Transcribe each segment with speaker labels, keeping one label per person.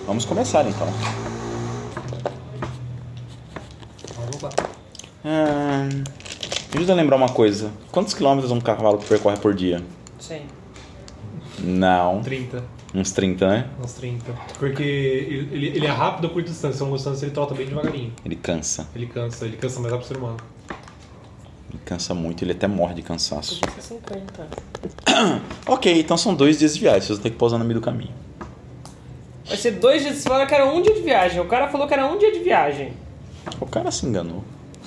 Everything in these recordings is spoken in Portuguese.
Speaker 1: Vamos começar então.
Speaker 2: Vamos lá.
Speaker 1: Me ajuda a lembrar uma coisa. Quantos quilômetros um cavalo percorre por dia?
Speaker 3: 100.
Speaker 1: Não.
Speaker 2: 30.
Speaker 1: Uns 30, né?
Speaker 2: Uns 30. Porque ele é rápido a curta distância, a longa distância ele trota bem devagarinho.
Speaker 1: Ele cansa.
Speaker 2: Ele cansa mais rápido que o ser humano.
Speaker 1: Ele cansa muito, ele até morre de cansaço.
Speaker 3: Podia ser 50.
Speaker 1: Ok, então são 2 dias de viagem, vocês vão ter que pausar no meio do caminho.
Speaker 3: Vai ser 2 dias. Você falaram que era 1 dia de viagem. O cara falou que era 1 dia de viagem.
Speaker 1: O cara se enganou.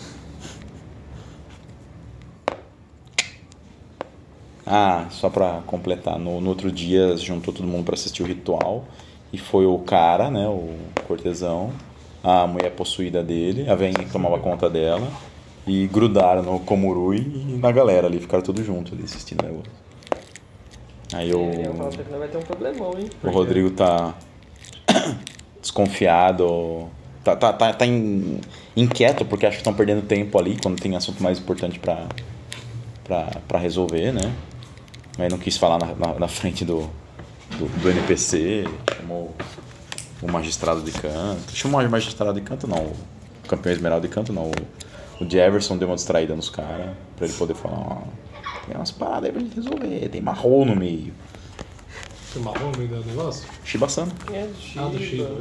Speaker 1: Só pra completar, no outro dia juntou todo mundo pra assistir o ritual. E foi o cara, né, o cortesão, a mulher possuída dele, a velhinha que tomava conta dela. E grudaram no Komurui e na galera ali, ficaram todos juntos ali assistindo o negócio. Aí
Speaker 3: Eu falo que não vai ter um problemão, hein?
Speaker 1: o Rodrigo tá desconfiado, tá inquieto porque acha que estão perdendo tempo ali quando tem assunto mais importante pra resolver, né? Mas não quis falar na frente do NPC, chamou o magistrado de canto. Chamou o magistrado de canto não, o campeão esmeralda de canto não, o Jefferson deu uma distraída nos caras pra ele poder falar, tem umas paradas aí pra gente resolver, tem marrom no meio.
Speaker 2: Tem marrom no meio do negócio?
Speaker 1: Shiba-san.
Speaker 3: É, do Shiba.
Speaker 2: Do Shiba.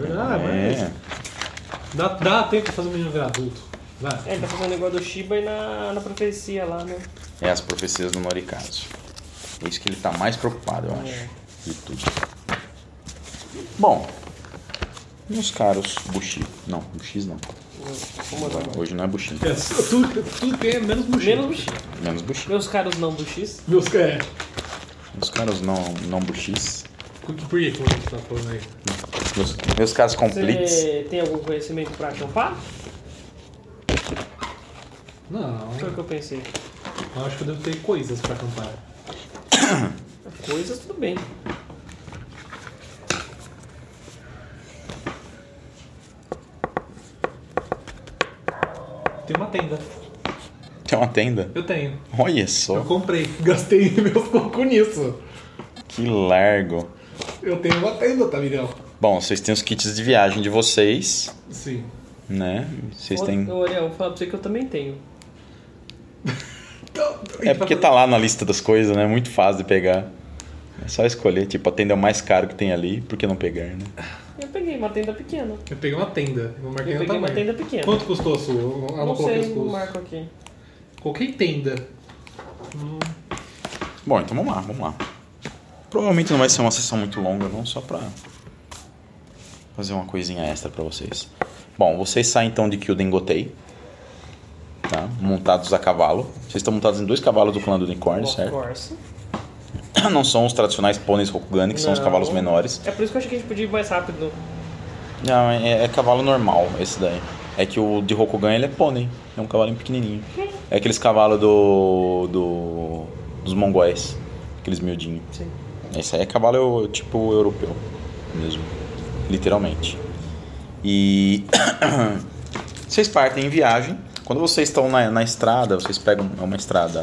Speaker 2: Mas dá tempo pra fazer o menino virar adulto. Vai.
Speaker 3: Ele tá fazendo igual do Shiba e na profecia lá, né?
Speaker 1: É as profecias do Norikazu. É isso que ele tá mais preocupado, eu acho. De tudo. Bom, meus caros Bushi. Não, Bushis não. Hoje não é Bushi.
Speaker 2: Tudo tem é menos buchi.
Speaker 1: Menos Bushi.
Speaker 3: Meus caros não buchis.
Speaker 1: Meus caros não Bushis.
Speaker 2: Por que a gente tá falando aí?
Speaker 1: Meus caros completes.
Speaker 3: Você tem algum conhecimento pra acampar?
Speaker 2: Não.
Speaker 3: Foi o que eu pensei.
Speaker 2: Eu acho que eu devo ter coisas pra acampar.
Speaker 3: Coisas, tudo bem.
Speaker 2: Tem uma tenda.
Speaker 1: Tem uma tenda?
Speaker 2: Eu tenho.
Speaker 1: Olha só.
Speaker 2: Eu comprei. Gastei meus cocos nisso.
Speaker 1: Que largo.
Speaker 2: Eu tenho uma tenda, tá, Miguel?
Speaker 1: Bom, vocês têm os kits de viagem de vocês,
Speaker 2: Sim.
Speaker 1: né? Vocês têm...
Speaker 3: Ô, Ariel, vou falar pra você que eu também tenho.
Speaker 1: É porque tá lá na lista das coisas, né? Muito fácil de pegar. É só escolher, tipo, a tenda é o mais caro que tem ali, por que não pegar, né?
Speaker 3: Eu peguei uma tenda pequena.
Speaker 2: Eu peguei uma tenda. Eu marquei
Speaker 3: Eu
Speaker 2: no
Speaker 3: peguei uma
Speaker 2: tamanho.
Speaker 3: tenda pequena.
Speaker 2: Quanto custou a sua? Eu
Speaker 3: Não
Speaker 2: coloquei
Speaker 3: sei,
Speaker 2: os
Speaker 3: não
Speaker 2: custos.
Speaker 3: marco aqui.
Speaker 2: Coloquei tenda.
Speaker 1: Bom, então vamos lá. Provavelmente não vai ser uma sessão muito longa, não, só pra fazer uma coisinha extra pra vocês. Bom, vocês saem então de Kyuden-Gotei, tá? Montados a cavalo. Vocês estão montados em 2 cavalos do clã do unicórnio, certo?
Speaker 3: Corsa.
Speaker 1: Não são os tradicionais pôneis Rokugani, que são os
Speaker 3: Não.
Speaker 1: cavalos menores.
Speaker 3: É por isso que eu achei que a gente podia ir mais rápido.
Speaker 1: Não, é cavalo normal esse daí. É que o de Rokugan ele é pônei, é um cavalinho pequenininho. É aqueles cavalos dos mongóis, aqueles miudinhos.
Speaker 3: Sim.
Speaker 1: Esse aí é cavalo tipo europeu mesmo, literalmente. E vocês partem em viagem. Quando vocês estão na estrada, vocês pegam uma estrada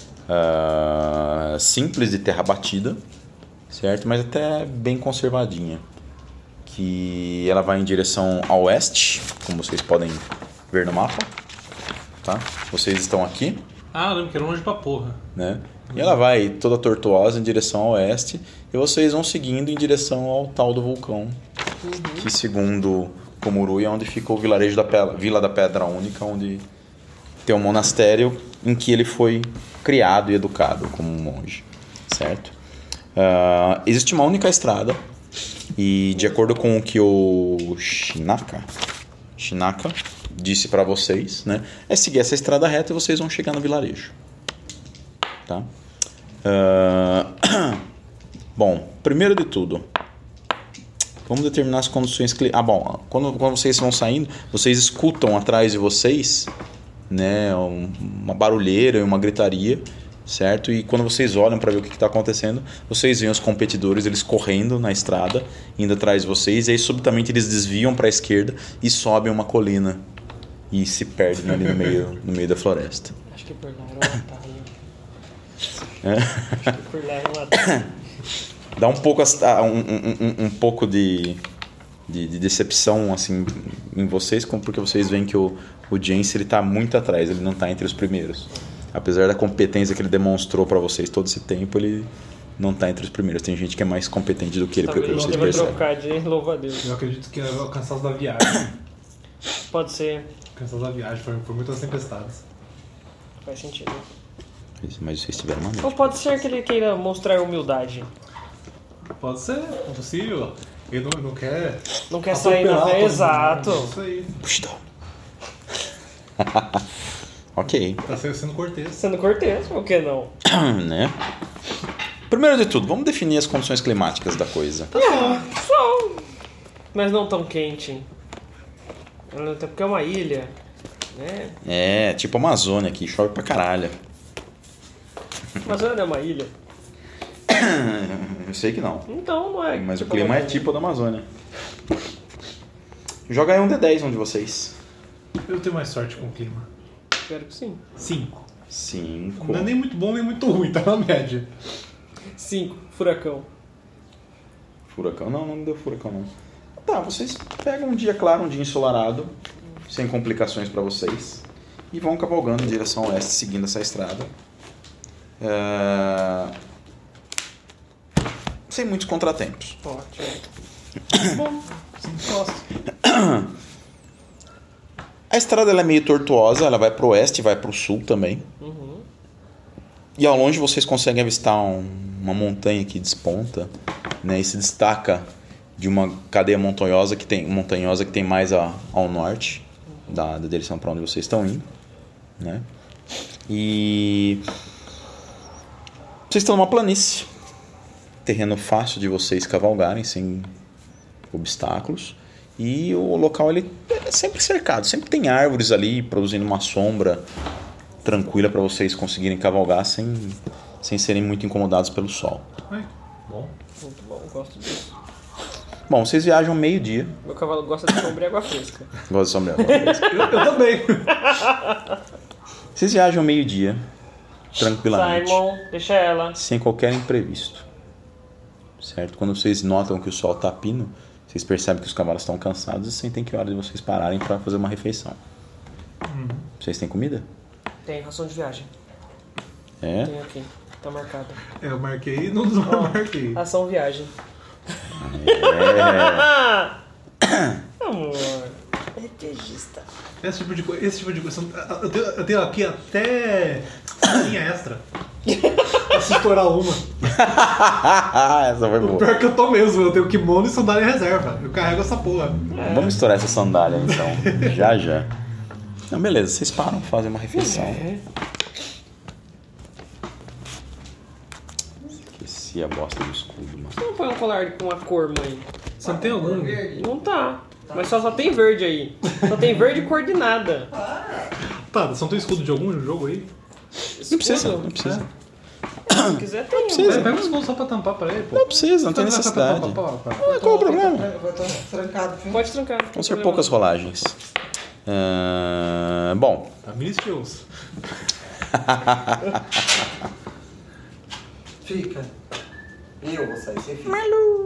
Speaker 1: simples de terra batida, certo? Mas até bem conservadinha. Que ela vai em direção ao oeste, como vocês podem ver no mapa, tá? Vocês estão aqui,
Speaker 2: Eu lembro que era longe pra porra.
Speaker 1: né? E ela vai toda tortuosa em direção ao oeste e vocês vão seguindo em direção ao tal do vulcão, que segundo Komurui é onde fica o vilarejo da Vila da Pedra Única, onde tem um monastério em que ele foi criado e educado como um monge, certo? Existe uma única estrada e de acordo com o que o Shinaka disse para vocês, né, é seguir essa estrada reta e vocês vão chegar no vilarejo, tá? Bom, primeiro de tudo, vamos determinar as condições quando vocês vão saindo, vocês escutam atrás de vocês, né, uma barulheira e uma gritaria, certo? E quando vocês olham para ver o que está acontecendo, vocês veem os competidores, eles correndo na estrada, indo atrás de vocês, e aí subitamente eles desviam para a esquerda e sobem uma colina e se perdem ali no meio da floresta.
Speaker 3: Acho que por lá era um atalho. Acho que por lá era um atalho.
Speaker 1: Dá um pouco um pouco de de decepção assim, em vocês, porque vocês veem que o Jens ele tá muito atrás, ele não tá entre os primeiros. Apesar da competência que ele demonstrou para vocês todo esse tempo, ele não tá entre os primeiros. Tem gente que é mais competente do que ele, pelo que vocês
Speaker 3: Talvez ele vai
Speaker 1: percebem.
Speaker 3: trocar de louvo a Deus.
Speaker 2: Eu acredito que é o cansaço da viagem.
Speaker 3: Pode ser,
Speaker 2: O cansaço da viagem por muitas tempestades.
Speaker 3: faz sentido.
Speaker 1: Mas vocês tiveram uma
Speaker 3: Ou
Speaker 1: noite.
Speaker 3: pode ser que ele queira mostrar humildade.
Speaker 2: Pode ser, é possível. Ele não quer.
Speaker 3: Não quer sair na
Speaker 2: atropelar todo mundo.
Speaker 3: Exato.
Speaker 2: Isso aí.
Speaker 1: Puxa. Ok.
Speaker 2: Tá sendo cortês.
Speaker 3: Sendo cortês, por que não?
Speaker 1: Né? Primeiro de tudo, vamos definir as condições climáticas da coisa.
Speaker 3: Sol. Mas não tão quente. Até porque é uma ilha, né?
Speaker 1: É, tipo Amazônia aqui, chove pra caralho.
Speaker 3: Mas não é uma ilha.
Speaker 1: Eu sei que não.
Speaker 3: Então não é.
Speaker 1: Mas o clima é tipo o da Amazônia. Joga aí um D10 um de vocês.
Speaker 2: Eu tenho mais sorte com o clima.
Speaker 3: Espero que sim.
Speaker 2: 5.
Speaker 1: 5.
Speaker 2: Não é nem muito bom nem muito ruim, tá na média.
Speaker 3: 5. Furacão.
Speaker 1: Furacão? Não me deu furacão não. Tá, vocês pegam um dia claro, um dia ensolarado, sem complicações pra vocês, e vão cavalgando em direção oeste, seguindo essa estrada. Sem muitos contratempos.
Speaker 3: Ótimo. Bom,
Speaker 2: Sim, gosto.
Speaker 1: A estrada ela é meio tortuosa, ela vai pro oeste e vai pro sul também. E ao longe vocês conseguem avistar uma montanha que desponta, né, e se destaca de uma cadeia montanhosa que tem mais ao norte da direção para onde vocês estão indo, né? E vocês estão numa planície, terreno fácil de vocês cavalgarem sem obstáculos, e o local ele é sempre cercado, sempre tem árvores ali produzindo uma sombra tranquila para vocês conseguirem cavalgar sem serem muito incomodados pelo sol.
Speaker 2: Ai, bom.
Speaker 3: muito bom, gosto disso.
Speaker 1: Bom, vocês viajam meio-dia.
Speaker 3: Meu cavalo gosta de sombra e água fresca.
Speaker 1: Gosto de sombra.
Speaker 2: Eu também.
Speaker 1: Vocês viajam meio-dia, tranquilamente,
Speaker 3: Simon, deixa ela.
Speaker 1: sem qualquer imprevisto. Certo? Quando vocês notam que o sol está pino, vocês percebem que os cavalos estão cansados e sentem que é hora de vocês pararem para fazer uma refeição. Vocês têm comida?
Speaker 3: Tem ração de viagem.
Speaker 1: É?
Speaker 3: Tem aqui. Tá marcado.
Speaker 2: Eu marquei e não desmarquei.
Speaker 3: Ração viagem. Amor. RPGista.
Speaker 2: Esse tipo de coisa. Eu tenho aqui até linha extra. Posso estourar uma.
Speaker 1: Essa foi boa.
Speaker 2: Pior que eu tô mesmo, eu tenho kimono e sandália em reserva. Eu carrego essa porra.
Speaker 1: Vamos estourar essa sandália então. Já. Não, beleza, vocês param, fazem uma refeição. Esqueci a bosta do escudo, mano.
Speaker 3: Não põe um colar com uma cor, mãe.
Speaker 2: Você não tem algum?
Speaker 3: Não tá. Mas só tem verde aí. Só tem verde coordenada.
Speaker 2: Tá, você não tem escudo de algum jogo aí?
Speaker 1: Não precisa.
Speaker 3: Se quiser, tem.
Speaker 1: precisa.
Speaker 2: Pega um escudo só pra tampar pra ele, pô.
Speaker 1: Não precisa, não tem necessidade. Qual é o problema?
Speaker 4: Vai estar trancado, filho.
Speaker 3: Pode trancar.
Speaker 1: Vão ser poucas rolagens. Bom,
Speaker 2: Tá, mil skills.
Speaker 4: Fica. Eu vou sair, você fica.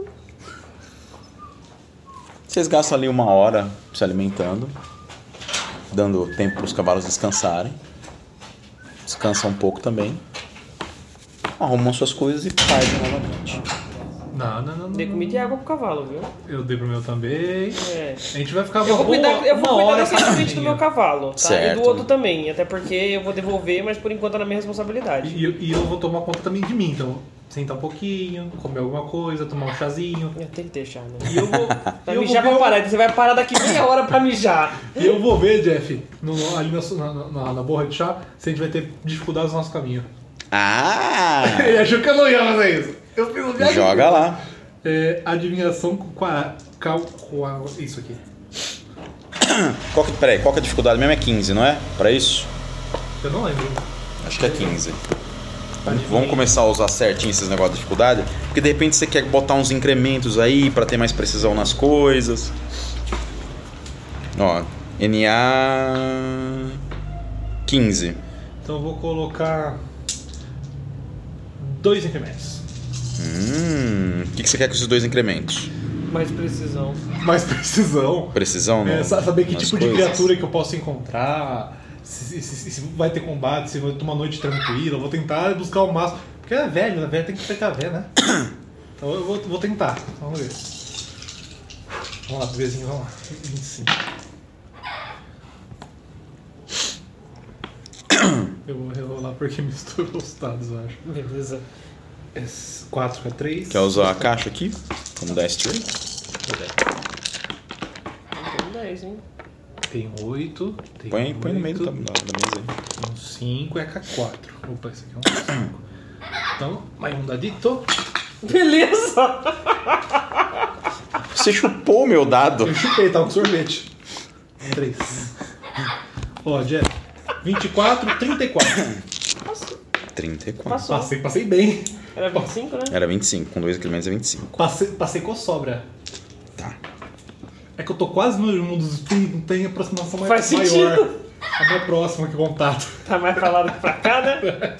Speaker 1: vocês gastam ali 1 hora se alimentando, dando tempo para os cavalos descansarem. Descansam um pouco também. Arrumam suas coisas e partem novamente.
Speaker 2: Não.
Speaker 3: Dei comida e água pro cavalo, viu?
Speaker 2: Eu dei pro meu também.
Speaker 3: É.
Speaker 2: A gente vai ficar
Speaker 3: Eu vou cuidar decentemente do meu
Speaker 2: carro.
Speaker 3: cavalo, tá?
Speaker 1: Certo.
Speaker 3: E do outro também. Até porque eu vou devolver, mas por enquanto é na minha responsabilidade.
Speaker 2: E eu vou tomar conta também de mim, então sentar um pouquinho, comer alguma coisa, tomar um chazinho.
Speaker 3: Eu tenho que deixar, né?
Speaker 2: E eu vou.
Speaker 3: Vai mijar pra parar. Você vai parar daqui meia hora pra mijar.
Speaker 2: E eu vou ver, Jeff, ali na borra de chá, se a gente vai ter dificuldades no nosso caminho.
Speaker 1: Ah!
Speaker 2: Ele achou que eu não ia fazer isso. Eu fiz um viagem.
Speaker 1: Joga lá.
Speaker 2: Adivinhação com isso aqui.
Speaker 1: Peraí, qual que é a dificuldade mesmo? É 15, não é? Pra isso?
Speaker 2: Eu não lembro.
Speaker 1: Acho que é 15. Vamos começar a usar certinho esses negócios de dificuldade, porque de repente você quer botar uns incrementos aí pra ter mais precisão nas coisas. Ó, NA 15.
Speaker 2: Então eu vou colocar 2 incrementos.
Speaker 1: O que você quer com esses 2 incrementos?
Speaker 3: Mais precisão.
Speaker 2: Mais precisão.
Speaker 1: Precisão, não?
Speaker 2: Saber que
Speaker 1: nas
Speaker 2: tipo
Speaker 1: coisas.
Speaker 2: de criatura que eu posso encontrar, se vai ter combate, se vai ter uma noite tranquila. Eu vou tentar buscar o máximo. Porque é velho, né? Velho tem que precaver, né? Então eu vou tentar. Vamos ver. Vamos lá, bebezinho, vamos lá. 25. Eu vou rerolar porque misturou os dados, eu acho.
Speaker 3: Beleza.
Speaker 2: 4 para 3.
Speaker 1: Quer usar a caixa aqui? Como dar straight?
Speaker 3: Tem 10, hein?
Speaker 2: Tem 8. Tem
Speaker 1: Põe no meio
Speaker 2: 8,
Speaker 1: da mesa aí.
Speaker 2: um 5 é K4. Opa, esse aqui é um 5. Então, mais um dadito.
Speaker 3: Beleza!
Speaker 1: Você chupou o meu dado.
Speaker 2: Eu chupei, tava com sorvete. 3. Ó, Jeff. 24, 34.
Speaker 1: 34.
Speaker 3: Passou.
Speaker 2: Passei bem.
Speaker 3: Era 25, né?
Speaker 1: Era 25, com 2 elementos é 25.
Speaker 2: Passei com sobra.
Speaker 1: Tá.
Speaker 2: É que eu tô quase no mundo dos espíritos, não tem aproximação
Speaker 3: Faz
Speaker 2: maior.
Speaker 3: sentido.
Speaker 2: A minha próxima que contato.
Speaker 3: Tá mais pra lá do que pra cá, né?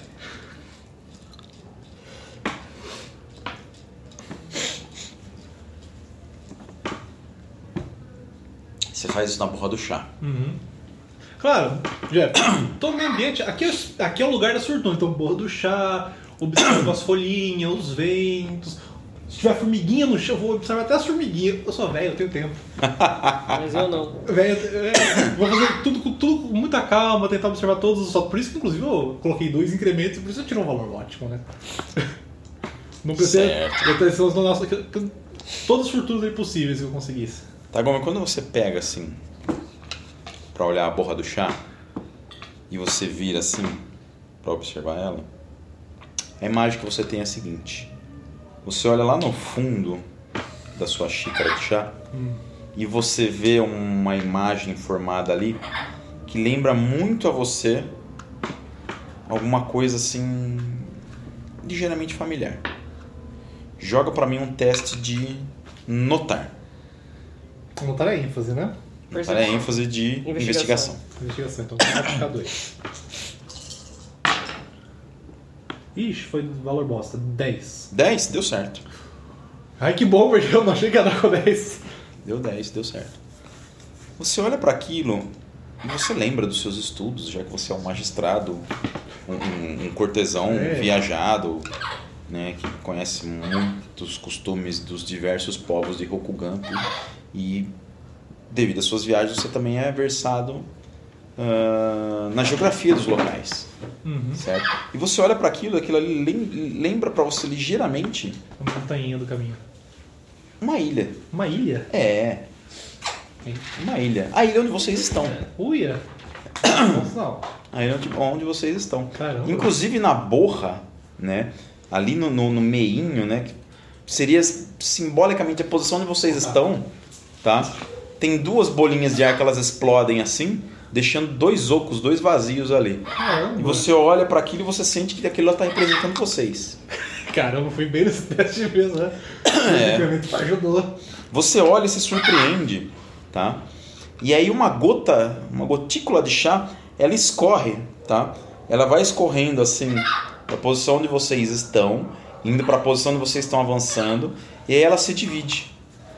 Speaker 1: Você faz isso na borra do chá.
Speaker 2: Claro, Jeff, tô no meio ambiente. Aqui é o lugar da surtuna. Então, borra do chá, observo as folhinhas, os ventos. Se tiver formiguinha no chão, eu vou observar até as formiguinhas. Eu sou velho, eu tenho tempo.
Speaker 3: Mas eu não.
Speaker 2: Velho, vou fazer tudo com muita calma, tentar observar todos os só. Por isso que, inclusive, eu coloquei 2 incrementos, por isso eu tirei um valor ótimo, né? Não precisa.
Speaker 1: Certo.
Speaker 2: Eu pensei no nosso. Todas as fortunas possíveis que eu conseguisse.
Speaker 1: Tá, Gomes, quando você pega assim, pra olhar a borra do chá, e você vira assim, pra observar ela, a imagem que você tem é a seguinte. Você olha lá no fundo da sua xícara de chá e você vê uma imagem formada ali que lembra muito a você alguma coisa assim ligeiramente familiar. Joga pra mim um teste de notar.
Speaker 2: Notar a ênfase, né?
Speaker 1: Para a ênfase de investigação.
Speaker 2: Investigação, então vou aplicar 2. Ixi, foi valor bosta. 10.
Speaker 1: 10? Deu certo.
Speaker 2: Ai, que bom, porque eu não achei que ia dar com 10.
Speaker 1: Deu 10, deu certo. Você olha para aquilo e você lembra dos seus estudos, já que você é um magistrado, um cortesão viajado, né, que conhece muitos costumes dos diversos povos de Rokugan. E devido às suas viagens, você também é versado na geografia dos locais. Certo? E você olha para aquilo ali lembra para você ligeiramente
Speaker 2: A montanha do caminho.
Speaker 1: uma ilha.
Speaker 2: Uma ilha?
Speaker 1: É, uma ilha. A ilha onde vocês estão.
Speaker 2: Uia! Não.
Speaker 1: A ilha onde vocês estão.
Speaker 2: Caramba.
Speaker 1: Inclusive na borra, né? Ali no meinho, né? Que seria simbolicamente a posição onde vocês estão, tá? Tem 2 bolinhas de ar que elas explodem assim, deixando 2 ocos, 2 vazios ali.
Speaker 2: Caramba.
Speaker 1: E você olha para aquilo e você sente que aquilo lá está representando vocês.
Speaker 2: Caramba, fui bem nesse teste mesmo, né? O ajudou.
Speaker 1: Você olha e se surpreende, tá? E aí uma gotícula de chá, ela escorre, tá? Ela vai escorrendo assim da posição onde vocês estão, indo para a posição onde vocês estão avançando, e aí ela se divide.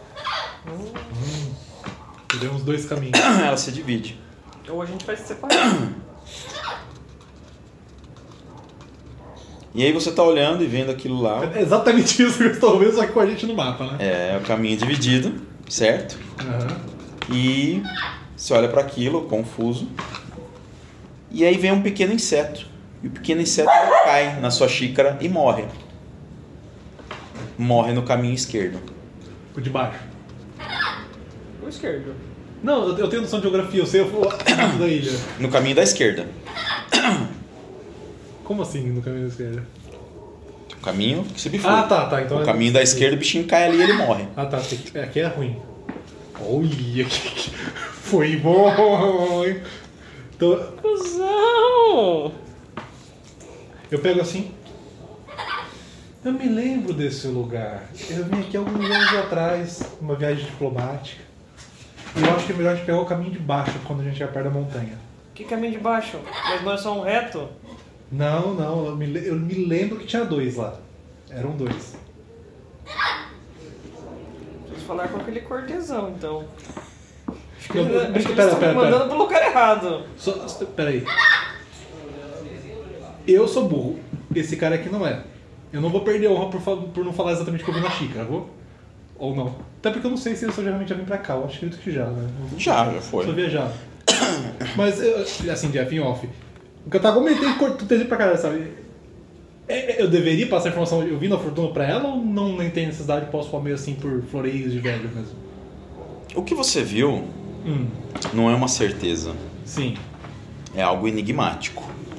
Speaker 2: Tivemos 2 caminhos.
Speaker 1: Ela se divide.
Speaker 3: Ou a gente vai se separar.
Speaker 1: E aí você tá olhando e vendo aquilo lá.
Speaker 2: É exatamente isso que eu estou vendo, só que com a gente no mapa, né?
Speaker 1: É o caminho dividido, certo? E você olha para aquilo, confuso. E aí vem um pequeno inseto. E o pequeno inseto cai na sua xícara e morre. Morre no caminho esquerdo.
Speaker 2: O de baixo.
Speaker 3: O esquerdo.
Speaker 2: Não, eu tenho noção de geografia, eu sei o lado da ilha.
Speaker 1: No caminho da esquerda.
Speaker 2: Como assim no caminho da esquerda?
Speaker 1: O caminho que se bifurca.
Speaker 2: Tá. Então
Speaker 1: O caminho da esquerda, o bichinho cai ali e ele morre.
Speaker 2: Tá. Aqui é ruim. Olha, que foi bom. Então,
Speaker 3: Cusão!
Speaker 2: eu pego assim. Eu me lembro desse lugar. Eu vim aqui alguns anos atrás, uma viagem diplomática. E eu acho que é melhor a gente pegar o caminho de baixo quando a gente chegar perto da montanha.
Speaker 3: Que caminho de baixo? Mas não é só um reto?
Speaker 2: Não, eu me lembro que tinha 2 lá. Eram 2.
Speaker 3: Vocês falar com aquele cortesão, então. Acho que,
Speaker 2: Não,
Speaker 3: acho que eles
Speaker 2: pera,
Speaker 3: estão me
Speaker 2: pera.
Speaker 3: mandando pro lugar errado.
Speaker 2: Peraí. Eu sou burro. Esse cara aqui não é. Eu não vou perder a honra por não falar exatamente o que eu vi na xícara, vou? Ou não? Até porque eu não sei se eu geralmente já vim pra cá. Eu acredito que já, né?
Speaker 1: Já foi.
Speaker 2: Sou viajado. Mas, assim, Jeff, em off. O que eu tava comentando, cortei pra caralho, sabe? Eu deveria passar a informação, eu vi na fortuna pra ela ou não nem tem necessidade, posso falar meio assim por floreios de velho mesmo?
Speaker 1: O que você viu não é uma certeza.
Speaker 2: Sim.
Speaker 1: É algo enigmático.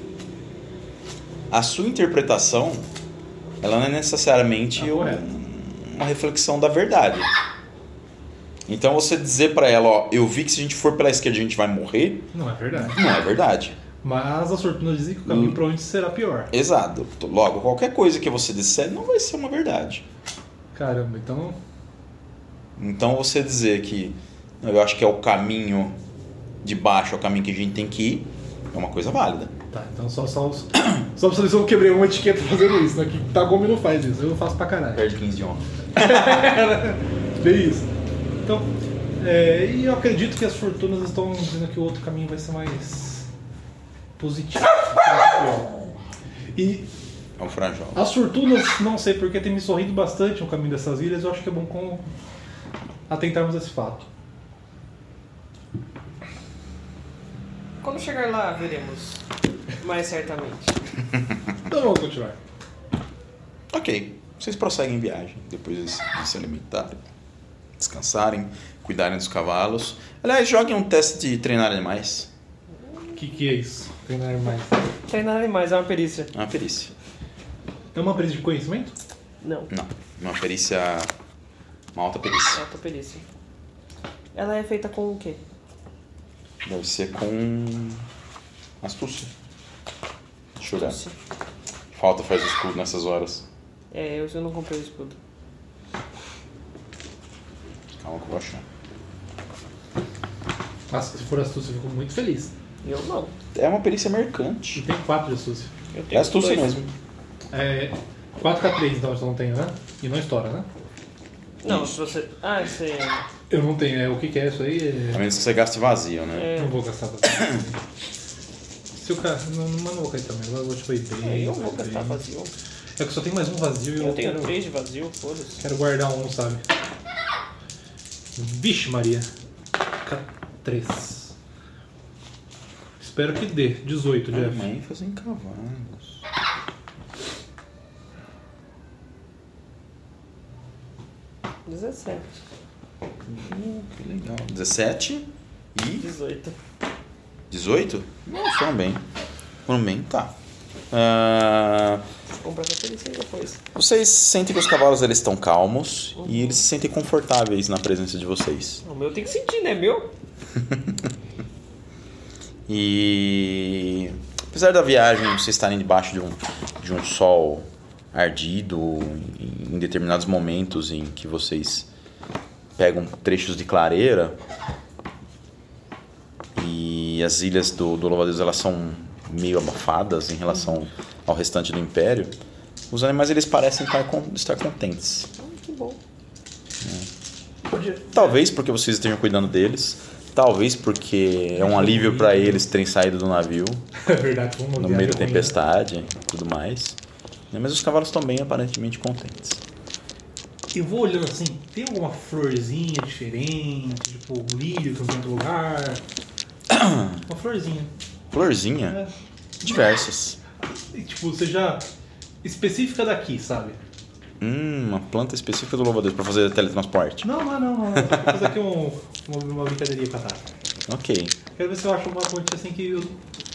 Speaker 1: A sua interpretação, ela não é necessariamente uma reflexão da verdade. Então você dizer pra ela, ó, eu vi que se a gente for pela esquerda a gente vai morrer,
Speaker 2: Não é verdade.
Speaker 1: não é verdade.
Speaker 2: Mas as fortunas dizem que o caminho pra onde será pior.
Speaker 1: Exato. Logo, qualquer coisa que você disser não vai ser uma verdade.
Speaker 2: Caramba, então...
Speaker 1: Então você dizer que eu acho que é o caminho de baixo, é o caminho que a gente tem que ir, é uma coisa válida.
Speaker 2: Tá, então só pra saber se eu quebrei uma etiqueta fazendo isso, né? Que Tagome não faz isso, eu faço pra caralho.
Speaker 1: Perde 15 de honra.
Speaker 2: Bem isso. Então, e eu acredito que as fortunas estão dizendo que o outro caminho vai ser mais positivo. E
Speaker 1: É um franjol.
Speaker 2: as fortunas, não sei porque, tem me sorrido bastante no caminho dessas ilhas, eu acho que é bom atentarmos a esse fato.
Speaker 3: Quando chegar lá, veremos. Mais certamente.
Speaker 2: Então vamos continuar.
Speaker 1: Ok. Vocês prosseguem em viagem, depois de se alimentarem, descansarem, cuidarem dos cavalos. Aliás, joguem um teste de treinar animais.
Speaker 2: O que é isso? Treinar mais.
Speaker 3: Treinar animais é uma perícia.
Speaker 1: É uma perícia.
Speaker 2: É uma perícia de conhecimento?
Speaker 3: Não,
Speaker 1: Não, uma perícia... Uma alta perícia.
Speaker 3: é outra perícia. Ela é feita com o quê?
Speaker 1: Deve ser com... astúcia. Deixa eu olhar.
Speaker 3: Sim.
Speaker 1: Falta faz o escudo nessas horas.
Speaker 3: Eu não comprei o escudo.
Speaker 1: Calma que eu vou achar.
Speaker 2: Mas se for astúcia, eu fico muito feliz.
Speaker 3: Eu não.
Speaker 1: É uma perícia
Speaker 2: E
Speaker 1: mercante.
Speaker 2: tem 4 de astúcia.
Speaker 3: Eu
Speaker 1: É
Speaker 3: tenho
Speaker 1: astúcia
Speaker 3: dois.
Speaker 1: mesmo.
Speaker 2: 4K3 então você não tem, né? E não estoura, né?
Speaker 3: Não,
Speaker 1: Isso.
Speaker 3: se você... Ah, você...
Speaker 2: Eu não tenho, o que é isso aí?
Speaker 1: A menos que você gaste vazio, né?
Speaker 2: Não vou gastar vazio. Se o cara. Não, mas não vou cair também, eu vou tipo ir bem.
Speaker 3: Eu vou
Speaker 2: bem.
Speaker 3: gastar vazio.
Speaker 2: É que só tem mais um vazio e
Speaker 3: Eu tenho
Speaker 2: quero,
Speaker 3: 3 de vazio, foda-se.
Speaker 2: quero guardar um, sabe? Vixe, Maria. K3. Espero que dê. 18, Jeff.
Speaker 1: Uma ênfase em cavalos.
Speaker 3: É 17.
Speaker 1: Que legal. 17 e
Speaker 3: 18.
Speaker 1: 18? Não, foram bem. Foram bem, tá.
Speaker 3: Vou comprar essa perícia aí depois.
Speaker 1: Vocês sentem que os cavalos eles estão calmos e eles se sentem confortáveis na presença de vocês.
Speaker 3: O meu tem que sentir, né, meu?
Speaker 1: E apesar da viagem vocês estarem debaixo de um sol ardido em determinados momentos em que vocês pegam trechos de clareira e as ilhas do Louva-a-Deus elas são meio abafadas em relação ao restante do império, os animais eles parecem estar contentes.
Speaker 3: Que bom.
Speaker 1: Talvez porque vocês estejam cuidando deles, talvez porque é um alívio para eles terem saído do navio
Speaker 2: É verdade, vamos
Speaker 1: no meio da tempestade e tudo mais. Mas os cavalos estão bem aparentemente contentes.
Speaker 2: Eu vou olhando assim, tem alguma florzinha diferente, tipo um lírio que eu vi em outro lugar? Uma florzinha.
Speaker 1: Florzinha?
Speaker 2: É.
Speaker 1: Diversas.
Speaker 2: E, tipo, seja específica daqui, sabe?
Speaker 1: Uma planta específica do Louva-a-Deus para fazer teletransporte.
Speaker 2: Não. Vou fazer aqui uma brincadeirinha com a Tata.
Speaker 1: Ok.
Speaker 2: Quero ver se eu acho uma fonte assim que eu...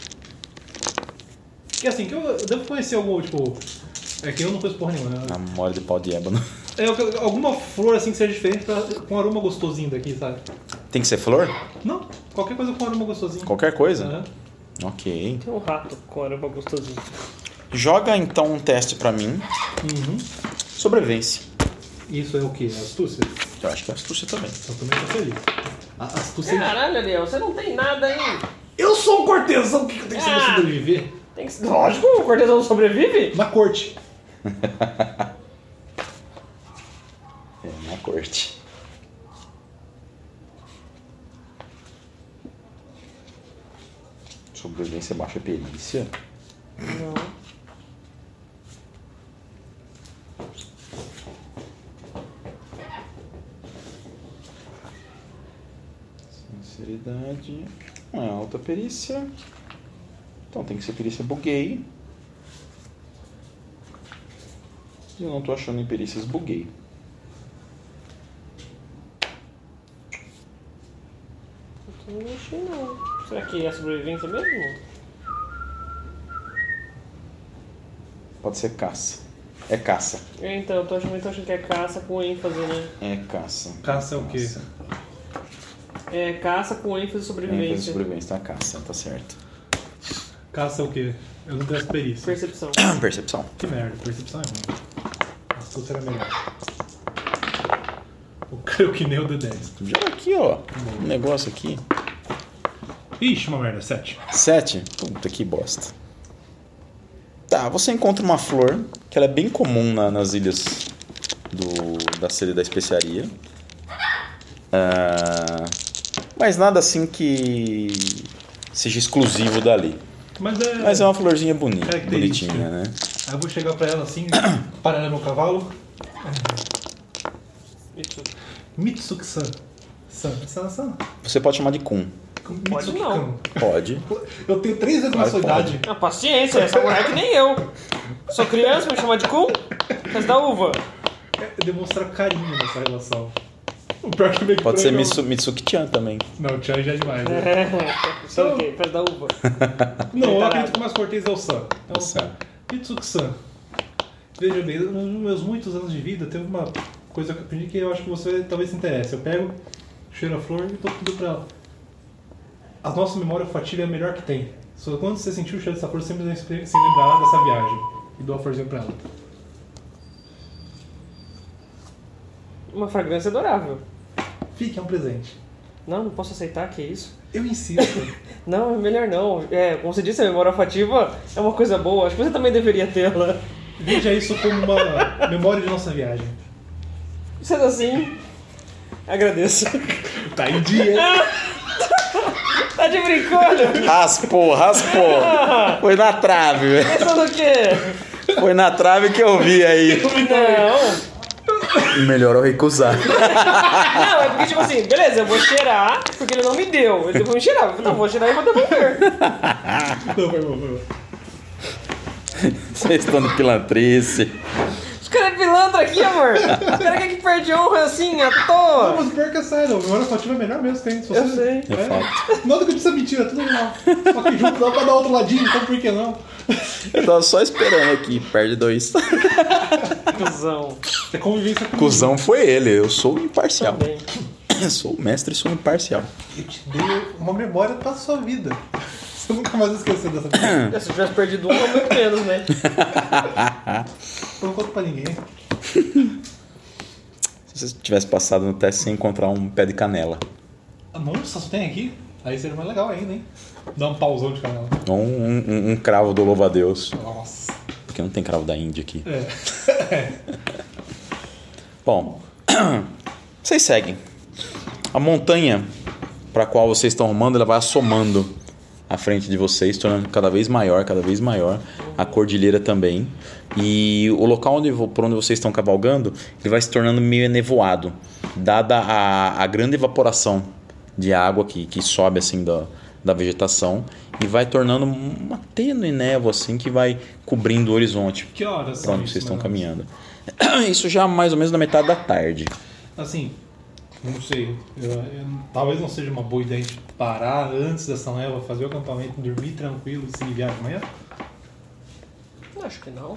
Speaker 2: Que assim, que eu devo conhecer algum, tipo... É que eu não conheço porra nenhuma, né?
Speaker 1: A mole de pau de ébano.
Speaker 2: Alguma flor assim que seja diferente com aroma gostosinho daqui, sabe?
Speaker 1: Tem que ser flor?
Speaker 2: Não, qualquer coisa com aroma gostosinho.
Speaker 1: Qualquer coisa?
Speaker 2: É.
Speaker 1: Ok.
Speaker 3: Tem um rato com aroma gostosinho.
Speaker 1: Joga então um teste pra mim.
Speaker 2: Uhum.
Speaker 1: Sobrevivência.
Speaker 2: Isso é o que? Astúcia?
Speaker 1: Eu acho que é astúcia também.
Speaker 2: Eu também tô feliz. A astúcia...
Speaker 3: Caralho, Ariel, você não tem nada aí.
Speaker 2: Eu sou um cortesão, o que eu tenho que saber sobreviver?
Speaker 3: Tem que... Lógico, o cortesão sobrevive.
Speaker 2: Na corte.
Speaker 1: Na corte. Sobrevivência baixa perícia?
Speaker 3: Não.
Speaker 1: Sinceridade. Não é alta perícia. Então tem que ser perícia buguei. Eu não tô achando em perícias buguei.
Speaker 3: Eu não achei não. Será que é sobrevivência mesmo?
Speaker 1: Pode ser caça. É caça.
Speaker 3: Então, eu tô achando que é caça com ênfase, né?
Speaker 1: É caça.
Speaker 2: Caça é o quê?
Speaker 3: É caça com ênfase
Speaker 1: Ênfase
Speaker 3: sobrevivência.
Speaker 1: sobrevivência, tá caça, tá certo.
Speaker 2: Caça é o quê? Eu não tenho essa perícia.
Speaker 3: Percepção.
Speaker 1: Percepção.
Speaker 2: Que merda, percepção é ruim. Astuta era melhor. Eu que nem o D10.
Speaker 1: Já aqui, ó. Um negócio aqui.
Speaker 2: Ixi, uma merda, 7.
Speaker 1: 7? Puta que bosta. Tá, você encontra uma flor, que ela é bem comum nas ilhas da Selha da Especiaria. Mas nada assim que seja exclusivo dali. Mas é uma florzinha bonita,
Speaker 2: característica.
Speaker 1: bonitinha, né?
Speaker 2: Aí eu vou chegar pra ela assim, parar ela no cavalo. Mitsuki-san. San.
Speaker 1: Você pode chamar de Kun.
Speaker 3: Pode não.
Speaker 1: Pode.
Speaker 2: Eu tenho 3 vezes na sua idade.
Speaker 3: Ah, paciência, essa mulher é que nem eu. Sou criança, me chama de Kun? Faz da uva.
Speaker 2: É demonstrar carinho nessa relação. O pior que meio que
Speaker 1: Pode ser
Speaker 2: eu-
Speaker 1: Mitsuki-chan também.
Speaker 2: Não, o Chan já é demais. Né?
Speaker 3: Sabe o quê? Faz da uva.
Speaker 2: Não, eu
Speaker 3: Tarado.
Speaker 2: acredito que o mais cortês é o San. Então,
Speaker 1: San.
Speaker 2: Mitsuki-san. Veja bem, nos meus muitos anos de vida, teve uma coisa que eu aprendi que eu acho que você talvez se interesse. Eu pego, cheiro a flor e dou tudo pra ela. A nossa memória olfativa é a melhor que tem. Só quando você sentiu o cheiro dessa flor, sempre se lembrará dessa viagem. E dou a florzinha pra ela.
Speaker 3: Uma fragrância adorável.
Speaker 2: Fique, é um presente.
Speaker 3: Não posso aceitar, que isso?
Speaker 2: Eu insisto.
Speaker 3: Não, é melhor não. Como você disse, a memória olfativa é uma coisa boa. Acho que você também deveria tê-la.
Speaker 2: Veja isso como uma memória de nossa viagem.
Speaker 3: Sendo assim, agradeço.
Speaker 2: Tá em dia.
Speaker 3: Tá de brincando?
Speaker 1: Raspou. Foi na trave, velho.
Speaker 3: Pensando o quê?
Speaker 1: Foi na trave que eu vi aí.
Speaker 3: Não.
Speaker 1: Melhor eu recusar.
Speaker 3: Não, é porque tipo assim, beleza, eu vou cheirar, porque ele não me deu. Ele foi me cheirar. Eu falei, não, vou cheirar e vou devolver.
Speaker 2: Não, foi bom.
Speaker 1: Vocês estão de pilantrice.
Speaker 3: Os caras é pilantra aqui, amor. Os caras querem que perde honra assim, à
Speaker 2: Não,
Speaker 3: toa.
Speaker 2: mas o pior que é sério, a memória olfativa é melhor mesmo, tem. Se
Speaker 3: Eu sei.
Speaker 1: É fato.
Speaker 2: Nada que eu disse é mentira, tudo legal. Só que junto dá pra dar outro ladinho, então por que não?
Speaker 1: Eu tava só esperando aqui, perde 2.
Speaker 3: Cusão.
Speaker 2: É convivência com
Speaker 1: Cusão foi ele, eu sou imparcial.
Speaker 3: Também.
Speaker 1: Eu sou o mestre e sou imparcial.
Speaker 2: Eu te dei uma memória pra sua vida. Você nunca mais esqueceu dessa vida.
Speaker 3: Se eu tivesse perdido um, muito menos, né?
Speaker 2: Eu não conto pra ninguém.
Speaker 1: Se você tivesse passado no teste sem encontrar um pé de canela.
Speaker 2: Ah, nossa, só tem aqui? Aí seria mais legal ainda, hein? Dá um pauzão de canal.
Speaker 1: Ou um cravo do louva-a-Deus.
Speaker 2: Nossa.
Speaker 1: Porque não tem cravo da Índia aqui.
Speaker 2: É.
Speaker 1: Bom, vocês seguem. A montanha para a qual vocês estão rumando, ela vai assomando à frente de vocês, tornando cada vez maior. A cordilheira também. E o local por onde vocês estão cavalgando, ele vai se tornando meio enevoado, dada a grande evaporação de água que sobe assim da vegetação e vai tornando uma tênue névoa assim que vai cobrindo o horizonte
Speaker 2: Que horas
Speaker 1: para
Speaker 2: são
Speaker 1: onde
Speaker 2: isso,
Speaker 1: vocês estão
Speaker 2: mais ou
Speaker 1: caminhando. Isso já mais ou menos na metade da tarde.
Speaker 2: Assim, não sei. Talvez não seja uma boa ideia a gente parar antes dessa névoa, fazer o acampamento, dormir tranquilo e seguir viagem amanhã.
Speaker 3: Acho que não.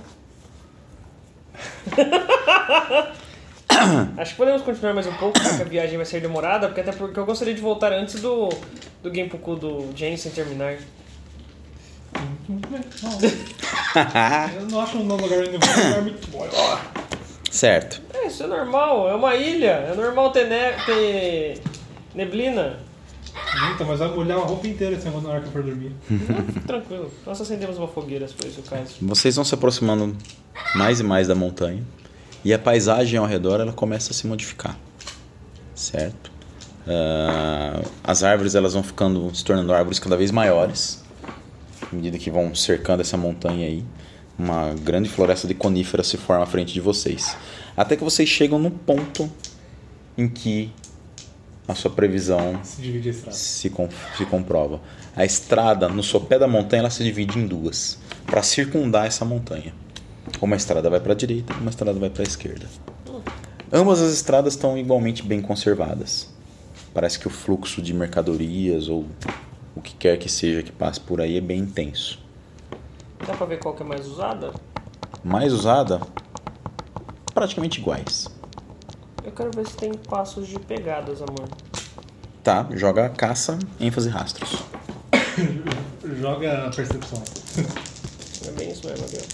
Speaker 3: Acho que podemos continuar mais um pouco, porque a viagem vai ser demorada, até porque eu gostaria de voltar antes do Genpuku do Jensen terminar.
Speaker 2: Eu não acho um lugar muito bom.
Speaker 1: Certo.
Speaker 3: Isso é normal, é uma ilha, é normal ter neblina.
Speaker 2: Então, mas vai molhar a roupa inteira assim, na hora que eu for dormir.
Speaker 3: Fique tranquilo, nós acendemos uma fogueira, se for esse o caso.
Speaker 1: Vocês vão se aproximando mais e mais da montanha e a paisagem ao redor ela começa a se modificar, certo? As árvores elas vão se tornando árvores cada vez maiores, À medida que vão cercando essa montanha aí, uma grande floresta de coníferas se forma à frente de vocês. Até que vocês chegam no ponto em que a sua previsão
Speaker 2: Se divide a estrada.
Speaker 1: se comprova. A estrada no sopé da montanha ela se divide em duas para circundar essa montanha. Uma estrada vai para a direita, uma estrada vai para a esquerda. Ambas as estradas estão igualmente bem conservadas. Parece que o fluxo de mercadorias ou o que quer que seja que passe por aí é bem intenso.
Speaker 3: Dá pra ver qual que é mais usada?
Speaker 1: Mais usada, praticamente iguais.
Speaker 3: Eu quero ver se tem passos de pegadas, amor.
Speaker 1: Tá, joga caça, ênfase rastros.
Speaker 2: Joga a percepção.
Speaker 3: É bem isso mesmo, Gabriel.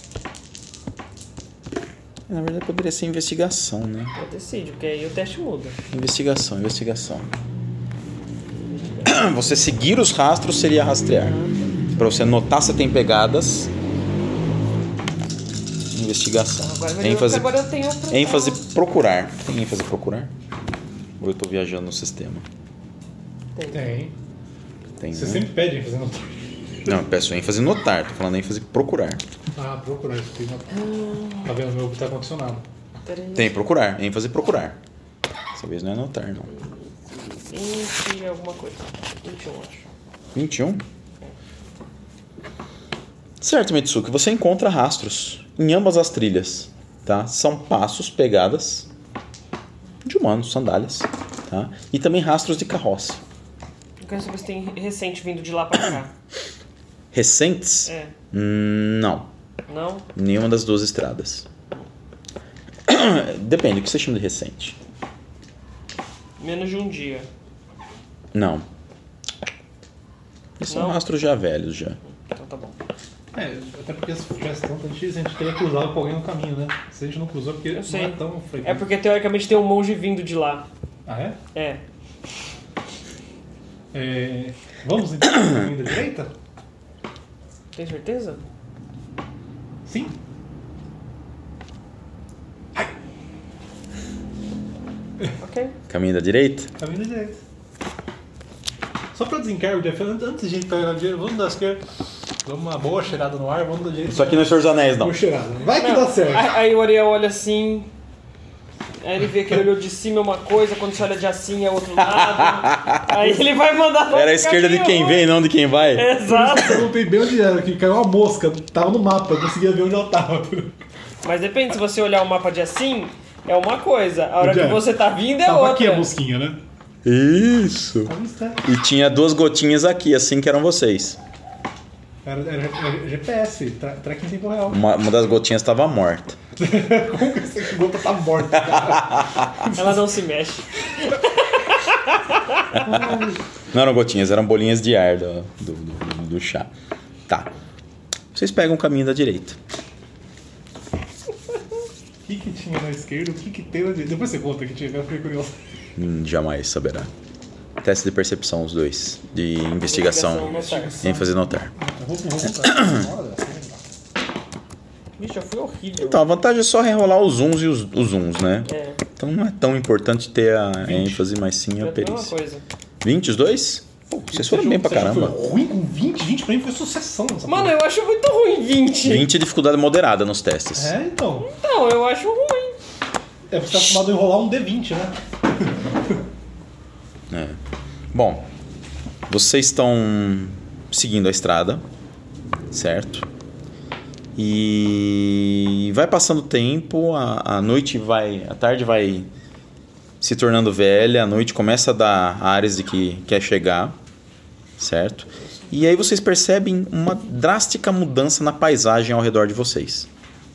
Speaker 1: Na verdade poderia ser investigação, né?
Speaker 3: Eu decido, porque aí o teste muda.
Speaker 1: Investigação. Você seguir os rastros seria rastrear. Pra você notar se tem pegadas. Investigação.
Speaker 3: Agora eu tenho
Speaker 1: ênfase procurar. Tem ênfase procurar? Ou eu tô viajando no sistema?
Speaker 2: Tem.
Speaker 1: Tem,
Speaker 2: Você
Speaker 1: né?
Speaker 2: sempre pede em fazer notar.
Speaker 1: Não, eu peço ênfase notar. Tô falando ênfase procurar.
Speaker 2: Ah, procurar isso aqui. Tá vendo? O meu tá condicionado.
Speaker 1: Tem procurar. ênfase procurar. Dessa vez não é notar, não.
Speaker 3: 20 alguma coisa. 21, acho.
Speaker 1: 21? Certo, Mitsuki. Você encontra rastros em ambas as trilhas, tá? São passos, pegadas de humanos, sandálias, tá? E também rastros de carroça.
Speaker 3: Eu quero saber se tem recente vindo de lá pra cá.
Speaker 1: Recentes?
Speaker 3: É.
Speaker 1: Não.
Speaker 3: Não?
Speaker 1: Nenhuma das duas estradas. Depende, o que você chama de recente?
Speaker 3: Menos de um dia.
Speaker 1: Não. Esses são
Speaker 3: Não?
Speaker 1: rastros já velhos, já.
Speaker 3: Então tá bom.
Speaker 2: Até porque se tivesse tanta gente, a gente teria cruzado com alguém no caminho, né? Se a gente não cruzou, porque
Speaker 3: Eu sei.
Speaker 2: não é tão frequente.
Speaker 3: É porque teoricamente tem um monge vindo de lá.
Speaker 2: Ah, é?
Speaker 3: É.
Speaker 2: Vamos então no caminho da direita?
Speaker 3: Tem certeza?
Speaker 2: Sim.
Speaker 3: Ok.
Speaker 1: Caminho da direita?
Speaker 2: Caminho da direita. Só pra desencargo, Jeff, antes de a gente pegar na direita, vamos dar esquerda. Vamos uma boa cheirada no ar, vamos da direita.
Speaker 1: Isso aqui não é Senhor dos Anéis, não.
Speaker 2: Boa cheirada. Vai que
Speaker 3: Não,
Speaker 2: dá certo.
Speaker 3: Aí o Ariel olha assim. Aí ele vê que ele olhou de cima é uma coisa, quando você olha de assim é outro lado. Aí ele vai mandar.
Speaker 1: Era a esquerda de quem vem, não de quem vai.
Speaker 3: Exato.
Speaker 2: Eu não bem onde era, que caiu uma mosca. Tava no mapa, eu conseguia ver onde ela tava.
Speaker 3: Mas depende, se você olhar o mapa de assim, é uma coisa. A hora
Speaker 2: Onde
Speaker 3: que
Speaker 2: é?
Speaker 3: você tá vindo é
Speaker 2: Tava
Speaker 3: outra.
Speaker 2: aqui a mosquinha, né?
Speaker 1: Isso.
Speaker 2: Tava está.
Speaker 1: E tinha duas gotinhas aqui, assim que eram vocês.
Speaker 2: Era GPS, tracking em tempo real.
Speaker 1: Uma das gotinhas estava morta.
Speaker 2: Como que essa gota tá morta, cara?
Speaker 3: Ela não se mexe.
Speaker 1: Não eram gotinhas, eram bolinhas de ar do chá. Tá. Vocês pegam o caminho da direita.
Speaker 2: O que tinha na esquerda? O que tem na direita? Depois você conta que tinha, eu fiquei curioso.
Speaker 1: Jamais saberá. Teste de percepção, os dois. De investigação.
Speaker 3: Investigação,
Speaker 1: ênfase notar.
Speaker 2: Vou voltar.
Speaker 3: Bicho, já foi horrível.
Speaker 1: Então, a vantagem é só rerolar os uns e os uns, né?
Speaker 3: É.
Speaker 1: Então não é tão importante ter a
Speaker 2: 20.
Speaker 1: ênfase, mas sim a
Speaker 3: É a mesma
Speaker 1: perícia.
Speaker 3: coisa.
Speaker 1: 20 os dois? Pô, vocês foram bem pra caramba.
Speaker 2: Foi ruim com 20? 20 pra mim foi sucessão. Essa
Speaker 3: Mano,
Speaker 2: porra.
Speaker 3: eu acho muito ruim 20.
Speaker 1: 20 de dificuldade moderada nos testes.
Speaker 2: É, então.
Speaker 3: Não, eu acho ruim.
Speaker 2: É porque você tá acostumado a enrolar um D20, né?
Speaker 1: É. Bom, vocês estão seguindo a estrada, certo? E vai passando o tempo, a tarde vai se tornando velha, a noite começa a dar áreas de que quer chegar, certo? E aí vocês percebem uma drástica mudança na paisagem ao redor de vocês.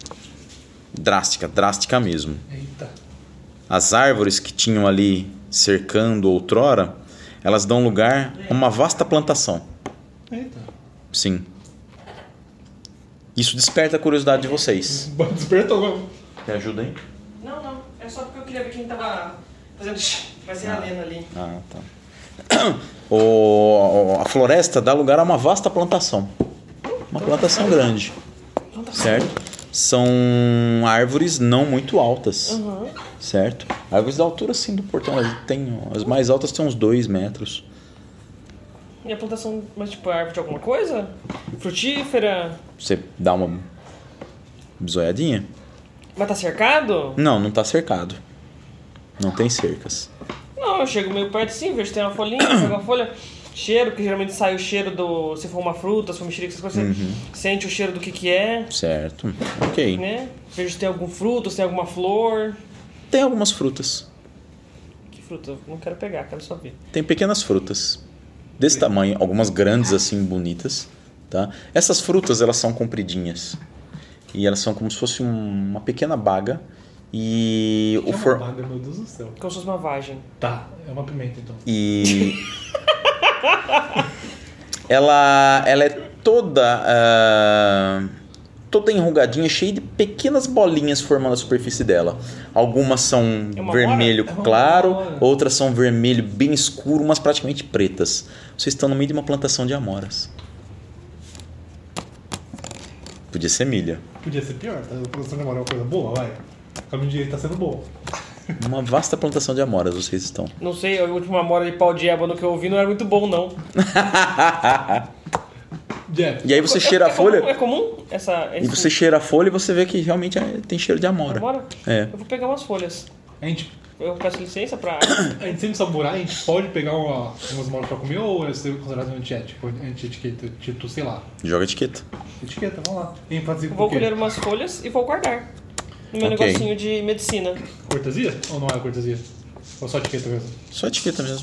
Speaker 1: Drástica mesmo.
Speaker 2: Eita.
Speaker 1: As árvores que tinham ali cercando outrora, elas dão lugar a uma vasta plantação.
Speaker 2: Eita.
Speaker 1: Sim. Isso desperta a curiosidade de vocês.
Speaker 2: Despertou mesmo.
Speaker 1: Me ajuda aí?
Speaker 3: Não. É só porque eu queria ver quem tava fazendo. Vai ser a Lena ali.
Speaker 1: Ah, tá. A floresta dá lugar a uma vasta plantação. Uma plantação grande. Certo? São árvores não muito altas.
Speaker 3: Uhum.
Speaker 1: Certo? Árvores da altura, sim, do portão. As mais altas têm uns 2 metros.
Speaker 3: E a plantação, mas tipo, é árvore de alguma coisa? Frutífera?
Speaker 1: Você dá uma bisoiadinha?
Speaker 3: Mas tá cercado?
Speaker 1: Não, não tá cercado. Não tem cercas.
Speaker 3: Não, eu chego meio perto assim, vejo que tem uma folhinha, pego a folha, cheiro, porque geralmente sai o cheiro do... Se for uma fruta, se for mexerica, essas coisas, você sente o cheiro do que é,
Speaker 1: Certo. Ok.
Speaker 3: né? Vejo se tem algum fruto, se tem alguma flor.
Speaker 1: Tem algumas frutas.
Speaker 3: Que fruta? Eu não quero pegar, quero só ver.
Speaker 1: Tem pequenas frutas. Desse tamanho, algumas grandes assim, bonitas. Tá? Essas frutas, elas são compridinhas. E elas são como se fosse uma pequena baga. E
Speaker 2: Que
Speaker 1: o
Speaker 2: é uma
Speaker 1: for...
Speaker 2: baga, meu Deus do céu.
Speaker 3: Como se fosse uma vagem.
Speaker 2: Tá, é uma pimenta então.
Speaker 1: E ela é toda enrugadinha, cheia de pequenas bolinhas formando a superfície dela. Algumas são
Speaker 3: É uma
Speaker 1: vermelho
Speaker 2: mora? É uma
Speaker 1: claro,
Speaker 2: mora.
Speaker 1: outras são vermelho bem escuro, umas praticamente pretas. Vocês estão no meio de uma plantação de amoras. Podia ser milha.
Speaker 2: Podia ser pior, tá? A produção de amora é uma coisa boa, vai. O caminho direito tá sendo bom.
Speaker 1: Uma vasta plantação de amoras vocês estão.
Speaker 3: Não sei, a última amora de pau de ébano que eu ouvi não era muito bom, não.
Speaker 2: Jeff,
Speaker 1: E aí você cheira a folha,
Speaker 3: É comum essa...
Speaker 1: e você cheira a folha e você vê que realmente tem cheiro de amora.
Speaker 3: Amora?
Speaker 1: É.
Speaker 3: Eu vou pegar umas folhas.
Speaker 2: a gente
Speaker 3: Eu peço licença pra...
Speaker 2: A gente sempre samurai, a gente pode pegar umas molas pra comer ou é ser considerado antiético, anti-etiqueta, tipo, sei lá.
Speaker 1: Joga etiqueta.
Speaker 2: Etiqueta, vamos lá. Em fazer
Speaker 3: Eu
Speaker 2: com
Speaker 3: vou
Speaker 2: o quê?
Speaker 3: colher umas folhas e vou guardar. No meu
Speaker 1: Ok.
Speaker 3: negocinho de medicina.
Speaker 2: Cortesia? Ou não é cortesia? Ou só etiqueta mesmo?
Speaker 1: Só etiqueta mesmo.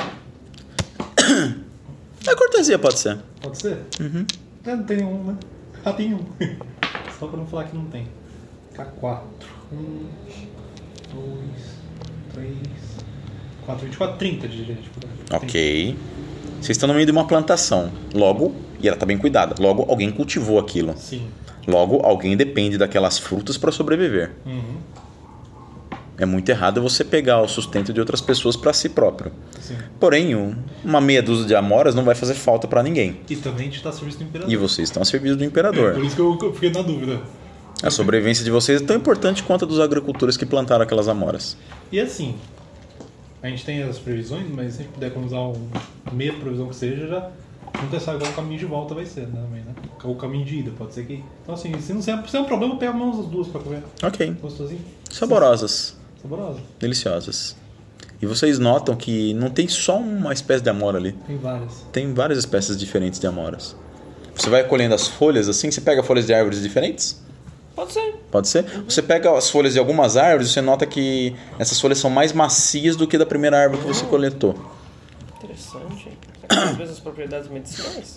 Speaker 1: É cortesia, pode ser.
Speaker 2: Pode ser? Uhum. Não tem nenhum, né? Ah, tem um. Só pra não falar que não tem. K4. 1, 2, 3, 4, 24, 30 de gente.
Speaker 1: Ok. Vocês estão no meio de uma plantação. Logo, e ela está bem cuidada. Logo, alguém cultivou aquilo.
Speaker 2: Sim.
Speaker 1: Logo, alguém depende daquelas frutas para sobreviver.
Speaker 2: Uhum.
Speaker 1: É muito errado você pegar o sustento de outras pessoas para si próprio.
Speaker 2: Sim.
Speaker 1: Porém, uma meia dúzia de amoras não vai fazer falta para ninguém.
Speaker 2: E também a gente tá a serviço do imperador.
Speaker 1: E vocês estão a serviço do
Speaker 2: É,
Speaker 1: imperador.
Speaker 2: por isso que eu fiquei na dúvida.
Speaker 1: A sobrevivência de vocês é tão importante quanto a dos agricultores que plantaram aquelas amoras.
Speaker 2: E assim, a gente tem as previsões, mas se a gente puder economizar meia previsão que seja, já nunca sabe qual o caminho de volta vai ser, né? Também, né? O caminho de ida, pode ser que... Então assim, se não é um problema, pega umas das duas pra comer.
Speaker 1: Ok.
Speaker 2: Gostosinho.
Speaker 1: Saborosas.
Speaker 2: Saborosa.
Speaker 1: Deliciosas. E vocês notam que não tem só uma espécie de amora ali.
Speaker 2: Tem várias.
Speaker 1: Tem várias espécies diferentes de amoras. Você vai colhendo as folhas assim, você pega folhas de árvores diferentes?
Speaker 3: Pode ser.
Speaker 1: Pode ser? Você pega as folhas de algumas árvores e você nota que essas folhas são mais macias do que da primeira árvore que você coletou.
Speaker 3: Interessante. Será que às vezes as propriedades medicinais?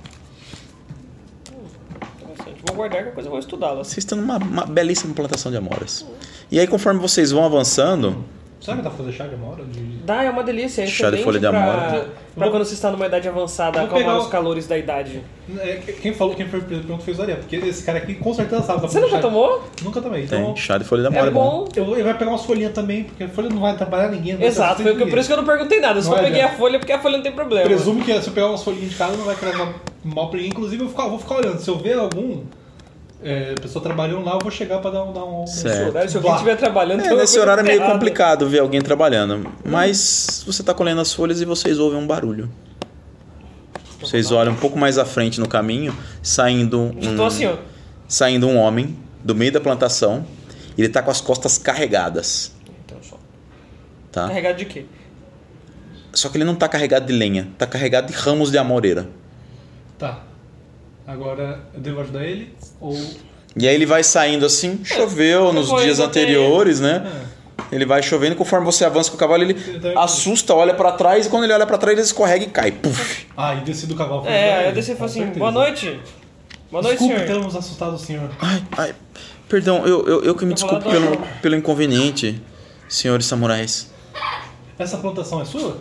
Speaker 3: Interessante. Vou guardar que a coisa eu vou estudá-las.
Speaker 1: Vocês estão numa belíssima plantação de amoras. E aí, conforme vocês vão avançando,
Speaker 2: Sabe que dá pra fazer chá de amora?
Speaker 3: Dá, é uma delícia. É
Speaker 1: Chá de
Speaker 3: excelente
Speaker 1: folha de
Speaker 3: pra,
Speaker 1: amora.
Speaker 3: pra quando você está numa idade avançada,
Speaker 2: Vou
Speaker 3: acalmar
Speaker 2: pegar
Speaker 3: os calores da idade.
Speaker 2: Quem foi pergunta foi o Zaria, porque esse cara aqui com certeza sabe. Dá pra
Speaker 3: Você
Speaker 2: fazer
Speaker 3: nunca
Speaker 2: chá-
Speaker 3: tomou?
Speaker 2: Nunca tomei. Então,
Speaker 1: tem chá de folha de amora.
Speaker 3: É bom.
Speaker 2: ele vai pegar umas folhinhas também, porque a folha não vai trabalhar ninguém. não vai
Speaker 3: Exato,
Speaker 2: trabalhar
Speaker 3: por isso que eu não perguntei nada. Eu só
Speaker 2: Não é,
Speaker 3: peguei
Speaker 2: já.
Speaker 3: a folha porque a folha não tem problema.
Speaker 2: Presumo que se eu pegar umas folhinhas de casa não vai criar mal pra ninguém. Inclusive, eu vou ficar olhando. Se eu ver algum pessoa trabalhando lá, eu vou chegar pra dar um...
Speaker 1: Certo.
Speaker 3: Se alguém estiver trabalhando,
Speaker 1: É,
Speaker 3: então
Speaker 1: nesse
Speaker 3: eu vou
Speaker 1: horário é meio
Speaker 3: errado.
Speaker 1: complicado ver alguém trabalhando. Mas você está colhendo as folhas e vocês ouvem um barulho. Vocês olham um pouco mais à frente no caminho, saindo
Speaker 3: Já tô assim, ó.
Speaker 1: saindo um homem do meio da plantação. E ele está com as costas carregadas.
Speaker 3: Então, só.
Speaker 1: Tá?
Speaker 3: Carregado de quê?
Speaker 1: Só que ele não está carregado de lenha, está carregado de ramos de amoreira.
Speaker 2: Tá. Agora, eu devo ajudar ele? Ou...
Speaker 1: E aí ele vai saindo assim, choveu nos
Speaker 3: foi,
Speaker 1: dias
Speaker 3: eu botei-
Speaker 1: anteriores, né? Ele vai chovendo, conforme você avança com o cavalo, ele assusta, olha pra trás, e quando ele olha pra trás, ele escorrega e cai. Puf.
Speaker 2: Ah, e desci do cavalo.
Speaker 3: Aí eu desci e falei assim, boa noite. Boa noite,
Speaker 2: Desculpe
Speaker 3: senhor.
Speaker 2: termos assustado o senhor.
Speaker 1: Ai, perdão, eu que me
Speaker 3: Eu vou
Speaker 1: desculpo
Speaker 3: lá dar
Speaker 1: pelo inconveniente, senhores samurais.
Speaker 2: Essa plantação é sua?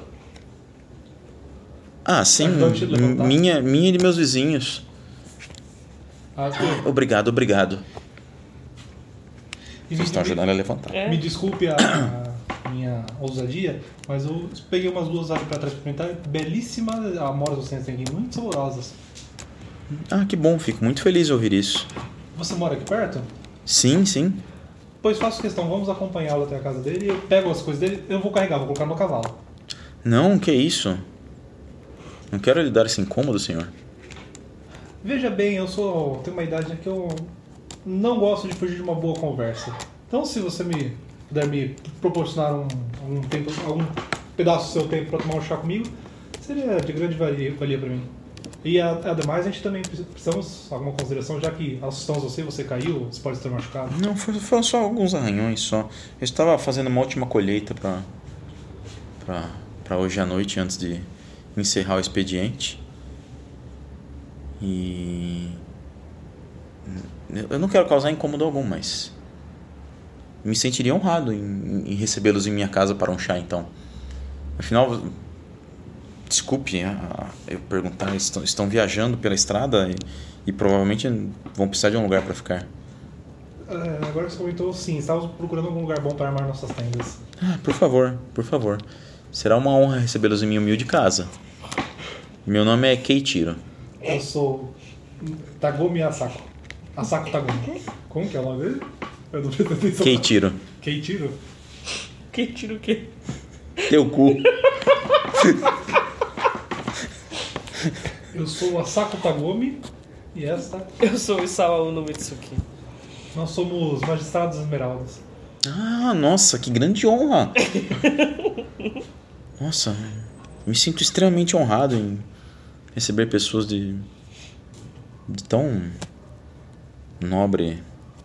Speaker 1: Ah, sim,
Speaker 2: Ajudou a te levantar?
Speaker 1: minha e de meus vizinhos.
Speaker 2: Ah, sim.
Speaker 1: Obrigado.
Speaker 2: E
Speaker 1: Vocês estão ajudando a levantar.
Speaker 3: É.
Speaker 2: Me desculpe a minha ousadia, mas eu peguei umas duas árvores pra trás pra experimentar. Belíssimas amoras vocês têm aqui, muito saborosas.
Speaker 1: Ah, que bom, fico muito feliz de ouvir isso.
Speaker 2: Você mora aqui perto?
Speaker 1: Sim.
Speaker 2: Pois faço questão, vamos acompanhá-lo até a casa dele. Eu pego as coisas dele, eu vou carregar, vou colocar no cavalo.
Speaker 1: Não, que isso? Não quero lhe dar esse incômodo, senhor.
Speaker 2: Veja bem, tenho uma idade que eu não gosto de fugir de uma boa conversa. Então, se você puder me proporcionar algum pedaço do seu tempo para tomar um chá comigo, seria de grande valia para mim. E ademais, a gente também precisamos de alguma consideração, já que assustamos você caiu, você pode estar machucado.
Speaker 1: Não, foram só alguns arranhões só. Eu estava fazendo uma última colheita para hoje à noite, antes de encerrar o expediente. E eu não quero causar incômodo algum, mas me sentiria honrado em recebê-los em minha casa para um chá, então. Afinal, desculpe eu perguntar, estão viajando pela estrada e provavelmente vão precisar de um lugar para ficar.
Speaker 2: Agora que você comentou, sim, estávamos procurando algum lugar bom para armar nossas tendas.
Speaker 1: Por favor. Será uma honra recebê-los em minha humilde casa. Meu nome é Keiichiro.
Speaker 2: Eu sou Tagomi Asako. Asako Tagomi. Como que é o nome dele? Eu não prestei atenção.
Speaker 1: Keiichiro.
Speaker 2: Keiichiro?
Speaker 3: Keiichiro o quê?
Speaker 1: Teu cu.
Speaker 2: Eu sou Asako Tagomi e essa...
Speaker 3: Eu sou o Isawa Uno Mitsuki.
Speaker 2: Nós somos magistrados esmeraldas.
Speaker 1: Ah, nossa, que grande honra. Nossa, me sinto extremamente honrado em receber pessoas de tão nobre.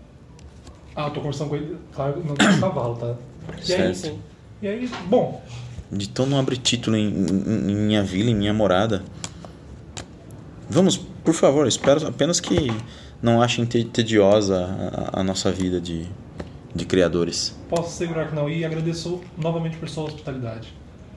Speaker 2: Eu tô conversando com ele, claro, não tem cavalo, tá?
Speaker 1: Certo.
Speaker 2: E aí, bom...
Speaker 1: De tão nobre título em minha vila, em minha morada. Vamos, por favor, espero apenas que não achem tediosa a nossa vida de criadores.
Speaker 2: Posso assegurar que não, e agradeço novamente por sua hospitalidade.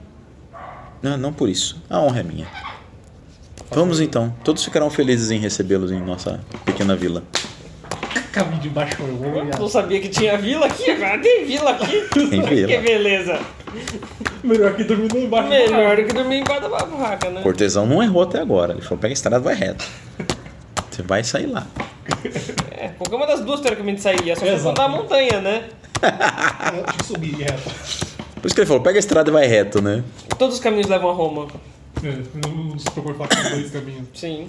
Speaker 1: Não por isso, a honra é minha. Vamos então, todos ficarão felizes em recebê-los em nossa pequena vila.
Speaker 2: Caminho de baixo eu vou
Speaker 3: Eu não sabia que tinha vila aqui, agora tem vila aqui.
Speaker 1: Tem vila.
Speaker 3: Que beleza.
Speaker 2: Melhor que dormir embaixo da
Speaker 3: Melhor do que dormir embaixo da barraca, né?
Speaker 1: Cortesão não errou até agora. Ele falou, pega a estrada e vai reto. Você vai sair lá.
Speaker 3: Qualquer uma das duas teoricamente sairia, só
Speaker 2: Exato.
Speaker 3: contar a montanha, né?
Speaker 2: Eu tinha que subir reto.
Speaker 1: Por isso que ele falou, pega a estrada e vai reto, né?
Speaker 3: Todos os caminhos levam a Roma.
Speaker 2: Não se propor falar com dois caminhos.
Speaker 3: Sim.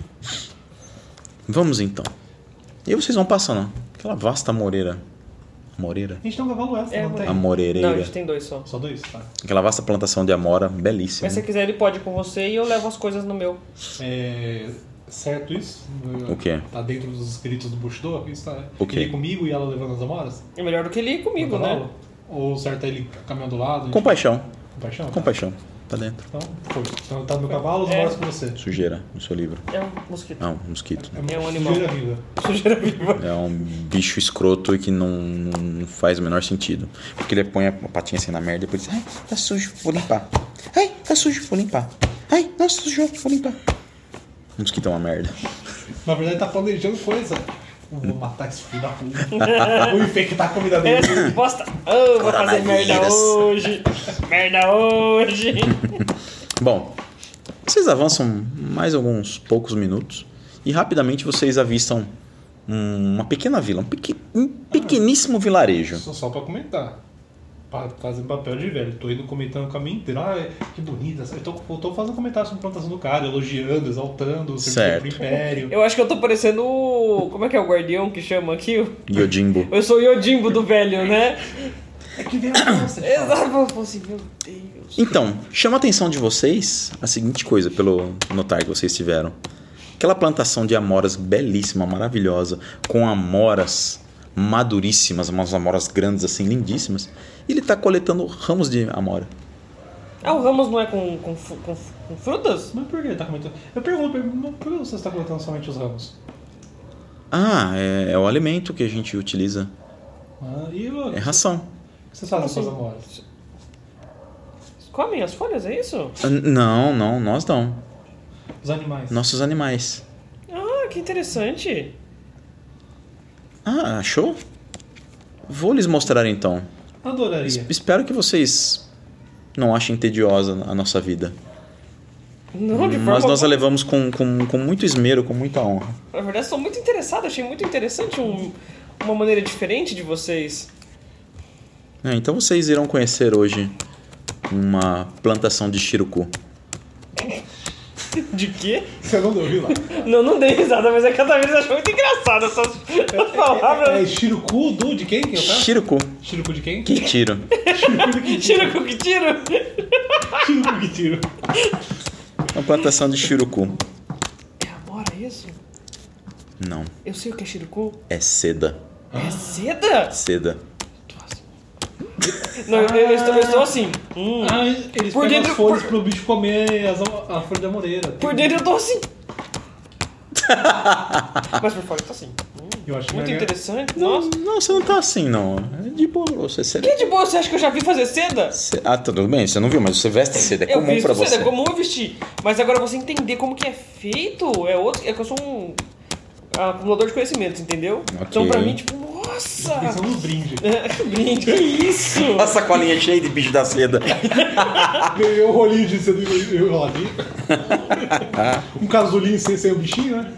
Speaker 1: Vamos então. E aí vocês vão passando. Aquela vasta moreira. Moreira?
Speaker 2: A gente tem um cavalo extra, não tem?
Speaker 1: A moreireira.
Speaker 3: Não, a gente tem dois só.
Speaker 2: Só dois? Tá.
Speaker 1: Aquela vasta plantação de amora, belíssima.
Speaker 3: Mas se você quiser, ele pode ir com você e eu levo as coisas no meu.
Speaker 2: Certo isso?
Speaker 1: O quê?
Speaker 2: Tá dentro dos escritos do Bushido? Isso tá...
Speaker 1: O quê?
Speaker 2: Ele comigo e ela levando as amoras?
Speaker 3: É melhor do que ele ir comigo,
Speaker 2: No
Speaker 3: né?
Speaker 2: cavalo? Ou certo é ele caminhando do lado?
Speaker 1: Compaixão.
Speaker 2: Compaixão?
Speaker 1: Compaixão. Tá dentro.
Speaker 2: Então, foi. Então tá no cavalo, as amoras com você.
Speaker 1: Sujeira no seu livro.
Speaker 3: É um mosquito.
Speaker 1: Não, mosquito.
Speaker 3: É um animal.
Speaker 2: Sujeira viva.
Speaker 3: Sujeira viva.
Speaker 1: É um bicho escroto e que não faz o menor sentido. Porque ele põe a patinha assim na merda e depois diz, ai, tá sujo, vou limpar. Ai, tá sujo, vou limpar. Ai, nossa, sujou, vou limpar. O mosquito é uma merda.
Speaker 2: Na verdade tá planejando coisa. Eu vou matar esse filho da puta. Vou infectar a comida dele.
Speaker 3: Bosta. Vou fazer merda
Speaker 1: Coronavírus.
Speaker 3: hoje. Merda hoje.
Speaker 1: Bom, vocês avançam mais alguns poucos minutos e rapidamente vocês avistam uma pequena vila, um pequeníssimo vilarejo.
Speaker 2: Só pra comentar. Fazendo papel de velho. Tô indo comentando o caminho inteiro. Ah, que bonita. Eu tô fazendo comentário sobre a plantação do cara, elogiando, exaltando o serviço pro Império.
Speaker 3: Eu acho que eu tô parecendo o... Como é que é o guardião que chama aqui?
Speaker 1: Yojimbo.
Speaker 3: Eu sou o Yojimbo do velho, né?
Speaker 2: É que vem a nossa.
Speaker 3: Exato. Eu falei assim, meu Deus.
Speaker 1: Então, chama a atenção de vocês a seguinte coisa, pelo notar que vocês tiveram. Aquela plantação de amoras belíssima, maravilhosa, com amoras maduríssimas, umas amoras grandes assim, lindíssimas. E ele tá coletando ramos de amora.
Speaker 3: O Ramos não é com frutas?
Speaker 2: Mas por que ele tá comentando? Eu pergunto, por que você está coletando somente os ramos?
Speaker 1: É o alimento que a gente utiliza. É ração.
Speaker 2: O que vocês fazem com as amoras?
Speaker 3: Comem as folhas, é isso?
Speaker 1: Não, nós não.
Speaker 2: Os animais.
Speaker 1: Nossos animais.
Speaker 3: Que interessante.
Speaker 1: Achou? Vou lhes mostrar então.
Speaker 2: Adoraria.
Speaker 1: Espero que vocês não achem tediosa a nossa vida.
Speaker 3: Não, de forma
Speaker 1: Mas nós a
Speaker 3: alguma.
Speaker 1: levamos com muito esmero, com muita honra.
Speaker 3: Na verdade, sou muito interessado. Achei muito interessante uma maneira diferente de vocês.
Speaker 1: Então vocês irão conhecer hoje uma plantação de shiruku.
Speaker 3: De quê?
Speaker 2: Você não ouviu lá?
Speaker 3: Não dei risada, mas é que cada vez eu acho muito engraçado essas palavras.
Speaker 2: É Shiruku de quem que é o cara?
Speaker 1: Shiruku.
Speaker 2: Shiruku de quem?
Speaker 1: Que tiro.
Speaker 3: Shiruku que tiro?
Speaker 2: Shiruku que tiro.
Speaker 1: Uma plantação de Shiruku.
Speaker 3: É amora isso?
Speaker 1: Não.
Speaker 3: Eu sei o que é Shiruku.
Speaker 1: É seda.
Speaker 3: É seda?
Speaker 1: Seda.
Speaker 3: Não, eu estou assim.
Speaker 2: Ah, eles
Speaker 3: Por
Speaker 2: pegam
Speaker 3: dentro-
Speaker 2: as folhas
Speaker 3: por-
Speaker 2: pro bicho comer a folha da moreira.
Speaker 3: Por dentro eu tô assim. Mas por fora eu tô assim.
Speaker 2: Eu acho que
Speaker 3: Muito
Speaker 2: não é-
Speaker 3: interessante. Nossa.
Speaker 1: Não, você não tá assim, não. É de boa pra você. Seda.
Speaker 3: Que de boa, você acha que eu já vi fazer seda?
Speaker 1: Ah, tudo bem, você não viu, mas você veste seda. É
Speaker 3: Eu
Speaker 1: comum
Speaker 3: visto
Speaker 1: pra
Speaker 3: seda,
Speaker 1: você.
Speaker 3: é comum eu vestir. Mas agora você entender como que é feito, é outro. É que eu sou um acumulador de conhecimentos, entendeu?
Speaker 1: Ok.
Speaker 3: Então pra mim, tipo, nossa!
Speaker 2: Pensando nos brindes.
Speaker 3: Brinde, que isso?
Speaker 1: A sacolinha cheia de bicho da seda.
Speaker 2: Ganhou o rolinho de cedo enroladinho. Um casulinho sem o bichinho, né?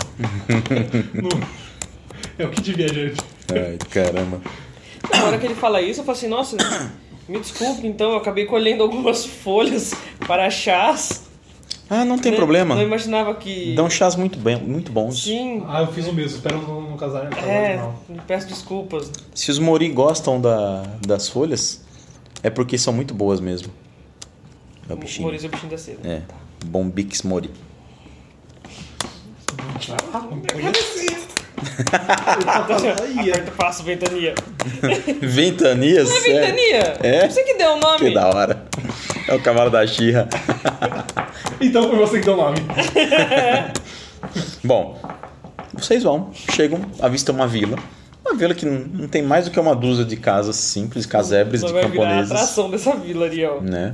Speaker 2: É o kit viajante.
Speaker 1: Ai, caramba.
Speaker 3: Na hora que ele fala isso, eu falo assim, nossa, me desculpe, então, eu acabei colhendo algumas folhas para chás.
Speaker 1: Ah, não tem
Speaker 3: Né?
Speaker 1: problema.
Speaker 3: Não imaginava que...
Speaker 1: Dão chás muito bons.
Speaker 3: Sim,
Speaker 2: Ah, eu fiz o mesmo. Espero não casar. Não.
Speaker 3: me peço desculpas.
Speaker 1: Se os mori gostam das folhas, é porque são muito boas mesmo. É o bichinho.
Speaker 3: Maurício é o bichinho da seda.
Speaker 1: É. Bombix mori.
Speaker 3: Aperta, passo, ventania.
Speaker 1: Ventanias?
Speaker 3: Não é ventania?
Speaker 1: É?
Speaker 3: Você que deu o nome.
Speaker 1: Que da hora. É o cavalo da Xirra.
Speaker 2: Então foi você que deu o nome.
Speaker 1: Bom, vocês chegam, avistam uma vila. Uma vila que não tem mais do que uma dúzia de casas simples, casebres
Speaker 3: Só
Speaker 1: de
Speaker 3: vai virar a
Speaker 1: camponeses.
Speaker 3: atração dessa vila ali, ó.
Speaker 1: Né?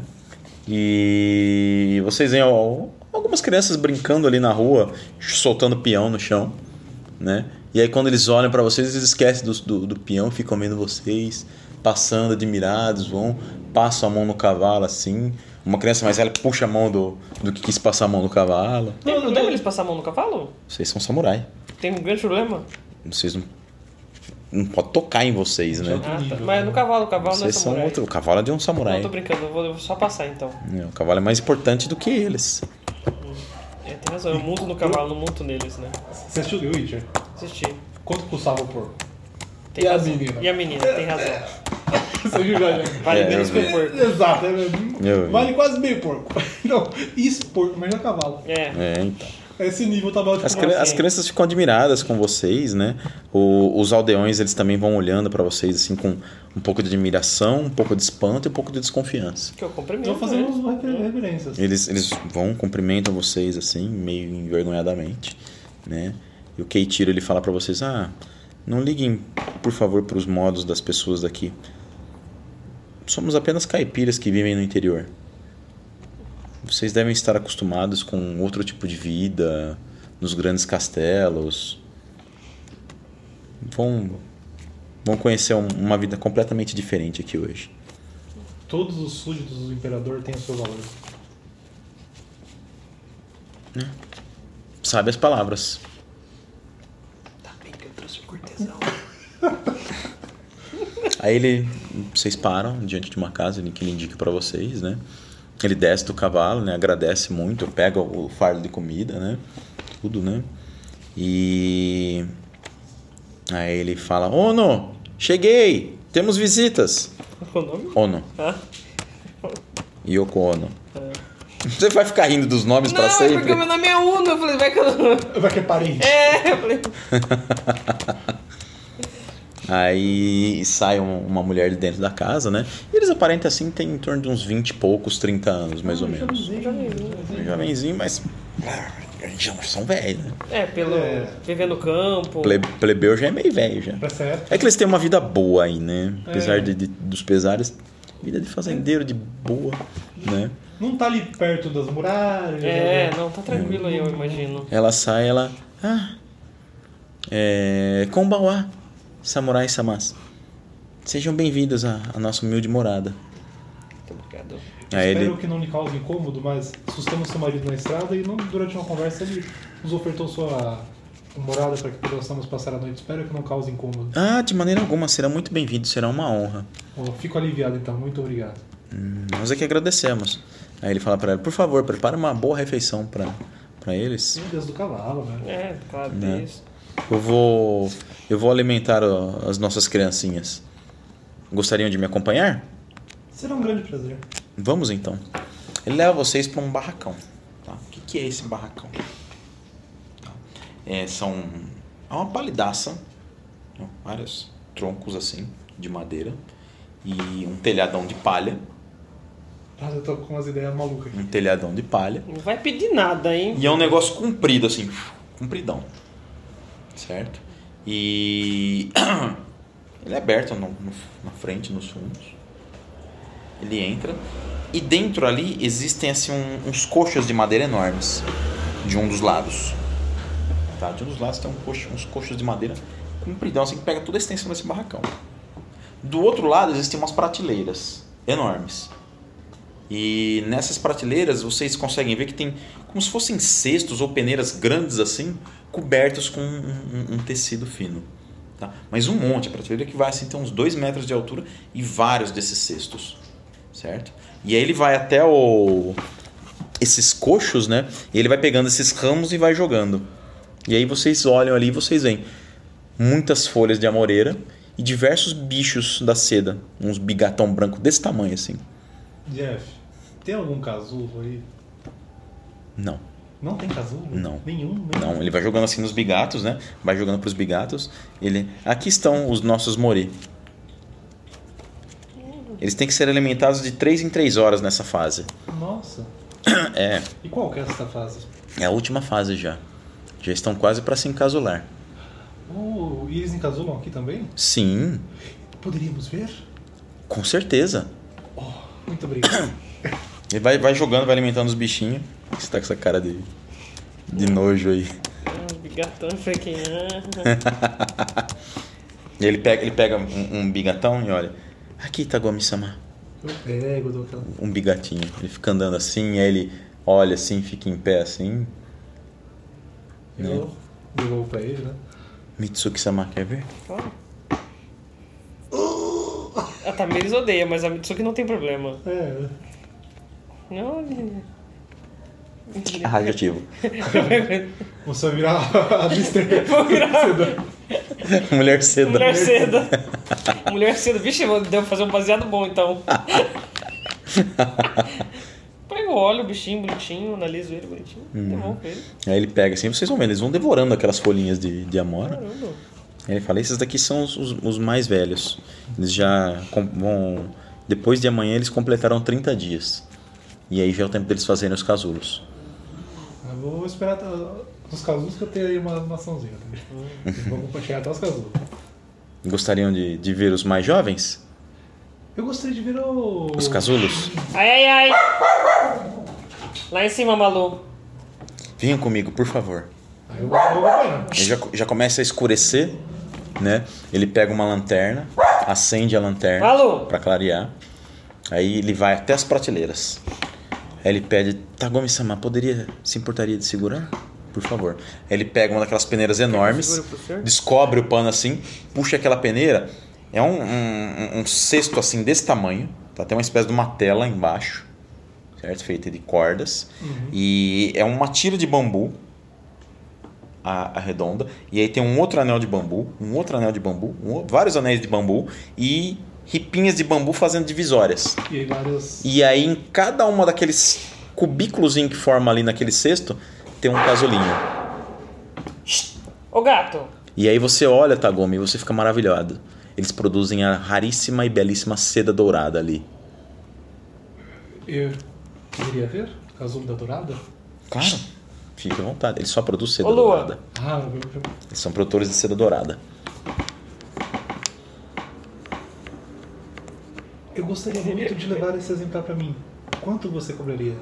Speaker 1: E vocês veem algumas crianças brincando ali na rua, soltando peão no chão, né? E aí quando eles olham pra vocês, eles esquecem do peão, ficam vendo vocês, passando admirados, passam a mão no cavalo assim. Uma criança mais velha puxa a mão do que quis passar a mão no cavalo.
Speaker 3: Tem problema eles passar a mão no cavalo?
Speaker 1: Vocês são samurai.
Speaker 3: Tem um grande problema?
Speaker 1: Vocês não pode tocar em vocês, né?
Speaker 3: Ah, tá.
Speaker 2: nível,
Speaker 3: Mas no cavalo, o cavalo não é
Speaker 1: Vocês são
Speaker 3: samurai.
Speaker 1: outro. O cavalo é de um
Speaker 3: Não,
Speaker 1: samurai.
Speaker 3: tô brincando, eu vou só passar então.
Speaker 1: O cavalo é mais importante do que eles.
Speaker 3: É, tem razão, eu monto no cavalo, não monto neles, né?
Speaker 2: Você assistiu The Witcher?
Speaker 3: Assisti.
Speaker 2: Quanto custava o porco?
Speaker 3: Tem
Speaker 2: E a
Speaker 3: razão.
Speaker 2: menina?
Speaker 3: E a menina, tem razão.
Speaker 2: Você viu já?
Speaker 3: Vale
Speaker 1: É,
Speaker 3: menos
Speaker 1: eu
Speaker 3: que
Speaker 1: vi.
Speaker 3: o porco.
Speaker 2: Exato.
Speaker 1: Eu vi.
Speaker 2: Vale quase meio porco. Não, isso porco, mas não é cavalo.
Speaker 3: É.
Speaker 1: Então.
Speaker 2: Esse nível tava tipo
Speaker 1: As crianças ficam admiradas com vocês, né? Os aldeões, eles também vão olhando pra vocês assim com um pouco de admiração, um pouco de espanto e um pouco de desconfiança.
Speaker 3: Que eu cumprimento.
Speaker 2: Estão fazendo
Speaker 3: eles.
Speaker 2: umas reverências.
Speaker 1: Eles vão, cumprimentam vocês assim, meio envergonhadamente, né? E o Keitiro, ele fala pra vocês: não liguem, por favor, pros modos das pessoas daqui. Somos apenas caipiras que vivem no interior. Vocês devem estar acostumados com outro tipo de vida, nos grandes castelos. Vão conhecer uma vida completamente diferente aqui hoje.
Speaker 2: Todos os súditos do imperador têm os seus valores.
Speaker 1: Sabe as palavras.
Speaker 3: Tá bem que eu trouxe o cortesão.
Speaker 1: Aí vocês param diante de uma casa que ele indica pra vocês, né? Ele desce do cavalo, né? Agradece muito, pega o fardo de comida, né? Tudo, né? E aí ele fala: Ono, cheguei! Temos visitas!
Speaker 3: Qual o nome?
Speaker 1: Ono.
Speaker 3: Ah.
Speaker 1: Yoko Ono. Você vai ficar rindo dos nomes pra
Speaker 3: Não, é
Speaker 1: sempre?
Speaker 3: porque o meu nome é Uno. Eu falei, vai que eu...
Speaker 2: Vai que é parente.
Speaker 3: É, eu falei...
Speaker 1: Aí sai uma mulher de dentro da casa, né? E eles aparentam assim, tem em torno de uns 20 e poucos, 30 anos, mais ou menos. Um jovenzinho, mas já são velhos, né?
Speaker 3: É, pelo... Viver no campo.
Speaker 1: Plebeu já é meio velho já.
Speaker 2: Pra essa época.
Speaker 1: É que eles têm uma vida boa aí, né? Apesar dos pesares, vida de fazendeiro de boa, né?
Speaker 2: Não tá ali perto das muralhas.
Speaker 3: É, não, tá tranquilo aí, eu imagino.
Speaker 1: Ela sai, Konbanwa, Samurai Samas. Sejam bem-vindos à nossa humilde morada.
Speaker 3: Muito obrigado.
Speaker 1: Aí
Speaker 2: Espero
Speaker 1: ele...
Speaker 2: que não lhe cause incômodo, mas assustamos seu marido na estrada e durante uma conversa ele nos ofertou sua morada para que possamos passar a noite. Espero que não cause incômodo.
Speaker 1: de maneira alguma, será muito bem-vindo, será uma honra.
Speaker 2: Eu fico aliviado então, muito obrigado.
Speaker 1: Nós é que agradecemos. Aí ele fala pra ela: por favor, prepare uma boa refeição pra eles.
Speaker 2: Meu Deus do cavalo, velho.
Speaker 3: É, claro,
Speaker 1: Né?
Speaker 3: tem isso.
Speaker 1: Eu vou alimentar as nossas criancinhas. Gostariam de me acompanhar?
Speaker 2: Será um grande prazer.
Speaker 1: Vamos então. Ele leva vocês para um barracão. Tá? O que é esse barracão? É uma palidaça, né? Vários troncos assim de madeira e um telhadão de palha.
Speaker 2: Nossa, eu tô com umas ideias malucas aqui.
Speaker 1: Um telhadão de palha.
Speaker 3: Não vai pedir nada, hein?
Speaker 1: E é um negócio comprido assim, compridão. Certo? E ele é aberto na frente, nos fundos. Ele entra e dentro ali existem assim uns coxos de madeira enormes de um dos lados. Tá? De um dos lados tem uns coxos de madeira compridão assim que pega toda a extensão desse barracão. Do outro lado existem umas prateleiras enormes. E nessas prateleiras vocês conseguem ver que tem como se fossem cestos ou peneiras grandes assim, cobertos com um tecido fino. Tá? Mas um monte, a prateleira que vai assim, tem uns 2 metros de altura e vários desses cestos. Certo? E aí ele vai até esses coxos, né? E ele vai pegando esses ramos e vai jogando. E aí vocês olham ali e vocês veem muitas folhas de amoreira e diversos bichos da seda. Uns bigatão branco desse tamanho assim.
Speaker 2: Jeff, tem algum casulo aí?
Speaker 1: Não.
Speaker 2: Não tem casulo?
Speaker 1: Não.
Speaker 2: Nenhum?
Speaker 1: Não, ele vai jogando assim nos bigatos, né? Vai jogando pros bigatos. Aqui estão os nossos mori. Eles têm que ser alimentados de 3 em 3 horas nessa fase.
Speaker 2: Nossa.
Speaker 1: É.
Speaker 2: E qual que é essa fase?
Speaker 1: É a última fase já. Já estão quase para se encasular.
Speaker 2: E eles encasulam aqui também?
Speaker 1: Sim,
Speaker 2: Poderíamos ver?
Speaker 1: com certeza.
Speaker 2: Muito obrigado.
Speaker 1: Ele vai jogando, vai alimentando os bichinhos. Você tá com essa cara de nojo aí.
Speaker 3: Bigatão frequinho.
Speaker 1: E ele pega um bigatão e olha. Aqui, Tagomi-sama.
Speaker 2: Eu pego, dou aquela...
Speaker 1: Um bigatinho. Ele fica andando assim, aí ele olha assim, fica em pé assim.
Speaker 2: Eu devolvo pra ele, né?
Speaker 1: Mitsuki-sama, quer ver?
Speaker 3: A Tamires odeia, mas a Mitsuki não tem problema.
Speaker 2: É.
Speaker 3: Não,
Speaker 1: Radioativo.
Speaker 2: Você vai virar a Mister...
Speaker 3: Vou virar
Speaker 1: Mulher seda.
Speaker 3: Mulher seda. Mulher seda. Vixe, deu pra fazer um baseado bom então. Pega o óleo, o bichinho bonitinho, analiso ele bonitinho. Devolvo pra ele.
Speaker 1: Aí ele pega assim, vocês vão ver, eles vão devorando aquelas folhinhas de amora.
Speaker 3: Caramba.
Speaker 1: Aí ele fala, esses daqui são os mais velhos. Eles já vão... Depois de amanhã eles completarão 30 dias. E aí já é o tempo deles fazerem os casulos.
Speaker 2: Eu vou esperar nos casulos que eu tenho aí uma maçãzinha. Vou compartilhar até os casulos.
Speaker 1: Gostariam de ver os mais jovens?
Speaker 2: Eu gostaria de ver
Speaker 1: Os casulos?
Speaker 3: Ai, ai, ai. Lá em cima, Malu.
Speaker 1: Venham comigo, por favor.
Speaker 2: Aí eu vou acompanhar.
Speaker 1: Ele já começa a escurecer, né? Ele pega uma lanterna, acende a lanterna
Speaker 3: Malu!
Speaker 1: para clarear. Aí ele vai até as prateleiras. Aí ele pede, Tagomi-sama, se importaria de segurar? Por favor. Aí ele pega uma daquelas peneiras enormes,
Speaker 3: Segura pro senhor?
Speaker 1: descobre o pano assim, puxa aquela peneira. É um cesto assim desse tamanho, tá? Tem uma espécie de uma tela embaixo, certo? Feita de cordas. E é uma tira de bambu arredonda. E aí tem um outro anel de bambu, vários anéis de bambu e ripinhas de bambu fazendo divisórias.
Speaker 2: E aí vários...
Speaker 1: E aí em cada uma daqueles cubículos que forma ali naquele cesto tem um casulinho.
Speaker 3: Ô gato.
Speaker 1: E aí você olha, Tagomi, e você fica maravilhado. Eles produzem a raríssima e belíssima seda dourada ali.
Speaker 2: Eu queria ver o casulo da dourada?
Speaker 1: Claro, fique à vontade. Eles só produzem seda
Speaker 3: Ô, Lua.
Speaker 1: dourada. Eles são produtores de seda dourada.
Speaker 2: Eu gostaria muito de levar esse exemplar pra mim. Quanto você cobraria?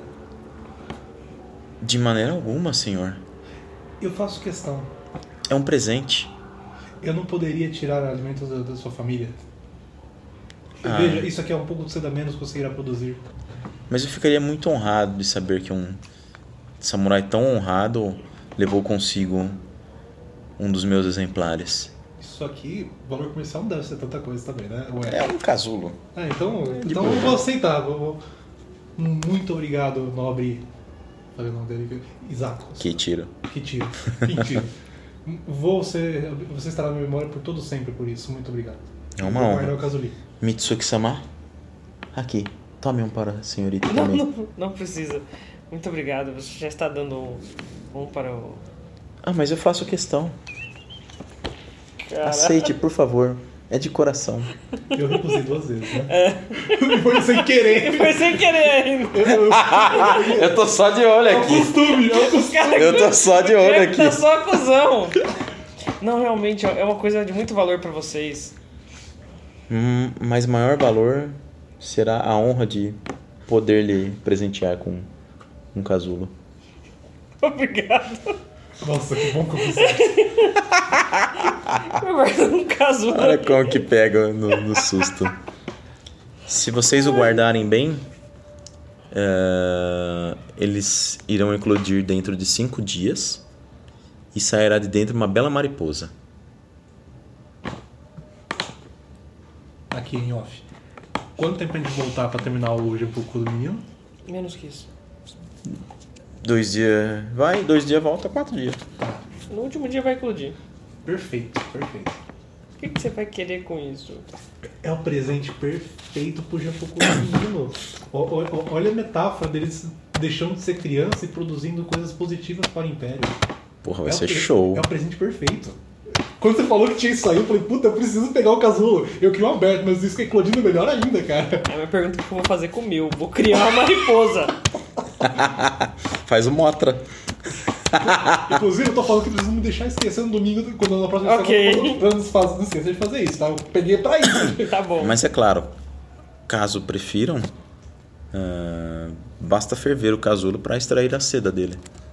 Speaker 1: De maneira alguma, senhor.
Speaker 2: Eu faço questão.
Speaker 1: É um presente.
Speaker 2: Eu não poderia tirar alimentos da sua família. Veja, isso aqui é um pouco de seda menos que você irá produzir.
Speaker 1: Mas eu ficaria muito honrado de saber que um samurai tão honrado levou consigo um dos meus exemplares.
Speaker 2: Isso aqui, o valor comercial não deve ser tanta coisa também, né? Ué.
Speaker 1: É um casulo.
Speaker 2: Então eu vou aceitar. Muito obrigado, nobre Falei o nome dele. Isaac.
Speaker 1: Que tiro.
Speaker 2: Que tiro. Mentira. Você estará na minha memória por todo sempre por isso. Muito obrigado.
Speaker 1: É uma
Speaker 2: Vou
Speaker 1: honra.
Speaker 2: guardar o Kazuli.
Speaker 1: Mitsuki-sama? Aqui. Tome um para a senhorita também.
Speaker 3: Não precisa. Muito obrigado. Você já está dando um para o...
Speaker 1: Ah, mas eu faço questão.
Speaker 3: Cara.
Speaker 1: Aceite, por favor. É de coração.
Speaker 2: Eu recusei 2 vezes, né? Foi sem querer.
Speaker 3: Foi sem querer ainda.
Speaker 1: Eu tô só de olho
Speaker 2: É o costume.
Speaker 1: Eu tô só de olho aqui.
Speaker 3: Tá só acusão. Não, realmente, é uma coisa de muito valor pra vocês.
Speaker 1: Mas maior valor será a honra de poder lhe presentear com um casulo.
Speaker 3: Obrigado.
Speaker 2: Nossa, que bom que eu fiz.
Speaker 3: Eu guardo um casulo.
Speaker 1: Olha como que pega no susto. Se vocês o guardarem bem, eles irão eclodir dentro de 5 dias e sairá de dentro uma bela mariposa.
Speaker 2: Aqui em off. Quanto tempo a gente voltar pra terminar o Genpuku do menino?
Speaker 3: Menos que isso.
Speaker 1: 2 dias vai, 2 dias volta, 4 dias.
Speaker 3: No último dia vai eclodir.
Speaker 2: Perfeito, perfeito.
Speaker 3: O que você vai querer com isso?
Speaker 2: É o presente perfeito pro Genpuku do menino. Olha a metáfora deles deixando de ser criança e produzindo coisas positivas para o Império.
Speaker 1: Porra, vai ser show.
Speaker 2: É o presente perfeito. Quando você falou que tinha isso aí, eu falei, puta, eu preciso pegar o casulo. Eu queria um aberto, mas isso que é eclodindo melhor ainda, cara.
Speaker 3: É a minha pergunta que eu vou fazer com o meu. Vou criar uma mariposa.
Speaker 1: Faz o Motra.
Speaker 2: Inclusive, eu tô falando que preciso me deixar esquecer no domingo, quando na próxima
Speaker 3: Ok.
Speaker 2: semana, não esqueça de fazer isso, tá? Eu peguei pra isso.
Speaker 3: Tá bom.
Speaker 1: Mas é claro, caso prefiram, basta ferver o casulo para extrair a seda dele.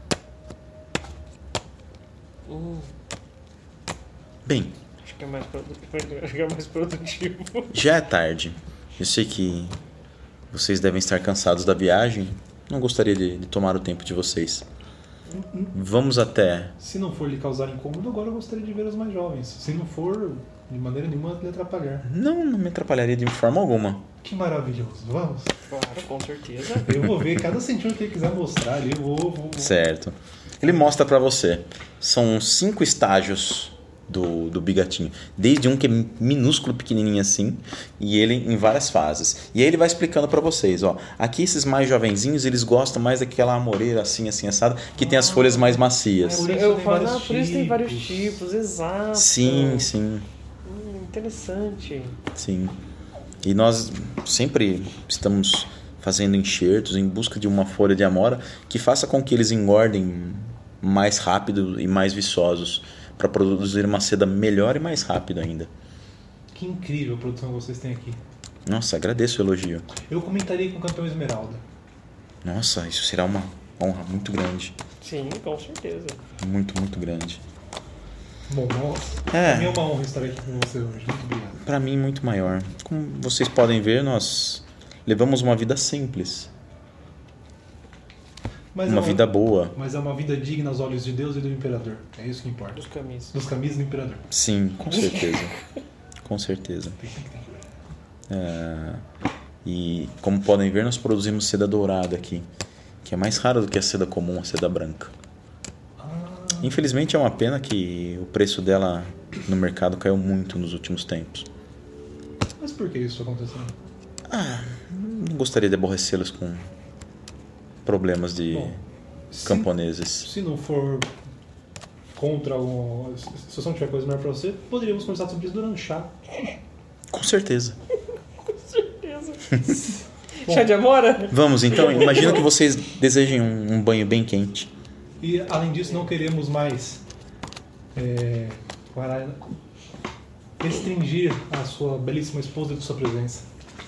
Speaker 1: Bem,
Speaker 3: Acho que é mais produtivo.
Speaker 1: já é tarde. Eu sei que vocês devem estar cansados da viagem. Não gostaria de tomar o tempo de vocês. Vamos até...
Speaker 2: Se não for lhe causar incômodo, agora eu gostaria de ver os mais jovens. Se não for, de maneira nenhuma, lhe atrapalhar.
Speaker 1: Não me atrapalharia de forma alguma.
Speaker 2: Que maravilhoso. Vamos.
Speaker 3: Claro, com certeza.
Speaker 2: Eu vou ver cada centímetro que ele quiser mostrar ali. Eu vou.
Speaker 1: Certo. Ele mostra pra você. São 5 estágios do bigatinho. Desde um que é minúsculo, pequenininho assim, e ele em várias fases. E aí ele vai explicando pra vocês, ó. Aqui esses mais jovenzinhos, eles gostam mais daquela amoreira assim assada, que tem as folhas mais macias.
Speaker 2: Por isso
Speaker 3: Eu
Speaker 2: tem
Speaker 3: falo,
Speaker 2: vários
Speaker 3: por isso tem vários
Speaker 2: tipos.
Speaker 3: tipos, exato.
Speaker 1: Sim.
Speaker 3: Interessante.
Speaker 1: Sim. E nós sempre estamos fazendo enxertos em busca de uma folha de amora que faça com que eles engordem mais rápido e mais viçosos, para produzir uma seda melhor e mais rápido ainda.
Speaker 2: Que incrível a produção que vocês têm aqui.
Speaker 1: Nossa, agradeço o elogio.
Speaker 2: Eu comentaria com o campeão Esmeralda.
Speaker 1: Nossa, isso será uma honra muito grande.
Speaker 3: Sim, com certeza.
Speaker 1: Muito, muito grande.
Speaker 2: Bom, nossa.
Speaker 1: É.
Speaker 2: Pra mim é uma honra estar aqui com você hoje. Muito obrigado.
Speaker 1: Para mim, muito maior. Como vocês podem ver, nós levamos uma vida simples.
Speaker 2: Mas
Speaker 1: Uma vida boa.
Speaker 2: Mas é uma vida digna aos olhos de Deus e do Imperador. É isso que importa.
Speaker 3: Dos camis.
Speaker 2: Dos camisas do Imperador.
Speaker 1: Sim, com certeza. Com certeza. E como podem ver, nós produzimos seda dourada aqui, que é mais rara do que a seda comum, a seda branca. Infelizmente é uma pena que o preço dela no mercado caiu muito nos últimos tempos.
Speaker 2: Mas por que isso aconteceu?
Speaker 1: Não gostaria de aborrecê-los com problemas de
Speaker 2: Bom,
Speaker 1: camponeses.
Speaker 2: Se não for contra algum... Se você não tiver coisa melhor pra você, poderíamos conversar sobre isso durante o chá.
Speaker 1: Com certeza.
Speaker 3: Chá de amora?
Speaker 1: Vamos então, imagino que vocês desejem um banho bem quente.
Speaker 2: E além disso, não queremos mais restringir a sua belíssima esposa de sua presença.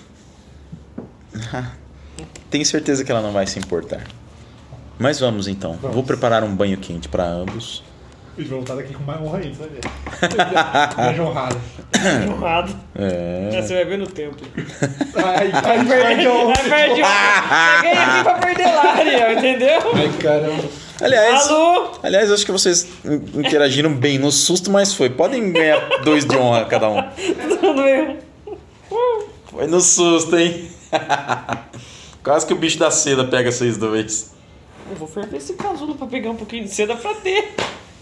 Speaker 1: Tenho certeza que ela não vai se importar. Mas vamos então.
Speaker 2: Vamos.
Speaker 1: Vou preparar um banho quente para ambos.
Speaker 2: E vai voltar daqui com mais honra ainda, sabe? Mais honrada.
Speaker 3: Honrado.
Speaker 1: É.
Speaker 3: Você vai ver no tempo.
Speaker 2: Ai,
Speaker 3: Vai perder. Cheguei aqui pra perder Lária, entendeu?
Speaker 2: Ai, caramba.
Speaker 3: Alô?
Speaker 1: Aliás, acho que vocês interagiram bem no susto, mas foi. Podem ganhar 2 de honra cada um.
Speaker 3: Tudo bem.
Speaker 1: Foi no susto, hein? Quase que o bicho da seda pega vocês dois.
Speaker 3: Eu vou ferver esse casulo pra pegar um pouquinho de seda pra ter.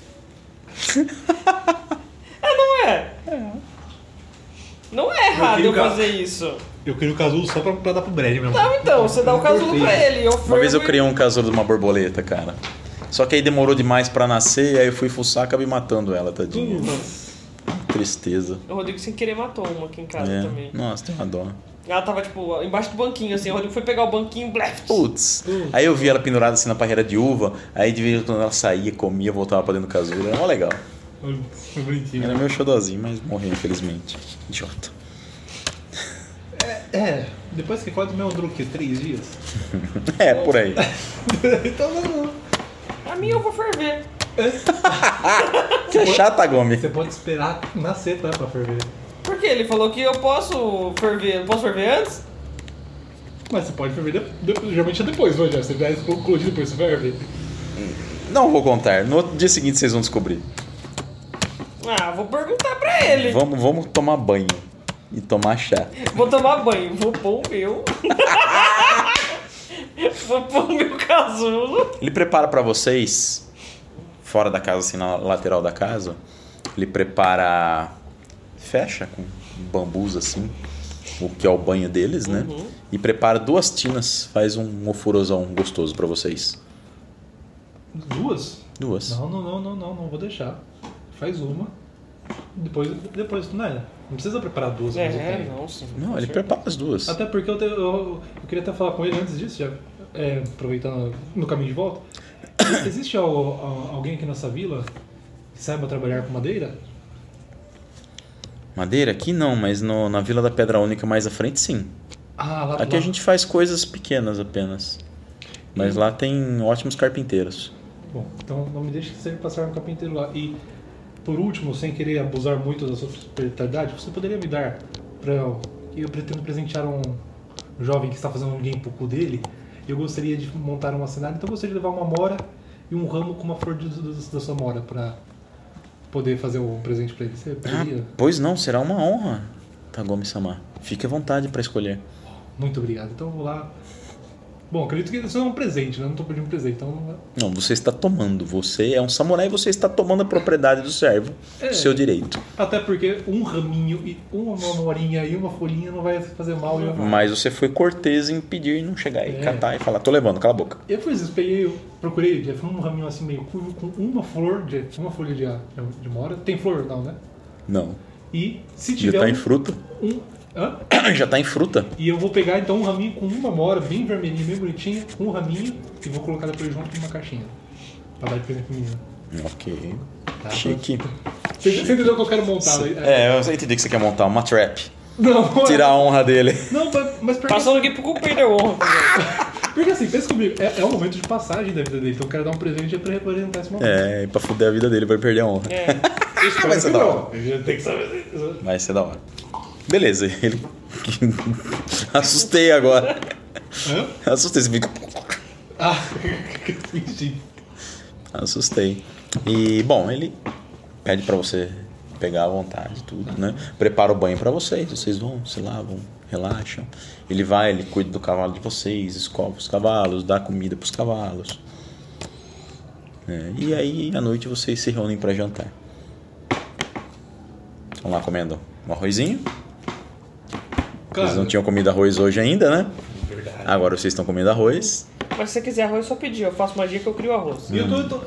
Speaker 3: Não é? Não é errado eu fazer isso.
Speaker 2: Eu queria o casulo só pra dar pro Brad mesmo.
Speaker 3: Não, então, você dá o casulo pra ele.
Speaker 1: Uma vez eu criei um casulo de uma borboleta, cara. Só que aí demorou demais pra nascer, aí eu fui fuçar e acabei matando ela, tadinha. Tristeza.
Speaker 3: O Rodrigo sem querer matou uma aqui em casa também.
Speaker 1: Nossa, tem uma dó.
Speaker 3: Ela tava, tipo, embaixo do banquinho, assim. O Rodrigo foi pegar o banquinho, bleft.
Speaker 1: Putz. Aí eu vi ela pendurada assim na parreira de uva, aí de vez em quando ela saía, comia, voltava pra dentro do casulo. Era mó legal.
Speaker 2: Foi bonitinho.
Speaker 1: Era meu xodózinho, mas morreu infelizmente. Idiota.
Speaker 2: Depois que quase me andou o quê? 3 dias?
Speaker 1: É, por aí.
Speaker 2: Então não.
Speaker 3: A minha eu vou ferver.
Speaker 1: Que é chata, Gomes.
Speaker 2: Você pode esperar nascer, tá? Pra ferver.
Speaker 3: Por quê? Ele falou que eu posso ferver. Posso ferver antes?
Speaker 2: Mas você pode ferver geralmente é depois, hoje. Você já concluiu depois, você ferve.
Speaker 1: Não vou contar. No dia seguinte vocês vão descobrir.
Speaker 3: Ah, vou perguntar pra ele.
Speaker 1: Vamos tomar banho e tomar chá.
Speaker 3: Vou tomar banho, vou pôr o meu. Vou pôr o meu casulo.
Speaker 1: Ele prepara pra vocês, fora da casa, assim, na lateral da casa, ele prepara, fecha com bambus assim, o que é o banho deles, né? E prepara 2 tinas, faz um ofurosão gostoso pra vocês.
Speaker 2: 2?
Speaker 1: 2.
Speaker 2: Não vou deixar. Faz uma. Depois não é. Não precisa preparar 2 ao mesmo tempo.
Speaker 3: Não, sim.
Speaker 1: Não, ele prepara as 2.
Speaker 2: Até porque eu queria até falar com ele antes disso, já aproveitando no caminho de volta. Existe alguém aqui nessa vila que saiba trabalhar com madeira?
Speaker 1: Madeira aqui não, mas na Vila da Pedra Única mais à frente sim.
Speaker 2: Lá
Speaker 1: Aqui a gente faz coisas pequenas apenas. Mas lá tem ótimos carpinteiros.
Speaker 2: Bom, então não me deixe que seja passar um carpinteiro lá. E por último, sem querer abusar muito da sua hospitalidade, você poderia me dar eu pretendo presentear um jovem que está fazendo um game pro cu dele. Eu gostaria de montar uma cenário, então eu gostaria de levar uma mora e um ramo com uma flor da sua mora para poder fazer um presente para ele. Você poderia?
Speaker 1: Pois não, será uma honra, Tagome-sama. Fique à vontade para escolher.
Speaker 2: Muito obrigado. Então eu vou lá. Bom, acredito que isso é um presente, né? Eu não estou pedindo um presente, então...
Speaker 1: Não, você está tomando. Você é um samurai e você está tomando a propriedade do servo. Seu direito.
Speaker 2: Até porque um raminho e uma morinha e uma folhinha não vai fazer mal.
Speaker 1: Mas você foi cortês em pedir e não chegar e catar e falar, tô levando, cala a boca.
Speaker 2: Eu fiz isso, procurei, foi um raminho assim meio curvo com uma folha de mora. Tem flor não, né?
Speaker 1: Não.
Speaker 2: E se tiver
Speaker 1: já tá em fruta?
Speaker 2: Hã?
Speaker 1: Já tá em fruta.
Speaker 2: E eu vou pegar então um raminho com uma mora, bem vermelhinha, bem bonitinha, um raminho, e vou colocar depois junto numa caixinha. Pra dar de presente pro menino.
Speaker 1: Ok.
Speaker 2: Tá,
Speaker 1: Chique.
Speaker 2: Você entendeu o que eu quero montar?
Speaker 1: Eu entendi que você quer montar uma trap.
Speaker 2: Não,
Speaker 1: Tirar a honra dele.
Speaker 2: Não, mas porque...
Speaker 3: Passando aqui pro cumprir a honra.
Speaker 2: Porque assim, pensa comigo, é um momento de passagem da vida dele, então eu quero dar um presente pra representar esse momento.
Speaker 1: E pra fuder a vida dele, vai perder a honra.
Speaker 2: Isso
Speaker 1: vai ser da hora.
Speaker 2: Tem que saber.
Speaker 1: Vai ser da hora. Beleza, ele... Assustei agora.
Speaker 2: Hã?
Speaker 1: Assustei, você fica...
Speaker 2: Entendi.
Speaker 1: Assustei. E, bom, ele pede pra você pegar à vontade tudo, né? Prepara o banho pra vocês vão, se lavam, relaxam. Ele cuida do cavalo de vocês, escova os cavalos, dá comida pros cavalos. E aí, à noite, vocês se reúnem pra jantar. Vamos lá comendo um arrozinho.
Speaker 2: Claro.
Speaker 1: Vocês não tinham comido arroz hoje ainda, né?
Speaker 2: Verdade.
Speaker 1: Agora vocês estão comendo arroz.
Speaker 3: Mas se você quiser arroz, só pedir. Eu faço magia que eu crio arroz.
Speaker 2: E eu tô...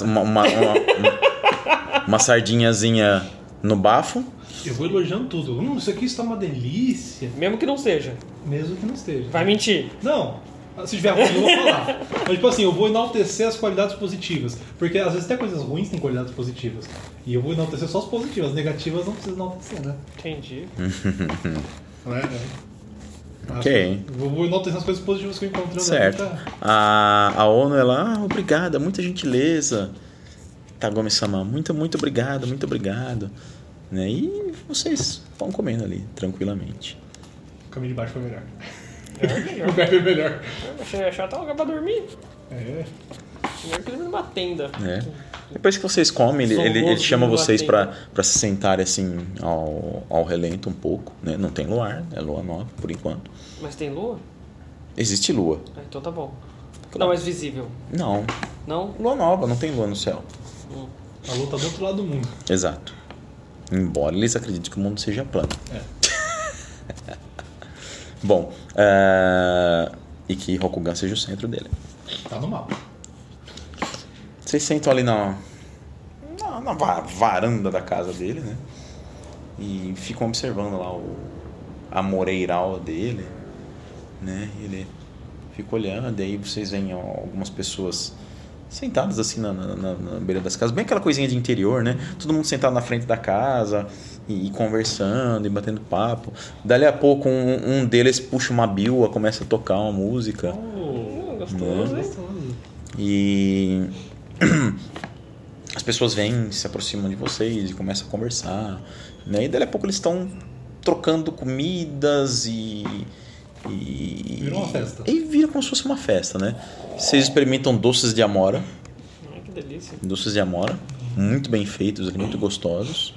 Speaker 1: Uma sardinhazinha no bafo.
Speaker 2: Eu vou elogiando tudo. Isso aqui está uma delícia.
Speaker 3: Mesmo que não seja.
Speaker 2: Mesmo que não esteja.
Speaker 3: Vai mentir.
Speaker 2: Não. Se tiver ruim, eu vou falar. Mas, tipo assim, eu vou enaltecer as qualidades positivas. Porque, às vezes, até coisas ruins têm qualidades positivas. E eu vou enaltecer só as positivas. As negativas não precisa enaltecer, né?
Speaker 3: Entendi.
Speaker 2: Não é?
Speaker 1: Ok.
Speaker 2: Vou enaltecer as coisas positivas que eu encontrei.
Speaker 1: Certo. A ONU, ela... obrigada, muita gentileza. Tagome-sama, muito obrigado, muito obrigado. Né? E vocês vão comendo ali, tranquilamente.
Speaker 2: O caminho de baixo foi melhor.
Speaker 3: Melhor.
Speaker 2: O baixo foi melhor.
Speaker 3: Achei achar um lugar pra dormir. Primeiro que dormir numa tenda.
Speaker 1: Depois que vocês comem, ele chama vocês
Speaker 3: tenda.
Speaker 1: pra se sentarem assim ao relento um pouco. Né? Não tem luar, é lua nova por enquanto.
Speaker 3: Mas tem lua?
Speaker 1: Existe lua.
Speaker 3: Então tá bom. Não, mais visível.
Speaker 1: Não.
Speaker 3: Não?
Speaker 1: Lua nova, não tem lua no céu.
Speaker 2: A lua tá do outro lado do mundo.
Speaker 1: Exato. Embora eles acreditem que o mundo seja plano. Bom, e que Rokugan seja o centro dele.
Speaker 2: Tá no mapa.
Speaker 1: Vocês sentam ali na varanda da casa dele, né? E ficam observando lá a moreiral dele, né? Ele fica olhando, e aí vocês veem algumas pessoas sentadas assim na beira das casas, bem aquela coisinha de interior, né? Todo mundo sentado na frente da casa e conversando e batendo papo. Dali a pouco um deles puxa uma biwa, começa a tocar uma música.
Speaker 3: Gostoso, hein?
Speaker 1: E as pessoas vêm, se aproximam de vocês e começam a conversar, né? E dali a pouco eles estão trocando comidas
Speaker 2: Virou uma festa.
Speaker 1: E vira como se fosse uma festa, né? Vocês experimentam doces de amora.
Speaker 3: Ai, que delícia.
Speaker 1: Doces de amora, muito bem feitos, muito gostosos.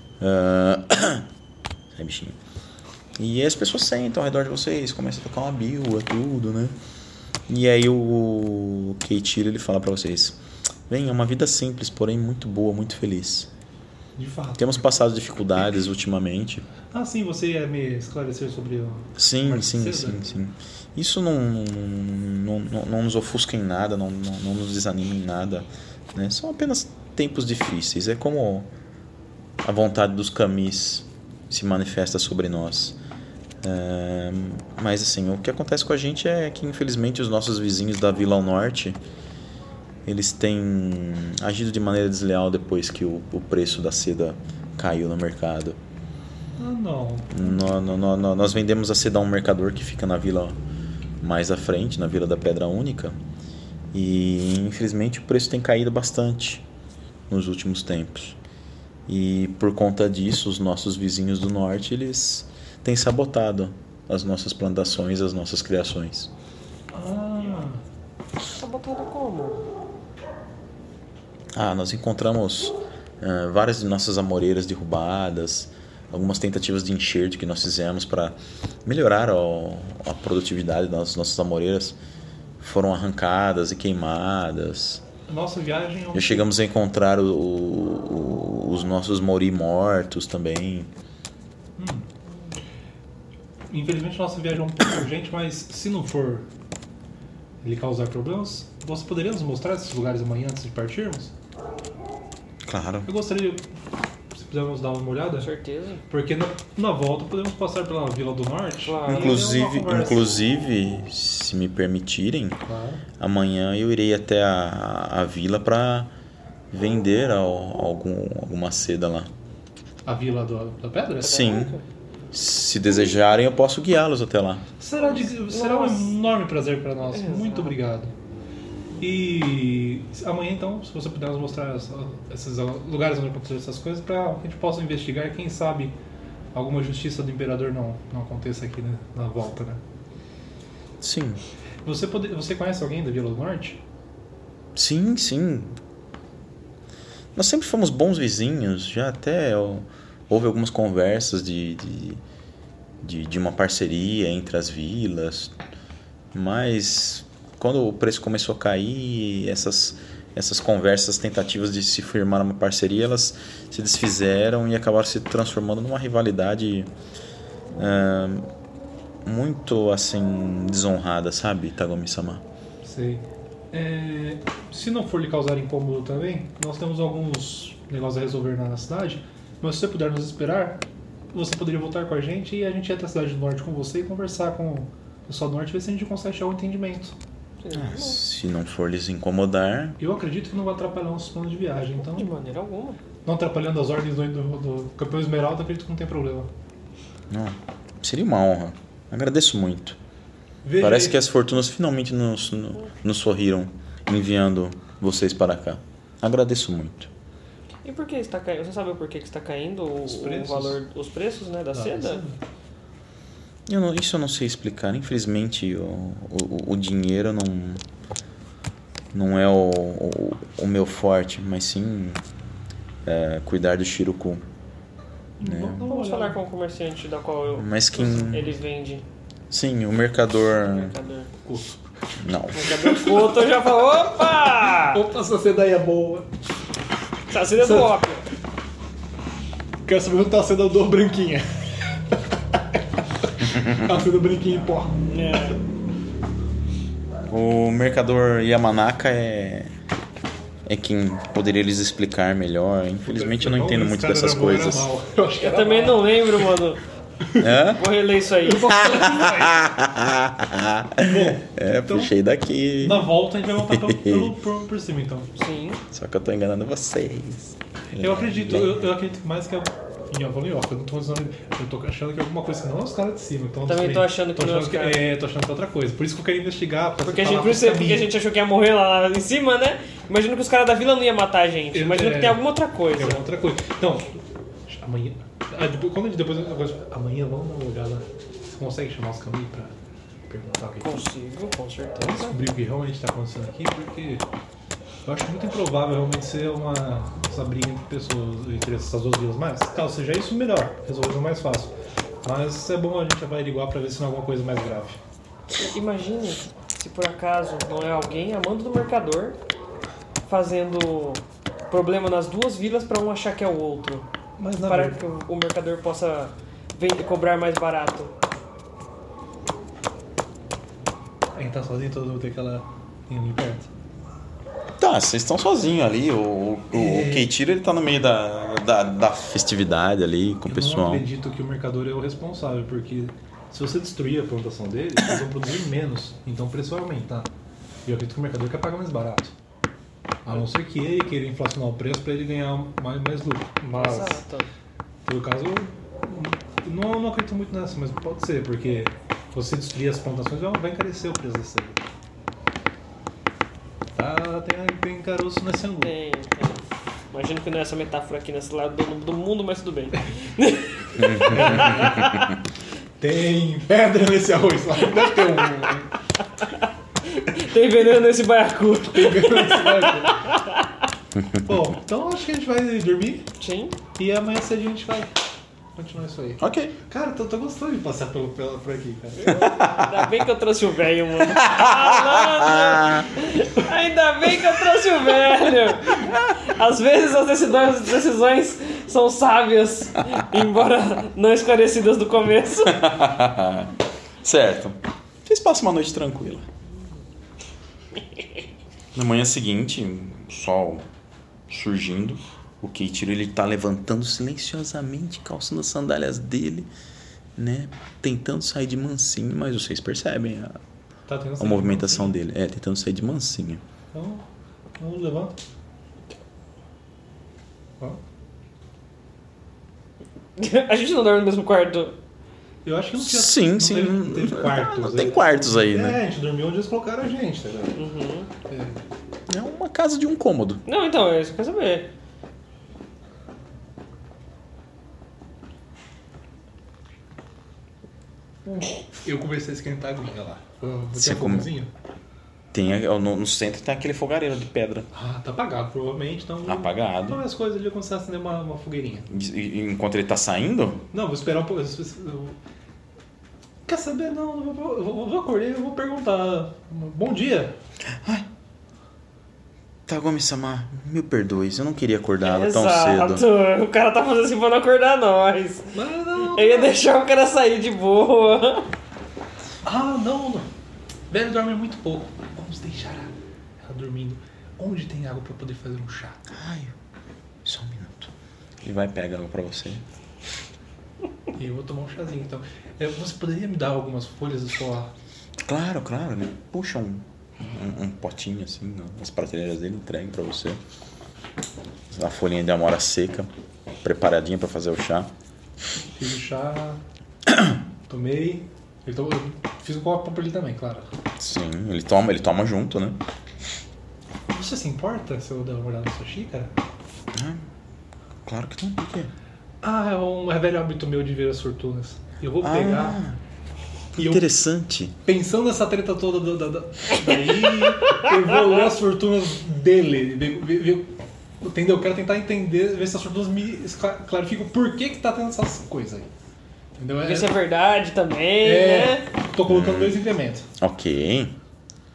Speaker 1: Ai, bichinho. E as pessoas sentam ao redor de vocês, começam a tocar uma biwa, tudo, né? E aí o Keiichiro, ele fala pra vocês: bem, é uma vida simples, porém muito boa, muito feliz.
Speaker 2: De fato.
Speaker 1: Temos passado dificuldades ultimamente.
Speaker 2: Ah, sim, você ia me esclarecer sobre o...
Speaker 1: Sim.
Speaker 2: Marxista?
Speaker 1: Isso não nos ofusca em nada, não nos desanima em nada, né? São apenas tempos difíceis. É como a vontade dos kamis se manifesta sobre nós. Mas assim, o que acontece com a gente é que infelizmente os nossos vizinhos da Vila ao Norte, eles têm agido de maneira desleal depois que o preço da seda caiu no mercado.
Speaker 2: Ah, não.
Speaker 1: Nós vendemos a seda a um mercador que fica na vila mais à frente, na Vila da Pedra Única, e infelizmente o preço tem caído bastante nos últimos tempos. E por conta disso, os nossos vizinhos do norte, eles têm sabotado as nossas plantações, as nossas criações.
Speaker 3: Sabotado como?
Speaker 1: Nós encontramos várias de nossas amoreiras derrubadas, algumas tentativas de enxerto que nós fizemos para melhorar a produtividade das nossas amoreiras foram arrancadas e queimadas.
Speaker 2: Nossa viagem...
Speaker 1: Já chegamos a encontrar os nossos mori mortos também.
Speaker 2: Infelizmente nossa viagem é um pouco urgente, mas se não for ele causar problemas, você poderia nos mostrar esses lugares amanhã antes de partirmos?
Speaker 1: Claro.
Speaker 2: Eu gostaria, se pudermos dar uma olhada,
Speaker 3: Com certeza.
Speaker 2: porque na volta podemos passar pela Vila do Norte.
Speaker 3: Claro.
Speaker 2: E ter uma
Speaker 1: Inclusive, se me permitirem,
Speaker 2: Claro.
Speaker 1: amanhã eu irei até a vila para vender alguma seda lá.
Speaker 2: A Vila da Pedra?
Speaker 1: Sim. Se desejarem, eu posso guiá-los até lá.
Speaker 2: Será um enorme prazer para nós.
Speaker 3: Exato.
Speaker 2: Muito obrigado. E amanhã, então, se você puder nos mostrar esses lugares onde aconteceram essas coisas, para que a gente possa investigar e, quem sabe, alguma justiça do imperador não aconteça aqui, né, na volta, né?
Speaker 1: Sim.
Speaker 2: Você conhece alguém da Vila do Norte?
Speaker 1: Sim. Nós sempre fomos bons vizinhos, já até houve algumas conversas de uma parceria entre as vilas, mas quando o preço começou a cair, essas conversas, tentativas de se firmar uma parceria, elas se desfizeram e acabaram se transformando numa rivalidade muito assim desonrada, sabe, Tagumi-sama?
Speaker 2: Sei. Se não for lhe causar incômodo também, nós temos alguns negócios a resolver na cidade, mas se você puder nos esperar, você poderia voltar com a gente e a gente ir até a cidade do norte com você e conversar com o pessoal do norte e ver se a gente consegue achar um entendimento.
Speaker 1: Se não for lhes incomodar...
Speaker 2: Eu acredito que não vai atrapalhar nossos planos de viagem, então...
Speaker 3: De maneira alguma.
Speaker 2: Não atrapalhando as ordens do campeão Esmeralda, acredito que não tem problema.
Speaker 1: Não, seria uma honra. Agradeço muito.
Speaker 2: Veja
Speaker 1: Parece
Speaker 2: aí.
Speaker 1: que as fortunas finalmente nos sorriram enviando vocês para cá. Agradeço muito.
Speaker 3: E por que está caindo? Você sabe o porquê que está caindo
Speaker 2: Os preços.
Speaker 3: os preços, né, da seda?
Speaker 1: Isso eu não sei explicar. Infelizmente, o dinheiro não é o meu forte, mas sim cuidar do Shiruku. Né?
Speaker 3: Vamos falar com o comerciante da qual
Speaker 1: Mas quem...
Speaker 3: ele vende.
Speaker 1: Sim, o mercador...
Speaker 3: Mercador.
Speaker 2: Custo.
Speaker 1: Não.
Speaker 3: O mercador Couto já falou, opa!
Speaker 2: Opa, essa seda aí é boa.
Speaker 3: Essa cena é boa.
Speaker 2: Quero saber onde tá a seda do branquinha. A seda branquinha em pó.
Speaker 3: É.
Speaker 1: O mercador Yamanaka é quem poderia lhes explicar melhor. Infelizmente eu não entendo muito dessas coisas.
Speaker 2: Eu acho que
Speaker 3: Eu
Speaker 2: era
Speaker 3: também
Speaker 2: mal.
Speaker 3: não lembro, mano.
Speaker 1: Hã?
Speaker 3: Vou reler isso aí.
Speaker 2: Então-
Speaker 1: puxei daqui.
Speaker 2: Na volta a gente vai voltar por cima, então.
Speaker 3: Sim.
Speaker 1: Só que eu tô enganando vocês.
Speaker 2: Eu acredito mais que é. Eu falei, ó, eu não tô usando. Eu tô achando que é alguma coisa que não é os caras de cima. Então,
Speaker 3: Também tô achando que não é os caras.
Speaker 2: Tô achando que é outra coisa. Por isso que eu queria investigar.
Speaker 3: Porque a gente achou que ia morrer lá em cima, né? Imagino que os caras da vila não iam matar a gente. Imagino que tem alguma outra coisa.
Speaker 2: É outra coisa. Então, amanhã. Amanhã vamos dar uma olhada. Você consegue chamar os caminhos pra perguntar o que
Speaker 3: Consigo, com certeza.
Speaker 2: descobrir o que realmente tá acontecendo aqui? Porque eu acho muito improvável realmente ser essa briga entre pessoas, entre essas duas vilas. Mas, caso seja isso, melhor. Resolver mais fácil. Mas é bom a gente averiguar pra ver se não é alguma coisa mais grave.
Speaker 3: Imagine se por acaso não é alguém amando do mercador fazendo problema nas duas vilas pra um achar que é o outro.
Speaker 2: Mas na
Speaker 3: Para
Speaker 2: verdade,
Speaker 3: que o mercador possa cobrar mais barato.
Speaker 2: a gente tá sozinho, todo mundo tem aquela ali perto.
Speaker 1: Tá, vocês estão sozinhos ali. O Keitiro ele tá no meio da festividade ali com o
Speaker 2: Eu
Speaker 1: pessoal.
Speaker 2: não acredito que o mercador é o responsável, porque se você destruir a plantação dele, eles vão produzir menos, então o preço vai aumentar. E eu acredito que o mercador quer pagar mais barato. A não ser que ele queira inflacionar o preço para ele ganhar mais lucro. Mas,
Speaker 3: Exato.
Speaker 2: pelo caso, eu não acredito muito nessa, mas pode ser, porque se você destruir as plantações, vai encarecer o preço da seda. Tá, tem caroço nesse ângulo.
Speaker 3: Tem. Imagino que não é essa metáfora aqui nesse lado do mundo, mas tudo bem.
Speaker 2: Tem pedra nesse arroz lá. Deve ter um.
Speaker 3: Tem veneno nesse baiacu.
Speaker 2: Bom, então acho que a gente vai dormir
Speaker 3: Sim.
Speaker 2: e amanhã cedo a gente vai continuar isso aí.
Speaker 1: Ok.
Speaker 2: Cara, tô gostando de passar por aqui, cara.
Speaker 3: Ainda bem que eu trouxe o velho, mano. Caramba! Ainda bem que eu trouxe o velho. Às vezes as decisões são sábias, embora não esclarecidas do começo.
Speaker 1: Certo. Vocês passam uma noite tranquila. Na manhã seguinte, o sol surgindo, o Keitiro ele tá levantando silenciosamente, calçando as sandálias dele, né? Tentando sair de mansinho, mas vocês percebem
Speaker 2: Tá tendo
Speaker 1: a movimentação dele. Tentando sair de mansinho.
Speaker 2: Então, vamos levanta. Ó.
Speaker 3: A gente não dorme no mesmo quarto.
Speaker 2: Eu acho que não tinha.
Speaker 1: Sim,
Speaker 2: não
Speaker 1: sim.
Speaker 2: Teve quartos.
Speaker 1: Não tem quartos aí,
Speaker 2: É,
Speaker 1: né?
Speaker 2: a gente dormiu onde eles colocaram a gente, tá ligado?
Speaker 3: Uhum.
Speaker 2: É.
Speaker 1: É uma casa de um cômodo.
Speaker 3: Não, então, é isso que eu quero saber.
Speaker 2: Eu comecei a esquentar a aguinha lá.
Speaker 1: Você
Speaker 2: Tem um fogãozinho?
Speaker 1: No centro tem aquele fogareiro de pedra.
Speaker 2: Ah, tá apagado, provavelmente. Então,
Speaker 1: Apagado.
Speaker 2: Então as coisas ali, eu começar a acender uma fogueirinha.
Speaker 1: Enquanto ele tá saindo,
Speaker 2: Não, vou esperar um pouco. Quer saber? Não, eu vou acordar e eu vou perguntar. Bom dia.
Speaker 1: Tagome-sama, me perdoe, eu não queria acordá-la tão
Speaker 3: Exato.
Speaker 1: cedo.
Speaker 3: O cara tá fazendo assim pra não acordar nós.
Speaker 2: Mas não.
Speaker 3: Eu ia deixar o cara sair de boa.
Speaker 2: Ah, não. Velho dorme muito pouco. Vamos deixar ela dormindo. Onde tem água pra poder fazer um chá?
Speaker 1: Ai, só um minuto. Ele vai pegar água pra você.
Speaker 2: E eu vou tomar um chazinho, então. Você poderia me dar algumas folhas da sua...
Speaker 1: Claro, ele puxa um potinho assim nas prateleiras dele, entrega pra você. A folhinha de amora seca, preparadinha pra fazer o chá.
Speaker 2: Fiz o chá, tomei. Eu fiz um copo pra ele também, claro.
Speaker 1: Sim, ele toma junto, né?
Speaker 2: Você se importa se eu der uma olhada na sua xícara?
Speaker 1: Claro que não, por quê?
Speaker 2: Ah, é um velho hábito meu de ver as fortunas. Eu vou pegar... E eu,
Speaker 1: Interessante.
Speaker 2: pensando nessa treta toda daí, eu vou ler as fortunas dele. Entendeu? Eu quero tentar entender, ver se as fortunas me clarificam por que tá tendo essas coisas aí. Entendeu?
Speaker 3: Ver se é verdade também, né?
Speaker 2: Tô colocando dois incrementos.
Speaker 1: Ok.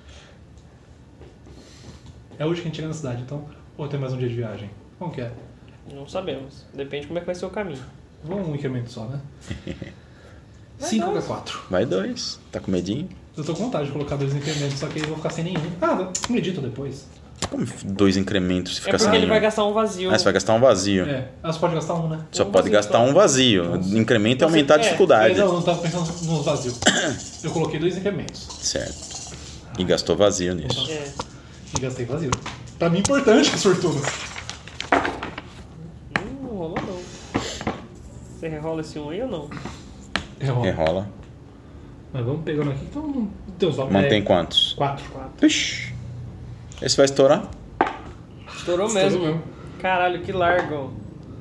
Speaker 2: É hoje que a gente chega na cidade, então. Ou tem mais um dia de viagem? Como que é?
Speaker 3: Não sabemos. Depende de como é que vai ser o caminho.
Speaker 2: Vamos um incremento só, né? 5 ou 4?
Speaker 1: Vai 2. Tá com medinho?
Speaker 2: Eu tô com vontade de colocar 2 incrementos, só que aí eu vou ficar sem nenhum. Ah, medito depois.
Speaker 1: Como 2 incrementos se
Speaker 3: É
Speaker 1: fica
Speaker 3: porque
Speaker 1: sem
Speaker 3: ele vai
Speaker 1: nenhum?
Speaker 3: gastar um vazio.
Speaker 1: Ah, você vai gastar um vazio.
Speaker 2: É. Ah, você pode gastar um, né?
Speaker 1: Só
Speaker 3: Um
Speaker 1: pode
Speaker 3: vazio
Speaker 1: gastar
Speaker 3: só.
Speaker 1: um vazio. Incremento é aumentar a dificuldade.
Speaker 2: Não, eu não tava pensando no vazio. Eu coloquei 2 incrementos.
Speaker 1: Certo. E gastou vazio nisso.
Speaker 3: É.
Speaker 2: E gastei vazio. Pra mim é importante as fortunas.
Speaker 3: Não rolou não. Você rerola esse 1 aí ou não?
Speaker 1: Rerola.
Speaker 2: Mas vamos pegando aqui. Então não tem os nomes.
Speaker 1: Mantém quantos?
Speaker 2: 4.
Speaker 1: Ixi. Esse vai estourar?
Speaker 3: Estourou
Speaker 2: Estourou
Speaker 3: mesmo.
Speaker 2: mesmo.
Speaker 3: Caralho, que largo.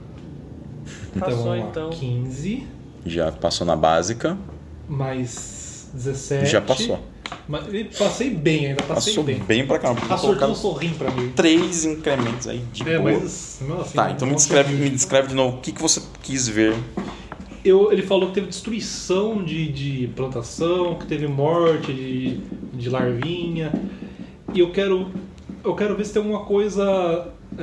Speaker 3: Passou
Speaker 2: vamos lá.
Speaker 3: então.
Speaker 2: 15
Speaker 1: Já passou na básica.
Speaker 2: mais 17.
Speaker 1: Já passou.
Speaker 2: Mas, passei bem ainda, passei
Speaker 1: Passou
Speaker 2: bem.
Speaker 1: bem pra caramba.
Speaker 2: A sortuda sorrindo pra mim.
Speaker 1: 3 incrementos aí de boa.
Speaker 2: Mas mesmo assim,
Speaker 1: Tá, então me descreve de novo o que você quis ver.
Speaker 2: Ele falou que teve destruição de plantação, que teve morte de larvinha. E eu quero ver se tem alguma coisa.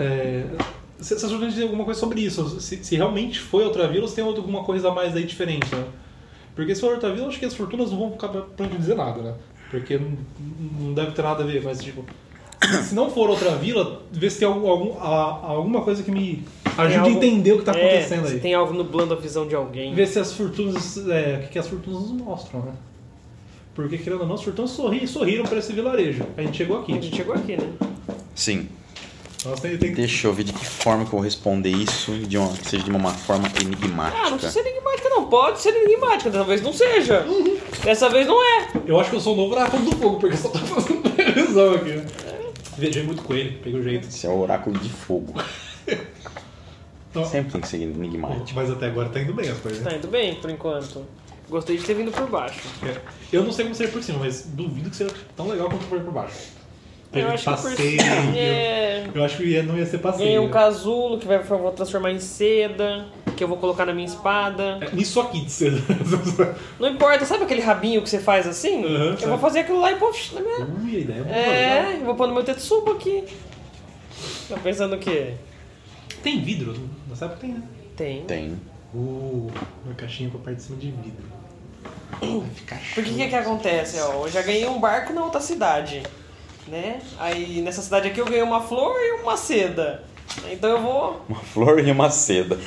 Speaker 2: Se as pessoas dizem alguma coisa sobre isso. Se realmente foi outra vila ou se tem alguma coisa a mais aí diferente, né? Porque se for outra vila, acho que as fortunas não vão ficar pra não dizer nada, né? Porque não deve ter nada a ver, mas tipo. Se não for outra vila, ver se tem alguma coisa que me ajude a entender o que tá acontecendo
Speaker 3: Se
Speaker 2: aí.
Speaker 3: tem algo nublando a visão de alguém.
Speaker 2: Ver se as fortunas. O que as fortunas nos mostram, né? Porque, querendo ou não, as fortunas sorriram pra esse vilarejo. A gente chegou aqui.
Speaker 3: A gente chegou aqui, né?
Speaker 1: Sim.
Speaker 2: Nós tem que.
Speaker 1: Deixa eu ver de que forma que eu vou responder isso que seja de uma forma enigmática.
Speaker 3: Ah, não precisa ser enigmática não. Pode ser enigmática, dessa vez não seja. Dessa vez não é.
Speaker 2: Eu acho que eu sou o novo oráculo do fogo, porque eu só tô fazendo previsão aqui, né? Viajei muito com ele, peguei o jeito.
Speaker 1: Esse é o oráculo de fogo.
Speaker 2: Então,
Speaker 1: Sempre tem que ser enigmático.
Speaker 2: mas até agora tá indo bem as coisas.
Speaker 3: Tá indo bem, por enquanto. Gostei de ter vindo por baixo.
Speaker 2: Eu não sei como seria por cima, mas duvido que seja tão legal quanto foi por baixo.
Speaker 3: Eu acho que por
Speaker 2: passeio.
Speaker 3: cima.
Speaker 2: Eu acho que não ia ser passeio.
Speaker 3: Ganhei um casulo que eu vou transformar em seda, que eu vou colocar na minha espada.
Speaker 2: Nisso aqui de cedo.
Speaker 3: Não importa, sabe aquele rabinho que você faz assim?
Speaker 2: Uhum,
Speaker 3: Eu
Speaker 2: sabe.
Speaker 3: vou fazer aquilo lá e pôr na minha.
Speaker 2: Ui, a ideia é boa.
Speaker 3: É,
Speaker 2: legal.
Speaker 3: eu vou pôr no meu tetsubo aqui. Tá pensando o quê?
Speaker 2: Tem vidro? Não sabe que tem, né?
Speaker 1: Tem.
Speaker 2: Uma caixinha com a parte de cima de vidro. Vai ficar show.
Speaker 3: Porque o que acontece? Ó, eu já ganhei um barco na outra cidade, né? Aí nessa cidade aqui eu ganhei uma flor e uma seda. Então eu vou...
Speaker 1: Uma flor e uma seda.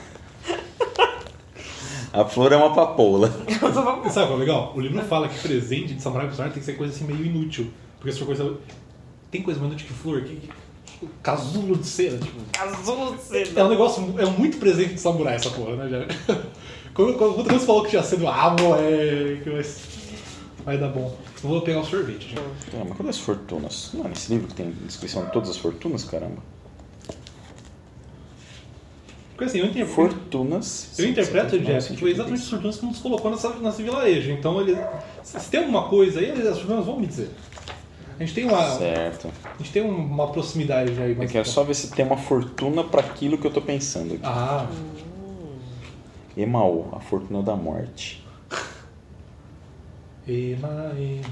Speaker 1: A flor é uma papoula.
Speaker 2: Sabe qual é legal? O livro fala que presente de samurai personagem tem que ser coisa assim meio inútil. Porque se for coisa... Tem coisa mais inútil que flor? Casulo de cera, tipo...
Speaker 3: Casulo de seda.
Speaker 2: É um negócio... É muito presente de samurai essa porra, né? Já... Quando você falou que tinha sido... moleque... Vai dar bom. Eu vou pegar o sorvete, gente.
Speaker 1: Mas cadê as fortunas? Não é nesse livro que tem descrição de todas as fortunas, caramba?
Speaker 2: Porque assim, eu interpreto...
Speaker 1: Fortunas.
Speaker 2: Eu interpreto, Jeff, que foi exatamente as fortunas que nos colocou nesse vilarejo. Então, se tem alguma coisa aí, as fortunas vão me dizer. A gente tem
Speaker 1: Certo.
Speaker 2: A gente tem uma proximidade já aí.
Speaker 1: Eu quero só ver se tem uma fortuna pra aquilo que eu tô pensando aqui.
Speaker 2: Ah,
Speaker 1: Emaô, a fortuna da morte.
Speaker 2: Ema.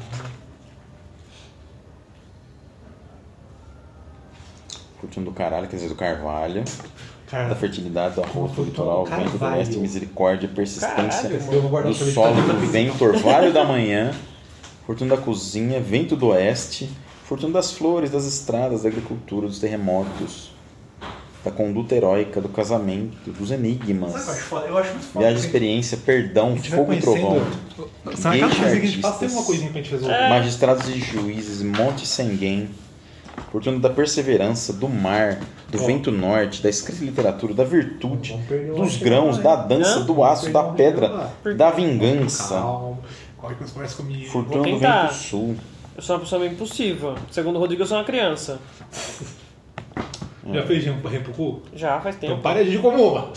Speaker 1: Fortuna do caralho, quer dizer, do carvalho.
Speaker 2: Cara,
Speaker 1: Da fertilidade, do arroto, do
Speaker 2: Fortuna
Speaker 1: litoral,
Speaker 2: do
Speaker 1: vento do
Speaker 2: carvalho.
Speaker 1: oeste, misericórdia, persistência.
Speaker 3: Caralho,
Speaker 2: eu vou guardar
Speaker 1: Do
Speaker 2: o sorvete
Speaker 1: solo,
Speaker 2: pra
Speaker 1: do
Speaker 2: depois.
Speaker 1: vento, orvalho da manhã. Fortuna da cozinha, vento do oeste. Fortuna das flores, das estradas, da agricultura, dos terremotos. Da conduta heróica, do casamento, dos enigmas.
Speaker 2: Sabe o que eu acho foda? Eu acho muito foda.
Speaker 1: Viagem,
Speaker 2: porque
Speaker 1: experiência, perdão,
Speaker 2: a gente vai
Speaker 1: fogo e trovão.
Speaker 2: conhecendo. Sabe aquela
Speaker 1: Geisha
Speaker 2: coisa que a gente passa, tem
Speaker 1: artistas.
Speaker 2: uma coisinha pra gente resolver.
Speaker 1: Magistrados e juízes, Monte Sengen, Fortuna da perseverança, do mar, do vento norte, da escrita e literatura, da virtude,
Speaker 2: Vamos perder o
Speaker 1: dos
Speaker 2: aço,
Speaker 1: grãos,
Speaker 2: hein?
Speaker 1: da dança, do aço, da pedra, da vingança.
Speaker 2: Calma. Qualquer coisa conversa comigo.
Speaker 1: Fortuna do
Speaker 3: tentar.
Speaker 1: vento sul.
Speaker 3: Eu sou uma pessoa meio impulsiva. Segundo o Rodrigo, eu sou uma criança.
Speaker 2: Já fez Rempuku?
Speaker 3: Já faz
Speaker 2: Então
Speaker 3: tempo.
Speaker 2: para de como uma.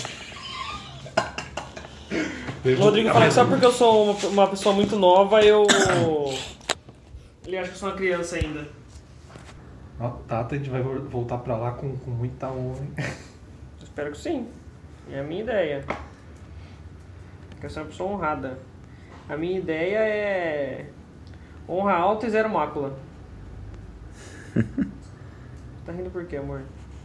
Speaker 3: O Rodrigo fala que só porque eu sou uma pessoa muito nova, eu... Ele acha que eu sou uma criança ainda.
Speaker 2: Ó, Tata, a gente vai voltar pra lá com muita honra.
Speaker 3: Espero que sim. É a minha ideia. Porque eu sou uma pessoa honrada. A minha ideia é... honra alta e zero mácula. Tá rindo por quê, amor?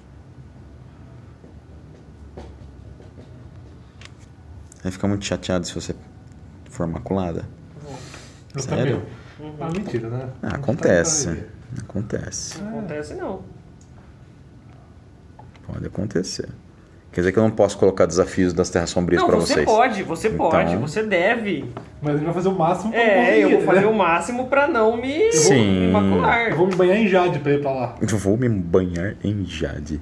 Speaker 1: Vai ficar muito chateado se você for maculada.
Speaker 2: Eu
Speaker 1: Sério?
Speaker 2: também. Ah, mentira, né?
Speaker 1: Ah, acontece. Acontece.
Speaker 3: Não acontece, não.
Speaker 1: Pode acontecer. Quer dizer que eu não posso colocar desafios das Terras Sombrias
Speaker 3: Não,
Speaker 1: pra
Speaker 3: você
Speaker 1: vocês?
Speaker 3: você
Speaker 1: Então-
Speaker 3: pode, você deve.
Speaker 2: Mas ele vai fazer o máximo pra
Speaker 3: Eu vou fazer
Speaker 2: né?
Speaker 3: o máximo pra não me
Speaker 1: Sim.
Speaker 3: macular.
Speaker 2: Eu vou me banhar em Jade pra ir pra lá.
Speaker 1: Eu vou me banhar em Jade.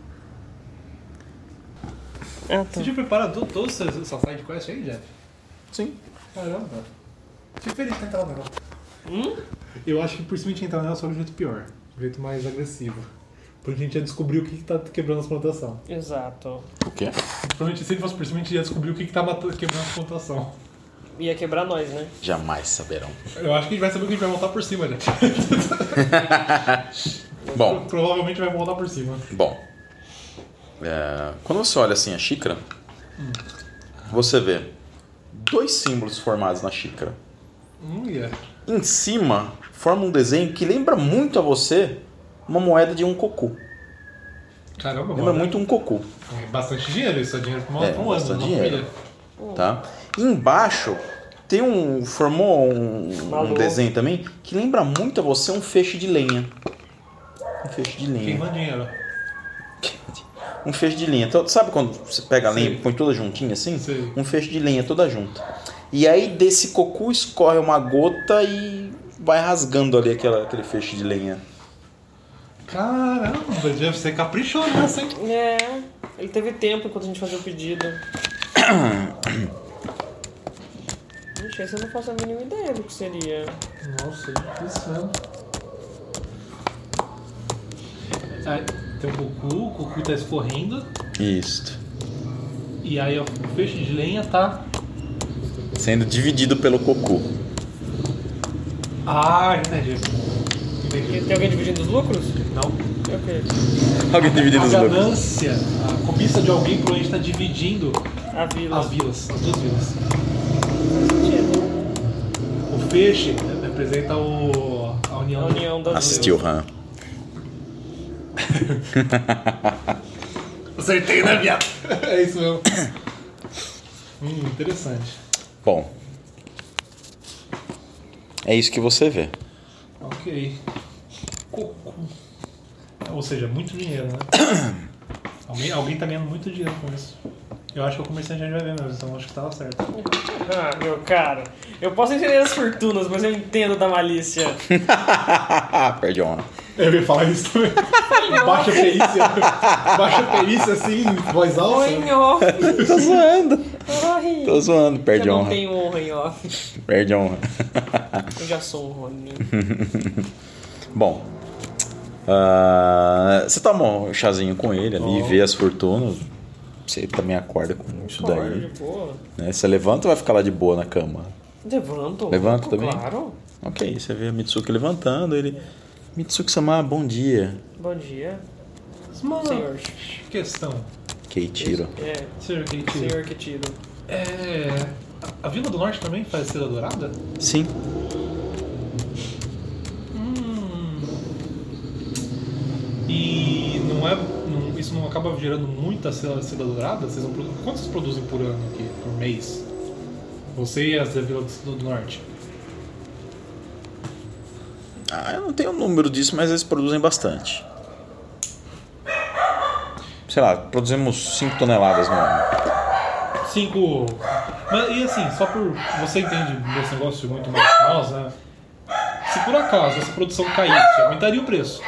Speaker 3: Ah, tá.
Speaker 2: Você já preparou todos os seus side quest aí, Jeff?
Speaker 1: Sim.
Speaker 2: Caramba. Fico feliz de ter entrado nela.
Speaker 3: Hum?
Speaker 2: Eu acho que por cima de entrar nela só de um jeito pior. De um jeito mais agressivo. Porque a gente já descobriu o que tá quebrando as plantações.
Speaker 3: Exato.
Speaker 1: O quê?
Speaker 2: Provavelmente se ele fosse por cima, a gente já descobriu o que tá quebrando as plantações.
Speaker 3: Ia quebrar nós, né?
Speaker 1: Jamais saberão.
Speaker 2: Eu acho que a gente vai saber o que a gente vai montar por cima, Jeff.
Speaker 1: Bom,
Speaker 2: Provavelmente vai montar por cima.
Speaker 1: bom. Quando você olha assim a xícara, você vê 2 símbolos formados na xícara.
Speaker 2: Yeah.
Speaker 1: Em cima, forma um desenho que lembra muito a você uma moeda de um cocu.
Speaker 2: Caramba,
Speaker 1: Lembra
Speaker 2: mano.
Speaker 1: muito um cocu.
Speaker 2: É bastante dinheiro, isso é dinheiro pra um ano,
Speaker 1: bastante
Speaker 2: uma
Speaker 1: dinheiro.
Speaker 2: família.
Speaker 1: Tá? E embaixo formou um
Speaker 3: Maluco.
Speaker 1: desenho também que lembra muito a você um feixe de lenha. Um feixe de lenha.
Speaker 2: Queimando dinheiro.
Speaker 1: Um feixe de lenha. Então, sabe quando você pega a lenha
Speaker 2: Sei.
Speaker 1: e põe toda juntinha assim?
Speaker 2: Sei.
Speaker 1: Um feixe de lenha toda junta. E aí desse cocu escorre uma gota e vai rasgando ali aquele feixe de lenha.
Speaker 2: Caramba, Jeff, você caprichou nessa, hein?
Speaker 3: É, ele teve tempo enquanto a gente fazia o pedido. Gente, esse eu não faço a mínima ideia do que seria.
Speaker 2: Nossa, pensando. Aí, tem o cocu tá escorrendo,
Speaker 1: Isto.
Speaker 2: e aí ó, o feixe de lenha tá...
Speaker 1: Sendo dividido pelo cocu.
Speaker 2: Ah, entendi. Entendi.
Speaker 3: Tem alguém dividindo os lucros?
Speaker 2: Não.
Speaker 3: Ok.
Speaker 1: Alguém dividindo
Speaker 2: A
Speaker 1: os lucros.
Speaker 2: ganância, a cobiça de alguém provavelmente tá dividindo
Speaker 3: A vila.
Speaker 2: as vilas, as 2 vilas.
Speaker 3: Sentido.
Speaker 2: O feixe representa a união,
Speaker 3: A união das
Speaker 1: Assistiu, Han.
Speaker 2: Acertei, né, viado? É isso mesmo. Interessante.
Speaker 1: Bom. É isso que você vê.
Speaker 2: Ok. Coco. Ou seja, muito dinheiro, né? alguém tá ganhando muito dinheiro com isso. Eu acho que o comerciante já vai ver mesmo, então acho que tava certo.
Speaker 3: Ah, meu cara. Eu posso entender as fortunas, mas eu entendo da malícia.
Speaker 1: Perde a honra.
Speaker 2: Eu ia falar isso também. Baixa perícia assim, voz alta.
Speaker 3: Oi, em off.
Speaker 1: Tô zoando.
Speaker 3: Ai,
Speaker 1: Tô zoando. Perde
Speaker 3: eu
Speaker 1: a
Speaker 3: não
Speaker 1: honra.
Speaker 3: tenho honra em off.
Speaker 1: Perde a honra.
Speaker 3: Eu já sou um Ronin.
Speaker 1: Bom. Você toma um chazinho com ele ali e vê as fortunas. Você também acorda com isso
Speaker 3: Acorda
Speaker 1: daí.
Speaker 3: de boa.
Speaker 1: Né? Você levanta ou vai ficar lá de boa na cama?
Speaker 3: Levanto.
Speaker 1: Levanta também?
Speaker 3: Claro.
Speaker 1: Ok, você vê a Mitsuki levantando. Ele... Mitsuki-sama, bom dia.
Speaker 3: Bom dia.
Speaker 2: Mano,
Speaker 3: Senhor.
Speaker 2: questão.
Speaker 1: Keitiro.
Speaker 3: É,
Speaker 2: Senhor Keitiro.
Speaker 3: senhor que tiro.
Speaker 2: A Vila do Norte também faz Estrela Dourada?
Speaker 1: Sim.
Speaker 2: E isso não acaba gerando muita Estrela Dourada? Quanto vocês produzem por ano aqui, por mês? Você e as da Vila do Norte?
Speaker 1: Eu não tenho o número disso, mas eles produzem bastante. Sei lá, produzimos 5 toneladas no ano.
Speaker 2: 5. E assim, só por. Você entende desse negócio muito mais que nós, né? Se por acaso essa produção caísse, aumentaria o preço.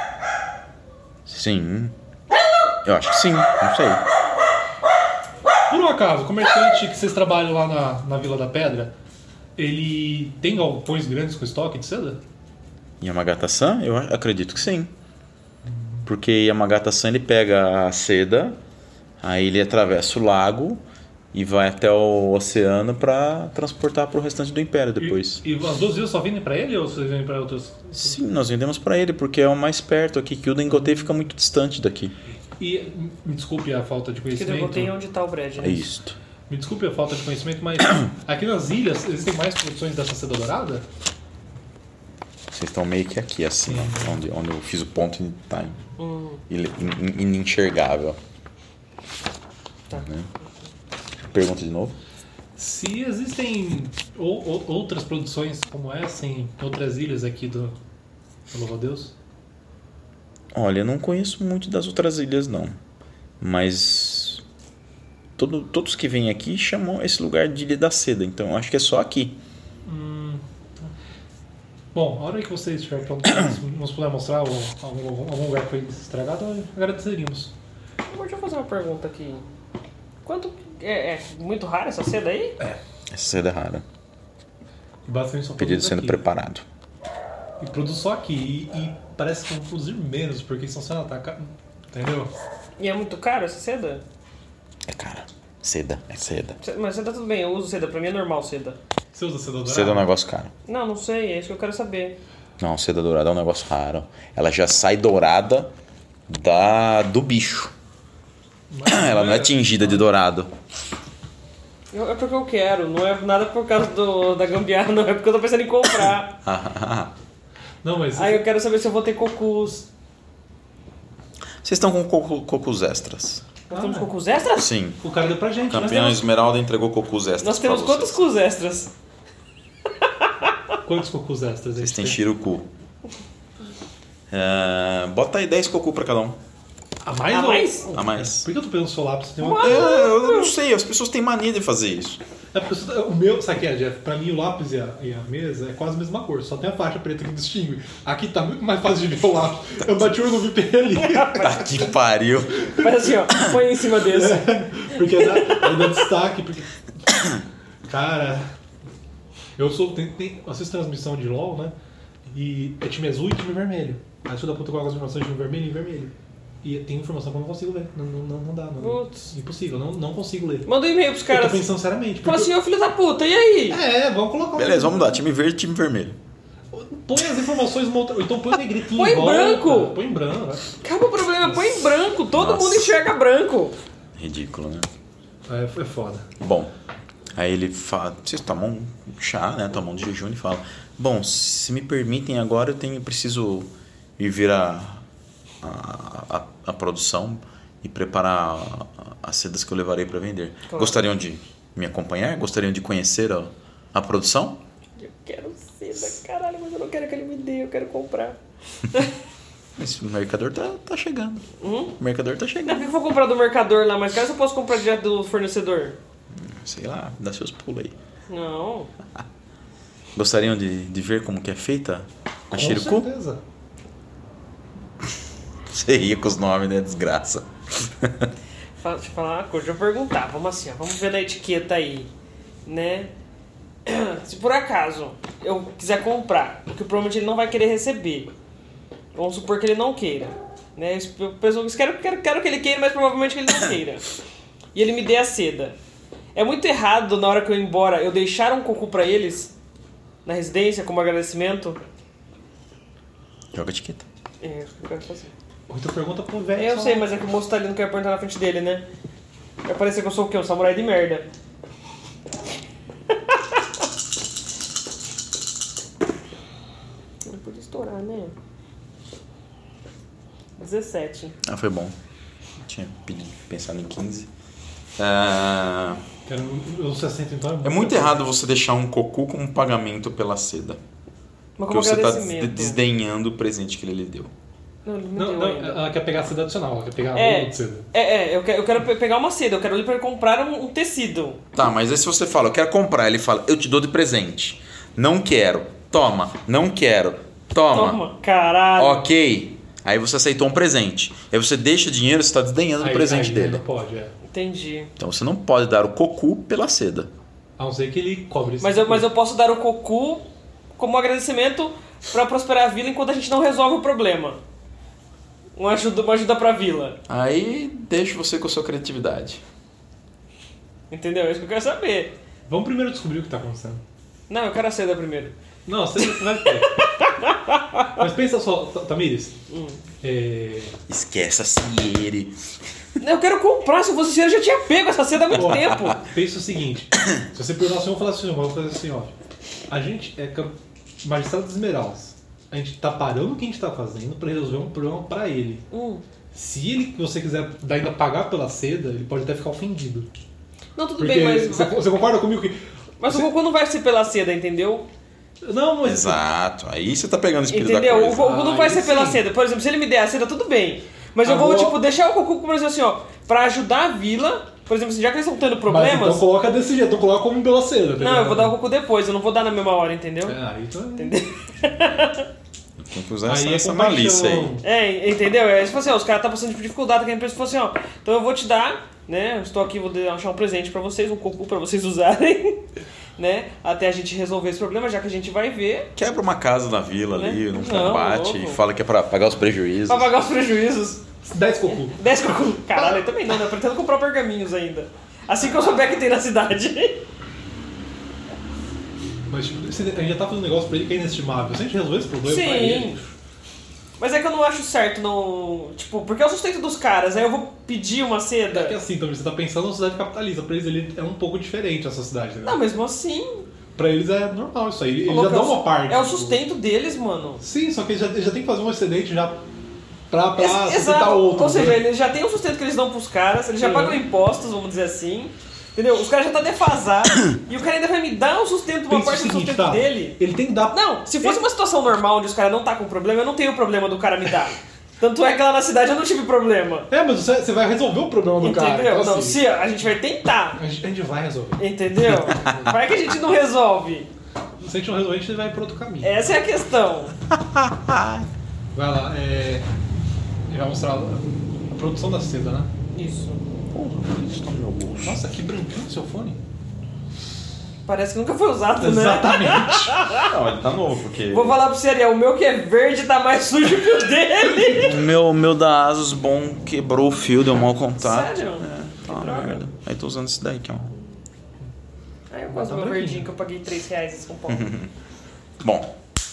Speaker 1: Sim. Eu acho que sim, não sei.
Speaker 2: Por um acaso, o comerciante que vocês trabalham lá na Vila da Pedra, ele tem galpões grandes com estoque de seda?
Speaker 1: Yamagata-san? Eu acredito que sim. Porque Yamagata-san ele pega a seda, aí ele atravessa o lago e vai até o oceano para transportar para o restante do império depois.
Speaker 2: E as 2 vilas só vendem para ele ou vocês vendem para outros?
Speaker 1: Sim, nós vendemos para ele porque é o mais perto aqui, que o Dengotei fica muito distante daqui.
Speaker 2: E me desculpe a falta de
Speaker 3: Porque eu
Speaker 2: conhecimento.
Speaker 3: botei onde tá o Brad, né?
Speaker 1: É isto.
Speaker 2: Me desculpe a falta de conhecimento, mas aqui nas ilhas existem mais produções dessa seda dourada?
Speaker 1: Vocês estão meio que aqui, assim, ó, onde eu fiz o ponto e tá inenxergável.
Speaker 3: Tá.
Speaker 1: Né? Pergunta de novo?
Speaker 2: Se existem outras produções como essa em outras ilhas aqui do Louva-a-Deus?
Speaker 1: Olha, eu não conheço muito das outras ilhas, não. Mas todos que vêm aqui chamam esse lugar de Ilha da Seda. Então, eu acho que é só aqui.
Speaker 2: Bom, a hora que vocês estiverem prontos, nos puder mostrar algum lugar que foi estragado, agradeceríamos.
Speaker 3: Deixa eu fazer uma pergunta aqui. Quanto... É muito rara essa seda aí?
Speaker 1: Essa seda é rara.
Speaker 2: E basicamente só
Speaker 1: Pedido
Speaker 2: produz
Speaker 1: sendo
Speaker 2: aqui.
Speaker 1: preparado.
Speaker 2: E produz só aqui. E parece que vão produzir menos, porque estão sendo atacados. Entendeu?
Speaker 3: E é muito caro essa seda?
Speaker 1: É cara. Seda. É seda.
Speaker 3: Mas seda tudo bem, eu uso seda, pra mim é normal seda.
Speaker 2: Você usa seda dourada?
Speaker 1: Seda é um negócio caro.
Speaker 3: Não sei, é isso que eu quero saber.
Speaker 1: Não, seda dourada é um negócio raro. Ela já sai dourada do bicho.
Speaker 2: Mas
Speaker 1: Ela não é tingida de dourado.
Speaker 3: É porque eu quero, não é nada por causa da gambiarra, não. É porque eu tô pensando em comprar.
Speaker 2: Não, mas...
Speaker 3: Aí eu quero saber se eu vou ter cocus.
Speaker 1: Vocês estão com cocos extras?
Speaker 3: Nós temos cocus extras?
Speaker 1: Sim.
Speaker 2: O cara deu pra gente.
Speaker 1: O campeão Esmeralda entregou cocos extras.
Speaker 3: Nós temos
Speaker 1: pra
Speaker 3: quantos
Speaker 1: vocês.
Speaker 3: cocus extras?
Speaker 2: Quantos cocos extras?
Speaker 1: Vocês têm chirucu. Bota aí 10 cocô pra cada um.
Speaker 2: A mais?
Speaker 3: A
Speaker 2: ou-
Speaker 3: mais?
Speaker 1: A mais.
Speaker 2: Por que eu tô pegando o seu lápis? Tem uma...
Speaker 1: Eu não sei, as pessoas têm mania de fazer isso.
Speaker 2: É porque o meu, sabe o que é, Jeff? Pra mim o lápis e a mesa é quase a mesma cor, só tem a faixa preta que distingue. Aqui tá muito mais fácil de ver o lápis. Eu bati o olho no VP ali.
Speaker 1: Tá que pariu.
Speaker 3: Faz assim, ó, põe em cima desse.
Speaker 2: Porque dá destaque. Porque... Cara, eu assisto transmissão de LOL, né? E é time azul e time vermelho. Aí você dá puta com as informações de time vermelho e vermelho. E tem informação que eu não consigo ler. Não dá.
Speaker 3: Putz.
Speaker 2: Impossível, não consigo ler.
Speaker 3: Manda um e-mail pros
Speaker 2: Eu
Speaker 3: caras.
Speaker 2: tô pensando seriamente.
Speaker 3: Fala
Speaker 2: porque
Speaker 3: assim, ô filho da puta, e aí?
Speaker 2: vamos colocar
Speaker 1: Beleza, vamos mudar. Time verde e time vermelho.
Speaker 2: Põe as informações numa outra. Então põe o negritinho
Speaker 3: Põe
Speaker 2: em volta.
Speaker 3: branco.
Speaker 2: Põe em branco, né?
Speaker 3: Acaba o problema, põe em branco. Todo
Speaker 1: Nossa.
Speaker 3: mundo enxerga branco.
Speaker 1: Ridículo, né?
Speaker 2: É foda.
Speaker 1: Bom, aí ele fala, vocês tomam um chá, né? Tomam um de jejum e fala, bom, se me permitem agora eu preciso ir ver a produção e preparar as sedas que eu levarei para vender.
Speaker 3: Claro.
Speaker 1: Gostariam de me acompanhar? Gostariam de conhecer a produção?
Speaker 3: Eu quero seda, caralho, mas eu não quero que ele me dê, eu quero comprar.
Speaker 1: Mas o mercador tá chegando. O mercador tá
Speaker 3: Não, por
Speaker 1: chegando.
Speaker 3: que eu vou comprar do mercador lá, mas cara, se eu posso comprar direto do fornecedor?
Speaker 1: Sei lá, dá seus pulos aí.
Speaker 3: Não.
Speaker 1: Gostariam de ver como que é feita a
Speaker 2: Com
Speaker 1: Shiriku?
Speaker 2: certeza.
Speaker 1: Você ria com os nomes, né? Desgraça.
Speaker 3: Deixa eu falar uma coisa, deixa eu perguntar, vamos assim, ó, vamos ver na etiqueta aí, né? Se por acaso eu quiser comprar, porque provavelmente ele não vai querer receber, vamos supor que ele não queira, né? Eu quero que ele queira, mas provavelmente que ele não queira. E ele me dê a seda. É muito errado na hora que eu ir embora eu deixar um cocô pra eles na residência como agradecimento?
Speaker 1: Joga a etiqueta.
Speaker 3: É, isso que eu quero fazer.
Speaker 2: Ou então pergunta pro velho.
Speaker 3: Eu
Speaker 2: só-
Speaker 3: sei, mas é que o moço tá ali, não quero perguntar na frente dele, né? Vai parecer que eu sou o quê? Um samurai de merda. Não podia estourar, né? 17.
Speaker 1: Ah, foi bom. Tinha pensado em 15.
Speaker 2: Quero os 60 então.
Speaker 1: É muito errado você deixar um cocô como pagamento pela seda.
Speaker 3: Mas
Speaker 1: Porque
Speaker 3: como
Speaker 1: você está
Speaker 3: agradecimento.
Speaker 1: desdenhando o presente que ele lhe deu.
Speaker 3: Não, ele me
Speaker 2: Não,
Speaker 3: deu
Speaker 2: não,
Speaker 3: ainda.
Speaker 2: ela quer pegar a seda adicional, ela quer pegar a rola de seda.
Speaker 3: Eu quero pegar uma seda, eu quero ir pra comprar um tecido.
Speaker 1: Tá, mas aí se você fala, eu quero comprar, ele fala, eu te dou de presente. Não quero. Toma. Não quero. Toma.
Speaker 3: Toma, caralho.
Speaker 1: Ok. Aí você aceitou um presente. Aí você deixa dinheiro, você está desdenhando do presente dele.
Speaker 2: Não pode,
Speaker 3: Entendi.
Speaker 1: Então você não pode dar o cocô pela seda.
Speaker 2: A não ser que ele cobre isso.
Speaker 3: Mas eu posso dar o cocô como agradecimento pra prosperar a vila enquanto a gente não resolve o problema. Uma ajuda pra vila.
Speaker 1: Aí deixa você com a sua criatividade.
Speaker 3: Entendeu? É isso que eu quero saber.
Speaker 2: Vamos primeiro descobrir o que tá acontecendo.
Speaker 3: Não, eu quero a seda primeiro.
Speaker 2: Não, a seda você vai ter. Mas pensa só, Tamires.
Speaker 1: Esquece a Ciere.
Speaker 3: Eu quero comprar, se eu fosse eu já tinha pego essa seda há muito tempo.
Speaker 2: Pensa o seguinte, se você perguntar assim, eu vou falar assim, eu vou fazer assim, ó. A gente é magistrado das Esmeraldas. a gente tá parando o que a gente tá fazendo pra resolver um problema pra ele. Se você quiser ainda pagar pela seda, ele pode até ficar ofendido.
Speaker 3: Não, tudo
Speaker 2: Porque
Speaker 3: bem, mas...
Speaker 2: você concorda comigo que...
Speaker 3: Mas o Goku não vai ser pela seda, entendeu?
Speaker 2: Não, mas...
Speaker 1: Exato. Aí você tá pegando o espírito
Speaker 3: Entendeu?
Speaker 1: da
Speaker 3: O
Speaker 1: coisa.
Speaker 3: Goku não vai ser pela
Speaker 2: sim.
Speaker 3: seda. Por exemplo, se ele me der a seda, tudo bem. Mas eu vou, tipo, deixar o Goku, por exemplo, assim, ó, pra ajudar a vila. Por exemplo, já que eles estão tendo
Speaker 2: Mas
Speaker 3: problemas...
Speaker 2: então coloca desse jeito, então coloca como pela seda. Tá
Speaker 3: Não, eu
Speaker 2: ligado?
Speaker 3: vou dar o Goku depois, eu não vou dar na mesma hora, entendeu?
Speaker 2: Então...
Speaker 3: Entendeu?
Speaker 1: Tem que usar
Speaker 2: Aí
Speaker 1: essa
Speaker 2: é
Speaker 1: malícia aí.
Speaker 3: É, entendeu? É tipo assim, ó, os caras estão passando por dificuldade, que a empresa falou assim, ó, então eu vou te dar, né? Eu estou aqui, vou achar um presente pra vocês, um Goku pra vocês usarem, né? Até a gente resolver esse problema, já que a gente vai ver.
Speaker 1: Quebra uma casa na vila
Speaker 3: Né?
Speaker 1: ali, num
Speaker 3: Não,
Speaker 1: combate,
Speaker 3: louco.
Speaker 1: e fala que é pra pagar os prejuízos.
Speaker 3: Pra pagar os prejuízos.
Speaker 2: 10 Goku.
Speaker 3: 10 Goku. Caralho, eu também não, né? Eu pretendo comprar pergaminhos ainda. Assim que eu souber que tem na cidade.
Speaker 2: Mas tipo, a gente já tá fazendo um negócio pra ele que é inestimável. Se a gente resolver esse problema pra ele...
Speaker 3: Sim. Mas é que eu não acho certo, não. Tipo, porque é o sustento dos caras, aí eu vou pedir uma
Speaker 2: É que
Speaker 3: seda.
Speaker 2: assim, também você tá pensando numa sociedade capitalista. Pra eles ele é um pouco diferente a sociedade, né?
Speaker 3: Não, mesmo assim.
Speaker 2: Pra eles é normal isso aí. Eles
Speaker 3: louco,
Speaker 2: já dão uma parte.
Speaker 3: É o sustento deles, mano.
Speaker 2: Sim, só que eles já tem que fazer um excedente já pra sustentar
Speaker 3: Exato.
Speaker 2: outro.
Speaker 3: Ou seja,
Speaker 2: né?
Speaker 3: eles já têm o sustento que eles dão pros caras, eles já
Speaker 2: Sim.
Speaker 3: pagam impostos, vamos dizer assim. Entendeu? Os caras já tá defasado e o cara ainda vai me dar um sustento, uma
Speaker 2: Pensa
Speaker 3: parte
Speaker 2: o
Speaker 3: do
Speaker 2: seguinte,
Speaker 3: sustento
Speaker 2: tá?
Speaker 3: dele.
Speaker 2: Ele tem que dar...
Speaker 3: Não, se fosse uma situação normal onde os caras não tá com problema, eu não tenho problema do cara me dar. Tanto é que lá na cidade eu não tive problema.
Speaker 2: É, mas você vai resolver o problema do cara.
Speaker 3: Entendeu?
Speaker 2: Então,
Speaker 3: Não,
Speaker 2: assim,
Speaker 3: se a gente vai tentar.
Speaker 2: a gente vai resolver.
Speaker 3: Entendeu? Vai que a gente não resolve.
Speaker 2: Se a gente não resolver, a gente vai por outro caminho.
Speaker 3: Essa é a questão.
Speaker 2: Vai lá, ele vai mostrar a produção da seda, né?
Speaker 3: Isso.
Speaker 2: Nossa, que branquinho o seu fone.
Speaker 3: Parece que nunca foi usado, né?
Speaker 2: Exatamente.
Speaker 1: Não, ele tá novo, porque...
Speaker 3: Vou falar pro você, Ariel, o meu que é verde tá mais sujo que o dele.
Speaker 1: O meu da Asus bom quebrou o fio, deu mau contato.
Speaker 3: Sério?
Speaker 1: Tá uma
Speaker 3: droga.
Speaker 1: merda. Aí tô usando esse daí, que é um...
Speaker 3: Aí eu gosto do meu verdinho que eu paguei R$3 esse cupom.
Speaker 1: Bom,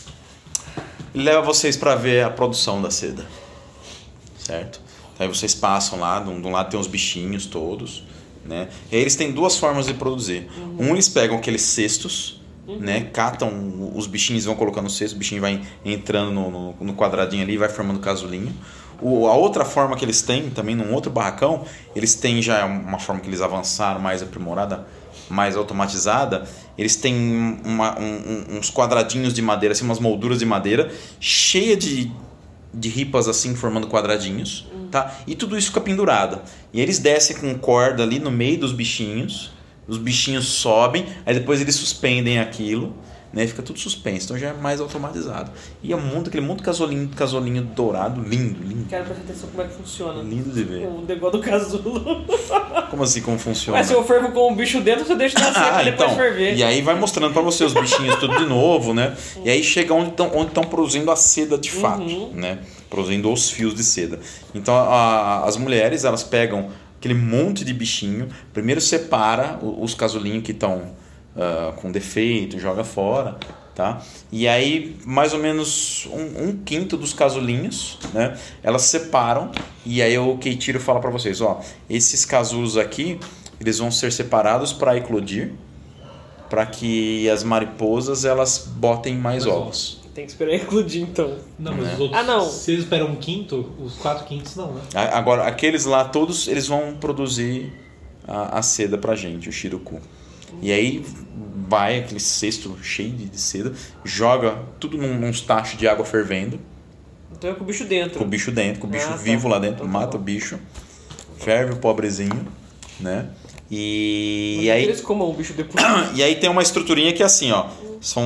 Speaker 1: ele leva vocês pra ver a produção da seda, certo? Aí vocês passam lá, de um lado tem os bichinhos todos, né? E aí eles têm duas formas de produzir. Eles pegam aqueles cestos, né? Catam os bichinhos, vão colocando no cesto, o bichinho vai entrando no quadradinho ali e vai formando casulinho. A outra forma que eles têm, também num outro barracão, eles têm já uma forma que eles avançaram, mais aprimorada, mais automatizada. Eles têm uns quadradinhos de madeira, assim, umas molduras de madeira, cheia de ripas assim, formando quadradinhos, tá? E tudo isso fica pendurado. E eles descem com corda ali no meio dos bichinhos, os bichinhos sobem, aí depois eles suspendem aquilo, né? Fica tudo suspenso, então já é mais automatizado. E é aquele monte de casolinho dourado, lindo, lindo.
Speaker 3: Quero prestar atenção como é que funciona.
Speaker 1: Lindo de ver.
Speaker 3: O negócio do casulo.
Speaker 1: Como assim, como funciona?
Speaker 3: Mas se eu fervo com um bicho dentro, você deixa nascer pra depois ferver.
Speaker 1: E aí vai mostrando pra você os bichinhos tudo de novo, né? E aí chega onde estão produzindo a seda de fato, né? Produzindo os fios de seda. Então as mulheres, elas pegam aquele monte de bichinho, primeiro separa os casulinhos que estão com defeito, joga fora, tá? E aí mais ou menos um quinto dos casulinhos, né? Elas separam e aí o Keitiro fala pra vocês, ó, esses casulos aqui, eles vão ser separados para eclodir, para que as mariposas elas botem mais ovos.
Speaker 3: Tem que esperar eclodir então.
Speaker 2: Não, mas os outros...
Speaker 3: Ah, não.
Speaker 2: Se eles esperam um quinto, os 4 quintos não, né?
Speaker 1: Agora, aqueles lá todos, eles vão produzir a seda pra gente, o Shiroku. E aí vai aquele cesto cheio de seda, joga tudo nos tachos de água fervendo,
Speaker 3: Então é com o bicho dentro.
Speaker 1: com o bicho dentro, com o bicho
Speaker 3: tá.
Speaker 1: vivo lá dentro,
Speaker 3: Então tá
Speaker 1: mata
Speaker 3: bom.
Speaker 1: o bicho, ferve o pobrezinho, né? E
Speaker 3: Mas
Speaker 1: aí...
Speaker 3: eles comam o bicho depois.
Speaker 1: E aí tem uma estruturinha que é assim, ó. São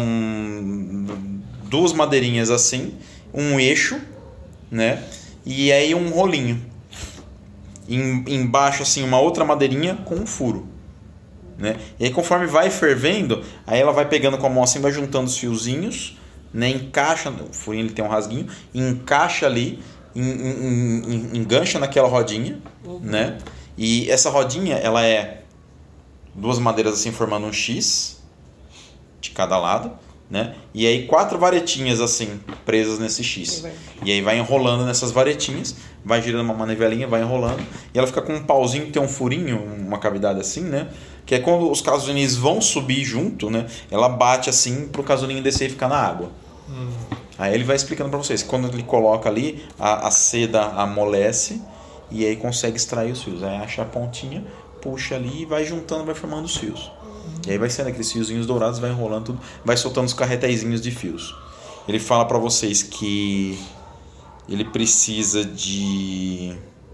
Speaker 1: 2 madeirinhas assim, um eixo, né? E aí um rolinho. Embaixo assim uma outra madeirinha com um furo, né? E aí conforme vai fervendo, aí ela vai pegando com a mão assim, vai juntando os fiozinhos, né? Encaixa, o furinho ele tem um rasguinho, encaixa ali, engancha naquela rodinha, né? E essa rodinha, ela é 2 madeiras assim formando um X de cada lado, né? E aí 4 varetinhas assim presas nesse X. E aí vai enrolando nessas varetinhas, vai girando uma manivelinha, vai enrolando, e ela fica com um pauzinho que tem um furinho, uma cavidade assim, né? Que é quando os casulinhos vão subir junto, né? Ela bate assim pro casulinho descer e ficar na água. Aí ele vai explicando pra vocês. Quando ele coloca ali, a seda amolece e aí consegue extrair os fios. Aí acha a pontinha, puxa ali e vai juntando, vai formando os fios. E aí vai saindo aqueles fiozinhos dourados, vai enrolando tudo, vai soltando os carretéisinhos de fios. Ele fala pra vocês que ele precisa de...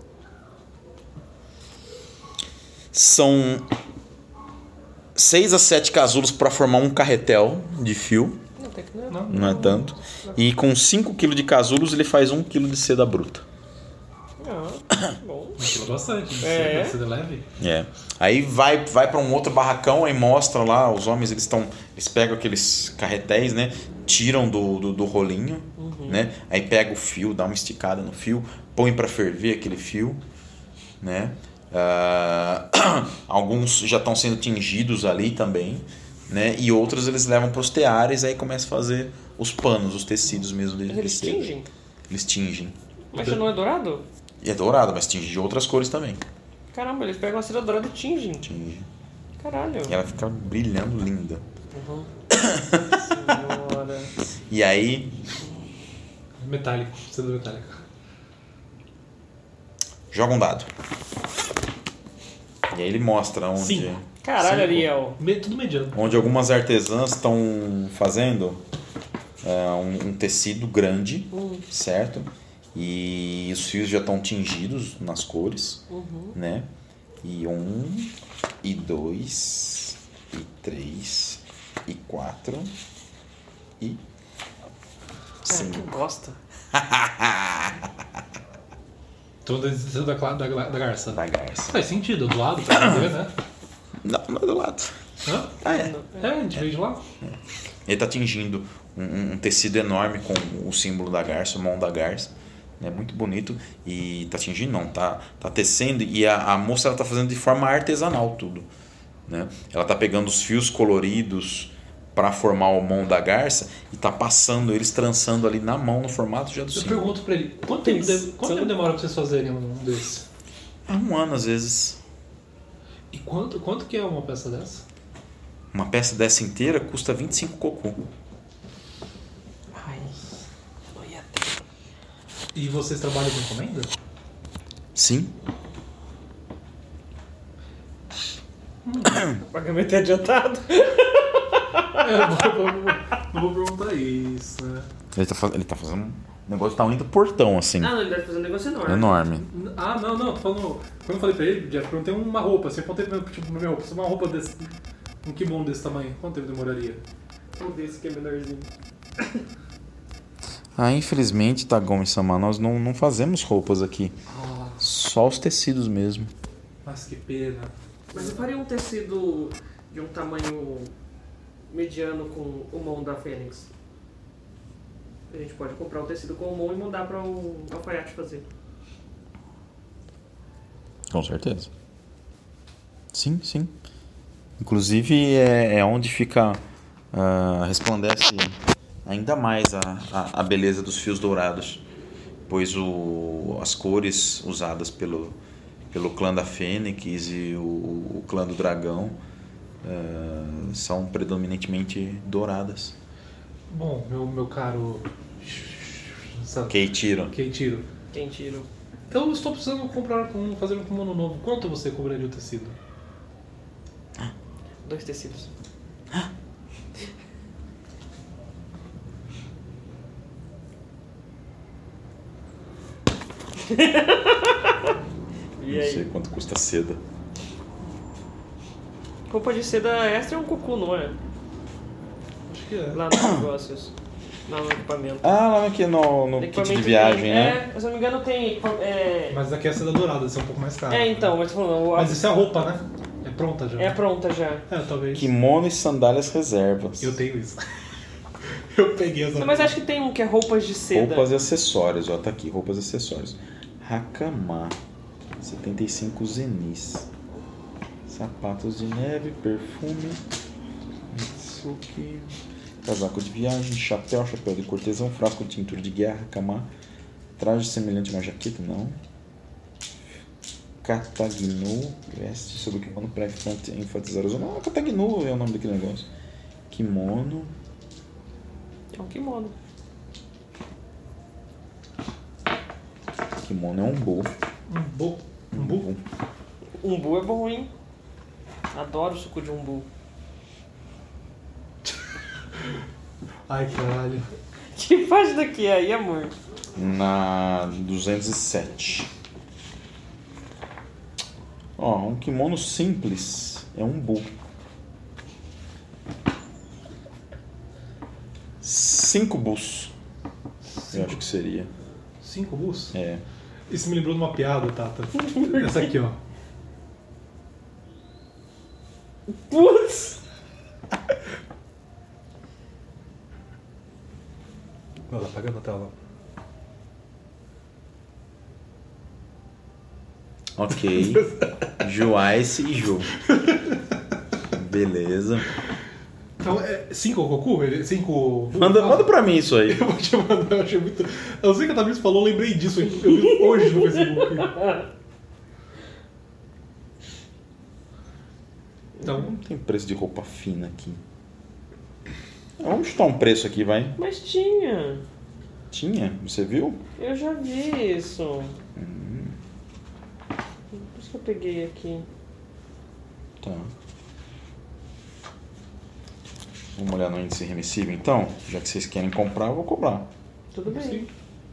Speaker 1: São 6 a 7 casulos para formar um carretel de fio.
Speaker 3: Até que
Speaker 1: Não é tanto. E com 5 kg de casulos ele faz 1 kg de seda bruta.
Speaker 3: Bom.
Speaker 2: Aquilo é bastante.
Speaker 3: É.
Speaker 2: Seda leve.
Speaker 1: É. Aí vai para um outro barracão, aí mostra lá, os homens eles pegam aqueles carretéis, né? Tiram do rolinho, né? Aí pega o fio, dá uma esticada no fio, põe para ferver aquele fio, né? Alguns já estão sendo tingidos ali também, né? E outros eles levam para os teares, aí começa a fazer os panos, os tecidos mesmo deles.
Speaker 3: Mas eles tingem?
Speaker 1: Eles tingem.
Speaker 3: Mas já não é dourado?
Speaker 1: E é dourado, mas tinge de outras cores também.
Speaker 3: Caramba, eles pegam a cera dourada e tingem.
Speaker 1: Tinge.
Speaker 3: Caralho.
Speaker 1: E ela fica brilhando linda.
Speaker 3: Senhora.
Speaker 1: E aí
Speaker 2: Metálico. Seda metálica.
Speaker 1: joga um dado. E aí ele mostra onde,
Speaker 2: 5.
Speaker 3: Caralho, Ariel.
Speaker 2: Tudo mediano.
Speaker 1: onde algumas artesãs estão fazendo um tecido grande, certo? E os fios já estão tingidos nas cores, né? E 1, e 2, e 3, e 4, e
Speaker 3: Cara,
Speaker 1: 5.
Speaker 3: que bosta.
Speaker 2: Toda da garça.
Speaker 1: Da garça.
Speaker 2: Faz sentido, do lado, pra ver, né?
Speaker 1: Não é do lado.
Speaker 2: Hã? A gente veio de lá.
Speaker 1: Ele está tingindo um tecido enorme com o símbolo da garça, o mão da garça. É muito bonito. E tá tingindo, não, tá tecendo. E a moça ela tá fazendo de forma artesanal tudo, né? Ela tá pegando os fios coloridos para formar o mão da garça e tá passando eles, trançando ali na mão no formato já do
Speaker 2: Eu
Speaker 1: símbolo.
Speaker 2: pergunto pra ele, quanto tempo demora pra vocês fazerem um desse?
Speaker 1: Há 1 ano às vezes.
Speaker 2: E quanto que é uma peça dessa?
Speaker 1: Uma peça dessa inteira custa 25 cocô.
Speaker 3: Ai, não ia ter.
Speaker 2: E vocês trabalham com encomenda?
Speaker 1: Sim.
Speaker 3: Pagamento é adiantado.
Speaker 2: Não vou perguntar isso, né?
Speaker 1: Ele tá fazendo um negócio do tamanho do portão, assim.
Speaker 3: Ah, não, ele deve fazer um negócio enorme.
Speaker 1: Enorme.
Speaker 2: Ah, não, tô falando. Quando eu falei pra ele, Jeff, perguntei uma roupa, assim, apontei pra minha roupa, se uma roupa desse. Um kimono desse tamanho, quanto tempo demoraria?
Speaker 3: Vamos ver esse que é menorzinho.
Speaker 1: Infelizmente, Tagom e Sama, nós não fazemos roupas aqui.
Speaker 2: Ah,
Speaker 1: Só os tecidos mesmo.
Speaker 2: mas que pena.
Speaker 3: Mas eu faria um tecido de um tamanho mediano com o mão da Fênix. A gente pode comprar o tecido com o mão e mandar para o alfaiate fazer.
Speaker 1: Com certeza. Sim, sim. Inclusive é onde fica... resplandece ainda mais a beleza dos fios dourados. Pois as cores usadas pelo clã da Fênix e o clã do dragão são predominantemente douradas.
Speaker 2: Bom, meu caro.
Speaker 1: Keitiro.
Speaker 2: Keitiro.
Speaker 3: Quem tira?
Speaker 2: Então eu estou precisando fazer um kimono novo. Quanto você cobraria o tecido?
Speaker 3: 2 tecidos. E
Speaker 1: Não
Speaker 3: aí?
Speaker 1: sei quanto custa a seda.
Speaker 3: Roupa de seda extra é um cucu, não é?
Speaker 2: Acho que é.
Speaker 3: Lá nos negócios. Lá no equipamento.
Speaker 1: Lá aqui no kit de
Speaker 3: Equipamento
Speaker 1: viagem,
Speaker 3: tem,
Speaker 1: né?
Speaker 3: Se eu não me engano tem...
Speaker 2: Mas aqui é seda dourada, isso é um pouco mais caro.
Speaker 3: então, mas tô falando...
Speaker 2: Mas isso é a roupa, né? É pronta já.
Speaker 3: É pronta já.
Speaker 2: Talvez.
Speaker 1: Kimono e sandálias reservas.
Speaker 2: Eu tenho isso. Eu peguei essa.
Speaker 3: Não, mas acho que tem um que é roupas de seda.
Speaker 1: Roupas e acessórios, tá aqui, roupas e acessórios. Hakama, 75 zenis. Sapatos de neve, perfume, Mitsuki, casaco de viagem, chapéu de cortesão, frasco de tintura de guerra, Hakama, traje semelhante a uma jaqueta, não. Katagnu, veste sobre o kimono para enfatizar os... Não, Katagnu é o nome daquele negócio. Kimono.
Speaker 3: É um kimono.
Speaker 1: kimono é um bu.
Speaker 2: Umbu?
Speaker 3: Umbu é bom, hein? Adoro suco de umbu.
Speaker 2: Ai, caralho.
Speaker 3: Que página que é aí, amor?
Speaker 1: Na 207. Ó, um kimono simples é um bu. 5 bus. Eu acho que seria.
Speaker 2: 5 bus?
Speaker 1: É.
Speaker 2: Isso me lembrou de uma piada, Tata. Essa aqui, ó.
Speaker 3: Putz!
Speaker 2: Olha lá, apagando a tela.
Speaker 1: Ok. Joice e Ju. Beleza.
Speaker 2: Então, é 5 Goku? 5...
Speaker 1: Manda pra mim isso aí.
Speaker 2: Eu vou te mandar, eu achei muito... Eu sei que a Tamiris falou, eu lembrei disso. Eu vi hoje no Facebook. Então,
Speaker 1: Não tem preço de roupa fina aqui. Vamos chutar um preço aqui, vai.
Speaker 3: Mas tinha.
Speaker 1: Tinha? Você viu?
Speaker 3: Eu já vi isso. Por isso que eu peguei aqui.
Speaker 1: Tá. Vamos olhar no índice remissível então? Já que vocês querem comprar, eu vou cobrar.
Speaker 3: Tudo bem.
Speaker 2: sim.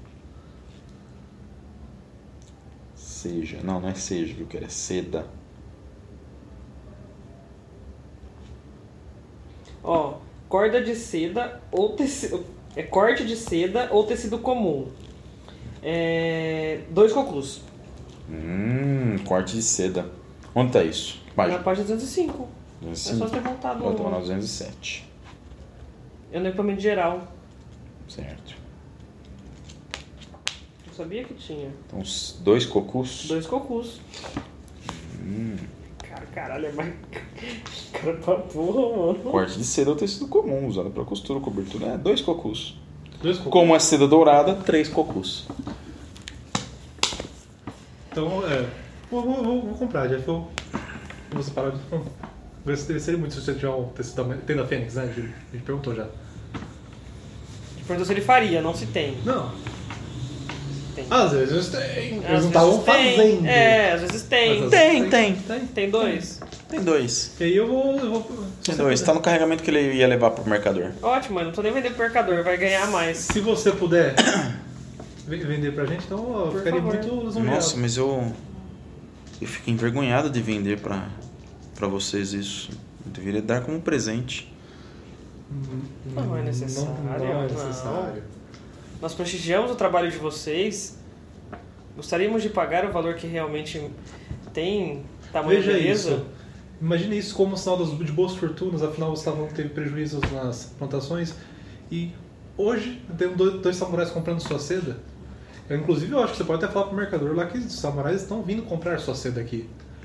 Speaker 1: Seja. Não é seja que eu quero, é seda.
Speaker 3: Ó, corda de seda ou tecido... É corte de seda ou tecido comum. 2 cocus.
Speaker 1: Corte de seda. Onde tá isso? Que página?
Speaker 3: Na página 205.
Speaker 1: 205?
Speaker 3: É só ter voltado
Speaker 1: Eu tava na
Speaker 3: no...
Speaker 1: 207.
Speaker 3: É no equipamento geral.
Speaker 1: Certo.
Speaker 3: Eu sabia que tinha.
Speaker 1: Então, 2 cocus.
Speaker 3: 2 cocus. Caralho, é mais... Cara pra porra, mano.
Speaker 1: Corte de seda ou tecido comum, usado para costura, cobertura. 2 cocus.
Speaker 2: 2 Goku.
Speaker 1: Como é seda dourada, 3 cocus.
Speaker 2: Então, vou comprar, já vou separar. Deve ser muito se você tiver um tecido tem da Fênix, né? A gente perguntou já.
Speaker 3: Perguntou se ele faria, não se tem.
Speaker 2: Não.
Speaker 3: Tem.
Speaker 2: Às vezes tem. Eles
Speaker 3: Às
Speaker 2: não estavam
Speaker 3: vezes tem.
Speaker 2: fazendo.
Speaker 3: É, às vezes tem.
Speaker 2: Mas
Speaker 1: Tem.
Speaker 3: Tem 2.
Speaker 1: Tem 2.
Speaker 2: E aí eu vou
Speaker 1: Tem 2. Tá no carregamento que ele ia levar pro mercador.
Speaker 3: Ótimo, eu não tô nem vendendo pro mercador, vai ganhar mais.
Speaker 2: Se você puder vender pra gente, então eu
Speaker 3: Por
Speaker 2: ficaria
Speaker 3: favor.
Speaker 2: muito lisonjeado.
Speaker 1: Nossa, mas eu fico envergonhado de vender pra vocês isso. Eu deveria dar como presente.
Speaker 3: Não é necessário.
Speaker 2: Não é necessário.
Speaker 3: Nós prestigiamos o trabalho de vocês. Gostaríamos de pagar o valor que realmente tem tamanho
Speaker 2: Veja
Speaker 3: beleza.
Speaker 2: isso. Imagine isso como um sinal de boas fortunas, afinal você teve prejuízos nas plantações. E hoje tem 2 samurais comprando sua seda. Inclusive eu acho que você pode até falar pro mercador lá que os samurais estão vindo comprar sua seda aqui.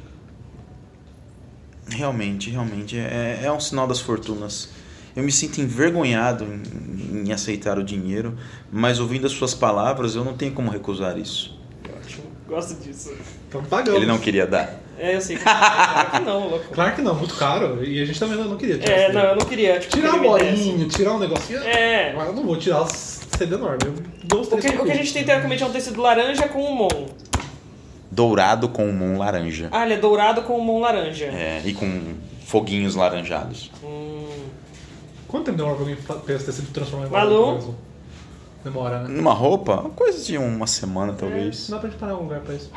Speaker 1: Realmente é um sinal das fortunas. Eu me sinto envergonhado em aceitar o dinheiro, mas ouvindo as suas palavras eu não tenho como recusar isso.
Speaker 3: Ótimo, gosto disso.
Speaker 2: Então pagamos.
Speaker 1: Ele não queria dar.
Speaker 3: Eu sei. Claro que não, louco.
Speaker 2: Claro que não, muito caro. E a gente também não queria tirar
Speaker 3: Não, eu não queria. Tipo,
Speaker 2: tirar
Speaker 3: que
Speaker 2: a
Speaker 3: ele me desse.
Speaker 2: bolinha, tirar um negocinho. Mas eu não vou tirar seda enorme. Eu dou os
Speaker 3: O que a gente tem teoricamente é um tecido laranja com um mon.
Speaker 1: Dourado com um mon laranja.
Speaker 3: Ah, ele é dourado com um mon laranja.
Speaker 1: E com foguinhos laranjados.
Speaker 2: Quanto tempo demora pra alguém pegar esse tecido e transformar em
Speaker 3: Malu?
Speaker 2: alguma coisa? Demora, né?
Speaker 1: Numa roupa, coisa de uma semana talvez.
Speaker 2: Não dá pra gente parar em algum lugar pra isso.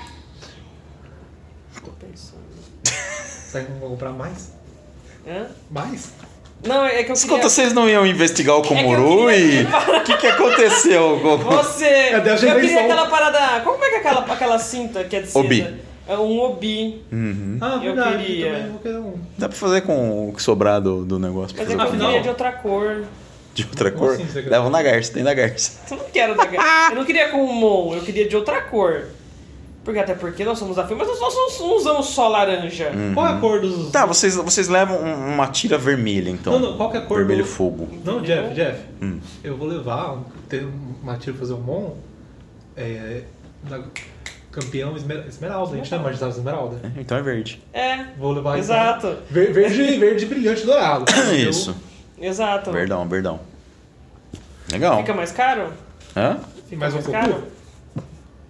Speaker 3: Tô pensando.
Speaker 2: Será que não vou comprar mais?
Speaker 3: Hã?
Speaker 2: Mais?
Speaker 3: Não, é que eu
Speaker 1: Escuta,
Speaker 3: queria...
Speaker 1: vocês não iam investigar o Komuru e... O que aconteceu?
Speaker 3: Você...
Speaker 2: Cadê a
Speaker 3: eu queria
Speaker 2: invenção?
Speaker 3: aquela parada... Como é que é aquela cinta que é de seda?
Speaker 1: Obi.
Speaker 3: É um obi.
Speaker 2: Ah,
Speaker 3: Eu
Speaker 2: verdade.
Speaker 3: queria.
Speaker 2: Também vou querer um.
Speaker 1: Dá pra fazer com o que sobrar do negócio.
Speaker 3: Mas
Speaker 1: pra
Speaker 3: é que
Speaker 1: fazer
Speaker 3: eu
Speaker 2: Afinal-
Speaker 3: queria de outra cor.
Speaker 1: de outra
Speaker 2: Como
Speaker 1: cor.
Speaker 2: assim você quer?
Speaker 1: Leva na garça, tem da garça.
Speaker 3: Eu não quero da... Eu não queria com o mon, eu queria de outra cor. Porque até porque nós somos da firma, mas nós não usamos só laranja.
Speaker 2: Qual é a cor dos...
Speaker 1: Tá, vocês levam uma tira vermelha, então.
Speaker 2: Não, qual que é a cor
Speaker 1: Vermelho
Speaker 2: do...
Speaker 1: fogo.
Speaker 2: Não, Jeff.
Speaker 1: Hum.
Speaker 2: Eu vou levar, ter uma tira fazer um mon, da campeão esmeralda. A gente não é magistrado esmeralda.
Speaker 1: Então é verde.
Speaker 3: É,
Speaker 2: Vou levar
Speaker 3: exato.
Speaker 2: Então, verde brilhante dourado.
Speaker 1: Isso.
Speaker 3: Exato.
Speaker 1: Verdão. Legal.
Speaker 3: Fica mais caro?
Speaker 1: Hã?
Speaker 3: Fica
Speaker 2: Mais um
Speaker 3: caro?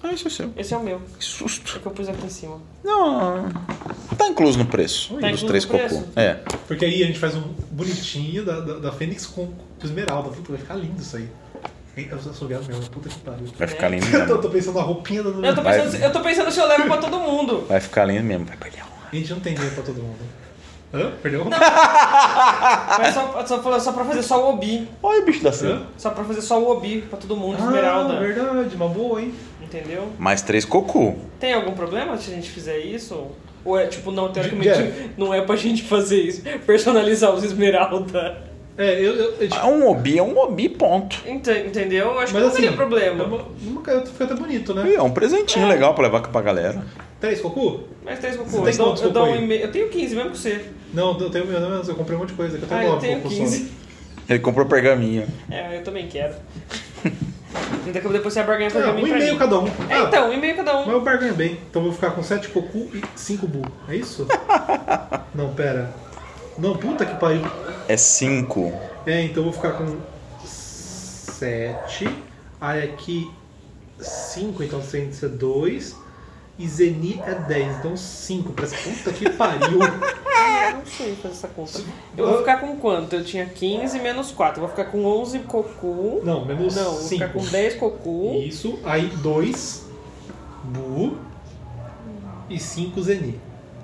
Speaker 1: Ah, esse é o seu.
Speaker 3: Esse é o meu.
Speaker 1: Que susto.
Speaker 3: É que eu pus aqui em cima.
Speaker 1: Não, tá incluso no preço
Speaker 3: Tá
Speaker 1: dos
Speaker 3: incluso
Speaker 1: 3
Speaker 3: no
Speaker 1: cocô.
Speaker 3: preço?
Speaker 1: É.
Speaker 2: Porque aí a gente faz um bonitinho da Fênix com esmeralda. Puta, vai ficar lindo isso aí. Eu sou viado mesmo, puta que pariu.
Speaker 1: Vai ficar lindo
Speaker 2: Eu
Speaker 1: mesmo.
Speaker 2: tô pensando na roupinha da
Speaker 3: Eu tô pensando se eu levo pra todo mundo.
Speaker 1: Vai ficar lindo mesmo. Vai perder a honra.
Speaker 2: A gente não tem dinheiro pra todo mundo. Hã? Perdeu?
Speaker 3: Mas só pra fazer só o obi.
Speaker 1: Olha o bicho da
Speaker 2: Hã?
Speaker 1: cena.
Speaker 3: Só pra fazer só o obi pra todo mundo, esmeralda.
Speaker 2: Verdade, uma boa, hein?
Speaker 3: Entendeu?
Speaker 1: Mais 3 cocô.
Speaker 3: Tem algum problema se a gente fizer isso? Ou é tipo, não, teoricamente
Speaker 2: Jeff.
Speaker 3: não é pra gente fazer isso. Personalizar os esmeralda.
Speaker 1: É um obi, ponto.
Speaker 3: Entendeu? Eu acho que
Speaker 2: Mas
Speaker 3: não
Speaker 2: assim,
Speaker 3: teria problema.
Speaker 2: Fica até bonito, né?
Speaker 1: E é um presentinho legal pra levar pra galera.
Speaker 2: 3 cocô?
Speaker 3: Mais 3 cocô.
Speaker 2: Você tem quantos
Speaker 3: Eu dou
Speaker 2: cocô
Speaker 3: um
Speaker 2: aí?
Speaker 3: e-mail. Eu tenho 15 mesmo que você.
Speaker 2: Não, eu tenho menos, eu comprei um monte de coisa. Eu tenho
Speaker 3: Eu
Speaker 2: 9
Speaker 3: tenho
Speaker 2: cocô
Speaker 3: 15.
Speaker 1: Ele comprou pergaminho.
Speaker 3: É, eu também quero. Então depois você vai barganhar pra
Speaker 2: só.
Speaker 3: mim
Speaker 2: Um
Speaker 3: pra
Speaker 2: e-mail
Speaker 3: mim.
Speaker 2: cada um.
Speaker 3: É, então, um e-mail cada
Speaker 2: Mas
Speaker 3: um.
Speaker 2: eu barganho bem. Então eu vou ficar com 7 cocô e 5 bu. É isso? Não, pera. Não, puta que pariu.
Speaker 1: É 5.
Speaker 2: Então eu vou ficar com 7. Aí aqui 5, então tem que ser 2. E Zeni é 10, então 5. Parece puta que pariu.
Speaker 3: Eu não sei fazer essa conta. Eu vou ficar com quanto? Eu tinha 15 menos 4. Eu vou ficar com 11 cocu.
Speaker 2: Não, menos
Speaker 3: Não, vou
Speaker 2: 5.
Speaker 3: ficar com 10 cocu.
Speaker 2: Isso, aí 2 bu e 5 Zeni.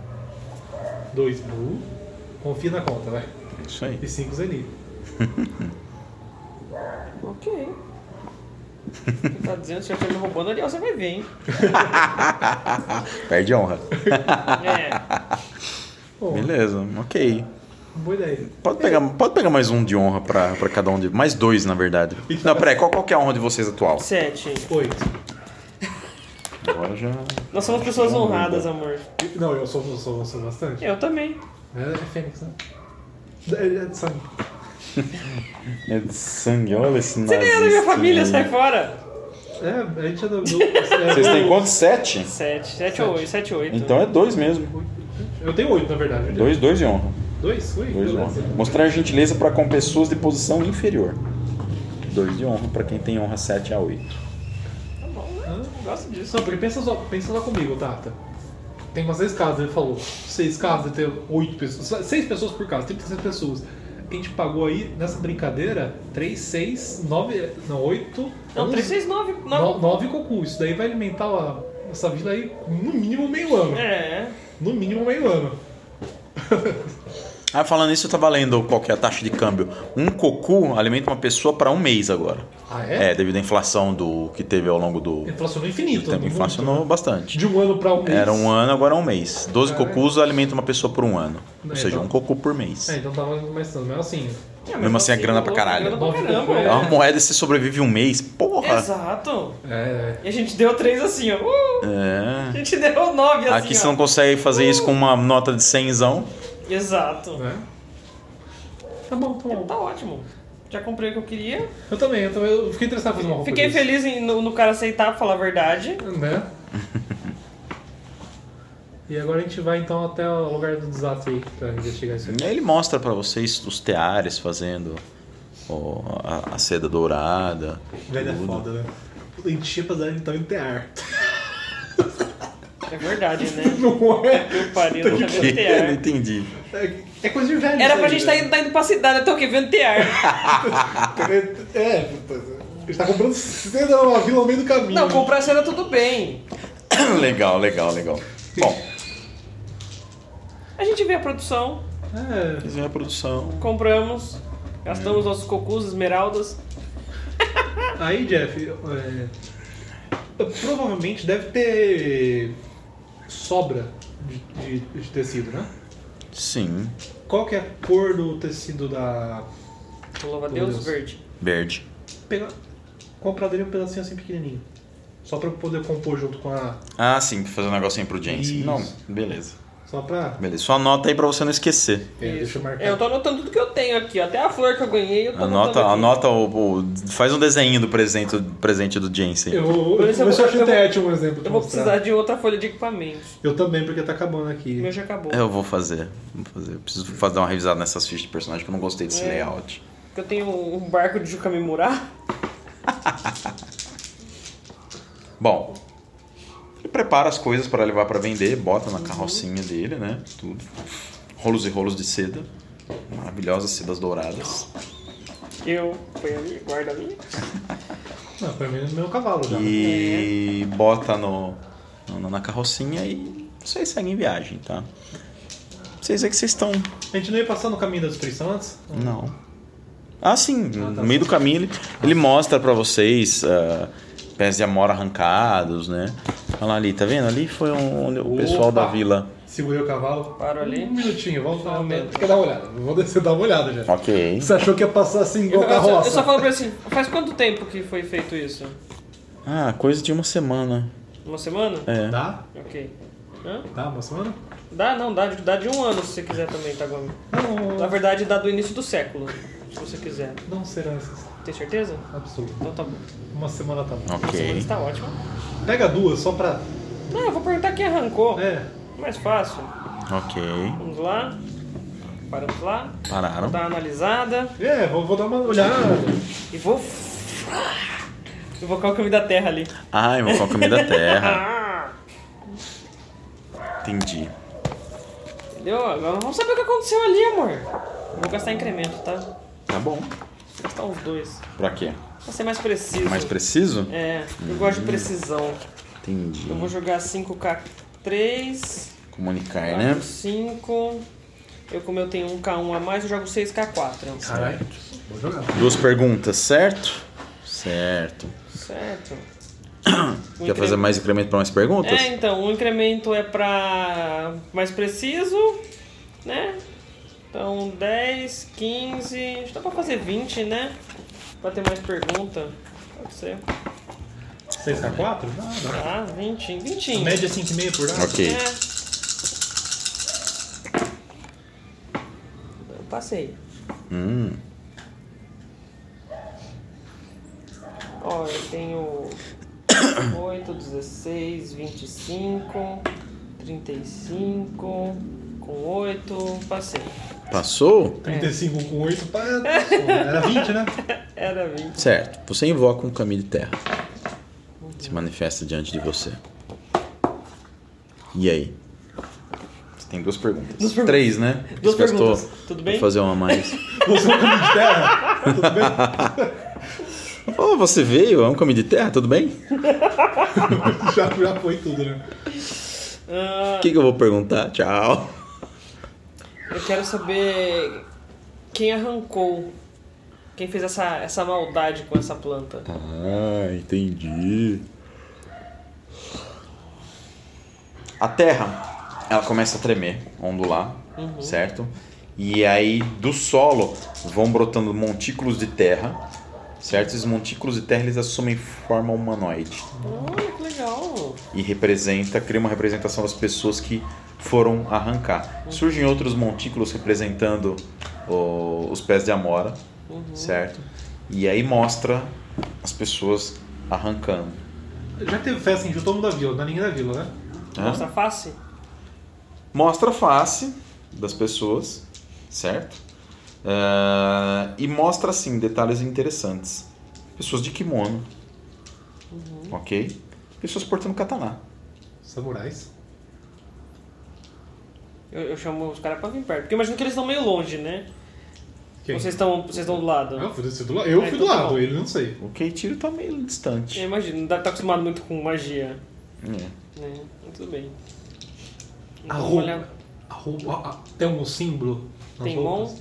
Speaker 2: 2 bu. Confia na conta, vai.
Speaker 1: Isso aí.
Speaker 2: E 5 Zeni.
Speaker 3: Ok. Você tá dizendo, se eu estiver me roubando ali, ó, você vai ver, hein?
Speaker 1: Perde honra.
Speaker 3: É.
Speaker 2: Bom,
Speaker 1: Beleza, ok.
Speaker 2: boa ideia.
Speaker 1: Pode pegar mais um de honra pra cada um de. Mais 2, na verdade. Não, peraí, qual que é a honra de vocês atual?
Speaker 3: 7.
Speaker 2: 8.
Speaker 1: Agora já.
Speaker 3: Nós somos pessoas honradas, amor.
Speaker 2: Não, eu sou bastante.
Speaker 3: Eu também.
Speaker 2: É Fênix, né? É de sangue.
Speaker 1: É de sangue, olha esse
Speaker 3: Você nem é da minha família, sai fora.
Speaker 2: A gente é do.
Speaker 1: Vocês têm quantos? 7?
Speaker 3: 7 ou 8. 7 ou 8.
Speaker 1: Então é 2 mesmo.
Speaker 2: Eu tenho 8, na verdade.
Speaker 1: 2 de honra.
Speaker 2: 2? Ui,
Speaker 1: 2 de honra.
Speaker 2: beleza.
Speaker 1: Mostrar gentileza para com pessoas de posição inferior. 2 de honra para quem tem honra 7 a 8.
Speaker 3: Tá bom, né? Gosto disso.
Speaker 2: Não, porque pensa só comigo, Tata. Tem umas 6 casas, ele falou. 6 casas, tem 8 pessoas. 6 pessoas por casa, 36 pessoas. A gente pagou aí, nessa brincadeira, 3, 6, 9. Não, 8.
Speaker 3: Não, 3, 6, 9. 9.
Speaker 2: 9 cocô. Isso daí vai alimentar essa vila aí no mínimo meio ano.
Speaker 3: É.
Speaker 2: No mínimo meio ano.
Speaker 1: Ah, falando nisso, eu tava lendo qual que é a taxa de câmbio. Um cocu alimenta uma pessoa para um mês agora.
Speaker 2: Ah, é?
Speaker 1: Devido à inflação que teve ao longo do
Speaker 2: Inflacionou infinito.
Speaker 1: tempo.
Speaker 2: muito,
Speaker 1: Inflacionou
Speaker 2: né?
Speaker 1: bastante.
Speaker 2: De um ano pra um mês.
Speaker 1: Era um ano, agora é um mês. 12
Speaker 2: Caralho.
Speaker 1: cocus alimenta uma pessoa por um ano. Ou seja,
Speaker 2: então-
Speaker 1: um cocu por mês.
Speaker 2: Então tava mais tanto. Mas assim,
Speaker 1: Mesmo assim, é grana pra caralho.
Speaker 3: Grana pra caramba.
Speaker 2: É.
Speaker 1: É uma moeda e você sobrevive um mês. Porra!
Speaker 3: Exato.
Speaker 2: é.
Speaker 3: E a gente deu 3 assim, ó. A
Speaker 1: É.
Speaker 3: gente deu 9 assim,
Speaker 1: Aqui
Speaker 3: ó.
Speaker 1: você não consegue fazer isso com uma nota de 100zão.
Speaker 3: Exato.
Speaker 2: Né? Tá bom, tá bom.
Speaker 3: Tá ótimo. Já comprei o que eu queria.
Speaker 2: Eu também. Eu fiquei interessado em fazer uma roupa
Speaker 3: Fiquei
Speaker 2: desse.
Speaker 3: feliz no cara aceitar, pra falar a verdade.
Speaker 2: Né? E agora a gente vai então até o lugar do desastre aí pra investigar isso aqui.
Speaker 1: Ele mostra pra vocês os teares fazendo a seda dourada.
Speaker 2: Velho é
Speaker 1: tudo.
Speaker 2: foda, né? Enchia pra dar então em tear.
Speaker 3: É verdade, né?
Speaker 2: Não é?
Speaker 3: Eu pariu, não
Speaker 1: O
Speaker 3: sabia
Speaker 1: quê? Eu não
Speaker 3: tear.
Speaker 1: entendi.
Speaker 2: É coisa de velho.
Speaker 3: Era
Speaker 2: isso
Speaker 3: pra
Speaker 2: aí,
Speaker 3: gente
Speaker 2: né?
Speaker 3: tá indo pra cidade, eu tô aqui vendo tear.
Speaker 2: A gente tá comprando seda numa vila no meio do caminho.
Speaker 3: Não, comprar a cena tudo bem.
Speaker 1: Legal. Bom,
Speaker 3: A gente vê a produção,
Speaker 2: É.
Speaker 1: fizeram a produção.
Speaker 3: compramos, gastamos nossos cocus, esmeraldas.
Speaker 2: Aí, Jeff, provavelmente deve ter sobra de tecido, né?
Speaker 1: Sim,
Speaker 2: Qual que é a cor do tecido da...
Speaker 3: Louva a
Speaker 2: Meu
Speaker 3: Deus,
Speaker 2: Deus.
Speaker 3: verde.
Speaker 1: verde.
Speaker 2: Comprar dele um pedacinho assim pequenininho. Só pra poder compor junto com a...
Speaker 1: Ah, sim, pra fazer um negocinho pro Jensen.
Speaker 2: Isso.
Speaker 1: Não, beleza.
Speaker 2: Só pra...
Speaker 1: Beleza, só anota aí pra você não esquecer.
Speaker 2: Deixa eu marcar.
Speaker 3: Eu tô anotando tudo que eu tenho aqui, ó. Até a flor que eu ganhei, eu tô
Speaker 1: Anota,
Speaker 3: anotando aqui.
Speaker 1: faz um desenho do presente do Jensen.
Speaker 2: Eu vou
Speaker 3: Por isso eu
Speaker 2: ver se eu
Speaker 3: vou-
Speaker 2: acho
Speaker 3: eu vou-
Speaker 2: internet um exemplo. pra
Speaker 3: Eu vou
Speaker 2: mostrar.
Speaker 3: precisar de outra folha de equipamentos.
Speaker 2: Eu também, porque tá acabando
Speaker 3: O
Speaker 2: aqui.
Speaker 3: meu já acabou.
Speaker 1: Eu vou fazer. Eu preciso fazer uma revisada nessas fichas de personagem que eu não gostei desse layout.
Speaker 3: Porque eu tenho um barco de Jukamimura.
Speaker 1: Bom, prepara as coisas para levar para vender, bota na carrocinha dele, né? Tudo. Rolos e rolos de seda. Maravilhosas sedas douradas.
Speaker 3: Põe ali, guarda ali.
Speaker 2: Não, pra mim é no meu cavalo já.
Speaker 1: E bota na carrocinha e vocês seguem em viagem, tá? Vocês que vocês estão...
Speaker 2: A gente não ia passar no caminho da destruição antes?
Speaker 1: Não. Ah, sim. No meio do caminho ele mostra pra vocês pés de amora arrancados, né? Olha lá ali, tá vendo? Ali foi onde o pessoal da vila...
Speaker 2: Segurei o cavalo.
Speaker 3: Paro ali.
Speaker 2: Um minutinho, vamos dar quer dar uma olhada. Vou descer dar uma olhada já.
Speaker 1: Ok.
Speaker 2: Você achou que ia passar assim igual
Speaker 3: Eu
Speaker 2: carroça?
Speaker 3: só falo pra ele assim, faz quanto tempo que foi feito isso?
Speaker 1: Ah, coisa de uma semana.
Speaker 3: Uma semana?
Speaker 1: É.
Speaker 2: Dá?
Speaker 3: Ok. Hã?
Speaker 2: Dá uma semana?
Speaker 3: Dá de um ano se você quiser também, tá, Gomes?
Speaker 2: Não,
Speaker 3: Na verdade, dá do início do século, se você quiser.
Speaker 2: não será essas.
Speaker 3: Tem certeza?
Speaker 2: Absoluto.
Speaker 3: Então tá bom.
Speaker 2: Uma semana tá bom.
Speaker 1: Ok.
Speaker 3: Mas tá ótimo.
Speaker 2: Pega duas só pra...
Speaker 3: Não, eu vou perguntar quem arrancou.
Speaker 2: É.
Speaker 3: Mais fácil.
Speaker 1: Ok.
Speaker 3: Vamos lá. Paramos lá.
Speaker 1: Pararam.
Speaker 3: Vou dar uma analisada.
Speaker 2: É, vou dar uma olhada.
Speaker 3: E vou... Invocar o caminho da terra ali.
Speaker 1: Ah, invocar o caminho da terra.
Speaker 3: Ah!
Speaker 1: Entendi.
Speaker 3: Entendeu? Agora vamos saber o que aconteceu ali, amor. Eu vou gastar incremento, tá?
Speaker 1: Tá bom.
Speaker 3: Vou gastar uns 2.
Speaker 1: Pra quê?
Speaker 3: Pra ser mais preciso.
Speaker 1: Mais preciso?
Speaker 3: É, eu gosto de precisão.
Speaker 1: Entendi.
Speaker 3: Eu vou jogar 5K3.
Speaker 1: Comunicar, né?
Speaker 3: 5. Eu, como eu tenho um K1 a mais, eu jogo 6K4.
Speaker 2: Caralho. Vou jogar.
Speaker 1: 2 perguntas, certo? Certo.
Speaker 3: Certo.
Speaker 1: Quer fazer mais incremento para mais perguntas?
Speaker 3: É, então, o incremento é pra mais preciso, né? Então, 10, 15... Acho que dá pra fazer 20, né? Pra ter mais pergunta. Pode ser.
Speaker 2: 6K4? Dá.
Speaker 3: Ah, 20. 20.
Speaker 2: Média 5,5 por dado.
Speaker 1: Ok.
Speaker 3: É. Eu passei. Ó, eu tenho 8, 16, 25, 35, com 8, passei.
Speaker 1: Passou?
Speaker 2: 35 com 8, era 20, né?
Speaker 3: Era 20.
Speaker 1: Certo. Você invoca um caminho de terra. Se manifesta diante de você. E aí? Você tem 2 perguntas.
Speaker 3: 2 perguntas.
Speaker 1: 3, né?
Speaker 3: 2
Speaker 1: Você gastou-
Speaker 3: perguntas. Tudo bem?
Speaker 1: Vou fazer uma a mais.
Speaker 2: Você é um caminho de terra? Tudo bem?
Speaker 1: Oh, você veio? É um caminho de terra, tudo bem?
Speaker 2: Já foi tudo, né?
Speaker 1: O que eu vou perguntar? Tchau.
Speaker 3: Eu quero saber quem arrancou, quem fez essa maldade com essa planta.
Speaker 1: Ah, entendi. A terra, ela começa a tremer, ondular, certo? E aí do solo vão brotando montículos de terra, certo? Esses montículos de terra eles assumem forma humanoide
Speaker 3: Olha que legal.
Speaker 1: e cria uma representação das pessoas que foram arrancar. Surgem outros montículos representando os pés de amora, certo? E aí mostra as pessoas arrancando.
Speaker 2: Já teve festa em todo mundo da vila, na linha da vila, né?
Speaker 3: Mostra a face?
Speaker 1: Mostra a face das pessoas, certo? E mostra, assim, detalhes interessantes. Pessoas de kimono, ok? Pessoas portando katana.
Speaker 2: Samurais.
Speaker 3: Eu chamo os caras pra vir perto. Porque eu imagino que eles estão meio longe, né?
Speaker 2: Quem?
Speaker 3: Vocês estão do lado?
Speaker 2: Eu fui do lado, eu fui do
Speaker 3: então tá
Speaker 2: lado,
Speaker 3: bom.
Speaker 2: ele não sei.
Speaker 1: O Keitiro tá meio distante.
Speaker 3: Eu imagino, não deve estar acostumado muito com magia.
Speaker 1: É.
Speaker 3: Né? Tudo bem.
Speaker 2: A
Speaker 3: Então,
Speaker 2: roupa.
Speaker 3: olha,
Speaker 2: A roupa tem um símbolo nas
Speaker 3: Tem
Speaker 2: roupas?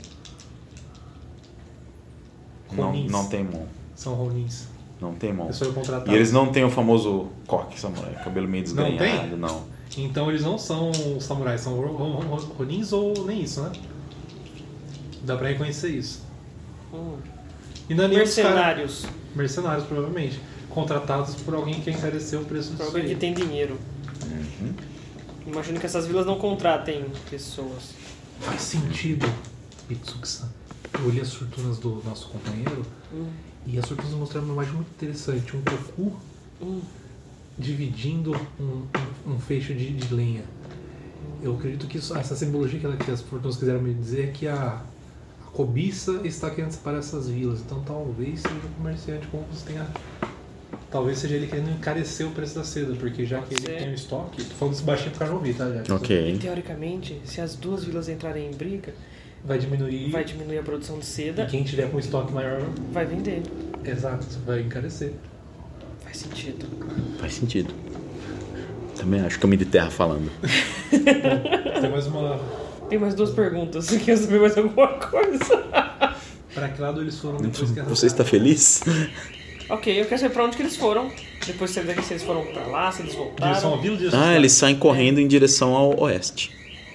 Speaker 1: Não,
Speaker 2: Ronins.
Speaker 1: não tem mão.
Speaker 2: São Ronins.
Speaker 1: Não tem mão.
Speaker 2: Pessoa contratada.
Speaker 1: E eles não têm o famoso coque samurai, cabelo meio
Speaker 2: Não tem?
Speaker 1: desgrenhado, não.
Speaker 2: Então eles não são samurais, são Ronins ou nem isso, né? Dá pra reconhecer isso. E não é nenhum dos caras-
Speaker 3: mercenários.
Speaker 2: mercenários, provavelmente. Contratados por alguém que encareceu o preço
Speaker 3: Pra
Speaker 2: disso
Speaker 3: alguém que
Speaker 2: aí.
Speaker 3: tem dinheiro. Imagino que essas vilas não contratem pessoas.
Speaker 2: Faz sentido, Mitsuki-san. Eu olhei as fortunas do nosso companheiro e as fortunas mostraram uma imagem muito interessante. Um Goku dividindo um feixe de lenha. Eu acredito que essa simbologia que as fortunas quiseram me dizer é que a cobiça está querendo separar essas vilas. Então talvez seja um comerciante como você tenha talvez seja ele querendo encarecer o preço da seda, porque já que ele tem o estoque, tô falando isso baixinho pro cara não ouvir, tá, já?
Speaker 1: Ok.
Speaker 3: Teoricamente, se as duas vilas entrarem em briga,
Speaker 2: Vai diminuir
Speaker 3: a produção de seda,
Speaker 2: e quem tiver com estoque maior,
Speaker 3: vai vender.
Speaker 2: exato, vai encarecer.
Speaker 3: Faz sentido.
Speaker 1: Faz sentido. Também acho que eu me de terra falando.
Speaker 2: Tem mais uma...
Speaker 3: Tem mais duas perguntas. Você quer saber mais alguma coisa?
Speaker 2: Pra que lado eles foram depois que
Speaker 1: Você está feliz?
Speaker 3: Ok, eu quero saber pra onde que eles foram. Depois você vê se eles foram pra lá, se eles voltaram.
Speaker 2: Direção à vila, direção à
Speaker 1: Ah,
Speaker 2: cidade?
Speaker 1: eles saem correndo em direção ao oeste.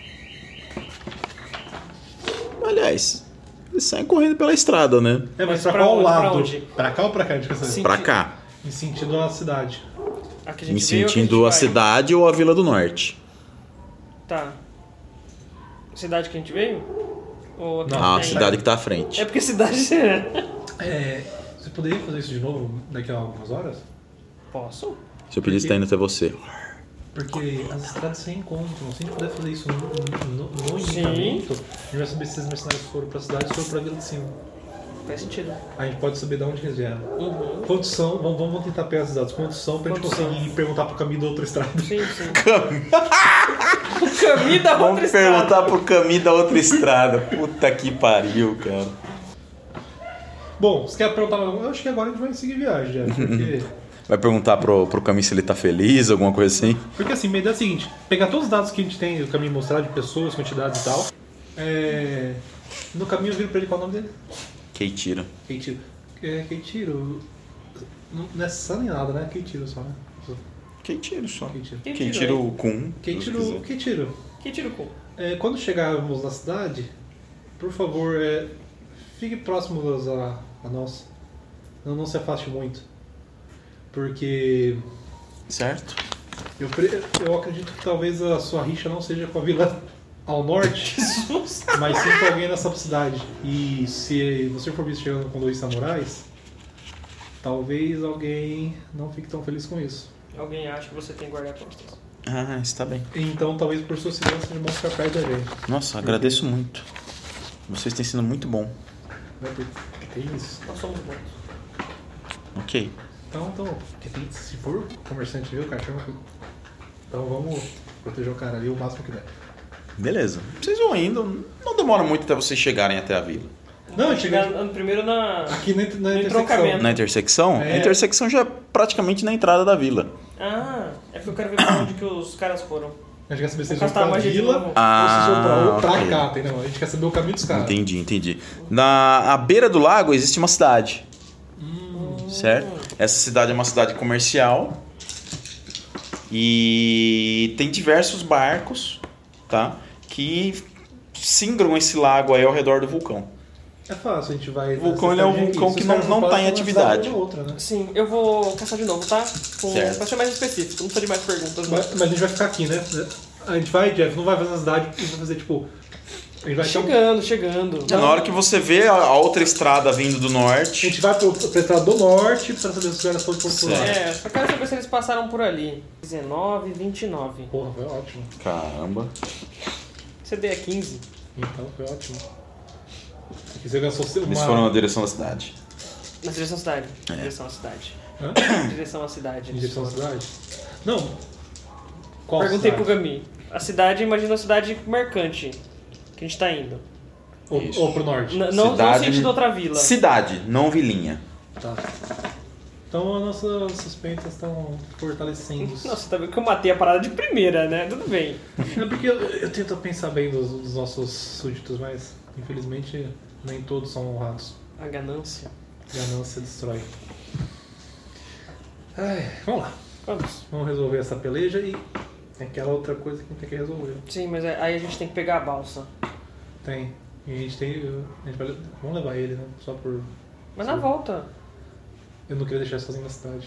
Speaker 1: Aliás, eles saem correndo pela estrada, né?
Speaker 2: É, mas
Speaker 3: Mas
Speaker 2: pra
Speaker 3: pra
Speaker 2: qual
Speaker 3: onde, pra
Speaker 2: lado?
Speaker 3: onde?
Speaker 2: Pra cá ou pra cá? A gente quer saber.
Speaker 3: Sim.
Speaker 1: Pra cá.
Speaker 2: Em sentido à cidade.
Speaker 3: Aqui a
Speaker 1: Em
Speaker 3: gente veio, aqui
Speaker 1: sentido a
Speaker 3: vai.
Speaker 1: cidade ou a Vila do Norte?
Speaker 3: Tá. Cidade que a gente veio? Ou
Speaker 2: Não,
Speaker 1: Ah, a
Speaker 3: tem?
Speaker 1: cidade que tá à frente.
Speaker 3: É porque cidade...
Speaker 2: Você poderia fazer isso de novo daqui a algumas horas?
Speaker 3: Posso?
Speaker 1: Seu pedido está indo até você.
Speaker 2: Porque as estradas se encontram. Se a gente puder fazer isso no
Speaker 3: Sim.
Speaker 2: encantamento, a gente vai saber se os mercenários foram pra cidade ou foram pra vila de cima.
Speaker 3: Faz sentido.
Speaker 2: A gente pode saber de onde eles vieram.
Speaker 3: Uhum.
Speaker 2: Quantos são? Vamos tentar pegar esses dados. Quantos são pra gente
Speaker 3: Quantos
Speaker 2: conseguir perguntar pro caminho da outra estrada.
Speaker 3: Sim, sim. O caminho da outra
Speaker 1: Vamos
Speaker 3: estrada.
Speaker 1: perguntar pro caminho da outra estrada. Puta que pariu, cara.
Speaker 2: Bom, você quer perguntar? Eu acho que agora a gente vai seguir viagem, já. Porque,
Speaker 1: Vai perguntar pro caminho se ele tá feliz, alguma coisa assim?
Speaker 2: porque assim, a ideia é a seguinte: pegar todos os dados que a gente tem, o caminho mostrar de pessoas, quantidades e tal. No caminho eu viro pra ele qual é o nome dele?
Speaker 1: Keitiro.
Speaker 2: Keitiro. Keitiro. Não é Sam nem nada, né? Keitiro só, né?
Speaker 1: Keitiro só.
Speaker 2: Keitiro.
Speaker 1: Keitiro Kun.
Speaker 2: Keitiro. Keitiro.
Speaker 3: Que tiro com?
Speaker 2: Quando chegarmos na cidade, por favor, fique próximo a nós. Não se afaste muito. Porque
Speaker 1: Certo?
Speaker 2: eu acredito que talvez a sua rixa não seja com a vila ao norte, mas sim com alguém nessa cidade. E se você for visto chegando com 2 samurais, talvez alguém não fique tão feliz com isso.
Speaker 3: Alguém acha que você tem guarda-costas.
Speaker 1: Ah, está bem.
Speaker 2: Então talvez por sua segurança de mão ficar perto da gente.
Speaker 1: Nossa, agradeço muito. Vocês têm sido muito bom.
Speaker 2: Né? Porque tem isso.
Speaker 3: Nós somos bons.
Speaker 1: Ok.
Speaker 2: Então, porque se for comerciante viu, cara, chama. Então vamos proteger o cara ali o máximo que der.
Speaker 1: Beleza. Vocês vão indo. Não demora muito até vocês chegarem até a vila.
Speaker 2: Não, a gente
Speaker 3: Chegar
Speaker 2: chega
Speaker 3: primeiro na...
Speaker 2: aqui na
Speaker 3: No
Speaker 2: intersecção.
Speaker 3: entroncamento.
Speaker 1: Na intersecção?
Speaker 2: É.
Speaker 1: A intersecção já é praticamente na entrada da vila.
Speaker 3: Ah, é porque eu quero ver pra onde que os caras foram.
Speaker 2: A gente quer saber se
Speaker 3: Vou
Speaker 2: eles vão
Speaker 3: castar a
Speaker 2: pra
Speaker 3: magia de
Speaker 2: vila
Speaker 3: novo.
Speaker 2: ou se eles vão pra
Speaker 1: ok.
Speaker 2: cá, entendeu? A gente quer saber o caminho dos caras.
Speaker 1: Entendi. À beira do lago existe uma cidade. Certo? Essa cidade é uma cidade comercial. E tem diversos barcos, tá? Que singram esse lago aí ao redor do vulcão.
Speaker 2: É fácil, a gente vai...
Speaker 1: O vulcão, ele é um vulcão que não tá em atividade.
Speaker 2: Outra, né?
Speaker 3: Sim, eu vou caçar de novo, tá?
Speaker 1: Certo.
Speaker 3: Pra ser mais específico, não precisa de mais perguntas. Não.
Speaker 2: Mas a gente vai ficar aqui, né? A gente vai, Jeff, não vai fazer na cidade, a gente vai fazer tipo... A gente vai
Speaker 3: Chegando.
Speaker 1: Na hora que você vê a outra estrada vindo do
Speaker 2: A
Speaker 1: norte.
Speaker 2: gente vai pra estrada do norte pra saber se os caras foram por lá.
Speaker 3: É, só quero saber se eles passaram por ali. 19, 29.
Speaker 2: Porra, foi ótimo.
Speaker 1: Caramba.
Speaker 3: CD é 15.
Speaker 2: Então, foi ótimo. Aqui você gastou uma...
Speaker 1: Eles foram na direção da cidade.
Speaker 3: Na direção à cidade.
Speaker 1: É.
Speaker 3: Direção à cidade.
Speaker 2: Hã?
Speaker 3: Direção à cidade.
Speaker 2: Em direção à cidade? Não. Qual
Speaker 3: Perguntei pro
Speaker 2: cidade?
Speaker 3: Gami. A cidade, imagina a cidade mercante que a gente tá indo.
Speaker 1: Isso.
Speaker 2: Ou pro norte?
Speaker 3: Não
Speaker 1: Cidade-
Speaker 3: sentido outra vila.
Speaker 1: Cidade, não vilinha.
Speaker 2: Tá. Então as nossas suspeitas estão fortalecendo.
Speaker 3: Nossa, tá vendo que eu matei a parada de primeira, né? Tudo bem.
Speaker 2: É porque eu tento pensar bem dos nossos súditos, mas infelizmente nem todos são honrados.
Speaker 3: A ganância.
Speaker 2: Ganância destrói. Ai, vamos lá.
Speaker 3: Vamos.
Speaker 2: Vamos resolver essa peleja e tem aquela outra coisa que a gente tem que resolver.
Speaker 3: Sim, mas aí a gente tem que pegar a balsa.
Speaker 2: Tem. E a gente tem. Vamos levar ele, né? Só por.
Speaker 3: Mas na volta.
Speaker 2: Eu não queria deixar ele sozinho na cidade.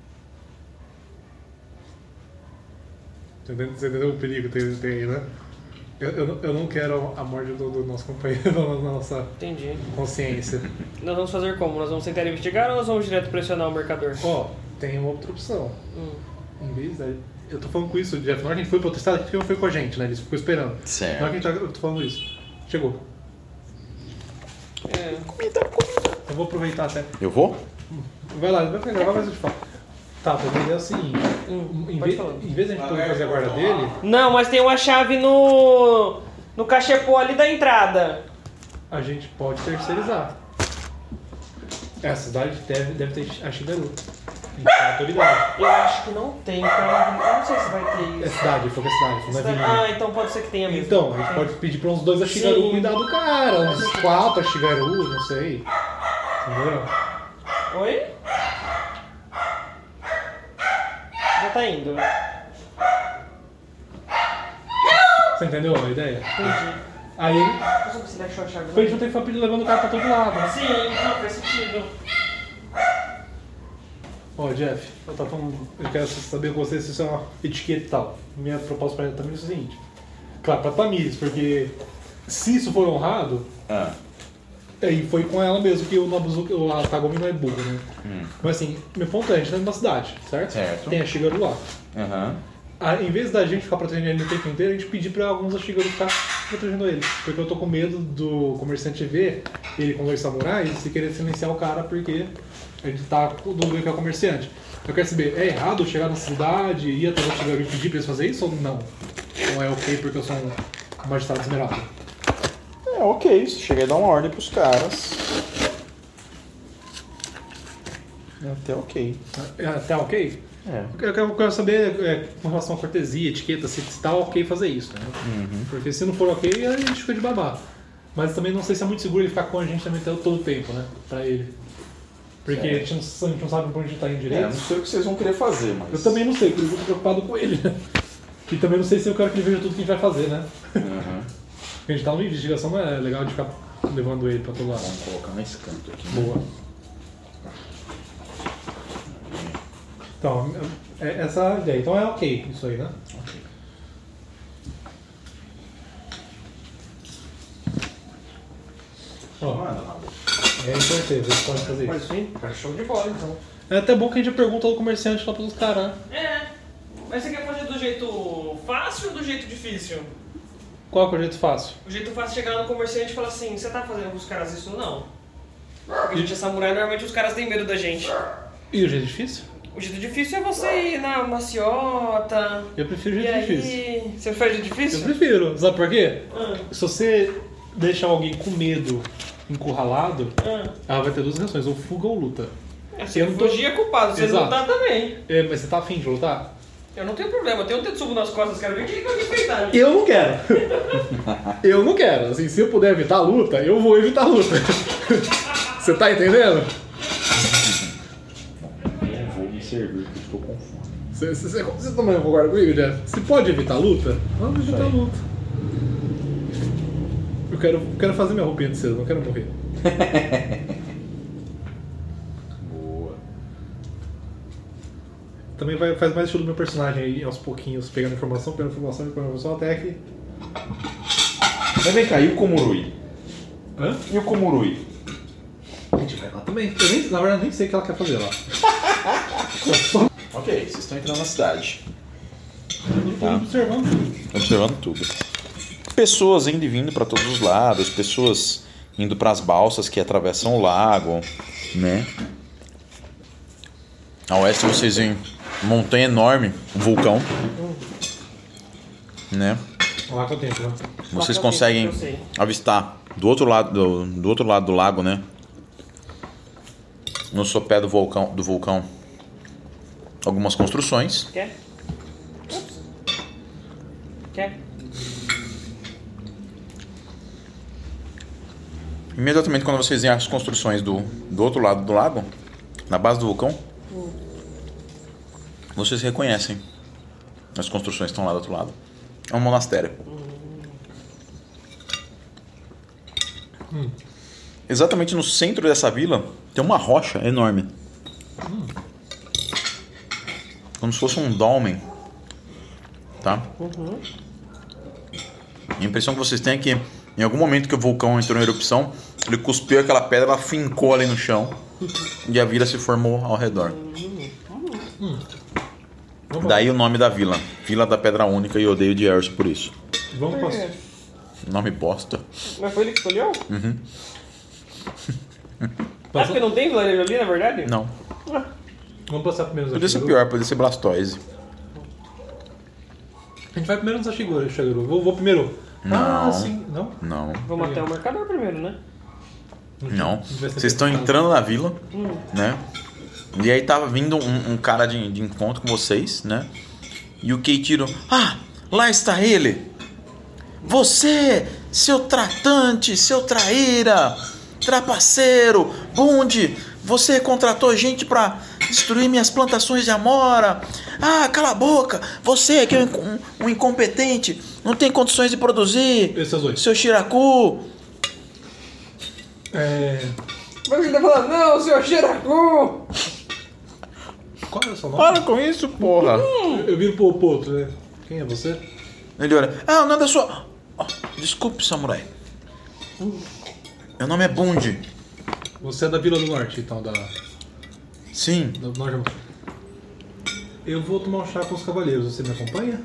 Speaker 2: Você entendeu o perigo que tem aí, né? Eu não quero a morte do nosso companheiro na nossa
Speaker 3: Entendi.
Speaker 2: consciência.
Speaker 3: Nós vamos fazer como? Nós vamos tentar investigar ou nós vamos direto pressionar o mercador?
Speaker 2: Ó, tem uma outra opção.
Speaker 3: Hum.
Speaker 2: Em vez da. Eu tô falando com isso, Jeff. Na hora que a gente foi pra outra estrada, porque não foi com a gente, né? Eles ficou esperando.
Speaker 1: Certo.
Speaker 2: Na hora que a gente eu tô falando isso. Chegou.
Speaker 3: É.
Speaker 1: Comida.
Speaker 2: Eu vou aproveitar até.
Speaker 1: Eu vou?
Speaker 2: Vai lá, vai pegar, vai mais eu te falo. Tá, a ideia é o seguinte.
Speaker 3: pode falar.
Speaker 2: Em vez de a gente poder fazer a guarda dele,
Speaker 3: Não, mas tem uma chave no cachepô ali da entrada.
Speaker 2: a gente pode terceirizar. A cidade deve ter a Shigaru. Então, a autoridade.
Speaker 3: Eu acho que não tem, então eu não sei se vai ter
Speaker 2: É
Speaker 3: isso.
Speaker 2: cidade, foi que é cidade, foi na
Speaker 3: Ah,
Speaker 2: avenida.
Speaker 3: então pode ser que tenha mesmo.
Speaker 2: Então, a gente pode pedir pra uns 2 a Shigaru
Speaker 3: Sim.
Speaker 2: cuidar do cara, uns 4 a Shigaru, não sei. Entendeu?
Speaker 3: Oi? Já tá indo.
Speaker 2: Você entendeu a ideia?
Speaker 3: Entendi.
Speaker 2: Aí,
Speaker 3: Eu só preciso achar a chave.
Speaker 2: pra gente não ter que ficar levando o cara pra todo lado, né?
Speaker 3: Sim, não faz sentido.
Speaker 2: Ó, Jeff, eu quero saber com você se isso é uma etiqueta e tal. Minha proposta pra ele também é o seguinte. Claro, pra Tamires, porque se isso for honrado,
Speaker 1: Ah.
Speaker 2: aí foi com ela mesmo que o Nobuzuki, a Kagome não é burro, né? Mas assim, meu ponto é, a gente tá numa cidade, certo?
Speaker 1: Certo.
Speaker 2: Tem a Shigaru lá.
Speaker 1: Aham.
Speaker 2: Em vez da gente ficar protegendo ele o tempo inteiro, a gente pedir pra alguns da Shigaru ficar protegendo ele. Porque eu tô com medo do comerciante ver ele com 2 samurais e querer silenciar o cara porque a gente tá com dúvida que é o comerciante. Eu quero saber, é errado eu chegar na cidade e ir até o Shigaru e pedir pra eles fazerem isso ou não? Ou é ok porque eu sou um magistrado esmeralda?
Speaker 1: É ok, você chega e dá uma ordem pros caras. É até ok.
Speaker 2: É até ok?
Speaker 1: É.
Speaker 2: Eu quero saber com relação à cortesia, etiqueta, se tá ok fazer isso, né? Porque se não for ok, a gente fica de babá. Mas também não sei se é muito seguro ele ficar com a gente também todo o tempo, né? Pra ele. Porque a gente não sabe pra onde tá indo
Speaker 1: É,
Speaker 2: direito.
Speaker 1: não sei o que vocês vão querer fazer, mas...
Speaker 2: Eu também não sei, por isso eu tô preocupado com ele. E também não sei se eu quero que ele veja tudo que a gente vai fazer, né?
Speaker 1: Uhum.
Speaker 2: Porque a gente tá numa investigação, não é legal de ficar levando ele pra todo lado.
Speaker 1: Vamos colocar nesse canto aqui.
Speaker 2: Boa. Então, essa é a ideia. Então é ok isso aí, né?
Speaker 1: Ok.
Speaker 2: Ó,
Speaker 1: Manda lá.
Speaker 2: é certeza, eles podem fazer
Speaker 3: Mas
Speaker 2: isso.
Speaker 3: sim, tá show de bola então.
Speaker 2: É até bom que a gente pergunta ao comerciante lá pros caras, né?
Speaker 3: É, mas você quer fazer do jeito fácil ou do jeito difícil?
Speaker 2: Qual que é o jeito fácil?
Speaker 3: O jeito fácil é chegar no comerciante e falar assim, você tá fazendo pros caras isso ou não? Porque a gente é samurai, normalmente os caras têm medo da gente.
Speaker 2: E o jeito difícil?
Speaker 3: O jeito difícil é você ir na maciota.
Speaker 2: Eu prefiro o
Speaker 3: E
Speaker 2: jeito
Speaker 3: aí.
Speaker 2: difícil.
Speaker 3: Você faz o jeito
Speaker 2: Eu
Speaker 3: difícil?
Speaker 2: prefiro. Sabe por quê?
Speaker 3: Ah,
Speaker 2: Se você deixar alguém com medo, encurralado,
Speaker 3: ah.
Speaker 2: ela vai ter 2 reações, ou fuga ou luta.
Speaker 3: Se
Speaker 2: Eu
Speaker 3: eu
Speaker 2: não tô-
Speaker 3: fugir é culpado, se
Speaker 2: Exato.
Speaker 3: lutar também.
Speaker 2: É, mas você tá afim de lutar?
Speaker 3: Eu não tenho problema, eu tenho um tetsubo nas costas, quero ver quem vai me enfrentar.
Speaker 2: Eu não quero. Eu não quero. Assim, se eu puder evitar a luta, eu vou evitar a luta. Você tá entendendo?
Speaker 1: Eu vou me servir, porque estou com fome.
Speaker 2: Você também concorda comigo, Jeff? Se pode evitar a luta, vamos evitar a
Speaker 1: aí.
Speaker 2: luta. Eu quero fazer minha roupinha de cedo, não quero morrer.
Speaker 1: Boa.
Speaker 2: Também faz mais estilo do meu personagem aí, aos pouquinhos, pegando informação, até que...
Speaker 1: Mas vem cá, e o Komurui?
Speaker 2: Hã?
Speaker 1: E o Komurui?
Speaker 2: A gente vai lá também. Na verdade, nem sei o que ela quer fazer lá.
Speaker 1: Ok, vocês estão entrando na cidade.
Speaker 2: Eu tô observando tudo.
Speaker 1: Observando tudo. Pessoas indo e vindo para todos os lados, pessoas indo para as balsas que atravessam o lago, né? A oeste vocês veem uma montanha enorme, um vulcão, né?
Speaker 2: Lá que eu tenho, né?
Speaker 1: Vocês
Speaker 3: eu
Speaker 1: conseguem
Speaker 3: sei.
Speaker 1: avistar do outro lado do lago, né? No sopé do vulcão, algumas construções.
Speaker 3: Quer? Ups. Quer?
Speaker 1: Imediatamente quando vocês veem as construções do outro lado do lago, na base do vulcão, vocês reconhecem as construções que estão lá do outro lado. É um monastério. Exatamente no centro dessa vila tem uma rocha enorme. Como se fosse um dolmen. Tá? A impressão que vocês têm é que em algum momento que o vulcão entrou em erupção, ele cuspiu aquela pedra, ela fincou ali no chão e a vila se formou ao redor. Daí o nome da vila, Vila da Pedra Única, e eu odeio de Erso por isso.
Speaker 2: Vamos
Speaker 3: Por quê?
Speaker 2: passar.
Speaker 1: Nome bosta.
Speaker 3: Mas foi ele que escolheu? É
Speaker 2: Passa-
Speaker 3: porque não tem vilarejo ali, na verdade?
Speaker 1: Não.
Speaker 2: Vamos passar primeiro no
Speaker 1: Podia ser
Speaker 2: Sashigaru.
Speaker 1: pior, podia ser Blastoise.
Speaker 2: A gente vai primeiro no Sashigaru. Vou primeiro.
Speaker 1: Não.
Speaker 2: Ah, sim. Não?
Speaker 1: Não.
Speaker 3: Vamos até o mercador primeiro, né?
Speaker 1: Não. Vocês estão entrando na vila, né? E aí tava vindo um cara de encontro com vocês, né? E o Keiichiro... Ah, lá está ele! Você, seu tratante, seu traíra, trapaceiro, bunde, você contratou gente pra destruir minhas plantações de amora. Ah, cala a boca! Você que é um incompetente, não tem condições de produzir.
Speaker 2: Esses dois.
Speaker 1: Seu Shiraku.
Speaker 3: Mas você tá falando, não, seu Shiraku!
Speaker 2: Qual é o seu nome?
Speaker 1: Para com isso, porra!
Speaker 2: Eu viro pro outro, né? Quem é você?
Speaker 1: Ele olha. Ah, o nome da sua... Oh, desculpe, samurai. Meu nome é Bundy.
Speaker 2: Você é da Vila do Norte, então, da...
Speaker 1: Sim.
Speaker 2: do Norte. Eu vou tomar um chá com os cavaleiros. Você me acompanha?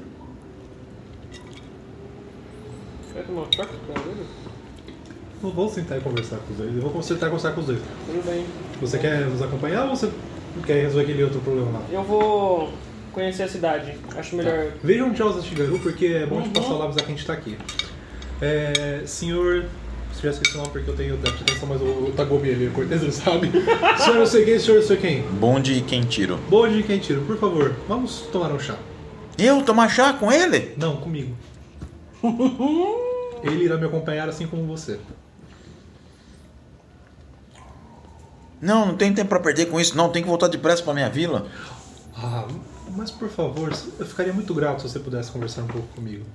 Speaker 3: Vai tomar um choque com ele?
Speaker 2: Eu vou sentar e conversar com os dois. Eu vou sentar e conversar com os dois.
Speaker 3: Tudo bem.
Speaker 2: Você quer nos acompanhar ou você quer resolver aquele outro problema lá?
Speaker 3: Eu vou conhecer a cidade. Acho melhor.
Speaker 2: Vejam onde é o Sashigaru, porque é bom de passar lá avisar que a gente tá aqui. Senhor... Você já esqueci o nome porque eu tenho atenção, mas o Tagomi ali, a corteza, ele sabe. Senhor, eu sei quem, senhor, eu sei quem.
Speaker 1: Bundy e Keiichiro.
Speaker 2: Boa de quem tiro, por favor, vamos tomar um chá.
Speaker 1: Eu tomar chá com ele?
Speaker 2: Não, comigo. Ele irá me acompanhar assim como você.
Speaker 1: Não tem tempo pra perder com isso, não. Tem que voltar depressa pra minha vila.
Speaker 2: Ah, mas por favor, eu ficaria muito grato se você pudesse conversar um pouco comigo.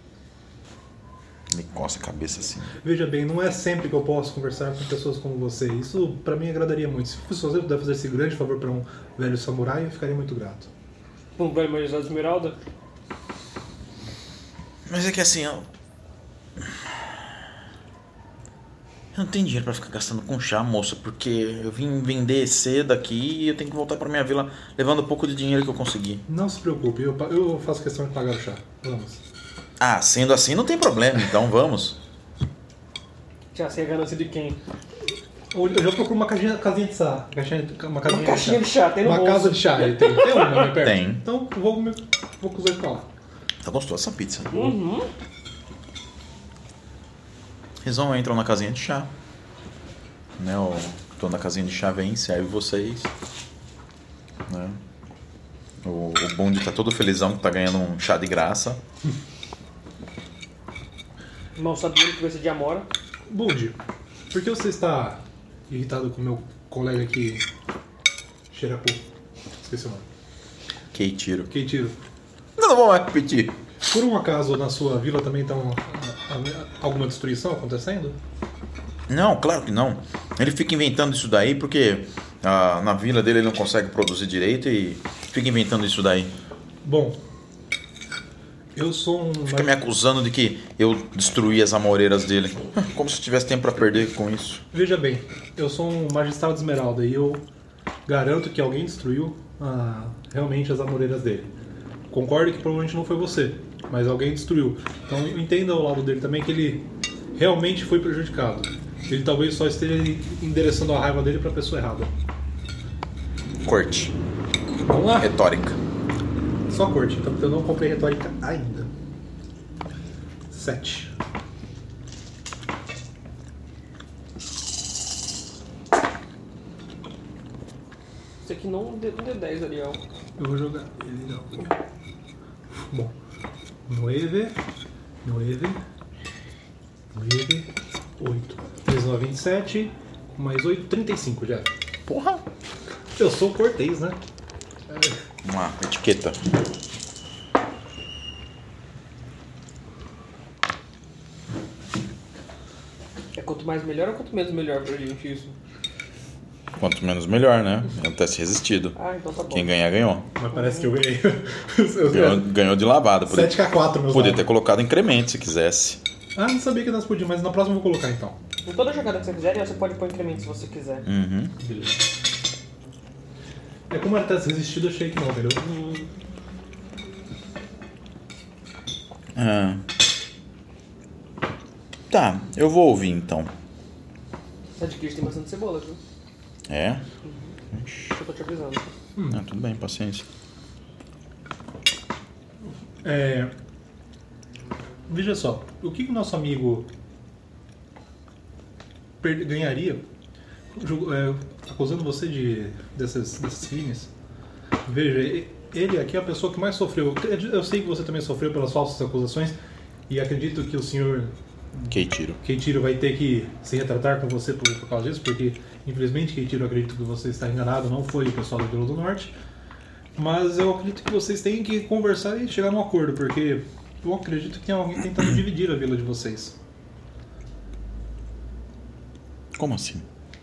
Speaker 1: Me coça a cabeça assim.
Speaker 2: Veja bem, não é sempre que eu posso conversar com pessoas como você. Isso pra mim agradaria muito. Se você puder fazer esse grande favor pra um velho samurai, eu ficaria muito grato.
Speaker 3: Um velho majestade de Esmeralda?
Speaker 1: Mas é que assim, eu não tenho dinheiro pra ficar gastando com chá, moça, porque eu vim vender cedo aqui e eu tenho que voltar pra minha vila levando um pouco de dinheiro que eu consegui.
Speaker 2: Não se preocupe, eu faço questão de pagar o chá. Vamos.
Speaker 1: Ah, sendo assim não tem problema, então vamos.
Speaker 3: Já sei a ganância de quem?
Speaker 2: Eu já procuro uma casinha de chá. Uma
Speaker 3: caixinha de chá, tem no
Speaker 2: Uma
Speaker 3: bolso.
Speaker 2: casa de chá, ele tem uma ali perto?
Speaker 1: Tem.
Speaker 2: Então vou com os dois pra lá.
Speaker 1: Tá gostosa essa pizza.
Speaker 3: Uhum.
Speaker 1: Eles entram na casinha de chá. Né, o dono da casinha de chá vem, serve vocês. Né? O Bundy tá todo felizão que tá ganhando um chá de graça.
Speaker 3: Mal sabendo que vai ser de Amora.
Speaker 2: Bundy, por que você está irritado com o meu colega aqui, Shiraku? Esqueci o nome.
Speaker 1: Keiichiro.
Speaker 2: Keiichiro.
Speaker 1: Não vou mais repetir.
Speaker 2: Por um acaso na sua vila também está alguma destruição acontecendo?
Speaker 1: Não, claro que não. Ele fica inventando isso daí porque na vila dele ele não consegue produzir direito e fica inventando isso daí.
Speaker 2: Bom, eu sou um...
Speaker 1: Fica me acusando de que eu destruí as amoreiras dele. Como se eu tivesse tempo pra perder com isso.
Speaker 2: Veja bem, eu sou um magistrado de Esmeralda e eu garanto que alguém destruiu realmente as amoreiras dele. Concordo que provavelmente não foi você, mas alguém destruiu. Então entenda ao lado dele também que ele realmente foi prejudicado. Ele talvez só esteja endereçando a raiva dele pra pessoa errada.
Speaker 1: Corte.
Speaker 2: Vamos lá?
Speaker 1: Retórica.
Speaker 2: Só corte, então porque eu não comprei retórica ainda. 7.
Speaker 3: Isso aqui não deu 10, Ariel.
Speaker 2: Eu vou jogar ele não. Bom. 9, 8. 19, 27. Mais 8, 35 já.
Speaker 1: Porra.
Speaker 2: Eu sou cortês, né?
Speaker 1: Uma etiqueta.
Speaker 3: É quanto mais melhor ou quanto menos melhor pra gente isso?
Speaker 1: Quanto menos melhor, né? É um teste resistido.
Speaker 3: Ah, então tá bom.
Speaker 1: Quem ganhar, ganhou.
Speaker 2: Mas parece que eu ganhei.
Speaker 1: Ganhou de lavada.
Speaker 2: 7K4, meus
Speaker 1: Podia
Speaker 2: dados.
Speaker 1: ter colocado incremento se quisesse.
Speaker 2: Ah, não sabia que nós podíamos, mas na próxima eu vou colocar então.
Speaker 3: Em toda jogada que você fizer, você pode pôr incremento se você quiser.
Speaker 1: Uhum.
Speaker 2: Beleza. É como era teste resistido, eu achei que não, entendeu?
Speaker 1: Ah. Tá, eu vou ouvir então.
Speaker 3: Essa de queijo tem bastante cebola, viu?
Speaker 1: É?
Speaker 3: Eu tô te avisando.
Speaker 1: Ah, tudo bem, paciência.
Speaker 2: Veja só, o que o nosso amigo ganharia acusando você desses crimes? Veja, ele aqui é a pessoa que mais sofreu. Eu sei que você também sofreu pelas falsas acusações e acredito que o senhor Keitiro vai ter que se retratar com você por causa disso, porque infelizmente, Keitiro, acredito que você está enganado, não foi o pessoal da Vila do Norte. Mas eu acredito que vocês têm que conversar e chegar num acordo, porque eu acredito que tem alguém tentando dividir a vila de vocês.
Speaker 1: Como assim?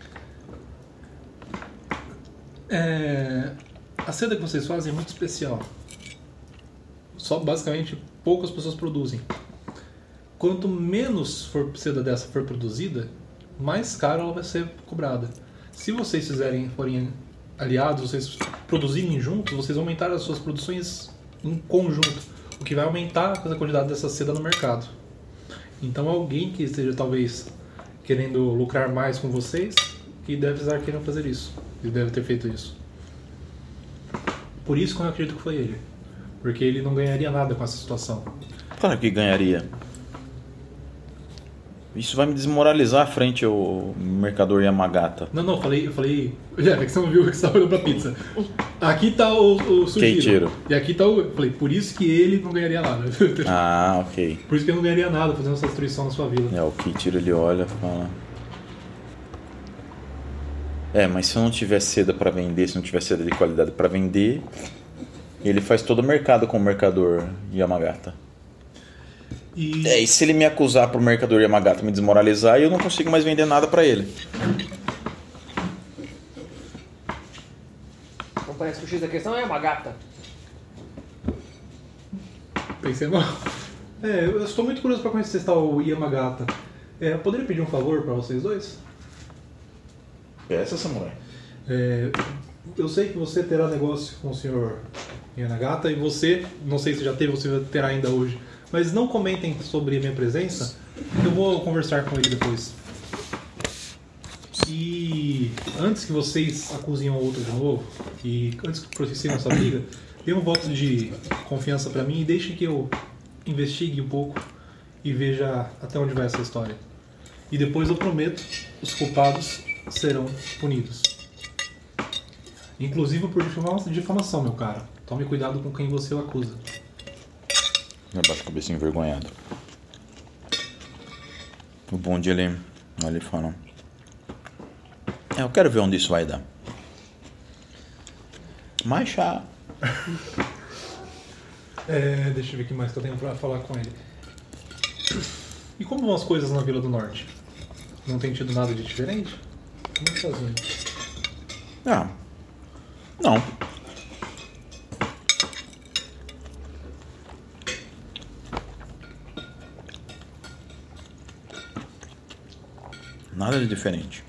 Speaker 2: A seda que vocês fazem é muito especial. Só basicamente poucas pessoas produzem. Quanto menos seda dessa for produzida, mais caro ela vai ser cobrada. Se vocês forem aliados, vocês produzirem juntos, vocês vão aumentar as suas produções em conjunto, o que vai aumentar a quantidade dessa seda no mercado. Então alguém que esteja talvez querendo lucrar mais com vocês, que deve estar querendo fazer isso. Ele deve ter feito isso. Por isso que eu acredito que foi ele. Porque ele não ganharia nada com essa situação.
Speaker 1: Claro que ganharia. Isso vai me desmoralizar frente ao mercador Yamagata.
Speaker 2: Não, eu falei... É que você não viu que você estava olhando pra pizza. Aqui tá o Sugiro.
Speaker 1: Keitiro.
Speaker 2: E aqui tá o... Falei, por isso que ele não ganharia nada.
Speaker 1: Ah, ok.
Speaker 2: Por isso que ele não ganharia nada fazendo essa destruição na sua vila.
Speaker 1: O Keitiro, ele olha e fala... mas se eu não tiver seda pra vender, se não tiver seda de qualidade pra vender, ele faz todo o mercado com o mercador Yamagata. E se ele me acusar pro mercador Yamagata me desmoralizar, eu não consigo mais vender nada pra ele.
Speaker 3: Então parece que o X da questão é Yamagata.
Speaker 2: Pensei mal. Eu estou muito curioso para conhecer o Yamagata. Eu poderia pedir um favor para vocês dois?
Speaker 1: Peça, samurai.
Speaker 2: Eu sei que você terá negócio com o senhor Yamagata e você, não sei se já teve, você terá ainda hoje. Mas não comentem sobre a minha presença, eu vou conversar com ele depois. E antes que vocês acusem um ao outro de novo, e antes que processem essa briga, dê um voto de confiança pra mim e deixe que eu investigue um pouco e veja até onde vai essa história. E depois eu prometo, os culpados serão punidos. Inclusive por difamação, meu cara. Tome cuidado com quem você o acusa.
Speaker 1: Abaixa a cabeça envergonhado. O bonde ele olha e fala: eu quero ver onde isso vai dar. Mais chá.
Speaker 2: Deixa eu ver o que mais que eu tenho pra falar com ele. E como vão as coisas na Vila do Norte? Não tem tido nada de diferente? Como é que tá indo?
Speaker 1: Não. Nada de diferente.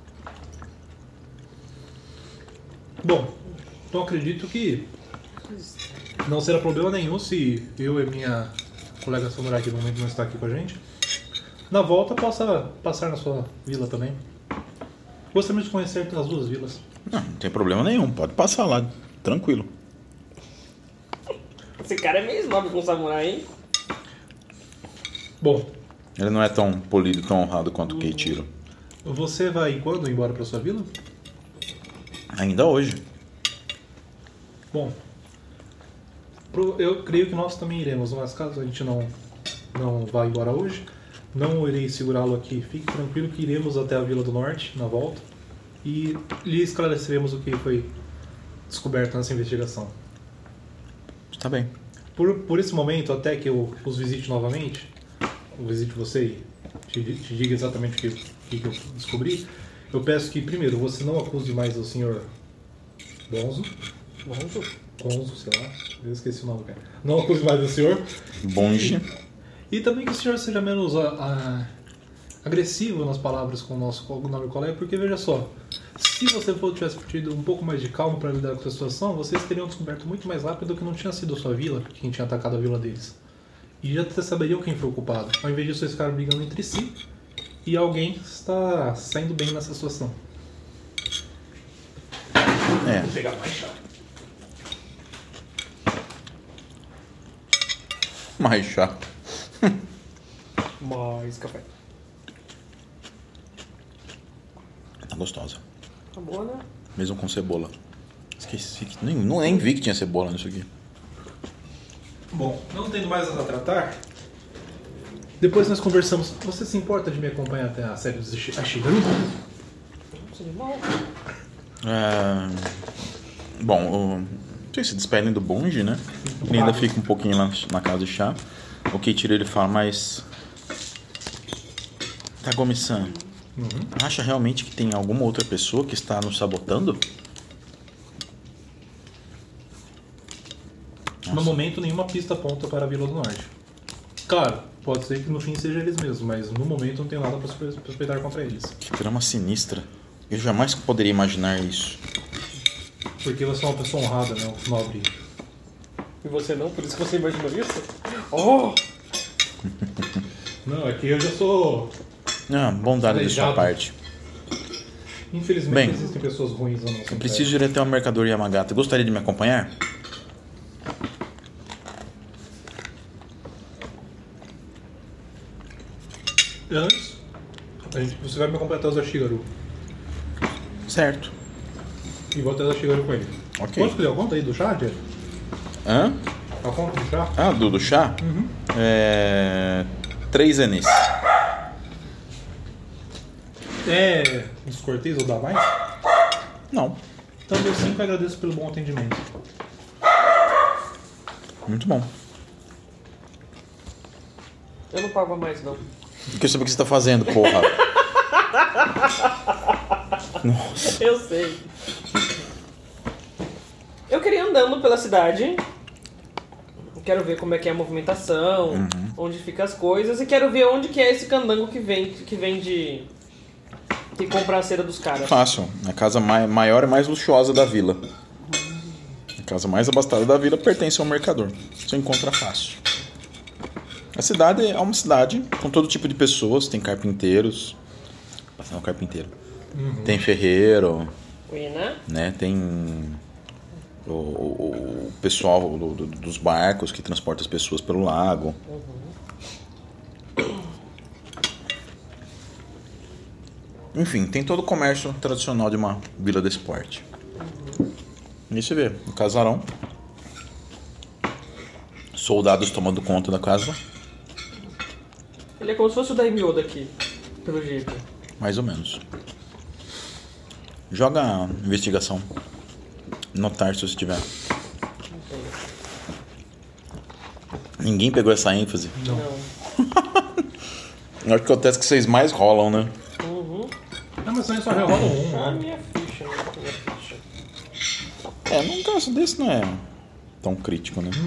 Speaker 2: Bom, então acredito que não será problema nenhum se eu e minha colega samurai, que no momento não está aqui com a gente, na volta possa passar na sua vila também. Gostaria de conhecer as duas vilas.
Speaker 1: Não tem problema nenhum, pode passar lá, tranquilo.
Speaker 3: Esse cara é meio snob com o samurai, hein?
Speaker 2: Bom,
Speaker 1: Ele não é tão polido, tão honrado quanto o Keitiro.
Speaker 2: você vai quando embora para sua vila?
Speaker 1: Ainda hoje.
Speaker 2: Bom, eu creio que nós também iremos, mas caso a gente não vá embora hoje, não irei segurá-lo aqui. Fique tranquilo que iremos até a Vila do Norte, na volta, e lhe esclareceremos o que foi descoberto nessa investigação.
Speaker 1: Tá bem.
Speaker 2: Por esse momento, até que eu os visite novamente, eu visite você e te diga exatamente o que eu descobri, eu peço que, primeiro, você não acuse mais o senhor Bonzo, sei lá, eu esqueci o nome, cara. Não acuse mais o senhor.
Speaker 1: Bonge.
Speaker 2: E também que o senhor seja menos agressivo nas palavras com o nosso nome colega, porque veja só, se você tivesse tido um pouco mais de calma para lidar com essa situação, vocês teriam descoberto muito mais rápido que não tinha sido a sua vila, quem tinha atacado a vila deles. E já saberiam quem foi o culpado. Ao invés disso, vocês ficaram brigando entre si e alguém está saindo bem nessa situação.
Speaker 1: É.
Speaker 2: Vou pegar mais chá.
Speaker 1: Mais chá.
Speaker 3: Mais café.
Speaker 1: Tá gostosa.
Speaker 3: Tá boa, né?
Speaker 1: Mesmo com cebola. Esqueci que nem vi que tinha cebola nisso aqui.
Speaker 2: Bom, não tendo mais nada a tratar, depois nós conversamos. Você se importa de me acompanhar até a série dos Ashigaru?
Speaker 3: Não precisa de mal.
Speaker 1: Bom, vocês se despedem do bonde, né? Ele ainda fica um pouquinho lá na casa de chá. O Keiichiro ele fala, mas... Tagome-san, acha realmente que tem alguma outra pessoa que está nos sabotando?
Speaker 2: No momento, nenhuma pista aponta para a Vila do Norte. Claro, pode ser que no fim seja eles mesmos, mas no momento não tem nada para suspeitar contra eles.
Speaker 1: Que trama sinistra. Eu jamais poderia imaginar isso.
Speaker 2: Porque você é uma pessoa honrada, né? Um nobre.
Speaker 3: E você não? Por isso que você imaginou isso? Oh!
Speaker 2: Não, é que eu já sou...
Speaker 1: Bondade de sua
Speaker 2: Aleijado.
Speaker 1: parte.
Speaker 2: Infelizmente
Speaker 1: Bem,
Speaker 2: existem pessoas ruins ou não.
Speaker 1: Eu preciso ir até o mercador Yamagata. Gostaria de me acompanhar?
Speaker 2: Antes, você vai me acompanhar até os Ashigaru.
Speaker 1: Certo.
Speaker 2: E vou até os Ashigaru com ele.
Speaker 1: Ok.
Speaker 2: Posso pedir a conta aí do chá, Diego?
Speaker 1: Hã?
Speaker 2: A conta do chá?
Speaker 1: Ah, do chá? 3 anis.
Speaker 2: É descortês ou dá mais?
Speaker 1: Não.
Speaker 2: Então deu 5 e agradeço pelo bom atendimento.
Speaker 1: Muito bom.
Speaker 3: Eu não pago mais, não.
Speaker 1: Eu quero saber o que você tá fazendo, porra. Nossa.
Speaker 3: Eu sei. Eu queria ir andando pela cidade. Quero ver como é que é a movimentação, onde ficam as coisas. E quero ver onde que é esse candango que vem de... que compra a cera dos caras.
Speaker 1: Fácil. A casa maior e mais luxuosa da vila. A casa mais abastada da vila pertence ao mercador. Você encontra fácil. A cidade é uma cidade com todo tipo de pessoas. Tem carpinteiros. Não, carpinteiro. Tem ferreiro,
Speaker 3: Uina.
Speaker 1: né? Tem o pessoal dos barcos que transporta as pessoas pelo lago. Enfim, tem todo o comércio tradicional de uma vila desse porte. E você vê, o casarão. Soldados tomando conta da casa.
Speaker 3: Ele é como se fosse o Daimyo daqui, pelo jeito.
Speaker 1: Mais ou menos. Joga a investigação. Notar se você tiver. Ninguém pegou essa ênfase.
Speaker 3: Não.
Speaker 1: Eu acho que é o teste que vocês mais rolam, né?
Speaker 2: Ah, mas só rola um,
Speaker 3: Ah,
Speaker 2: né?
Speaker 3: minha ficha, minha ficha.
Speaker 1: Num caso desse não é tão crítico, né?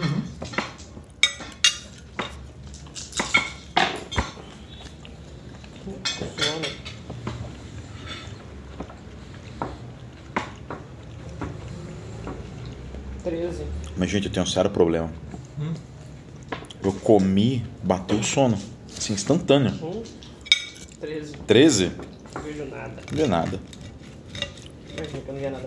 Speaker 3: Funciona. Treze.
Speaker 1: Mas, gente, eu tenho um sério problema. Eu comi, bateu o sono. Assim, instantâneo.
Speaker 3: 13.
Speaker 1: 13?
Speaker 3: Não vejo nada.
Speaker 1: Não vê nada.
Speaker 3: Imagina que eu não via nada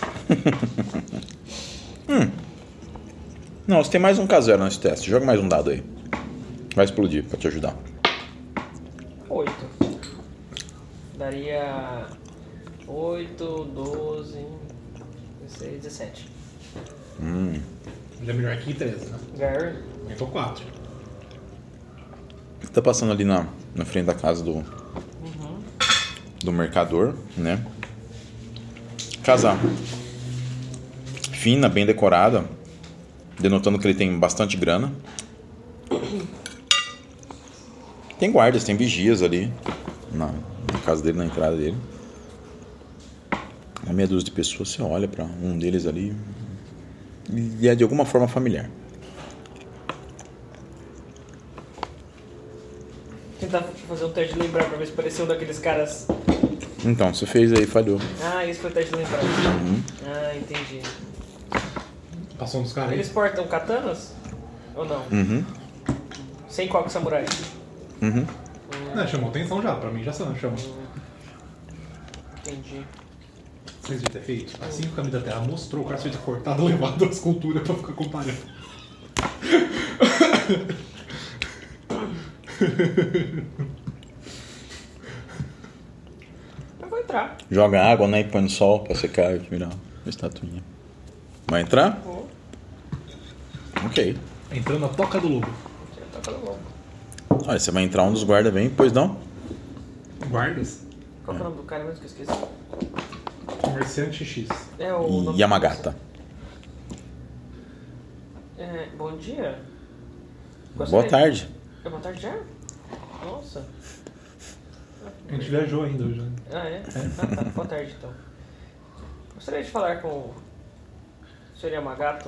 Speaker 3: mesmo.
Speaker 1: Não, você tem mais um K0 nesse teste. Joga mais um dado aí. Vai explodir pra te ajudar.
Speaker 3: 8. Daria 8, 12, 16, 17.
Speaker 2: Ele é melhor que 13, né?
Speaker 3: Gary.
Speaker 2: Então 4.
Speaker 1: Você tá passando ali na frente da casa do mercador, né? Casa fina, bem decorada, denotando que ele tem bastante grana. Tem guardas, tem vigias ali na casa dele, na entrada dele. Uma meia dúzia de pessoas, você olha pra um deles ali e é de alguma forma familiar.
Speaker 3: Tentar fazer um teste de lembrar pra ver se parecia um daqueles caras.
Speaker 1: Então, você fez aí, falhou.
Speaker 3: Ah, esse foi o teste de lembrar. Ah, entendi.
Speaker 2: Passou uns caras aí.
Speaker 3: Eles portam katanas? Ou não? Sem coque samurai.
Speaker 2: Não, chamou atenção já. Pra mim já chamou.
Speaker 3: Entendi.
Speaker 2: Vocês devem ter feito? Assim que o Caminho da Terra mostrou, o cara foi cortado, levado às culturas pra ficar comparando.
Speaker 3: Eu vou entrar.
Speaker 1: Joga água, né? E põe no sol pra secar e virar uma estatuinha. Vai entrar?
Speaker 3: Vou.
Speaker 1: Ok.
Speaker 2: Entrando na toca do lobo.
Speaker 3: Já tá falando logo.
Speaker 1: Olha, você vai entrar, um dos guardas vem, pois não?
Speaker 2: Guardas?
Speaker 3: Qual que é o nome do cara mesmo que eu esqueci?
Speaker 2: Comerciante X.
Speaker 3: É o nome
Speaker 1: Yamagata.
Speaker 3: bom dia.
Speaker 1: Boa tarde.
Speaker 3: É boa tarde já? Nossa.
Speaker 2: A gente viajou ainda hoje. Né?
Speaker 3: Ah, é? Tá. Boa tarde, então. Gostaria de falar com o Sr. Yamagato.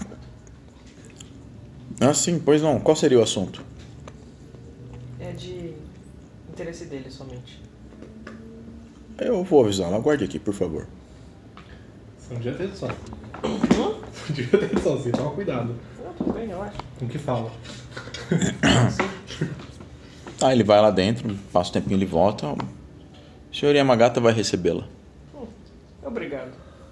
Speaker 1: Ah, sim, pois não. Qual seria o assunto?
Speaker 3: É de interesse dele somente.
Speaker 1: Eu vou avisá-lo. Aguarde aqui, por favor.
Speaker 2: Você não devia ter só. Não devia ter só, assim. Toma cuidado
Speaker 3: Não, tudo bem, eu acho.
Speaker 2: com o que fala.
Speaker 3: Sim.
Speaker 1: Ah, ele vai lá dentro, passa o tempinho, ele volta. O senhor Yamagata vai recebê-la.
Speaker 3: Obrigado.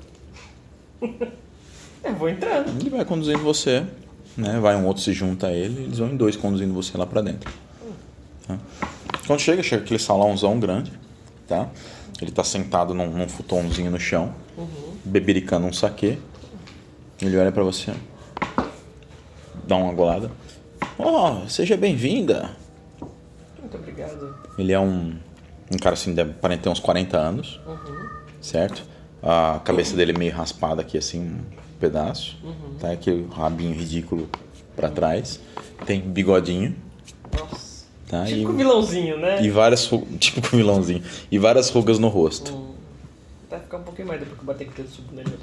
Speaker 3: Eu vou entrando.
Speaker 1: Ele vai conduzindo você, né? Vai um outro se junta a ele, eles vão em dois conduzindo você lá pra dentro. Tá? Quando chega aquele salãozão grande, tá? Ele tá sentado num futonzinho no chão, bebericando um saquê. Ele olha pra você, dá uma golada. Oh, seja bem-vinda.
Speaker 3: Muito obrigado.
Speaker 1: Ele é um cara assim, deve aparentar ter uns 40 anos, certo? A cabeça dele é meio raspada aqui, assim, um pedaço. Tá? Aquele rabinho ridículo pra trás. Tem bigodinho.
Speaker 3: Nossa.
Speaker 1: Tá?
Speaker 3: Tipo com vilãozinho, né?
Speaker 1: E várias tipo com vilãozinho. E várias rugas no rosto.
Speaker 3: Vai ficar um pouquinho mais depois que eu bater com o dedo subo nele.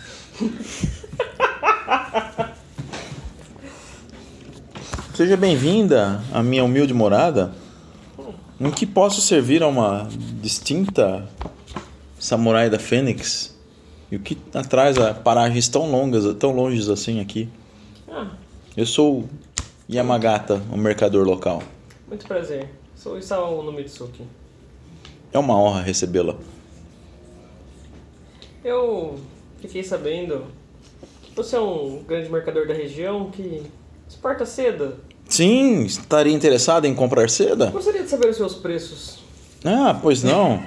Speaker 1: Seja bem-vinda à minha humilde morada. Em que posso servir a uma distinta samurai da Fênix? E o que atrás a paragens tão longes assim aqui?
Speaker 3: Ah,
Speaker 1: Eu sou Yamagata, o mercador local.
Speaker 3: muito prazer. Sou Isao no Mitsuki.
Speaker 1: É uma honra recebê-la.
Speaker 3: Eu fiquei sabendo que você é um grande mercador da região que exporta seda.
Speaker 1: Sim, estaria interessado em comprar seda?
Speaker 3: Gostaria de saber os seus preços.
Speaker 1: Ah, pois não.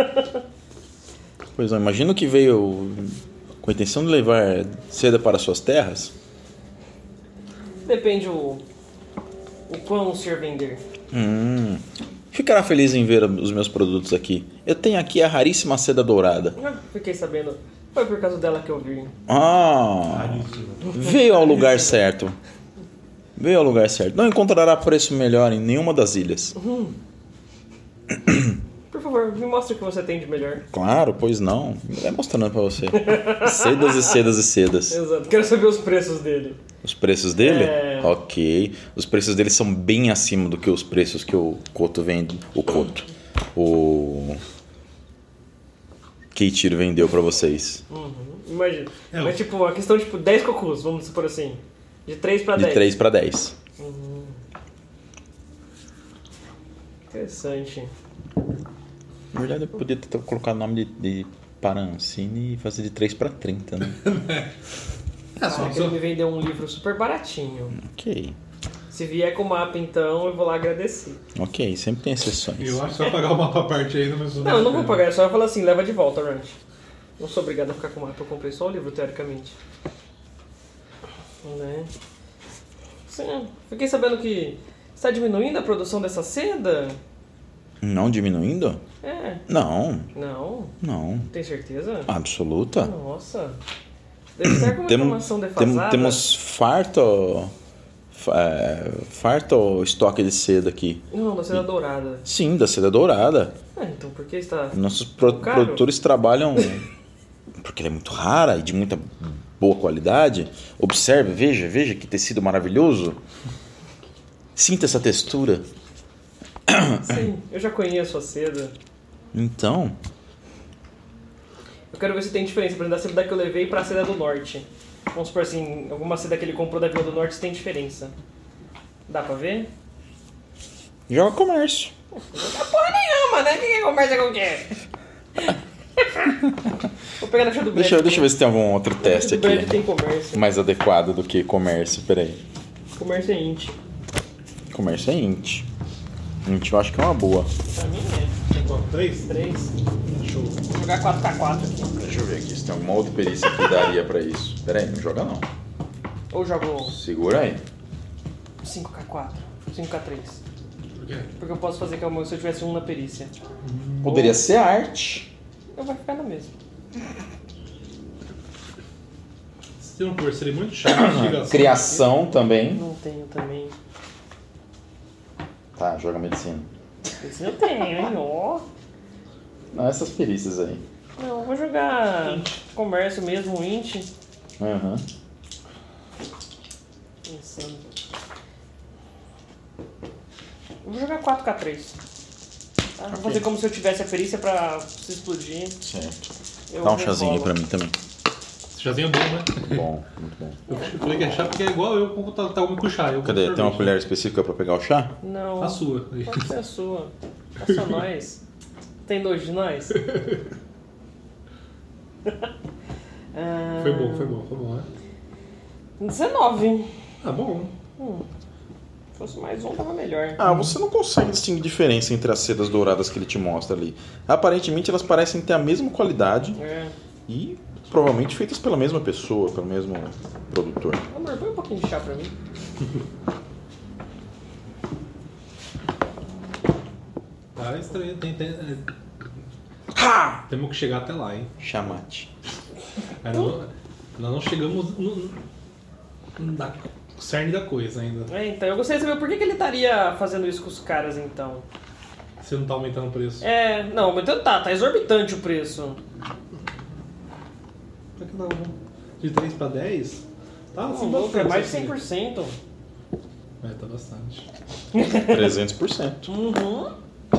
Speaker 1: Pois não, imagino que veio com a intenção de levar seda para suas terras.
Speaker 3: Depende o quão o senhor vender.
Speaker 1: Ficará feliz em ver os meus produtos aqui. Eu tenho aqui a raríssima seda dourada.
Speaker 3: Ah, fiquei sabendo. Foi por causa dela que eu vim.
Speaker 1: Ah, veio ao lugar certo. Veio ao lugar certo. Não encontrará preço melhor em nenhuma das ilhas.
Speaker 3: Por favor, me mostre o que você tem de melhor.
Speaker 1: Claro, pois não. Vai mostrando pra você. Sedas e sedas e sedas.
Speaker 3: Exato. Quero saber os preços dele.
Speaker 1: Os preços dele?
Speaker 3: É.
Speaker 1: Ok. Os preços dele são bem acima do que os preços que o Koto vende. O Keiichiro vendeu pra vocês.
Speaker 3: Imagina. Mas tipo, a questão tipo 10 cocus, vamos supor assim. De 3 pra 10.
Speaker 1: De 3 para 10.
Speaker 3: Interessante.
Speaker 1: Na verdade, eu podia ter colocado o nome de Parancine e fazer de 3 para 30, né?
Speaker 3: Ele me vendeu um livro super baratinho.
Speaker 1: Ok.
Speaker 3: Se vier com o mapa, então, eu vou lá agradecer.
Speaker 1: Ok, sempre tem exceções.
Speaker 2: Eu acho que você vai pagar o mapa à parte aí, mas
Speaker 3: Não, eu não vou pagar, é só eu falar assim, leva de volta, Ranch. Não sou obrigado a ficar com o mapa, eu comprei só o livro, teoricamente. Né? Sim, fiquei sabendo que está diminuindo a produção dessa seda?
Speaker 1: Não diminuindo?
Speaker 3: É.
Speaker 1: Não,
Speaker 3: Não? Tem certeza?
Speaker 1: absoluta.
Speaker 3: Nossa. Deve estar com uma informação defasada.
Speaker 1: Temos farto estoque de seda aqui.
Speaker 3: Não, da seda dourada.
Speaker 1: Sim, da seda dourada.
Speaker 3: Então por que está...
Speaker 1: Nossos
Speaker 3: caro?
Speaker 1: produtores trabalham porque ela é muito rara e de muita boa qualidade. Observe, veja que tecido maravilhoso. Sinta essa textura.
Speaker 3: Sim, eu já conheço a seda.
Speaker 1: Então,
Speaker 3: Eu quero ver se tem diferença, por exemplo, da seda que eu levei pra seda do norte. Vamos supor assim, alguma seda que ele comprou da Vila do Norte, se tem diferença. Dá pra ver?
Speaker 1: joga comércio.
Speaker 3: Não dá porra nenhuma, né? Ninguém conversa com o quê? pegar na ficha do Brad.
Speaker 1: Deixa eu ver se tem algum outro teste
Speaker 3: O Brad
Speaker 1: aqui
Speaker 3: tem comércio.
Speaker 1: mais adequado do que comércio. Pera aí.
Speaker 3: Comércio é int.
Speaker 1: Comércio é int. Int eu acho que é uma boa.
Speaker 3: Pra mim é.
Speaker 2: Tem quanto? 3?
Speaker 3: 3.
Speaker 2: Show.
Speaker 3: Vou jogar 4x4 aqui.
Speaker 1: Deixa eu ver aqui se tem alguma outra perícia que daria pra isso. Pera aí, não joga não.
Speaker 3: Ou jogo
Speaker 1: Segura aí.
Speaker 3: 5x4. 5x3.
Speaker 2: Por quê?
Speaker 3: Porque eu posso fazer como se eu tivesse um na perícia.
Speaker 1: Poderia ser arte.
Speaker 3: Eu vou ficar na mesma.
Speaker 2: Se tem um curso, seria muito chato. Ligação.
Speaker 1: Criação também.
Speaker 3: Não tenho também.
Speaker 1: Tá, joga medicina.
Speaker 3: Esse eu tenho, hein? Ó.
Speaker 1: Não, essas perícias aí.
Speaker 3: Não, eu vou jogar comércio mesmo, int.
Speaker 1: Aham.
Speaker 3: Pensando. Eu vou jogar 4x3. Tá? Vou fazer como se eu tivesse a perícia pra se explodir.
Speaker 1: Certo.
Speaker 3: Eu
Speaker 1: Dá um chazinho aí
Speaker 3: revolo.
Speaker 1: pra mim também.
Speaker 2: Esse chazinho é bom, né?
Speaker 1: Bom, muito bom.
Speaker 2: Eu falei que é chá porque é igual eu quando tá com chá. Eu
Speaker 1: Cadê?
Speaker 2: com
Speaker 1: Tem uma
Speaker 2: sorvete.
Speaker 1: colher específica pra pegar o chá?
Speaker 3: Não.
Speaker 2: A sua.
Speaker 3: Pode ser a sua. É só nós. Tem nojo de nós? Ah,
Speaker 2: Foi bom, né?
Speaker 3: 19.
Speaker 2: Ah, bom.
Speaker 3: Se fosse mais um, tava melhor.
Speaker 1: Ah, você não consegue distinguir diferença entre as sedas douradas que ele te mostra ali. Aparentemente elas parecem ter a mesma qualidade
Speaker 3: É.
Speaker 1: e provavelmente feitas pela mesma pessoa, pelo mesmo produtor.
Speaker 3: Amor, põe um pouquinho de chá pra mim.
Speaker 2: Tá estranho. Temos que chegar até lá, hein?
Speaker 1: Chamate.
Speaker 2: Nós não chegamos na cerne da coisa ainda.
Speaker 3: É, então, eu gostaria de saber por que ele estaria fazendo isso com os caras, então.
Speaker 2: Você não tá aumentando o preço.
Speaker 3: É, não, mas então tá exorbitante o preço.
Speaker 2: Pra que não? De 3 pra 10? Tá
Speaker 3: Não,
Speaker 2: assim,
Speaker 3: louco, é mais de
Speaker 2: assim.
Speaker 3: 100%.
Speaker 2: É, tá bastante.
Speaker 1: 300%.
Speaker 3: Uhum.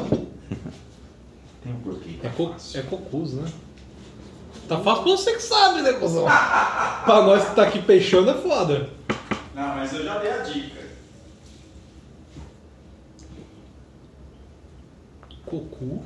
Speaker 1: Tem um porquê.
Speaker 2: É cocuz, né? Tá fácil pra você que sabe, né, cuzão? Pra nós que tá aqui peixando é foda.
Speaker 1: Não, mas eu já dei a dica.
Speaker 2: Cocu.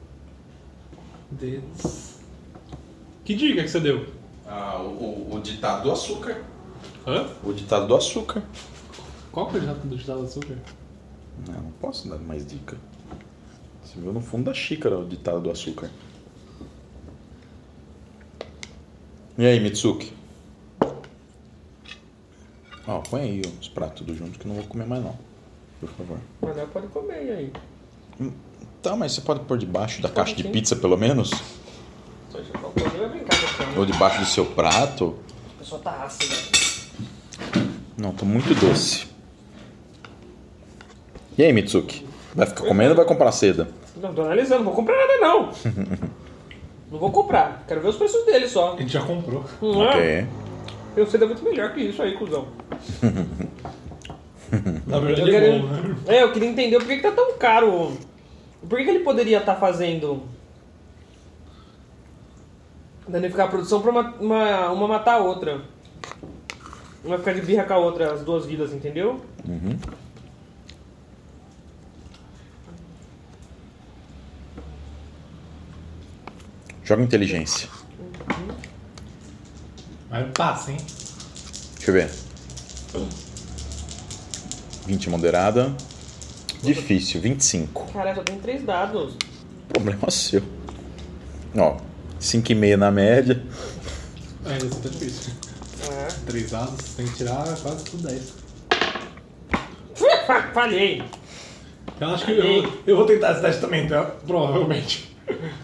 Speaker 2: Dedos. Que dica que você deu?
Speaker 1: Ah, o ditado do açúcar.
Speaker 2: Hã?
Speaker 1: O ditado do açúcar.
Speaker 2: Qual que é o ditado do açúcar?
Speaker 1: Não posso dar mais dica. Você viu no fundo da xícara o ditado do açúcar. E aí, Mitsuki? Ó, põe aí os pratos tudo junto que eu não vou comer mais não. Por favor.
Speaker 3: Mas não pode comer aí.
Speaker 1: Tá, mas você pode pôr debaixo da caixa de pizza pelo menos?
Speaker 3: Só deixa eu comer, vai brincar com a
Speaker 1: Ou debaixo do seu prato?
Speaker 3: A pessoa tá ácida.
Speaker 1: Não, tô muito doce. E aí, Mitsuki? Vai ficar comendo ou vai comprar seda?
Speaker 3: Não, tô analisando, não vou comprar nada não. Não vou comprar, quero ver os preços dele só.
Speaker 2: A gente já comprou.
Speaker 3: Não é?
Speaker 1: Ok.
Speaker 3: Eu sei, é muito melhor que isso aí, cuzão.
Speaker 2: Na
Speaker 3: Eu
Speaker 2: verdade
Speaker 3: queria,
Speaker 2: é bom, né?
Speaker 3: eu queria entender por que tá tão caro. Por que ele poderia estar fazendo danificar a produção pra uma matar a outra? Uma ficar de birra com a outra, as duas vidas, entendeu?
Speaker 1: Uhum. Joga inteligência.
Speaker 2: Mas passa, hein?
Speaker 1: Deixa eu ver. 20 moderada. Difícil, 25.
Speaker 3: Caralho, só tem 3 dados.
Speaker 1: Problema seu. Ó, 5,5 na média.
Speaker 2: Ainda assim tá difícil.
Speaker 3: É.
Speaker 2: 3 dados, tem que tirar quase tudo 10.
Speaker 3: Falhei.
Speaker 2: Eu acho que eu vou tentar esse teste também, tá? Provavelmente.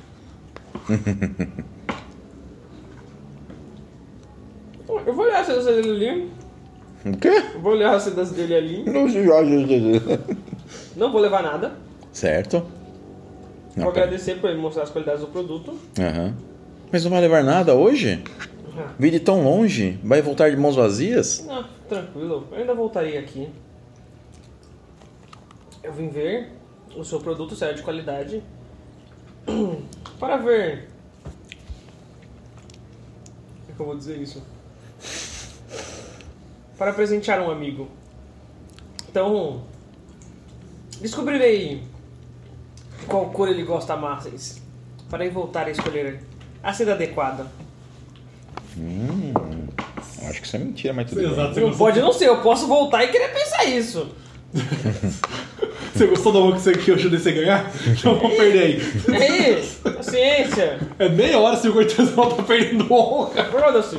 Speaker 3: Eu vou olhar as sedas dele ali.
Speaker 1: O quê?
Speaker 3: Eu vou olhar as sedas dele ali.
Speaker 1: Não.
Speaker 3: Não vou levar nada.
Speaker 1: Certo.
Speaker 3: Vou
Speaker 1: Não, pera.
Speaker 3: agradecer por ele mostrar as qualidades do produto.
Speaker 1: Aham. Mas não vai levar nada hoje? Vir de tão longe? Vai voltar de mãos vazias?
Speaker 3: Não, tranquilo. Eu ainda voltarei aqui. Eu vim ver o seu produto, se é de qualidade. Para ver... Como é que eu vou dizer isso? Para presentear um amigo. Então... Descobrirei qual cor ele gosta mais. Para aí voltar a escolher a seda adequada.
Speaker 1: Acho que isso é mentira, mas tudo bem.
Speaker 2: Exato. Você
Speaker 3: Não
Speaker 2: gostou,
Speaker 3: pode não ser, eu posso voltar e querer pensar isso.
Speaker 2: você gostou da honra que eu ajudei você a ganhar? Então vamos perder aí.
Speaker 3: Aí, paciência.
Speaker 2: É meia hora se o cortesão tá perdendo honra.
Speaker 3: Foda-se.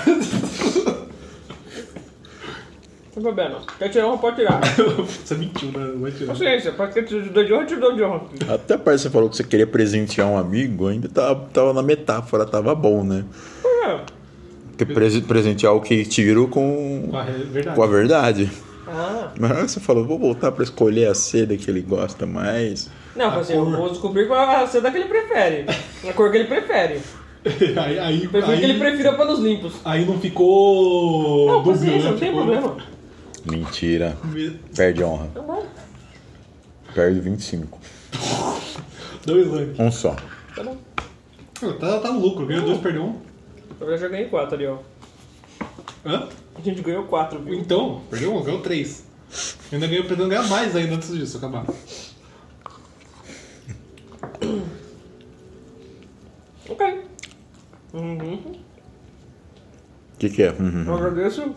Speaker 3: Não tem problema. Quer tirar honra, pode tirar.
Speaker 2: Você mentiu, né? Não vai tirar.
Speaker 3: Paciência, pode ter te dou de honra, te dou de honra.
Speaker 1: Até parece que você falou que você queria presentear um amigo, ainda tava na metáfora, tava bom, né? Porque presentear o que tiro com
Speaker 2: Verdade.
Speaker 1: a verdade.
Speaker 3: Ah.
Speaker 1: Mas você falou, vou voltar pra escolher a seda que ele gosta mais.
Speaker 3: Não, assim, eu vou descobrir qual é a seda que ele prefere. A cor que ele prefere.
Speaker 2: aí,
Speaker 3: Prefiro que ele prefira panos limpos.
Speaker 2: aí não ficou.
Speaker 3: Não,
Speaker 2: dúbio,
Speaker 3: paciência,
Speaker 2: né?
Speaker 3: não tem
Speaker 2: Ficou-
Speaker 3: problema.
Speaker 1: Mentira.
Speaker 2: Me-
Speaker 1: Perde honra.
Speaker 3: Tá bom,
Speaker 1: Perde 25.
Speaker 2: 2 anos.
Speaker 1: Um só.
Speaker 3: tá bom.
Speaker 2: Tá no lucro, ganhou 2, perdeu 1.
Speaker 3: Eu já ganhei 4 ali, ó.
Speaker 2: Hã?
Speaker 3: A gente ganhou 4, viu?
Speaker 2: Então, perdeu 1, ganhou 3. Eu ainda pretendo ganhar mais ainda antes disso acabar.
Speaker 3: Ok. Uhum.
Speaker 1: O que é?
Speaker 3: Eu agradeço.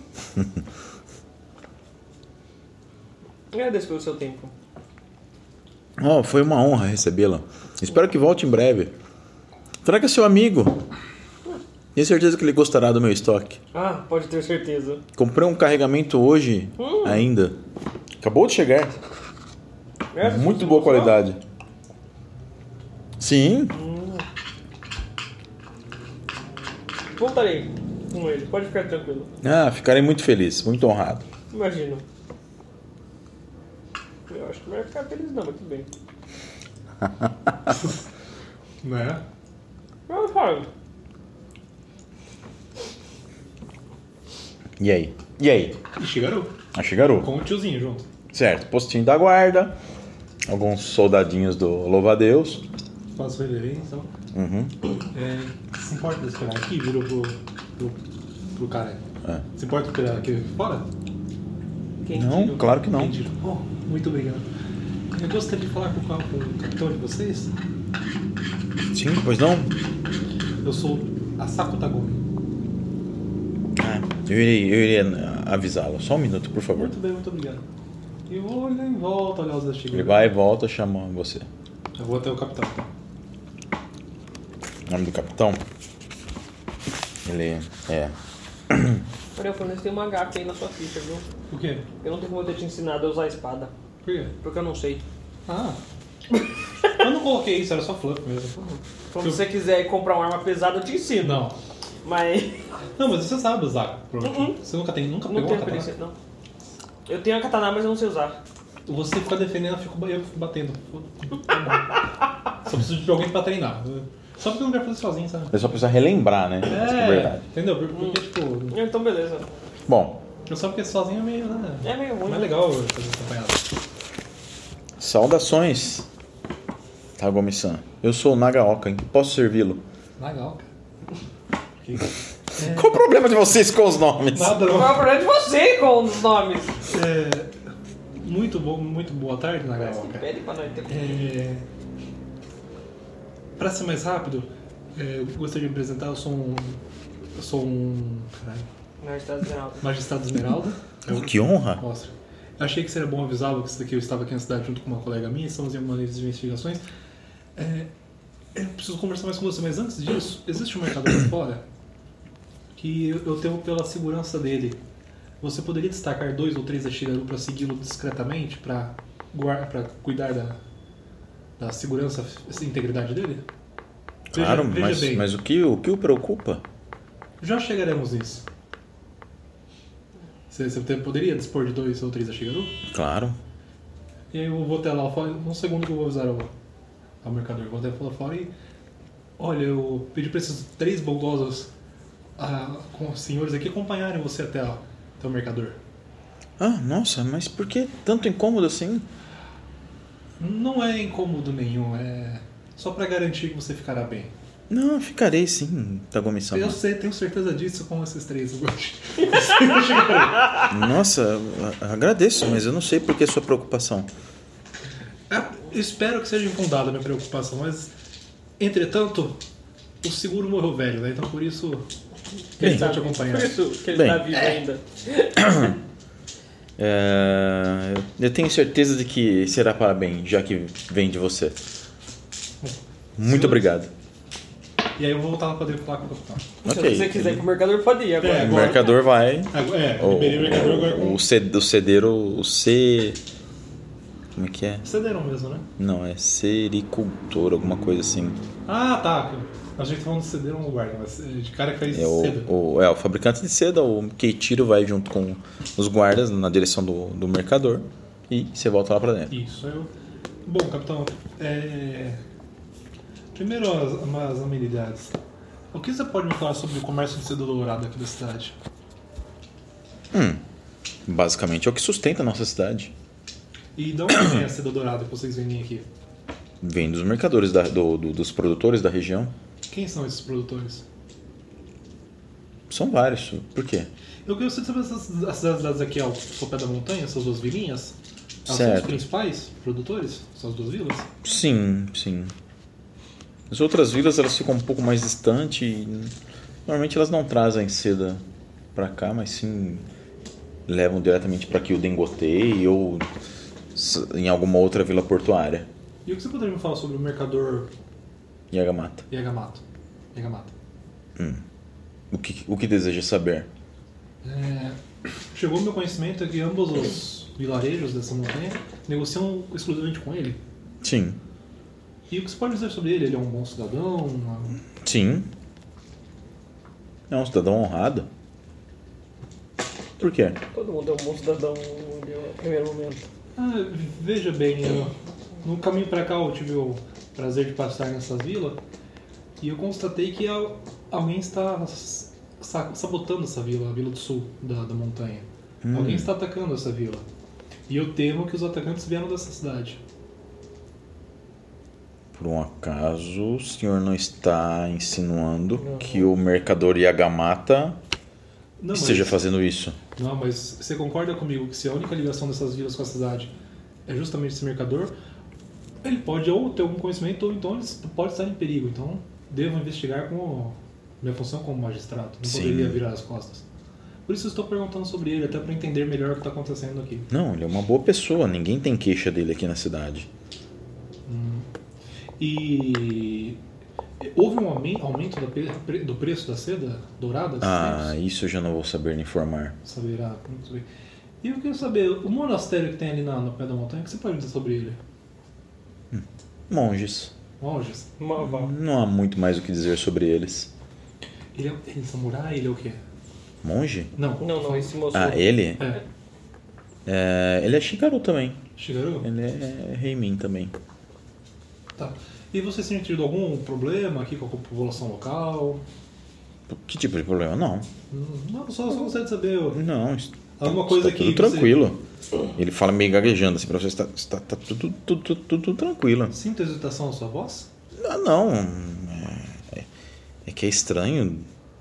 Speaker 3: Agradeço pelo seu tempo.
Speaker 1: Oh, foi uma honra recebê-la. Espero que volte em breve. Traga seu amigo. Tenho certeza que ele gostará do meu estoque.
Speaker 3: Ah, pode ter certeza.
Speaker 1: Comprei um carregamento hoje ainda. Acabou de chegar.
Speaker 3: Essa
Speaker 1: Muito
Speaker 3: você
Speaker 1: boa
Speaker 3: gostou?
Speaker 1: qualidade. Sim.
Speaker 3: Voltarei com ele, pode ficar tranquilo.
Speaker 1: Ah, ficarei muito feliz, muito honrado.
Speaker 3: Imagino. Eu acho que não vai ficar feliz não, mas tudo bem.
Speaker 2: Né?
Speaker 3: Mas fala.
Speaker 1: E aí? E aí?
Speaker 2: E chegaram
Speaker 1: Ah, chegaram?
Speaker 2: com o tiozinho junto.
Speaker 1: Certo, postinho da guarda. Alguns soldadinhos do louva-a-Deus.
Speaker 2: Faço reverência.
Speaker 1: Uhum.
Speaker 2: Se importa de esperar aqui? Virou pro cara.
Speaker 1: É.
Speaker 2: Se importa de esperar aqui fora?
Speaker 3: Quem
Speaker 1: Não,
Speaker 3: tirou?
Speaker 1: claro que não.
Speaker 2: Entendi. Oh, muito obrigado. Eu gostaria de falar com o capitão de vocês.
Speaker 1: Sim, pois não?
Speaker 2: Eu sou Asako Tagumi.
Speaker 1: Ah, eu iria avisá-lo. Só um minuto, por favor.
Speaker 2: Muito bem, muito obrigado. E eu vou olhar em volta, olhar os da
Speaker 1: Ele vai e volta, chama você.
Speaker 2: Eu vou até o capitão.
Speaker 1: O nome do capitão? Ele é...
Speaker 3: Olha, eu falei, tem uma gafe aí na sua ficha, viu?
Speaker 2: O quê?
Speaker 3: Eu não tenho como eu ter te ensinado a usar a espada.
Speaker 2: Por quê?
Speaker 3: Porque eu não sei.
Speaker 2: Ah. Eu não coloquei isso, era só fluff mesmo.
Speaker 3: Quando você quiser comprar uma arma pesada, eu te ensino.
Speaker 2: Não.
Speaker 3: Mas
Speaker 2: Não, mas você sabe usar. Você nunca pegou
Speaker 3: não
Speaker 2: uma
Speaker 3: tenho
Speaker 2: katana?
Speaker 3: experiência, não. Eu tenho a katana, mas eu não sei usar.
Speaker 2: Você fica defendendo, eu fico batendo. Só preciso de alguém pra treinar. Só porque eu não quero fazer sozinho, sabe?
Speaker 1: Ele só precisa relembrar, né? Isso que é verdade.
Speaker 2: Entendeu? Porque, tipo,
Speaker 3: Então, beleza.
Speaker 1: Bom,
Speaker 2: eu só porque sozinho é meio, né?
Speaker 3: É meio ruim.
Speaker 2: Não é legal fazer acompanhado.
Speaker 1: saudações, Tagumi-san. Eu sou o Nagaoka, em que posso servi-lo?
Speaker 2: Legal, cara.
Speaker 1: Qual o problema de vocês com os nomes?
Speaker 2: Nada
Speaker 3: Qual é
Speaker 2: não.
Speaker 3: o problema de você com os nomes?
Speaker 2: Muito boa tarde, Nagaoka.
Speaker 3: Pede pra nós ter.
Speaker 2: Pra ser mais rápido, eu gostaria de me apresentar. Eu sou um magistrado Esmeralda.
Speaker 1: Que honra!
Speaker 2: Mostra. Eu achei que seria bom avisá-lo que eu estava aqui na cidade junto com uma colega minha, estamos em uma das investigações. Eu preciso conversar mais com você, mas antes disso, existe um mercador lá fora que eu temo pela segurança dele. Você poderia destacar 2 ou 3 da Shigaru para segui-lo discretamente, para cuidar da segurança e integridade dele?
Speaker 1: Claro,
Speaker 2: Veja bem.
Speaker 1: mas o que o preocupa?
Speaker 2: Já chegaremos nisso. Você poderia dispor de 2 ou 3 da Shigaru?
Speaker 1: Claro.
Speaker 2: E aí eu vou até lá fora, um segundo que eu vou avisar ao mercador. Eu vou até lá fora e... Olha, eu pedi para esses 3 bondosos com os senhores aqui acompanharem você até o mercador.
Speaker 1: Ah, nossa, mas por que tanto incômodo assim?
Speaker 2: Não é incômodo nenhum, é só para garantir que você ficará bem.
Speaker 1: Não, ficarei sim, Tagumi-san.
Speaker 2: Eu sei, tenho certeza disso com esses 3 hoje.
Speaker 1: Nossa, agradeço, mas eu não sei por que sua preocupação.
Speaker 2: Espero que seja infundada a minha preocupação, mas entretanto, o seguro morreu velho, né? Então por isso
Speaker 3: Que ele
Speaker 2: Bem,
Speaker 3: tá,
Speaker 2: vou te acompanhar.
Speaker 3: por isso que ele
Speaker 1: Bem.
Speaker 3: tá vivo ainda.
Speaker 1: Eu tenho certeza de que será para bem, já que vem de você. Muito obrigado.
Speaker 2: E aí eu vou voltar lá pra dentro falar com o capitão.
Speaker 3: Se você quiser ir pro mercador, pode ir agora.
Speaker 2: É.
Speaker 1: O mercador vai.
Speaker 2: Liberei o mercador agora com...
Speaker 1: O cedeiro. O C. Como é que é?
Speaker 2: Cederam mesmo, né?
Speaker 1: Não, é sericultor, alguma coisa assim.
Speaker 2: Ah, tá. A gente tá falando de ceder um guarda, mas de cara que faz
Speaker 1: É
Speaker 2: seda.
Speaker 1: o fabricante de seda, o Keitiro vai junto com os guardas na direção do mercador e você volta lá pra dentro.
Speaker 2: Isso, eu... Bom, capitão, primeiro as amenidades. O que você pode me falar sobre o comércio de seda dourada aqui da cidade?
Speaker 1: Basicamente é o que sustenta a nossa cidade.
Speaker 2: E de onde vem a seda dourada que vocês vendem aqui?
Speaker 1: Vem dos mercadores, dos produtores da região.
Speaker 2: Quem são esses produtores?
Speaker 1: São vários. Por quê?
Speaker 2: Eu queria saber se as cidades aqui ao pé da montanha, essas duas vilinhas, elas são os
Speaker 1: Certo.
Speaker 2: principais produtores? Essas duas vilas?
Speaker 1: Sim, sim. As outras vilas elas ficam um pouco mais distantes e normalmente elas não trazem seda pra cá, mas sim levam diretamente para aqui o Dengotei ou em alguma outra vila portuária.
Speaker 2: E o que você poderia me falar sobre o mercador
Speaker 1: Yagamato.
Speaker 2: Yagamato?
Speaker 1: O que deseja saber?
Speaker 2: Chegou ao meu conhecimento que ambos os vilarejos dessa montanha negociam exclusivamente com ele.
Speaker 1: Sim.
Speaker 2: E o que você pode dizer sobre ele? Ele é um bom cidadão?
Speaker 1: Sim. É um cidadão honrado. Por quê?
Speaker 3: Todo mundo é um bom cidadão no primeiro momento.
Speaker 2: Veja bem, no caminho pra cá eu tive o prazer de passar nessa vila e eu constatei que alguém está sabotando essa vila, a vila do sul da montanha. Alguém está atacando essa vila. E eu temo que os atacantes vieram dessa cidade.
Speaker 1: Por um acaso, o senhor não está insinuando que o mercador Yagamata
Speaker 2: Não,
Speaker 1: esteja fazendo isso?
Speaker 2: Não, mas você concorda comigo que se a única ligação dessas vilas com a cidade é justamente esse mercador, ele pode ou ter algum conhecimento ou então ele pode estar em perigo. Então, devo investigar com minha função como magistrado. Não
Speaker 1: Sim.
Speaker 2: poderia virar as costas. Por isso eu estou perguntando sobre ele, até para entender melhor o que está acontecendo aqui.
Speaker 1: Não, ele é uma boa pessoa. Ninguém tem queixa dele aqui na cidade.
Speaker 2: E houve um aumento do preço da seda dourada?
Speaker 1: Isso eu já não vou saber lhe informar.
Speaker 2: Saberá, muito bem. E eu quero saber, o monastério que tem ali no pé da montanha, o que você pode dizer sobre ele?
Speaker 1: Monges.
Speaker 2: Monges?
Speaker 1: Não há muito mais o que dizer sobre eles.
Speaker 2: Ele é samurai, ele é o quê?
Speaker 1: Monge?
Speaker 3: Não, esse moço.
Speaker 1: Ele?
Speaker 2: É.
Speaker 1: Ele é Shikaru também.
Speaker 2: Shigaru?
Speaker 1: Ele é Heimin também.
Speaker 2: Tá. E você tem tido algum problema aqui com a população local?
Speaker 1: Que tipo de problema? Não.
Speaker 2: Não, só gostaria de saber.
Speaker 1: Não.
Speaker 2: Alguma coisa
Speaker 1: está
Speaker 2: que
Speaker 1: tudo
Speaker 2: você-
Speaker 1: tranquilo. Ele fala meio gaguejando assim pra você. Está tudo tranquilo.
Speaker 2: Sinto hesitação na sua voz?
Speaker 1: Não. É que é estranho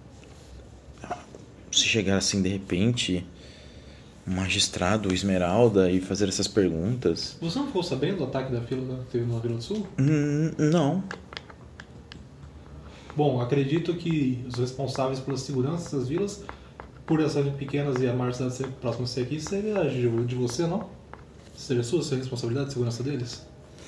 Speaker 1: se chegar assim de repente, um magistrado, o Esmeralda, e fazer essas perguntas.
Speaker 2: Você não ficou sabendo do ataque da fila que teve na Vila do Sul?
Speaker 1: Não.
Speaker 2: Bom, acredito que os responsáveis pela segurança dessas vilas, por elas serem pequenas e a maior cidade ser próxima a ser aqui, seria de você, não? Seria sua responsabilidade de segurança deles?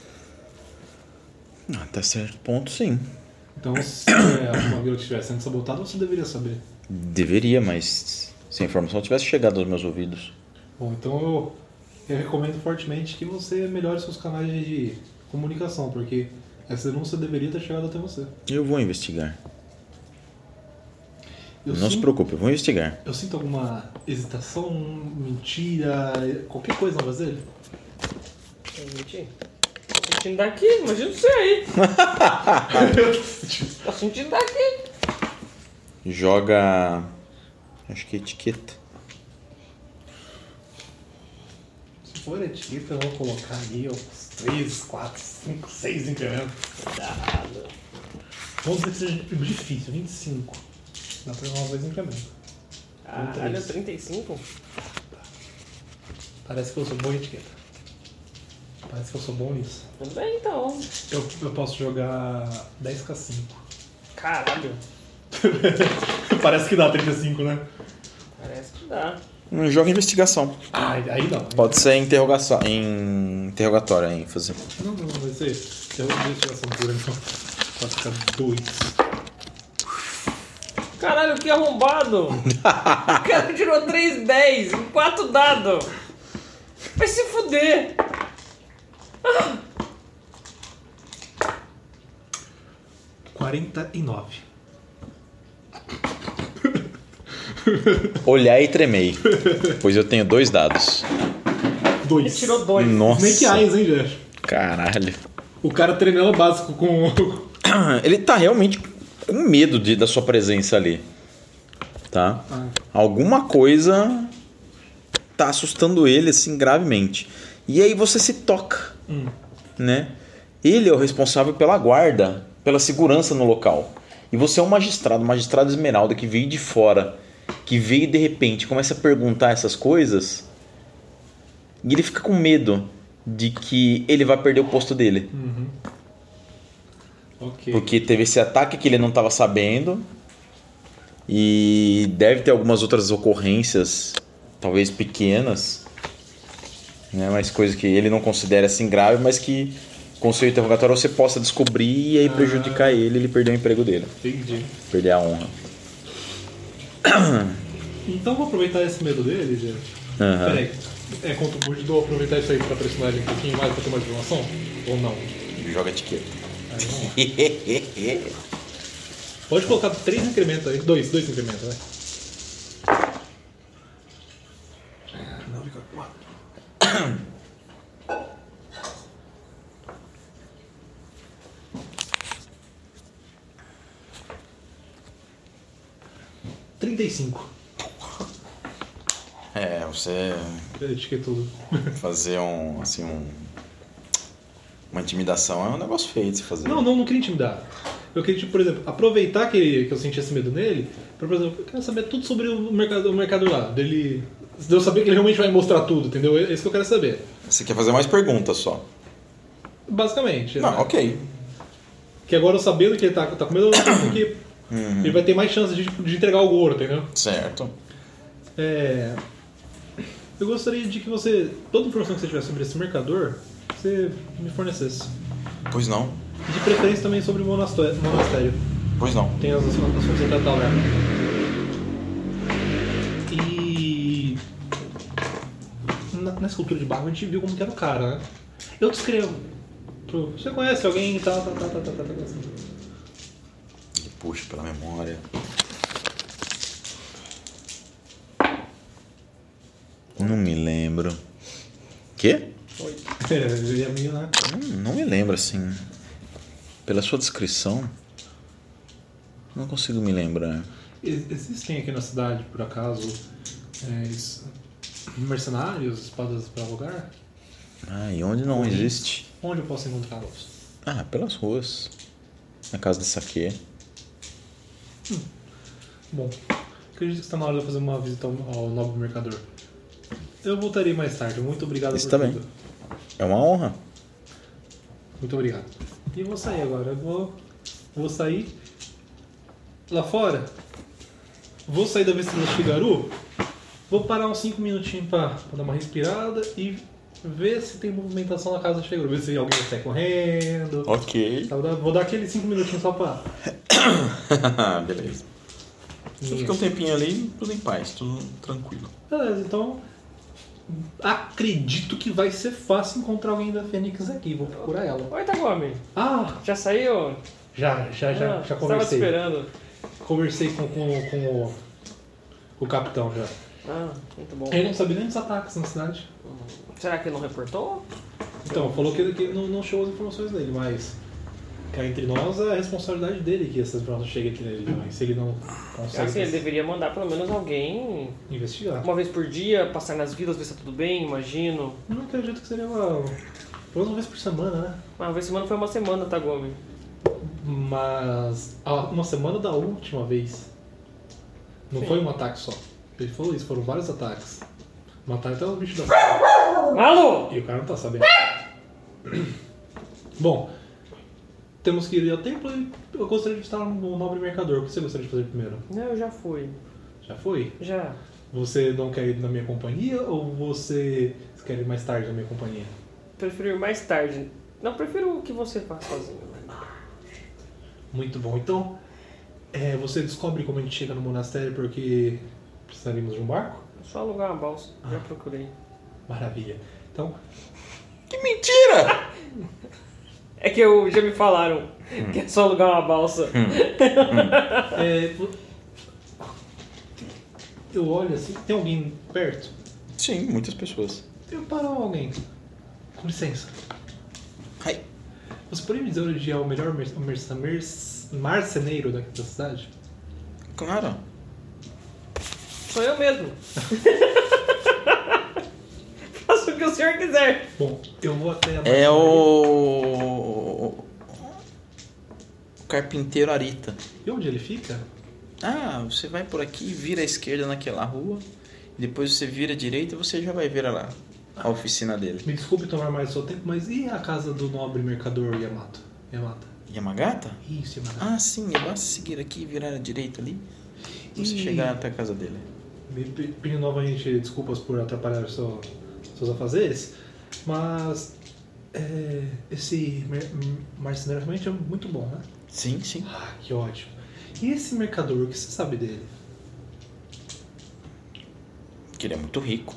Speaker 1: Até certo ponto, sim.
Speaker 2: Então, se uma vila que estivesse sendo sabotada, você deveria saber.
Speaker 1: Deveria, mas se a informação tivesse chegado aos meus ouvidos.
Speaker 2: Bom, então eu recomendo fortemente que você melhore seus canais de comunicação, porque essa denúncia deveria ter chegado até você.
Speaker 1: Eu vou investigar.
Speaker 2: Eu
Speaker 1: Não se
Speaker 2: sinto-
Speaker 1: preocupe, eu vou investigar.
Speaker 2: Eu sinto alguma hesitação, mentira, qualquer coisa na voz dele.
Speaker 3: Mentira. Tô sentindo daqui, imagina você aí. Tô sentindo daqui.
Speaker 1: Joga. Acho que é etiqueta.
Speaker 2: Se for etiqueta, eu vou colocar ali uns 3, 4, 5, 6 incrementos.
Speaker 3: Cuidado.
Speaker 2: Vamos dizer que seja difícil, 25. Dá pra jogar uns 2 incrementos.
Speaker 3: Caralho, 35?
Speaker 2: Parece que eu sou bom em etiqueta. Parece que eu sou bom nisso.
Speaker 3: Tudo bem então.
Speaker 2: Eu posso jogar 10k5.
Speaker 3: Caralho.
Speaker 2: Parece que dá 35, né?
Speaker 3: Parece que dá.
Speaker 1: Joga investigação.
Speaker 2: Ah, aí não.
Speaker 1: Pode ser interrogação, em interrogatório, a ênfase.
Speaker 2: Não, vai ser. Eu vou investigação pura, então. Pode ficar 2.
Speaker 3: Caralho, que arrombado! O cara tirou 3-10 em 4 dados. Vai se fuder.
Speaker 2: 49.
Speaker 1: Olhar e tremei. Pois eu tenho 2 dados.
Speaker 2: 2.
Speaker 3: Ele tirou 2.
Speaker 1: Nossa.
Speaker 2: Snake Eyes, hein, Jeff?
Speaker 1: Caralho.
Speaker 2: O cara treinando básico com...
Speaker 1: Ele tá realmente com medo da sua presença ali. Tá? Alguma coisa tá assustando ele, assim, gravemente. E aí você se toca. Né? Ele é o responsável pela guarda, pela segurança no local. E você é um magistrado esmeralda que veio de fora, que veio de repente, começa a perguntar essas coisas, e ele fica com medo de que ele vai perder o posto dele.
Speaker 2: Ok.
Speaker 1: Porque teve esse ataque que ele não estava sabendo, e deve ter algumas outras ocorrências, talvez pequenas, né, mas coisas que ele não considera assim grave, mas que com o seu interrogatório você possa descobrir e aí prejudicar ele perder o emprego dele.
Speaker 2: Entendi.
Speaker 1: Perder a honra.
Speaker 2: Então vou aproveitar esse medo dele, Jeff. Peraí. Conta um pouco, vou aproveitar isso aí pra personagem um pouquinho mais, pra ter mais informação? Ou não?
Speaker 1: Joga etiqueta.
Speaker 2: Aí vamos lá. Pode colocar 3 incrementos aí. 2 incrementos, né? Não, fica 4.
Speaker 1: Você
Speaker 2: Etiquetou.
Speaker 1: fazer uma intimidação é um negócio feio de se fazer.
Speaker 2: Não queria intimidar. Eu queria, tipo, por exemplo, aproveitar que eu senti esse medo nele, pra, por exemplo, eu quero saber tudo sobre o mercado lá. De eu saber que ele realmente vai mostrar tudo, entendeu? É isso que eu quero saber.
Speaker 1: Você quer fazer mais perguntas só?
Speaker 2: Basicamente.
Speaker 1: Não,
Speaker 2: né?
Speaker 1: ok.
Speaker 2: Que agora eu sabendo que ele tá com medo, eu sei que ele vai ter mais chance de entregar o ouro, entendeu?
Speaker 1: Certo.
Speaker 2: Eu gostaria de que você, toda informação que você tiver sobre esse mercador, você me fornecesse.
Speaker 1: Pois não.
Speaker 2: De preferência também sobre o monastério.
Speaker 1: Pois não.
Speaker 2: Tem as fontes da Taurá. E na escultura de barro a gente viu como que era o cara, né? Eu descrevo. Você conhece alguém e tal.
Speaker 1: E puxa pela memória. Não me lembro. Quê?
Speaker 2: E a minha, né?
Speaker 1: Não me lembro, assim. Pela sua descrição, não consigo me lembrar.
Speaker 2: Existem aqui na cidade, por acaso, mercenários, espadas para alugar?
Speaker 1: E onde não existe?
Speaker 2: Onde eu posso encontrá-los?
Speaker 1: Pelas ruas. Na casa de saque.
Speaker 2: Bom, acredito que está na hora de eu fazer uma visita ao nobre mercador. Eu voltarei mais tarde. Muito obrigado
Speaker 1: Isso
Speaker 2: por
Speaker 1: também.
Speaker 2: tudo.
Speaker 1: É uma honra.
Speaker 2: Muito obrigado. E vou sair agora. Eu vou sair lá fora. Vou sair da Vestina Shigaru. Vou parar uns 5 minutinhos pra dar uma respirada e ver se tem movimentação na casa da Shigaru. Ver se alguém sai correndo.
Speaker 1: Ok.
Speaker 2: Vou dar aqueles 5 minutinhos só pra...
Speaker 1: Beleza. Você fica um tempinho ali, tudo em paz, tudo tranquilo.
Speaker 2: Beleza, então... Acredito que vai ser fácil encontrar alguém da Fênix aqui. Vou procurar ela.
Speaker 3: Oi, Tagome.
Speaker 2: Já
Speaker 3: saiu?
Speaker 2: Já
Speaker 3: Estava te
Speaker 2: conversei.
Speaker 3: esperando.
Speaker 2: Conversei com o capitão já.
Speaker 3: Muito bom.
Speaker 2: Ele não sabia nem dos ataques na cidade.
Speaker 3: Será que ele não reportou?
Speaker 2: Então, falou que não chegou as informações dele, mas cá entre nós é a responsabilidade dele que essas informações cheguem aqui nele. Mas se ele não consegue
Speaker 3: Assim, ele deveria mandar pelo menos alguém
Speaker 2: investigar.
Speaker 3: uma vez por dia, passar nas vilas, ver se tá tudo bem, imagino.
Speaker 2: Eu não acredito que seria pelo menos uma vez por semana, né?
Speaker 3: Uma vez por semana foi uma semana, Tagome.
Speaker 2: Mas uma semana da última vez. Não
Speaker 3: Sim.
Speaker 2: foi um ataque só. Ele falou isso, foram vários ataques. Mataram até o bicho da fora.
Speaker 3: Malu!
Speaker 2: E o cara não tá sabendo. Bom, temos que ir ao templo e eu gostaria de visitar o Nobre Mercador. O que você gostaria de fazer primeiro?
Speaker 3: Não, eu já fui.
Speaker 2: Já foi?
Speaker 3: Já.
Speaker 2: Você não quer ir na minha companhia ou você quer ir mais tarde na minha companhia?
Speaker 3: Prefiro ir mais tarde. Não, prefiro que você faça sozinho.
Speaker 2: Muito bom. Então, você descobre como a gente chega no monastério porque precisaríamos de um barco?
Speaker 3: É só alugar uma balsa. Já procurei.
Speaker 2: Maravilha. Então,
Speaker 1: Que mentira!
Speaker 3: É que já me falaram que é só alugar uma balsa.
Speaker 2: eu olho assim, tem alguém perto?
Speaker 1: Sim, muitas pessoas.
Speaker 2: Eu paro alguém. Com licença.
Speaker 1: Ai.
Speaker 2: Você poderia me dizer onde é o melhor marceneiro da cidade?
Speaker 1: Claro.
Speaker 3: Sou eu mesmo. Faça o que o senhor quiser.
Speaker 2: Bom, eu vou até a
Speaker 1: É
Speaker 2: marcenaria.
Speaker 1: o carpinteiro Arita.
Speaker 2: E onde ele fica?
Speaker 1: Ah, você vai por aqui, vira à esquerda naquela rua, e depois você vira à direita e você já vai ver lá a oficina dele.
Speaker 2: Me desculpe tomar mais do seu tempo, mas e a casa do nobre mercador Yamato?
Speaker 1: Yamagata?
Speaker 2: Isso, Yamato.
Speaker 1: Ah, sim, basta seguir aqui e virar à direita ali, e você chegar até a casa dele.
Speaker 2: Me pedindo novamente desculpas por atrapalhar seus afazeres, mas esse marceneiro realmente é muito bom, né?
Speaker 1: Sim, sim.
Speaker 2: Ah, que ótimo. E esse mercador, o que você sabe dele?
Speaker 1: Que ele é muito rico.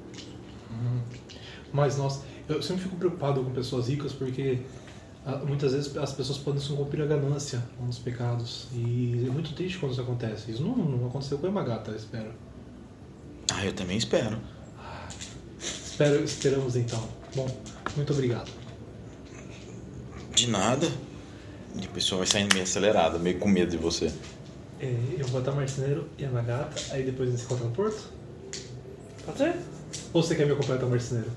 Speaker 2: Mas, nossa, eu sempre fico preocupado com pessoas ricas porque muitas vezes as pessoas podem sucumbir à ganância, um dos pecados. E é muito triste quando isso acontece. Isso não aconteceu com a Yamagata, eu espero.
Speaker 1: Ah, eu também espero.
Speaker 2: Esperamos então. Bom, muito obrigado.
Speaker 1: De nada. E a pessoa vai saindo meio acelerada, meio com medo de você.
Speaker 2: Eu vou até o marceneiro e a Yamagata, aí depois a gente se encontra no porto?
Speaker 3: Pode ser?
Speaker 2: Ou você quer me acompanhar até o marceneiro?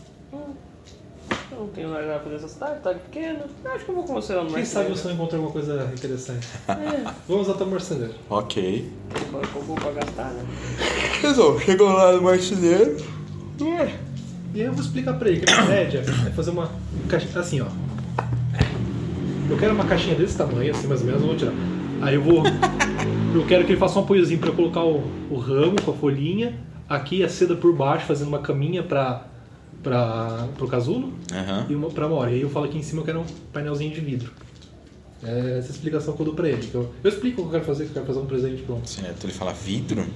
Speaker 3: Eu não tenho nada pra fazer essa cidade, tá pequeno. Acho que eu vou com você lá no
Speaker 2: Quem sabe você não encontra alguma coisa interessante. Vamos até o marceneiro.
Speaker 1: Ok.
Speaker 3: Vou pra gastar, né?
Speaker 1: Pessoal, chegou lá no marceneiro.
Speaker 2: E aí eu vou explicar pra ele que a minha ideia, Jeff, é fazer uma caixinha assim, ó. Eu quero uma caixinha desse tamanho, assim mais ou menos, eu vou tirar. Aí eu quero que ele faça um apoiozinho pra colocar o ramo com a folhinha. Aqui a seda por baixo, fazendo uma caminha pro casulo.
Speaker 1: Aham.
Speaker 2: E uma pra Mora. E aí eu falo aqui em cima eu quero um painelzinho de vidro. É essa explicação que eu dou pra ele. Então, eu explico o que eu quero fazer, que eu quero fazer um presente pronto.
Speaker 1: Certo, ele fala vidro.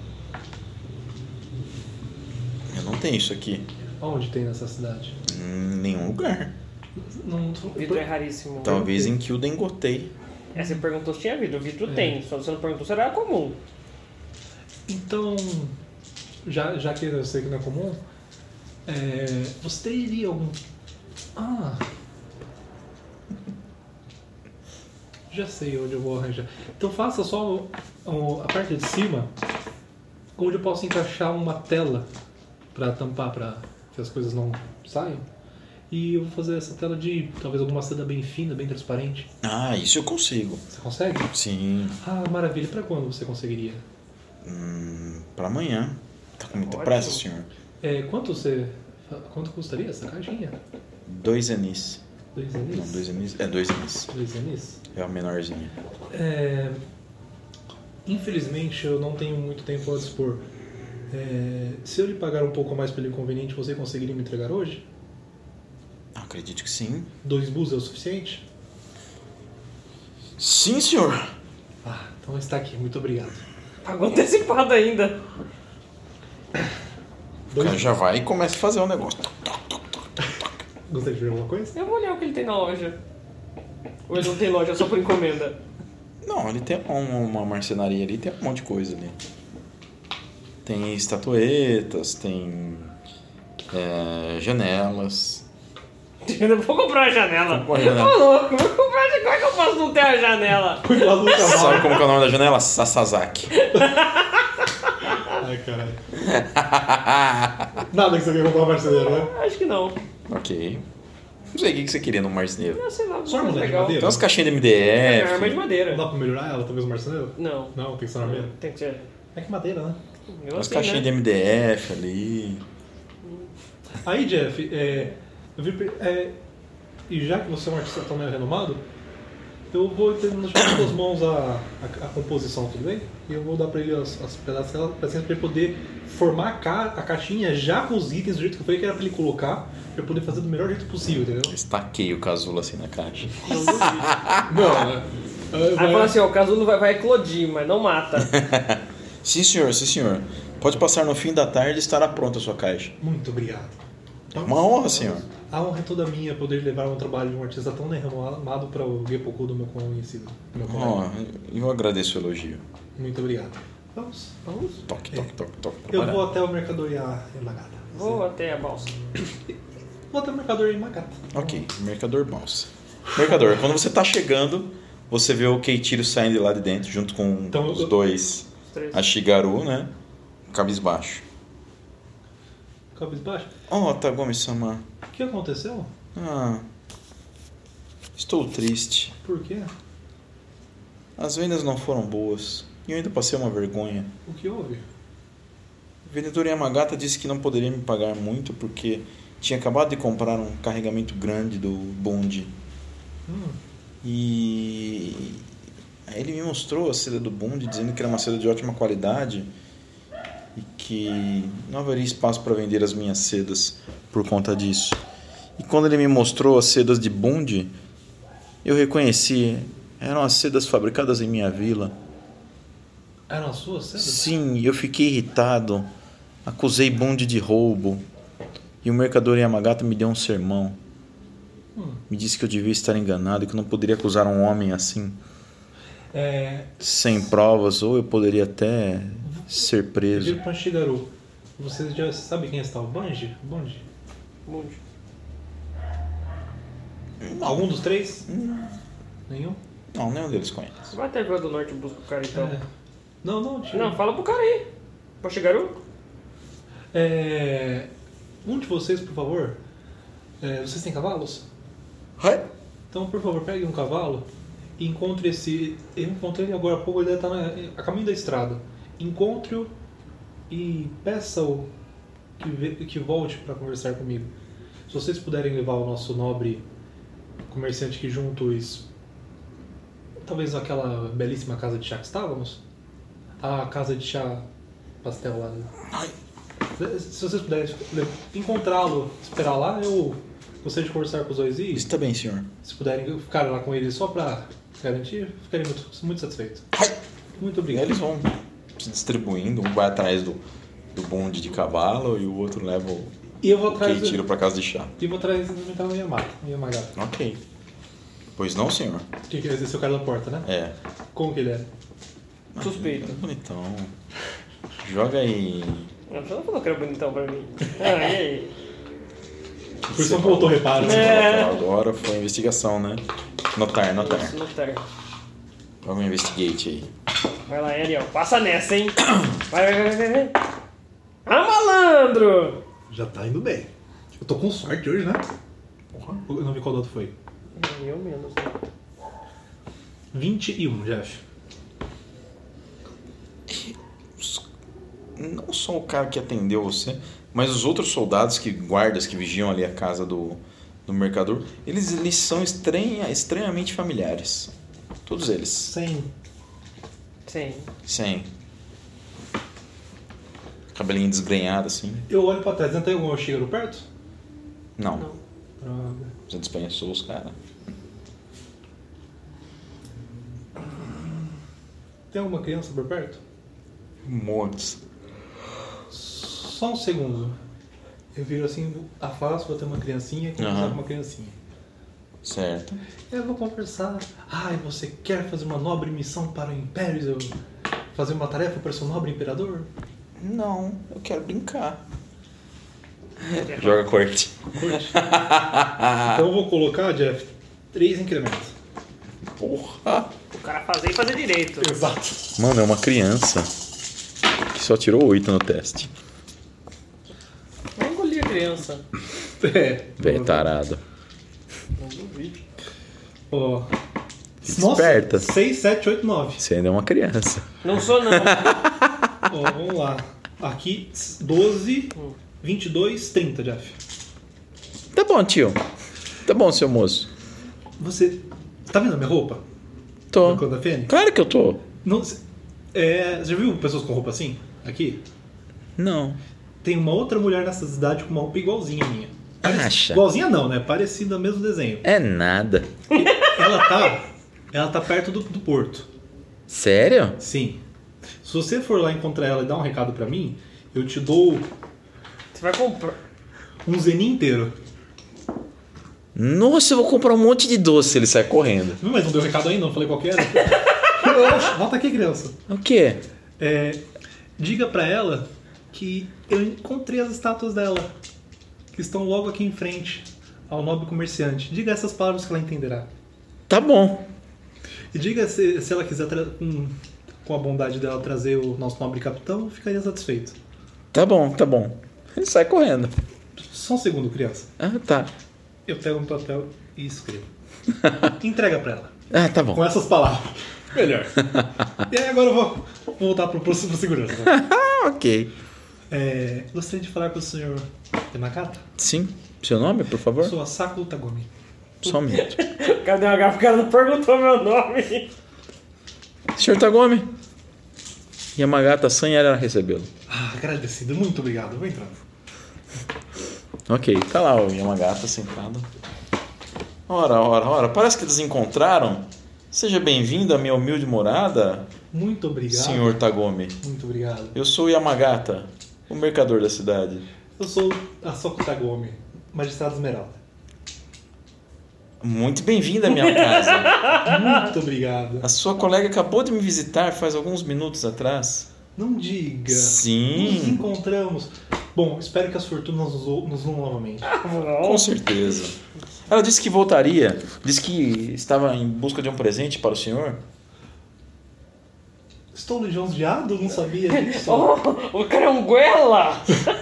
Speaker 1: Eu não tenho isso aqui.
Speaker 2: Aonde tem nessa cidade?
Speaker 1: Em nenhum lugar.
Speaker 2: Não,
Speaker 3: Vidro é raríssimo.
Speaker 1: Talvez em Kyuden Gotei.
Speaker 3: Você perguntou se tinha vidro. Vidro tem, só você não perguntou se era comum.
Speaker 2: Então, já que eu sei que não é comum, você teria algum... Já sei onde eu vou arranjar. Então faça só a parte de cima, onde eu posso encaixar uma tela para tampar, para que as coisas não saiam. E eu vou fazer essa tela de talvez alguma seda bem fina, bem transparente.
Speaker 1: Ah, isso eu consigo.
Speaker 2: Você consegue?
Speaker 1: Sim.
Speaker 2: Ah, maravilha. Para quando você conseguiria?
Speaker 1: Pra amanhã. Tá com muita
Speaker 3: Ótimo.
Speaker 1: pressa, senhor?
Speaker 2: Quanto custaria essa caixinha?
Speaker 1: 2 anis.
Speaker 2: 2
Speaker 1: Não,
Speaker 2: anis?
Speaker 1: 2 anis. É 2 anis.
Speaker 2: 2 anis?
Speaker 1: É a menorzinha.
Speaker 2: Infelizmente eu não tenho muito tempo a dispor. Se eu lhe pagar um pouco mais pelo inconveniente, você conseguiria me entregar hoje?
Speaker 1: Acredito que sim.
Speaker 2: 2 bus é o suficiente?
Speaker 1: Sim, senhor.
Speaker 2: Ah, então está aqui, muito obrigado.
Speaker 3: Pagou antecipado ainda.
Speaker 1: O cara já vai e começa a fazer um negócio.
Speaker 2: Gostaria de ver alguma coisa?
Speaker 3: Eu vou olhar o que ele tem na loja. Ou ele não tem loja, só por encomenda?
Speaker 1: Não, ele tem uma marcenaria ali, tem um monte de coisa ali. Tem estatuetas, tem janelas.
Speaker 3: Eu vou comprar uma janela.
Speaker 1: Compra uma janela.
Speaker 3: Ô louco, vou comprar. Como é que eu posso não ter uma janela?
Speaker 2: Cuidado do cavalo.
Speaker 1: Sabe como que é o nome da janela? Sasazaki.
Speaker 2: Ai, caralho. Nada que você quer comprar um marceneiro, né?
Speaker 3: Acho que não.
Speaker 1: Ok. Não sei o que você queria no marceneiro.
Speaker 3: Não sei lá,
Speaker 2: Só
Speaker 3: mais
Speaker 2: arma de
Speaker 3: legal.
Speaker 2: madeira?
Speaker 1: Tem umas caixinhas de
Speaker 3: É, arma de
Speaker 1: MDF.
Speaker 3: madeira.
Speaker 2: Não dá pra melhorar ela, talvez o marceneiro?
Speaker 3: Não.
Speaker 2: Não, tem que ser armeiro.
Speaker 3: Tem que ser.
Speaker 2: É que madeira, né?
Speaker 3: Eu
Speaker 1: Umas
Speaker 3: assim,
Speaker 1: caixinhas
Speaker 3: né?
Speaker 1: de MDF ali.
Speaker 2: Aí, Jeff, eu vi... e já que você é um artista tão meio renomado, Eu vou deixar nas suas mãos a composição, tudo bem? E eu vou dar pra ele as pedaços pra ele poder formar a caixinha já com os itens do jeito que eu falei que era pra ele colocar, pra eu poder fazer do melhor jeito possível, entendeu?
Speaker 1: Estaquei o casulo assim na caixa.
Speaker 3: Aí fala assim, ó, o casulo vai eclodir, mas não mata.
Speaker 1: Sim, senhor, sim, senhor. Pode passar no fim da tarde e estará pronta a sua caixa.
Speaker 2: Muito obrigado.
Speaker 1: É uma honra, senhor.
Speaker 2: A honra é toda minha poder levar um trabalho de um artista tão renomado para o Gepoku do meu conhecido. Meu colega.
Speaker 1: Eu agradeço o elogio.
Speaker 2: Muito obrigado. Vamos?
Speaker 1: Toque.
Speaker 2: Eu vou até o mercador Yamagata.
Speaker 3: Vou até a balsa.
Speaker 2: Vou até o mercador Yamagata.
Speaker 1: Ok, mercador balsa. Mercador, quando você tá chegando, você vê o Keiichiro saindo de lá de dentro, junto com os dois. A Shigaru, né? Cabisbaixo.
Speaker 2: Cabisbaixo?
Speaker 1: Oh, Tagome-sama.
Speaker 2: O que aconteceu?
Speaker 1: Estou triste.
Speaker 2: Por quê?
Speaker 1: As vendas não foram boas. E eu ainda passei uma vergonha.
Speaker 2: O que houve?
Speaker 1: O vendedor Yamagata disse que não poderia me pagar muito porque tinha acabado de comprar um carregamento grande do bonde. E aí ele me mostrou a seda do bonde, dizendo que era uma seda de ótima qualidade e que não haveria espaço para vender as minhas sedas por conta disso. E quando ele me mostrou as sedas de bonde, eu reconheci, eram as sedas fabricadas em minha vila.
Speaker 2: Eram as suas sedas?
Speaker 1: Sim, eu fiquei irritado, acusei bonde de roubo e o mercador Yamagata me deu um sermão. Me disse que eu devia estar enganado e que eu não poderia acusar um homem assim. Sem provas, ou eu poderia até ser preso.
Speaker 2: Eu digo para Shigaru, você já sabe quem está o Bonde? Algum dos três? Nenhum?
Speaker 1: Não, nenhum deles conhece.
Speaker 3: Vai até a Vila do Norte e busca o cara então.
Speaker 2: Não,
Speaker 3: Fala pro cara aí. Pra Shigaru?
Speaker 2: Um de vocês, por favor. Vocês têm cavalos? Então, por favor, pegue um cavalo e encontre esse... Eu encontrei ele agora há pouco, ele deve estar a caminho da estrada. Encontre-o e peça-o que volte para conversar comigo. Se vocês puderem levar o nosso nobre comerciante aqui juntos, talvez naquela belíssima casa de chá que estávamos, a casa de chá pastel lá. Se vocês puderem encontrá-lo, esperar lá, eu gostaria de conversar com os dois e...
Speaker 1: Está bem, senhor.
Speaker 2: Se puderem ficar lá com ele só para garantir, ficarei muito satisfeito. Muito obrigado.
Speaker 1: Eles vão se distribuindo, um vai atrás do bonde de cavalo e o outro leva o Keiichiro para casa de chá.
Speaker 2: E vou atrás do metal Yamagata.
Speaker 1: Ok. Pois não, senhor?
Speaker 2: Esse é o cara da porta, né?
Speaker 1: É.
Speaker 2: Como que ele é?
Speaker 3: Suspeito.
Speaker 1: Bonitão. Joga aí.
Speaker 3: Você não falou que era bonitão pra mim. E aí?
Speaker 2: Por isso não voltou reparo.
Speaker 1: Agora foi investigação, né? Notar.
Speaker 3: Isso, notar.
Speaker 1: Vamos investigate aí.
Speaker 3: Vai lá, Ariel. Passa nessa, hein? Vai. Malandro!
Speaker 2: Já tá indo bem. Eu tô com sorte hoje, né?
Speaker 1: Porra.
Speaker 2: Eu não vi qual dado foi.
Speaker 3: Eu menos.
Speaker 2: 21, Jeff.
Speaker 1: Não só o cara que atendeu você, mas os outros soldados, guardas que vigiam ali a casa do mercador, eles são estranhamente familiares. Todos eles.
Speaker 2: 100.
Speaker 3: Sim.
Speaker 1: Cabelinho desgrenhado assim.
Speaker 2: Eu olho pra trás, não tem algum Shigaru perto?
Speaker 1: Não.
Speaker 2: Droga.
Speaker 1: Você dispensou os caras.
Speaker 2: Tem alguma criança por perto?
Speaker 1: Montes.
Speaker 2: Só um segundo. Eu viro assim, afasto, vou ter uma criancinha e conversar com uma criancinha.
Speaker 1: Certo.
Speaker 2: Eu vou conversar. Você quer fazer uma nobre missão para o Império? Fazer uma tarefa para o seu nobre imperador?
Speaker 1: Não, eu quero brincar. Joga corte.
Speaker 2: Então eu vou colocar, Jeff, 3 incrementos.
Speaker 1: Porra.
Speaker 3: O cara fazer e fazer direito.
Speaker 2: Exato.
Speaker 1: Mano, é uma criança que só tirou 8 no teste.
Speaker 3: Não engoli a criança.
Speaker 1: Velho tarado.
Speaker 3: Não duvido.
Speaker 2: Ó.
Speaker 1: Esperta.
Speaker 2: 6, 7, 8, 9.
Speaker 1: Você ainda é uma criança.
Speaker 3: Não sou, não.
Speaker 2: Ó, vamos lá. Aqui, 12, 22, 30, Jeff.
Speaker 1: Tá bom, tio. Tá bom, seu moço.
Speaker 2: Você tá vendo a minha roupa?
Speaker 1: Tô.
Speaker 2: Do Clã da Fênix?
Speaker 1: Claro que eu tô.
Speaker 2: Não, você já viu pessoas com roupa assim? Aqui?
Speaker 1: Não.
Speaker 2: Tem uma outra mulher nessa cidade com uma roupa igualzinha a minha.
Speaker 1: Acha?
Speaker 2: Igualzinha não, né? Parecida, mesmo desenho.
Speaker 1: É nada.
Speaker 2: Ela tá perto do porto.
Speaker 1: Sério?
Speaker 2: Sim. Se você for lá encontrar ela e dar um recado pra mim, eu te dou
Speaker 3: Você vai comprar.
Speaker 2: um zeninho inteiro.
Speaker 1: Nossa, eu vou comprar um monte de doce. Ele sai correndo.
Speaker 2: Mas não deu recado ainda, não falei qual que era. Volta aqui, criança.
Speaker 1: O quê?
Speaker 2: Diga pra ela que eu encontrei as estátuas dela, que estão logo aqui em frente ao nobre comerciante. Diga essas palavras que ela entenderá.
Speaker 1: Tá bom.
Speaker 2: E diga se ela quiser, com a bondade dela, trazer o nosso nobre capitão, eu ficaria satisfeito.
Speaker 1: Tá bom, tá bom. Ele sai correndo.
Speaker 2: Só um segundo, criança.
Speaker 1: Ah, tá.
Speaker 2: Eu pego um papel e escrevo. Entrega pra ela.
Speaker 1: Ah, tá bom.
Speaker 2: Com essas palavras. Melhor. E aí agora eu vou voltar pro segurança.
Speaker 1: Ah, ok.
Speaker 2: Gostaria de falar com o senhor Temakata.
Speaker 1: Sim. Seu nome, por favor?
Speaker 2: Sou a Saku Tagumi.
Speaker 1: Só um minuto.
Speaker 3: Cadê o H? O cara não perguntou meu nome.
Speaker 1: Senhor Tagome. Yamagata-san era recebê-lo.
Speaker 2: Agradecido. Muito obrigado. Vou entrando.
Speaker 1: Ok, tá lá o Yamagata sentado. Ora. Parece que eles encontraram. Seja bem-vindo à minha humilde morada,
Speaker 2: Muito obrigado.
Speaker 1: senhor Tagome.
Speaker 2: Muito obrigado.
Speaker 1: Eu sou o Yamagata, o mercador da cidade.
Speaker 2: Eu sou a Saku Tagumi, magistrado Esmeralda.
Speaker 1: Muito bem-vindo à minha casa.
Speaker 2: Muito obrigado.
Speaker 1: A sua colega acabou de me visitar faz alguns minutos atrás.
Speaker 2: Não diga.
Speaker 1: Sim.
Speaker 2: Nos encontramos. Bom, espero que as fortunas nos unam novamente.
Speaker 1: Com certeza. Ela disse que voltaria. Disse que estava em busca de um presente para o senhor.
Speaker 2: Estou lisonjeado? Não sabia disso.
Speaker 3: Oh, o cara é um goela!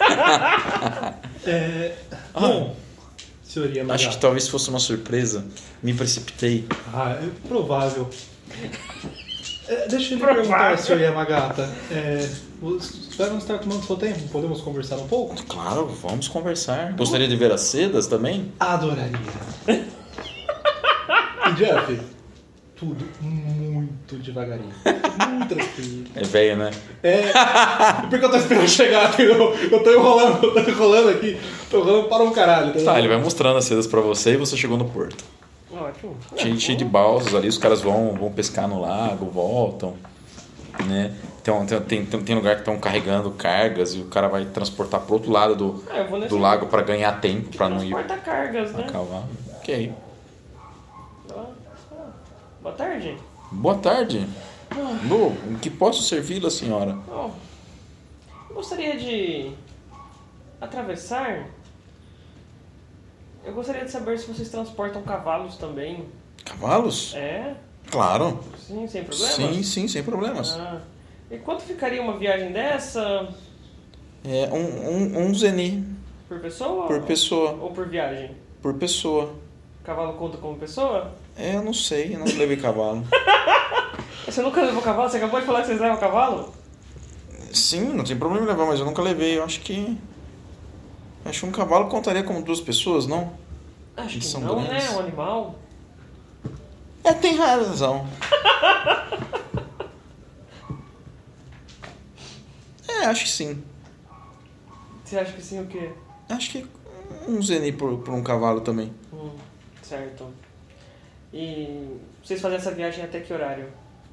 Speaker 2: Bom, senhor Yamagata.
Speaker 1: Acho que talvez fosse uma surpresa. Me precipitei.
Speaker 2: É provável. Deixa eu lhe perguntar, senhor Yamagata. Espero não estar tomando seu tempo. Podemos conversar um pouco?
Speaker 1: Claro, vamos conversar. Gostaria de ver as sedas também?
Speaker 2: Adoraria. E Jeff, tudo muito devagarinho. Muito tranquilo.
Speaker 1: É velho, né?
Speaker 2: Porque eu tô esperando chegar, eu tô enrolando aqui. Tô enrolando para um caralho.
Speaker 1: Tá, ele vai mostrando as sedas pra você e você chegou no porto.
Speaker 3: Ótimo.
Speaker 1: Cheio de balsas ali, os caras vão pescar no lago, voltam, né? Tem lugar que estão carregando cargas e o cara vai transportar pro outro lado do lago para ganhar tempo, para não ir
Speaker 3: cargas, né?
Speaker 1: a cavalo. Ok.
Speaker 3: Boa tarde.
Speaker 1: Boa tarde. Lu, em que posso servi-la, senhora?
Speaker 3: Eu gostaria de atravessar. Eu gostaria de saber se vocês transportam cavalos também.
Speaker 1: Cavalos? Claro.
Speaker 3: Sim, sem problemas?
Speaker 1: Sim, sem problemas.
Speaker 3: E quanto ficaria uma viagem dessa?
Speaker 1: Um zeni.
Speaker 3: Por pessoa?
Speaker 1: Por pessoa.
Speaker 3: Ou por viagem?
Speaker 1: Por pessoa.
Speaker 3: Cavalo conta como pessoa?
Speaker 1: Eu não sei, eu não levei cavalo.
Speaker 3: Você nunca levou cavalo? Você acabou de falar que vocês levam cavalo?
Speaker 1: Sim, não tem problema em levar, mas eu nunca levei. Eu acho que um cavalo contaria como 2 pessoas, não?
Speaker 3: Acho
Speaker 1: Eles
Speaker 3: que
Speaker 1: são
Speaker 3: não,
Speaker 1: grandes.
Speaker 3: né? Um animal.
Speaker 1: Tem razão. Acho que sim.
Speaker 3: Você acha que sim o quê?
Speaker 1: Acho que um zeni por um cavalo também.
Speaker 3: Certo. E vocês fazem essa viagem até que horário?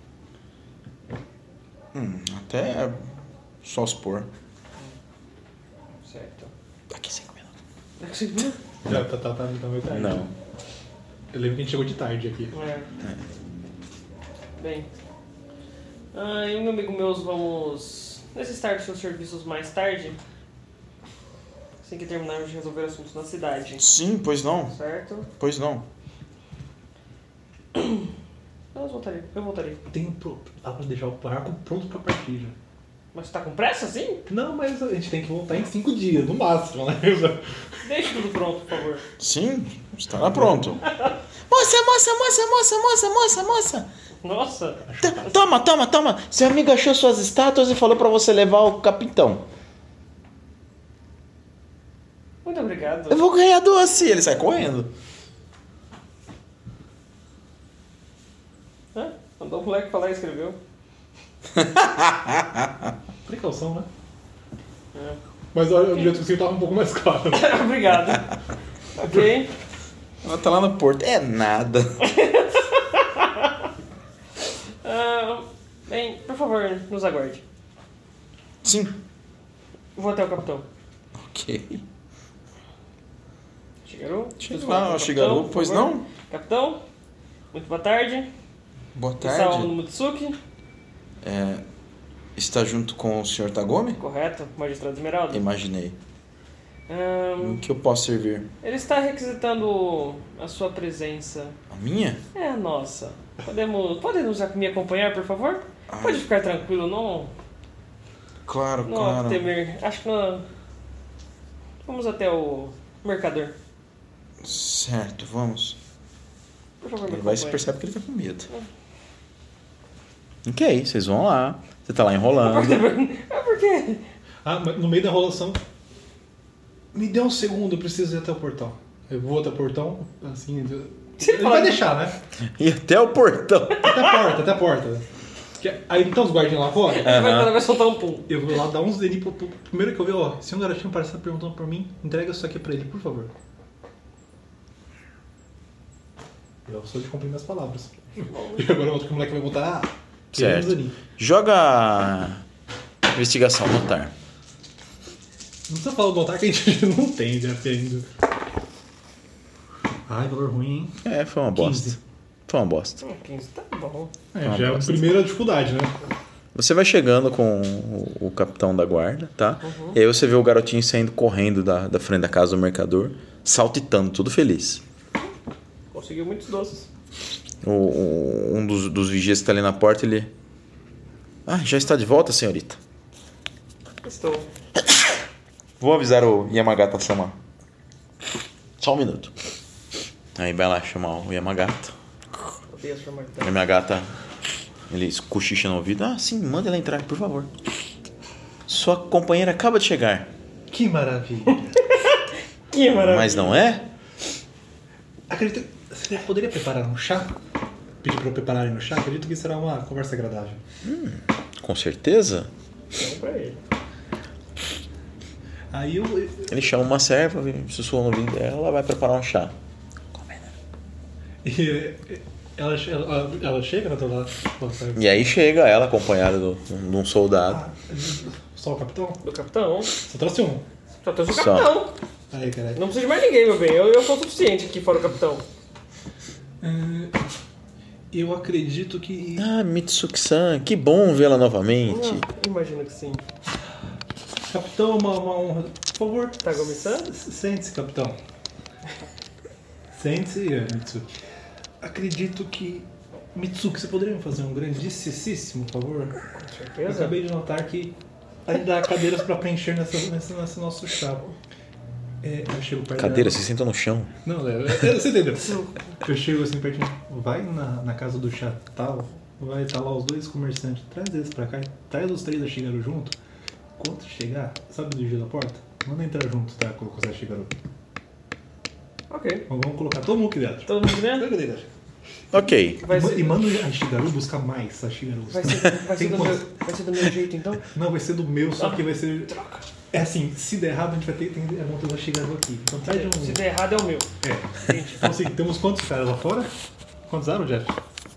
Speaker 1: Até só se pôr.
Speaker 3: Certo.
Speaker 1: Daqui 5 minutos.
Speaker 3: Daqui 5 minutos?
Speaker 2: Já tá meio tarde.
Speaker 1: Não.
Speaker 2: Eu lembro que a gente chegou de tarde aqui.
Speaker 3: Bem. Eu e meu amigo meus vamos necessitar dos seus serviços mais tarde. Assim que terminarmos de resolver assuntos na cidade.
Speaker 1: Sim, pois não.
Speaker 3: Certo?
Speaker 1: Pois não.
Speaker 3: Eu voltarei.
Speaker 2: Dá pra deixar o barco pronto pra partir já.
Speaker 3: Mas você tá com pressa assim?
Speaker 2: Não, mas a gente tem que voltar em 5 dias, no máximo, né?
Speaker 3: Deixa tudo pronto, por favor.
Speaker 1: Sim, estará pronto. Moça!
Speaker 3: Nossa!
Speaker 1: Toma. Seu amigo achou suas estátuas e falou pra você levar o capitão.
Speaker 3: Muito obrigado.
Speaker 1: Eu vou ganhar doce. Ele sai correndo.
Speaker 3: Mandou o moleque falar e escreveu.
Speaker 2: Precaução, né?
Speaker 3: É.
Speaker 2: Mas olha, o jeito que você tava um pouco mais claro.
Speaker 3: Obrigado. Ok.
Speaker 1: Ela tá lá no porto. É nada.
Speaker 3: Bem, por favor, nos aguarde.
Speaker 1: Sim.
Speaker 3: Vou até o capitão.
Speaker 1: Ok.
Speaker 3: Shigeru?
Speaker 1: Chega lá, Shigeru, pois não?
Speaker 3: Capitão, muito boa tarde.
Speaker 1: Boa
Speaker 3: Isao
Speaker 1: tarde.
Speaker 3: Mutsuki.
Speaker 1: Está junto com o Sr. Tagome?
Speaker 3: Correto, magistrado Esmeralda.
Speaker 1: Imaginei. Em que eu posso servir?
Speaker 3: Ele está requisitando a sua presença.
Speaker 1: A minha?
Speaker 3: É a nossa. Podemos me acompanhar, por favor?
Speaker 1: Ai.
Speaker 3: Pode ficar tranquilo, não
Speaker 1: Claro,
Speaker 3: há
Speaker 1: claro.
Speaker 3: que temer. Acho que não. Vamos até o mercador.
Speaker 1: Certo, vamos.
Speaker 3: Por favor, me
Speaker 1: Ele vai
Speaker 3: acompanhe.
Speaker 1: se perceber que ele tá com medo. Ok, vocês vão lá. Você tá lá enrolando.
Speaker 3: É porque...
Speaker 2: Ah, mas no meio da enrolação. Me dê um segundo, eu preciso ir até o portão. Eu vou até o portão, assim. Ele vai deixar, né?
Speaker 1: E até o portão.
Speaker 2: Até a porta. Aí então os guardinhas lá fora.
Speaker 3: Vai soltar um pum.
Speaker 2: Eu vou lá dar uns dedinhos pro primeiro que eu ver, ó. Se um garotinho parece perguntando por mim, entrega isso aqui pra ele, por favor. Eu sou de cumprir minhas palavras. E agora o outro moleque vai botar.
Speaker 1: Certo. Joga investigação, notar.
Speaker 2: Não precisa falar o notar que a gente não tem, já ainda. Ai, valor ruim, hein?
Speaker 1: Foi uma bosta.
Speaker 2: 15.
Speaker 1: Foi uma bosta.
Speaker 3: 15, tá bom.
Speaker 2: Já é a primeira dificuldade, né?
Speaker 1: Você vai chegando com o capitão da guarda, tá? E aí você vê o garotinho saindo correndo da frente da casa do mercador, saltitando, tudo feliz.
Speaker 3: Conseguiu muitos doces.
Speaker 1: Um dos vigias que tá ali na porta, ele... Ah, já está de volta, senhorita?
Speaker 3: Estou.
Speaker 1: Vou avisar o Yamagata-sama. Só um minuto. Aí vai lá chamar o Yamagata.
Speaker 3: Odeio a sua
Speaker 1: O
Speaker 3: martela.
Speaker 1: Yamagata, ele cochicha no ouvido. Ah, sim, manda ela entrar, por favor. Sua companheira acaba de chegar.
Speaker 2: Que maravilha.
Speaker 3: Que maravilha.
Speaker 1: Mas não é?
Speaker 2: Acredito. Você poderia preparar um chá? Pedir pra eu prepararem no chá? Acredito que será uma conversa agradável.
Speaker 1: Com certeza.
Speaker 3: Então, pra ele.
Speaker 2: Aí eu.
Speaker 1: Ele chama uma serva, sussurra no ouvido dela, ela vai preparar um chá.
Speaker 2: E ela chega, né?
Speaker 1: E aí chega ela acompanhada de um soldado.
Speaker 2: Só o capitão?
Speaker 3: Do capitão.
Speaker 2: Só trouxe um.
Speaker 3: Só trouxe o
Speaker 1: Só.
Speaker 3: capitão.
Speaker 2: Aí, caralho.
Speaker 3: Não precisa de mais ninguém, meu bem. Eu sou o suficiente aqui fora o capitão.
Speaker 2: Eu acredito que.
Speaker 1: Ah, Mitsuki-san, que bom vê-la novamente.
Speaker 3: Imagino que sim.
Speaker 2: Capitão, uma honra. Por favor.
Speaker 3: Tá começando?
Speaker 2: Sente-se, capitão. Sente-se, Mitsuki. Acredito que. Mitsuki, você poderia me fazer um grandíssimo favor?
Speaker 3: Com
Speaker 2: Eu
Speaker 3: certeza.
Speaker 2: acabei de notar que ainda há cadeiras para preencher nesse nosso chá. Eu chego perto
Speaker 1: Cadeira,
Speaker 2: dela.
Speaker 1: você senta no chão.
Speaker 2: Não, você entendeu. Eu chego assim pertinho. Vai na casa do chá tal. Vai estar lá os dois comerciantes. Traz eles pra cá. Traz os três da Shigeru junto. Quando chegar, sabe do dia da porta? Manda entrar junto, tá? Com o Shigeru.
Speaker 3: Ok.
Speaker 2: Vamos colocar todo mundo aqui dentro.
Speaker 3: Todo mundo dentro?
Speaker 2: Cadê dentro?
Speaker 1: Ok.
Speaker 3: Vai ser,
Speaker 2: E manda a Shigeru buscar mais a Shigeru.
Speaker 3: vai ser
Speaker 2: Tem
Speaker 3: do
Speaker 2: quantos?
Speaker 3: vai ser do meu jeito, então?
Speaker 2: Não, vai ser do meu, só que vai ser. É assim, se der errado, a gente vai ter a montanha da Shigeru aqui. Então traz um.
Speaker 3: Se der errado, é o meu.
Speaker 2: Entendi. Então assim, temos quantos caras lá fora? Quantos eram, Jeff?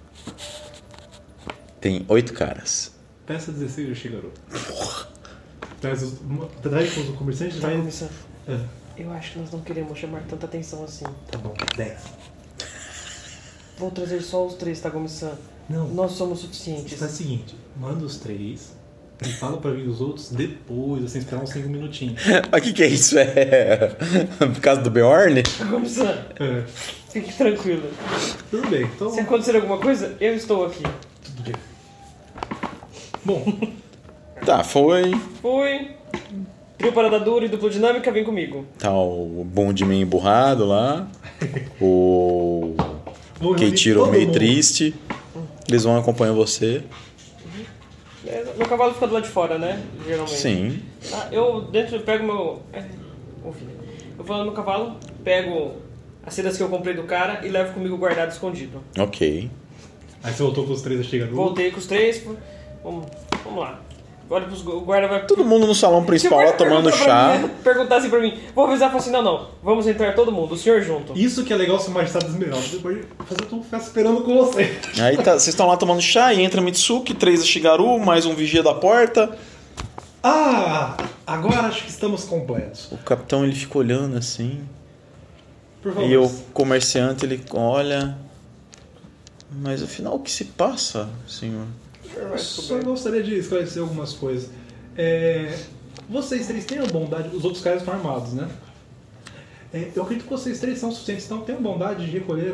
Speaker 1: Tem 8 caras.
Speaker 2: Peça 16 da Shigeru. Traz com os comerciantes,
Speaker 3: Tá
Speaker 2: traz.
Speaker 3: começando. Eu acho que nós não queremos chamar tanta atenção assim.
Speaker 2: Tá bom, 10.
Speaker 3: Vou trazer só os 3, tá começando.
Speaker 2: Não.
Speaker 3: Nós somos suficientes.
Speaker 2: Faz o seguinte, manda os 3 e fala pra vir os outros depois, assim, esperar uns 5 minutinhos.
Speaker 1: Mas o que é isso? É por causa do Bjorn?
Speaker 3: Tá começando. Fique tranquilo.
Speaker 2: Tudo bem, então.
Speaker 3: Se acontecer alguma coisa, eu estou aqui.
Speaker 2: Tudo bem. Bom,
Speaker 1: Tá, foi.
Speaker 3: Fui. Trio Parada Dura e Duplo Dinâmica, vem comigo.
Speaker 1: Tá o bonde meio emburrado lá. O
Speaker 2: vou reunir
Speaker 1: Keiichiro
Speaker 2: todo
Speaker 1: meio
Speaker 2: mundo.
Speaker 1: triste. Eles vão acompanhar você.
Speaker 3: Meu cavalo fica do lado de fora, né? Geralmente.
Speaker 1: Sim.
Speaker 3: Eu pego meu. Ouvi. Eu vou no meu cavalo, pego as sedas que eu comprei do cara e levo comigo guardado escondido.
Speaker 1: Ok.
Speaker 2: Aí você voltou com os 3 da Shigaru.
Speaker 3: Voltei com os 3. Vamos lá. Olha pros o guarda vai.
Speaker 1: Todo mundo no salão principal lá tomando chá.
Speaker 3: Perguntar assim pra mim. Vou avisar e falar assim: não. Vamos entrar todo mundo, o senhor junto.
Speaker 2: Isso que é legal ser Majestade das Esmeraldas. Depois fazer tudo ficar esperando com você.
Speaker 1: Aí vocês estão lá tomando chá e entra Mitsuki, 3 da Shigaru, mais um vigia da porta.
Speaker 2: Ah, agora acho que estamos completos.
Speaker 1: O capitão ele fica olhando assim.
Speaker 2: Por favor.
Speaker 1: E o comerciante ele olha. Mas afinal o que se passa, senhor?
Speaker 2: Eu só gostaria de esclarecer algumas coisas. Vocês 3 têm a bondade. Os outros caras estão armados, né? Eu acredito que vocês 3 são suficientes, então tenham bondade de recolher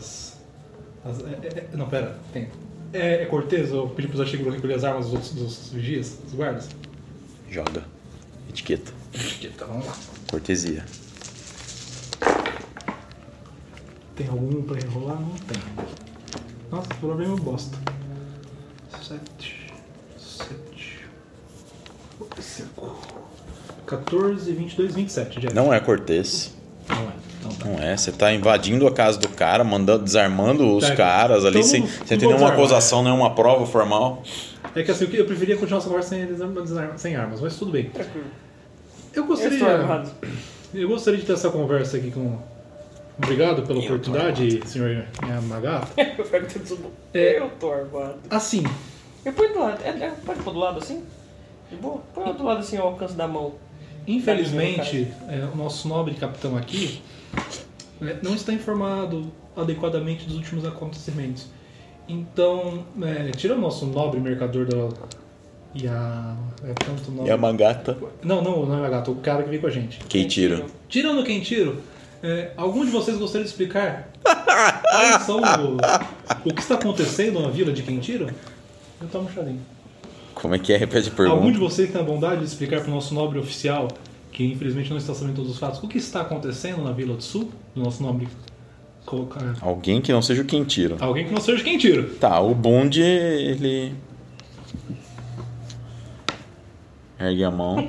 Speaker 2: não, pera, tem. É cortês eu pedir para os Ashiguro recolher as armas dos vigias, dos guardas?
Speaker 1: Joga. Etiqueta.
Speaker 2: Vamos lá.
Speaker 1: Cortesia.
Speaker 2: Tem algum pra enrolar? Não tem. Nossa, o problema é bosta. 7, 5, 14, 22, 27, Jeff.
Speaker 1: Não é cortês.
Speaker 2: Não é. Então tá.
Speaker 1: Não é. Você tá invadindo a casa do cara, desarmando os
Speaker 2: Tá,
Speaker 1: caras ali
Speaker 2: então
Speaker 1: sem
Speaker 2: não
Speaker 1: ter
Speaker 2: vou
Speaker 1: nenhuma
Speaker 2: desarmar.
Speaker 1: acusação, nenhuma prova formal.
Speaker 2: É que assim, eu preferia continuar essa conversa sem armas, mas tudo bem.
Speaker 3: Tranquilo.
Speaker 2: Eu
Speaker 3: Eu estou armado.
Speaker 2: gostaria de ter essa conversa aqui com... Obrigado pela oportunidade, senhor Yamagata.
Speaker 3: Eu pego tudo isso.
Speaker 2: É.
Speaker 3: Eu tô armado.
Speaker 2: Assim,
Speaker 3: Eu ponho do lado. Pode pôr do lado assim? De boa? Põe do lado assim ao alcance da mão.
Speaker 2: infelizmente, o nosso nobre capitão aqui não está informado adequadamente dos últimos acontecimentos. Então, tira o nosso nobre mercador da... tanto nobre...
Speaker 1: Yamagata.
Speaker 2: Não é Yamagata, o cara que veio com a gente.
Speaker 1: Keiichiro.
Speaker 2: Tirando quem tiro, algum de vocês gostaria de explicar quais são o que está acontecendo na vila de Quintiro? Eu tomo um chazinho.
Speaker 1: Como é que é? Repete a
Speaker 2: Algum de
Speaker 1: pergunta.
Speaker 2: vocês tem a bondade de explicar para o nosso nobre oficial, que infelizmente não está sabendo todos os fatos, o que está acontecendo na Vila do Sul? Do nosso nobre...
Speaker 1: Alguém que não seja o Keiichiro.
Speaker 2: Alguém que não seja Quintiro.
Speaker 1: Tá, o Bond, ele... ergue a mão.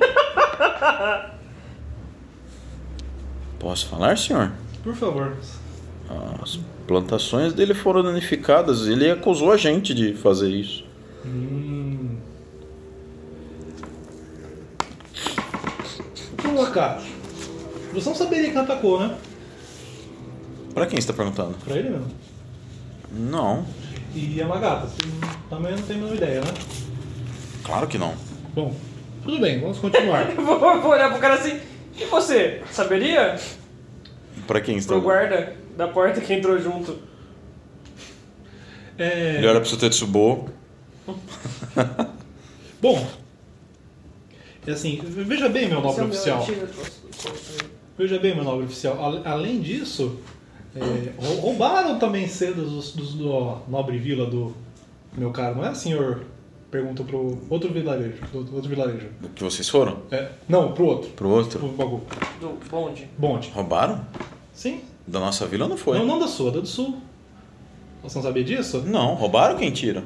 Speaker 1: Posso falar, senhor?
Speaker 2: Por favor.
Speaker 1: As plantações dele foram danificadas. Ele acusou a gente de fazer isso.
Speaker 2: Vamos lá, cara. Você não saberia quem atacou, né?
Speaker 1: Pra quem você tá perguntando?
Speaker 2: Pra ele mesmo.
Speaker 1: Não,
Speaker 2: E Yamagata, você também não tem a menor ideia, né?
Speaker 1: claro que não.
Speaker 2: Bom, tudo bem, vamos continuar.
Speaker 3: Vou olhar pro cara assim. E você? Saberia?
Speaker 1: Pra quem você tá
Speaker 3: Pro guarda da porta que entrou junto.
Speaker 1: Ele olha pro seu Tetsubo.
Speaker 2: Bom, é assim, veja bem, meu nobre oficial. Veja bem, meu nobre oficial. Além disso, roubaram também sedas do nobre vila do meu caro, não é, senhor? Pergunta pro outro vilarejo. Do outro vilarejo.
Speaker 1: Do que vocês foram?
Speaker 2: Não, pro outro.
Speaker 1: Pro outro?
Speaker 2: Pro bagulho.
Speaker 3: Do bonde.
Speaker 2: Bonde.
Speaker 1: Roubaram?
Speaker 2: Sim.
Speaker 1: Da nossa vila não foi.
Speaker 2: Não da sua, da do sul. Você não sabia disso?
Speaker 1: Não, roubaram quem tira?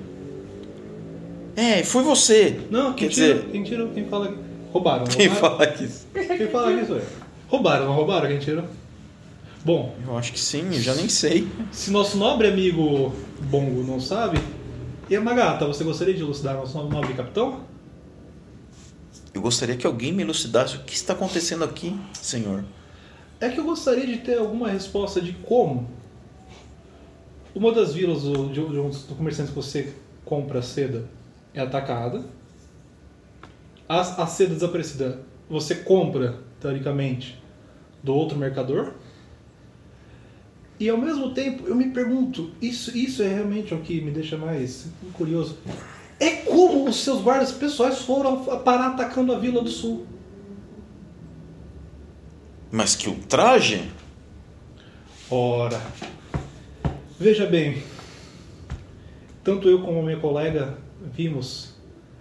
Speaker 1: Foi você.
Speaker 2: Não,
Speaker 1: Quer
Speaker 2: quem tira, quem fala aqui. Roubaram.
Speaker 1: Quem
Speaker 2: roubaram.
Speaker 1: fala isso?
Speaker 2: Quem fala aqui sou eu. Roubaram, não roubaram quem tira? Bom,
Speaker 1: Eu acho que sim, eu já nem sei.
Speaker 2: se nosso nobre amigo Bongo não sabe, Yamagata, você gostaria de elucidar nosso nobre capitão?
Speaker 1: Eu gostaria que alguém me elucidasse o que está acontecendo aqui, senhor.
Speaker 2: É que eu gostaria de ter alguma resposta de como uma das vilas do comerciante que você compra seda é atacada, a seda desaparecida você compra, teoricamente, do outro mercador, e ao mesmo tempo eu me pergunto, isso é realmente o que me deixa mais curioso, é como os seus guardas pessoais foram parar atacando a Vila do Sul.
Speaker 1: Mas que ultraje?
Speaker 2: Ora, veja bem, tanto eu como a minha colega vimos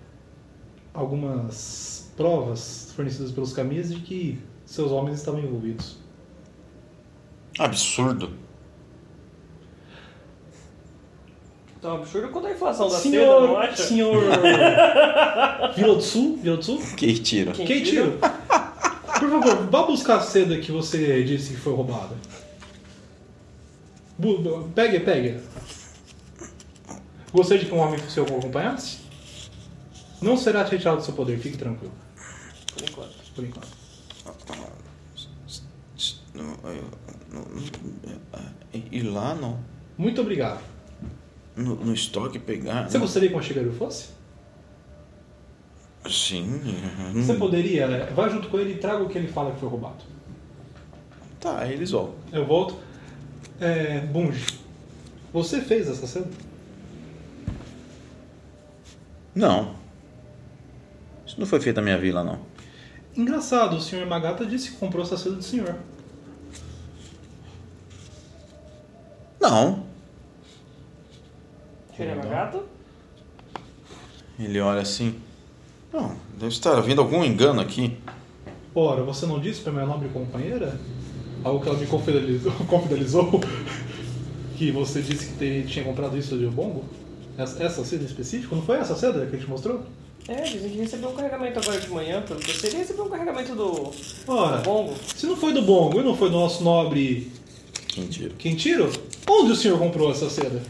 Speaker 2: algumas provas fornecidas pelos caminhos de que seus homens estavam envolvidos.
Speaker 1: Absurdo.
Speaker 3: Então, absurdo quanto a inflação da seda,
Speaker 2: Senhor,
Speaker 3: não acha?
Speaker 2: senhor... Vila do Sul? Vila do Sul?
Speaker 1: Que tira?
Speaker 2: Quem tira? Por favor, vá buscar a seda que você disse que foi roubada. Pegue. Gostaria de que um homem seu o acompanhasse? Não será retirado do seu poder, fique tranquilo.
Speaker 3: Por enquanto.
Speaker 2: Por enquanto.
Speaker 1: Ir lá
Speaker 2: Muito obrigado.
Speaker 1: no estoque pegar.
Speaker 2: Você gostaria que o Ashigaru fosse?
Speaker 1: Sim.
Speaker 2: Você poderia, vai junto com ele e traga o que ele fala que foi roubado.
Speaker 1: Tá, eles voltam.
Speaker 2: Eu volto. Bunge, você fez essa cena?
Speaker 1: Não. Isso não foi feito na minha vila, não.
Speaker 2: Engraçado, o Sr. Magata disse que comprou essa seda do senhor.
Speaker 1: Não.
Speaker 3: Tira a gata?
Speaker 1: Ele olha assim. Não, deve estar havendo algum engano aqui.
Speaker 2: Ora, você não disse para minha nobre companheira? Algo que ela me confidencializou? Que você disse que tinha comprado isso de Obongo? Essa seda em específico? Não foi essa seda que ele te mostrou?
Speaker 3: Dizem que recebeu um carregamento agora de manhã, pelo que eu sei. Ele recebeu um carregamento do Bongo.
Speaker 2: Se não foi do Bongo e não foi do nosso nobre Quintiro, onde o senhor comprou essa seda?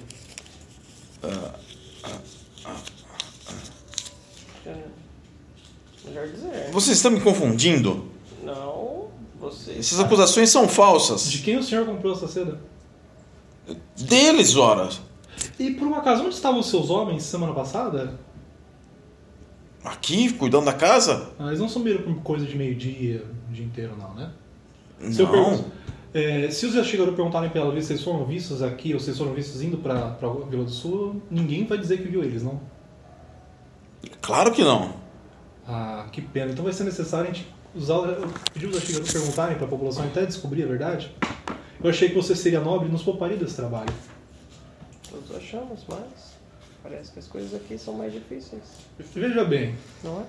Speaker 3: Melhor dizer.
Speaker 1: Vocês estão me confundindo?
Speaker 3: Não, você.
Speaker 1: Essas acusações são falsas.
Speaker 2: De quem o senhor comprou essa seda?
Speaker 1: Deles, ora.
Speaker 2: E por um acaso, onde estavam os seus homens semana passada?
Speaker 1: Aqui, cuidando da casa?
Speaker 2: Eles não sumiram por coisa de meio-dia, o dia inteiro, não, né?
Speaker 1: Não.
Speaker 2: Se os Ashigaru perguntarem pela vez se eles foram vistos aqui ou se eles foram vistos indo pra Vila do Sul, ninguém vai dizer que viu eles, não?
Speaker 1: Claro que não.
Speaker 2: Ah, que pena. Então vai ser necessário a gente pedir os Ashigaru perguntarem pra população até descobrir a verdade? Eu achei que você seria nobre e nos pouparia desse trabalho.
Speaker 3: Todos achamos, mas parece que as coisas aqui são mais difíceis.
Speaker 2: Veja bem.
Speaker 3: Não é?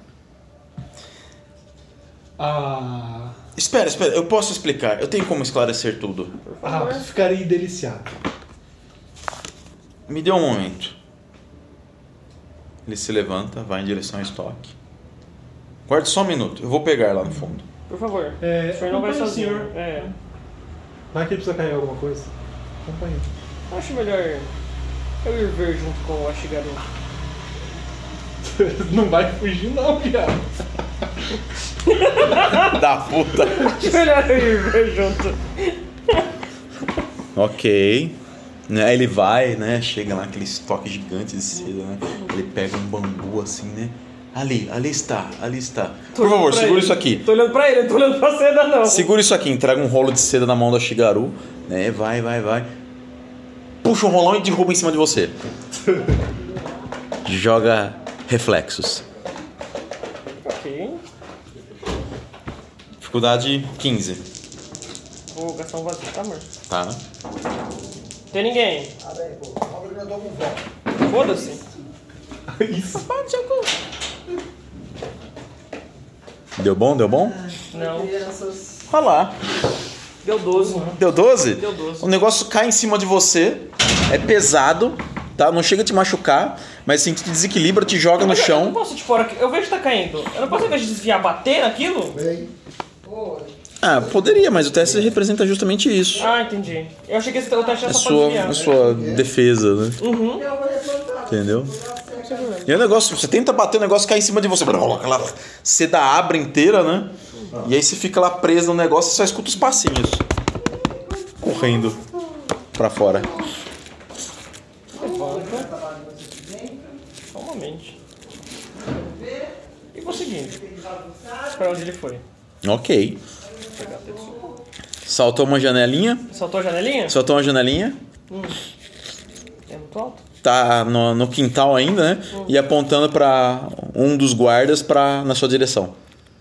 Speaker 1: Espera, eu posso explicar. Eu tenho como esclarecer tudo.
Speaker 3: Por favor.
Speaker 2: Ficarei deliciado.
Speaker 1: Me dê um momento. Ele se levanta, vai em direção ao estoque. Guarde só um minuto, eu vou pegar lá no fundo.
Speaker 3: Por favor. O senhor não vai
Speaker 2: acompanhe o
Speaker 3: sozinho.
Speaker 2: senhor. Vai que ele precisa carregar alguma coisa. Acompanhe.
Speaker 3: Acho melhor eu ir ver junto com o Ashigaru.
Speaker 2: Não vai fugir não, viado.
Speaker 1: Da puta.
Speaker 3: Acho melhor eu ir ver junto.
Speaker 1: Ok. Aí ele vai, né? Chega lá aquele estoque gigante de seda, né? Ele pega um bambu assim, né? Ali está. Por favor, segura isso aqui.
Speaker 3: Tô olhando pra ele, não tô olhando pra seda não.
Speaker 1: Segura isso aqui, entrega um rolo de seda na mão do Ashigaru, né? Vai. Puxa um rolão e derruba em cima de você. Joga reflexos.
Speaker 3: Ok.
Speaker 1: Dificuldade 15.
Speaker 3: Vou gastar um vazio, tá, amor?
Speaker 1: Tá.
Speaker 3: Tem ninguém.
Speaker 4: Abre aí, pô. O Robert andou com fome.
Speaker 3: Foda-se.
Speaker 2: Isso.
Speaker 1: Deu bom?
Speaker 3: Não.
Speaker 1: Olha lá.
Speaker 3: Deu 12.
Speaker 1: Deu 12?
Speaker 3: Deu 12.
Speaker 1: O negócio cai em cima de você. É pesado, tá? Não chega a te machucar, mas assim, te desequilibra, te joga no
Speaker 3: Eu não
Speaker 1: chão.
Speaker 3: posso te pôr aqui. Eu vejo que tá caindo. Eu não posso, ao invés de desviar, bater naquilo?
Speaker 4: Vem. Pô,
Speaker 1: Ah, poderia, mas o teste representa justamente isso.
Speaker 3: Ah, entendi. Eu achei que esse o teste
Speaker 1: A
Speaker 3: era só pra desviar.
Speaker 1: a sua defesa, né?
Speaker 3: Uhum.
Speaker 4: eu vou levantar.
Speaker 1: Entendeu? E o negócio, você tenta bater, o negócio cai em cima de você. Aquela seda abre inteira, né? E aí você fica lá preso no negócio e só escuta os passinhos correndo pra fora.
Speaker 3: Só um momento. E vou seguindo. Pra onde ele foi?
Speaker 1: Ok. Saltou uma janelinha.
Speaker 3: Saltou a janelinha? É muito alto?
Speaker 1: Tá no quintal ainda, né? E apontando pra um dos guardas na sua direção.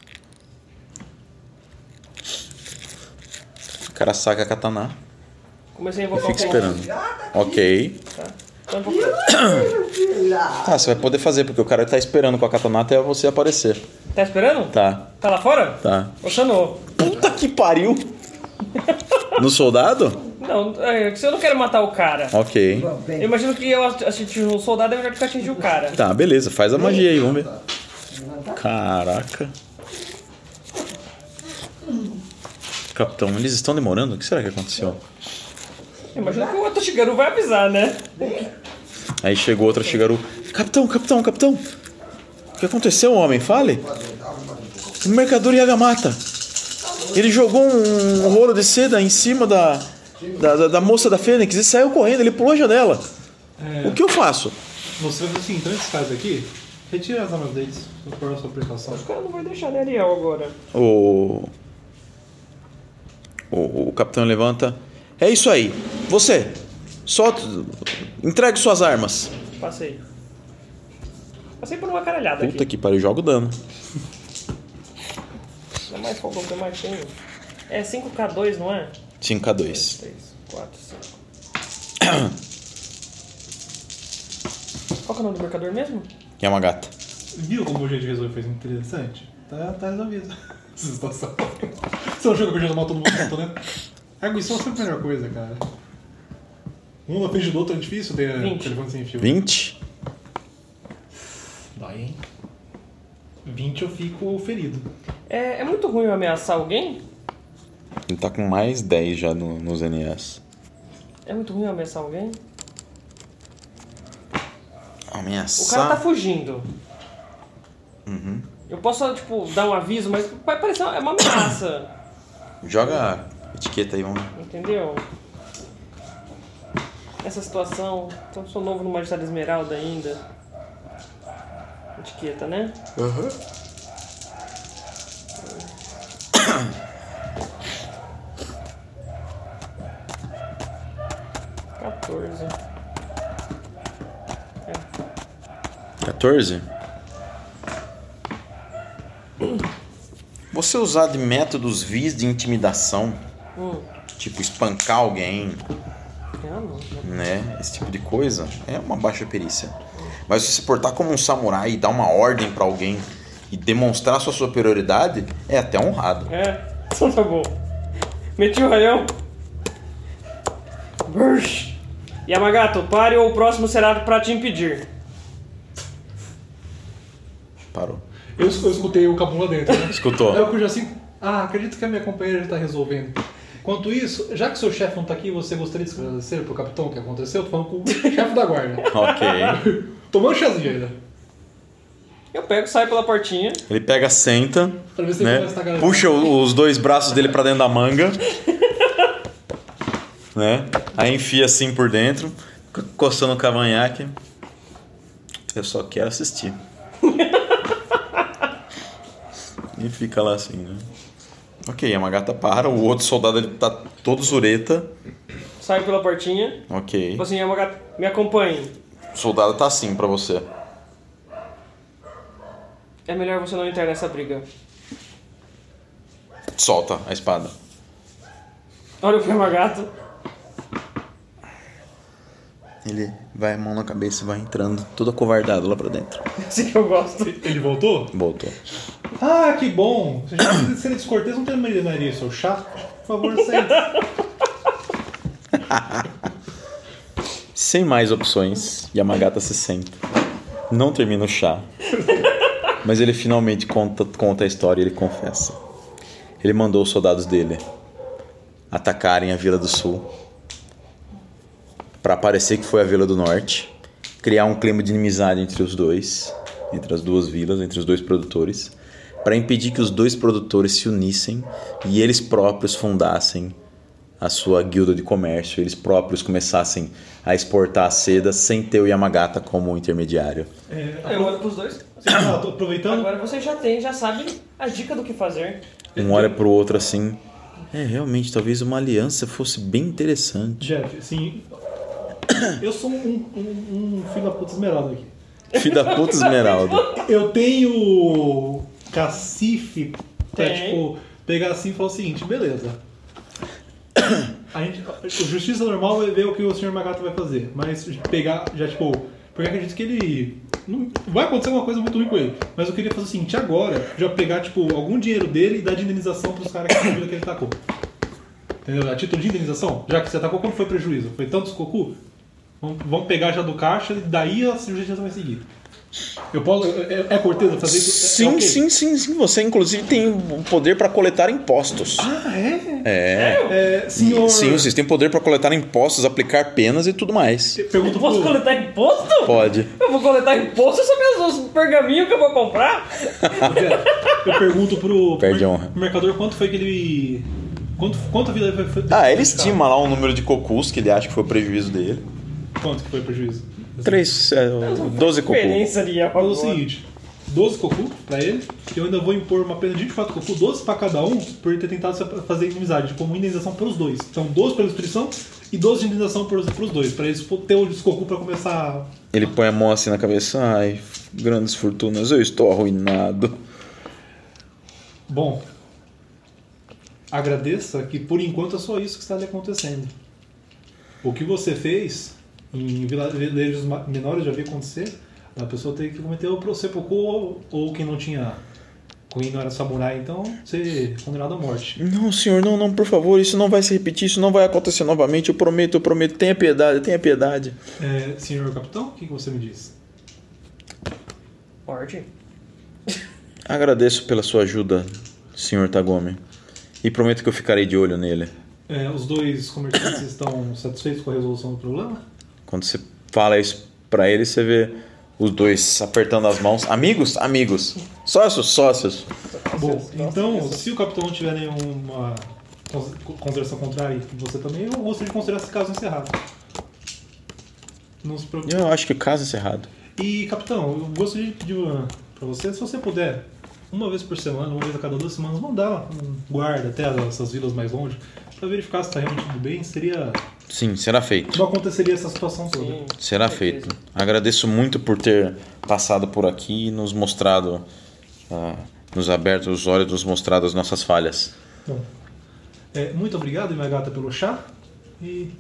Speaker 1: O cara saca a katana
Speaker 3: Comecei a
Speaker 1: e
Speaker 3: invocar
Speaker 1: fica
Speaker 3: o
Speaker 1: esperando. Ok.
Speaker 3: Tá. Então eu vou ficar.
Speaker 1: Tá, você vai poder fazer, porque o cara tá esperando com a katana até você aparecer.
Speaker 3: Tá esperando?
Speaker 1: Tá,
Speaker 3: Tá lá fora?
Speaker 1: tá.
Speaker 3: Oxanou.
Speaker 1: Puta que pariu! No soldado?
Speaker 3: Não, se eu não quero matar o cara.
Speaker 1: Ok.
Speaker 3: Eu imagino que eu atingir um soldado é melhor do que atingir o cara.
Speaker 1: Tá, beleza. Faz a magia aí, vamos ver. Caraca. Capitão, eles estão demorando? O que será que aconteceu?
Speaker 3: Eu imagino que o outro Ashigaru vai avisar, né?
Speaker 1: Aí chegou outra Shigaru. Capitão. O que aconteceu, homem? Fale. O mercador Yagamata. Ele jogou um rolo de seda em cima da moça da Fênix e saiu correndo. Ele pulou a janela. O que eu faço?
Speaker 2: Você vai assim, então esses caras aqui, retira as armas deles, por sua precaução.
Speaker 3: Os caras não vão deixar de Ariel agora.
Speaker 1: O capitão levanta. É isso aí. Você, solta, entregue suas armas.
Speaker 3: Passei por uma caralhada
Speaker 1: Puta
Speaker 3: aqui.
Speaker 1: que pariu, joga o dano.
Speaker 3: Não é mais fogo que eu mais tenho. É 5K2, não é?
Speaker 1: 5K2.
Speaker 3: 3, 4, 5. Qual que é o nome do mercador mesmo?
Speaker 1: Yamagata.
Speaker 2: Viu como o jeito de resolver foi interessante? Tá resolvido essa situação. Você não joga que eu já tomar todo mundo junto, né? Arguição é sempre a melhor coisa, cara. Um na frente do outro é difícil ter
Speaker 3: 20.
Speaker 2: telefone sem fio.
Speaker 1: 20?
Speaker 2: Dói, hein? 20 eu fico ferido.
Speaker 3: É muito ruim eu ameaçar alguém?
Speaker 1: Ele tá com mais 10 já nos NS.
Speaker 3: É muito ruim eu ameaçar alguém?
Speaker 1: Ameaçar.
Speaker 3: O cara tá fugindo. Eu posso, tipo, dar um aviso, mas vai parecer uma ameaça.
Speaker 1: Joga a etiqueta aí, vamos.
Speaker 3: Entendeu? Essa situação. Então, eu sou novo no Magistrado Esmeralda ainda. Etiqueta, né?
Speaker 1: Aham.
Speaker 3: Uhum.
Speaker 1: 14? Você usar de métodos vis de intimidação, tipo espancar alguém, né? Esse tipo de coisa, é uma baixa perícia. Mas se portar como um samurai e dar uma ordem pra alguém e demonstrar sua superioridade, é até honrado.
Speaker 3: Então tá bom. Meti o raião. Bursh. Yamagato, pare ou o próximo será pra te impedir.
Speaker 1: Parou.
Speaker 2: Eu escutei o Kabum lá dentro, né?
Speaker 1: Escutou.
Speaker 2: Aí eu já assim, acredito que a minha companheira já tá resolvendo. Enquanto isso, já que seu chefe não tá aqui, você gostaria de esclarecer pro capitão o que aconteceu? Tô falando com o chefe da guarda.
Speaker 1: Ok.
Speaker 2: Tomando chazinho ainda.
Speaker 3: Eu pego, saio pela portinha.
Speaker 1: Ele pega, senta,
Speaker 2: Pra ver se
Speaker 1: né?
Speaker 2: ele começa a tacar-
Speaker 1: Puxa os dois braços dele pra dentro da manga, né? Aí enfia assim por dentro, fica coçando o cavanhaque. Eu só quero assistir. E fica lá assim, né? Ok, a Yamagata para, o outro soldado ele tá todo zureta.
Speaker 3: Saio pela portinha.
Speaker 1: Ok.
Speaker 3: Tipo assim, Yamagato, me acompanhe.
Speaker 1: O soldado tá assim pra você.
Speaker 3: É melhor você não entrar nessa briga.
Speaker 1: Solta a espada.
Speaker 3: Olha pro Yamagato.
Speaker 1: Ele vai a mão na cabeça e vai entrando, todo acovardado lá pra dentro.
Speaker 3: Assim que eu gosto.
Speaker 2: Ele voltou?
Speaker 1: Voltou.
Speaker 2: Ah, que bom! Se já precisa ser descortês, não terminaria, seu chato. Por favor, senta.
Speaker 1: Sem mais opções, Yamagata se senta. Não termina o chá. Mas ele finalmente conta a história e ele confessa. Ele mandou os soldados dele atacarem a Vila do Sul para parecer que foi a Vila do Norte, criar um clima de inimizade entre os dois, entre as duas vilas, entre os dois produtores, para impedir que os dois produtores se unissem e eles próprios fundassem a sua guilda de comércio, eles próprios começassem a exportar a seda sem ter o Yamagata como intermediário.
Speaker 3: Eu olho pros dois.
Speaker 2: Tô aproveitando.
Speaker 3: Agora você já sabe a dica do que fazer.
Speaker 1: Um olha pro outro assim. Realmente, talvez uma aliança fosse bem interessante.
Speaker 2: Jeff, assim, eu sou um filho da puta esmeralda aqui.
Speaker 1: Filho da puta Esmeralda.
Speaker 2: Eu tenho cacife pra,
Speaker 3: Tem.
Speaker 2: tipo, pegar assim e falar o seguinte, beleza. A justiça normal é ver o que o Sr. Magato vai fazer, mas pegar, já tipo, porque eu acredito que ele... Não, vai acontecer alguma coisa muito ruim com ele, mas eu queria fazer o seguinte, agora, já pegar, tipo, algum dinheiro dele e dar de indenização pros caras que viram que ele tacou. Entendeu? A título de indenização, já que você atacou, quanto foi prejuízo? Foi tantos cocu? Vamos pegar já do caixa e daí a justiça vai seguir. Eu posso. É corteza fazer isso?
Speaker 1: Sim,
Speaker 2: É ok?
Speaker 1: sim. Você, inclusive, tem o poder para coletar impostos.
Speaker 2: Ah, é?
Speaker 1: É.
Speaker 2: Senhor.
Speaker 1: Sim, vocês têm poder para coletar impostos, aplicar penas e tudo mais.
Speaker 2: Pergunta
Speaker 3: Eu posso
Speaker 2: pro.
Speaker 3: coletar imposto?
Speaker 1: Pode.
Speaker 3: Eu vou coletar imposto sobre os pergaminhos que eu vou comprar?
Speaker 2: Eu pergunto pro.
Speaker 1: Perde a honra.
Speaker 2: Pro mercador quanto foi que ele. Quanto a vida foi.
Speaker 1: Ele estima lá um número de cocus que ele acha que foi o prejuízo dele.
Speaker 2: Quanto que foi o prejuízo?
Speaker 1: 12 cocus.
Speaker 3: Diferença ali,
Speaker 2: Faz o seguinte: 12 cocu pra ele, que eu ainda vou impor uma pena de 24 cocu, 12 pra cada um, por ele ter tentado fazer inimizade, como indenização pelos dois. Então 12 pela destruição e 12 de indenização pros dois, pra eles ter o cocu pra começar.
Speaker 1: Ele põe a mão assim na cabeça. Ai, grandes fortunas, eu estou arruinado.
Speaker 2: Bom, agradeça que por enquanto é só isso que está ali acontecendo. O que você fez em vilarejos menores já vi acontecer, a pessoa tem que cometer o seppuku ou quem não era samurai, então ser condenado à morte.
Speaker 1: Não, senhor, não, por favor, isso não vai se repetir, isso não vai acontecer novamente, eu prometo, tenha piedade.
Speaker 2: Senhor capitão, o que você me diz?
Speaker 3: Ordem.
Speaker 1: Agradeço pela sua ajuda, senhor Tagome, e prometo que eu ficarei de olho nele.
Speaker 2: Os dois comerciantes estão satisfeitos com a resolução do problema?
Speaker 1: Quando você fala isso pra ele, você vê os dois apertando as mãos. Amigos? Amigos. Sócios.
Speaker 2: Bom, então, se o capitão não tiver nenhuma consideração contrária e você também, eu gostaria de considerar esse caso encerrado. Não se preocupe.
Speaker 1: Eu acho que o caso é encerrado.
Speaker 2: E, capitão, eu gostaria de pedir pra você, se você puder, uma vez por semana, uma vez a cada 2 semanas, mandar um guarda até essas vilas mais longe, pra verificar se está realmente tudo bem, seria...
Speaker 1: Sim, será feito.
Speaker 2: Não aconteceria essa situação toda.
Speaker 3: Sim.
Speaker 1: Será
Speaker 3: Com
Speaker 1: feito.
Speaker 3: certeza.
Speaker 1: Agradeço muito por ter passado por aqui e nos mostrado, nos aberto os olhos, nos mostrado as nossas falhas.
Speaker 2: Bom, muito obrigado, Imagata, pelo chá. E...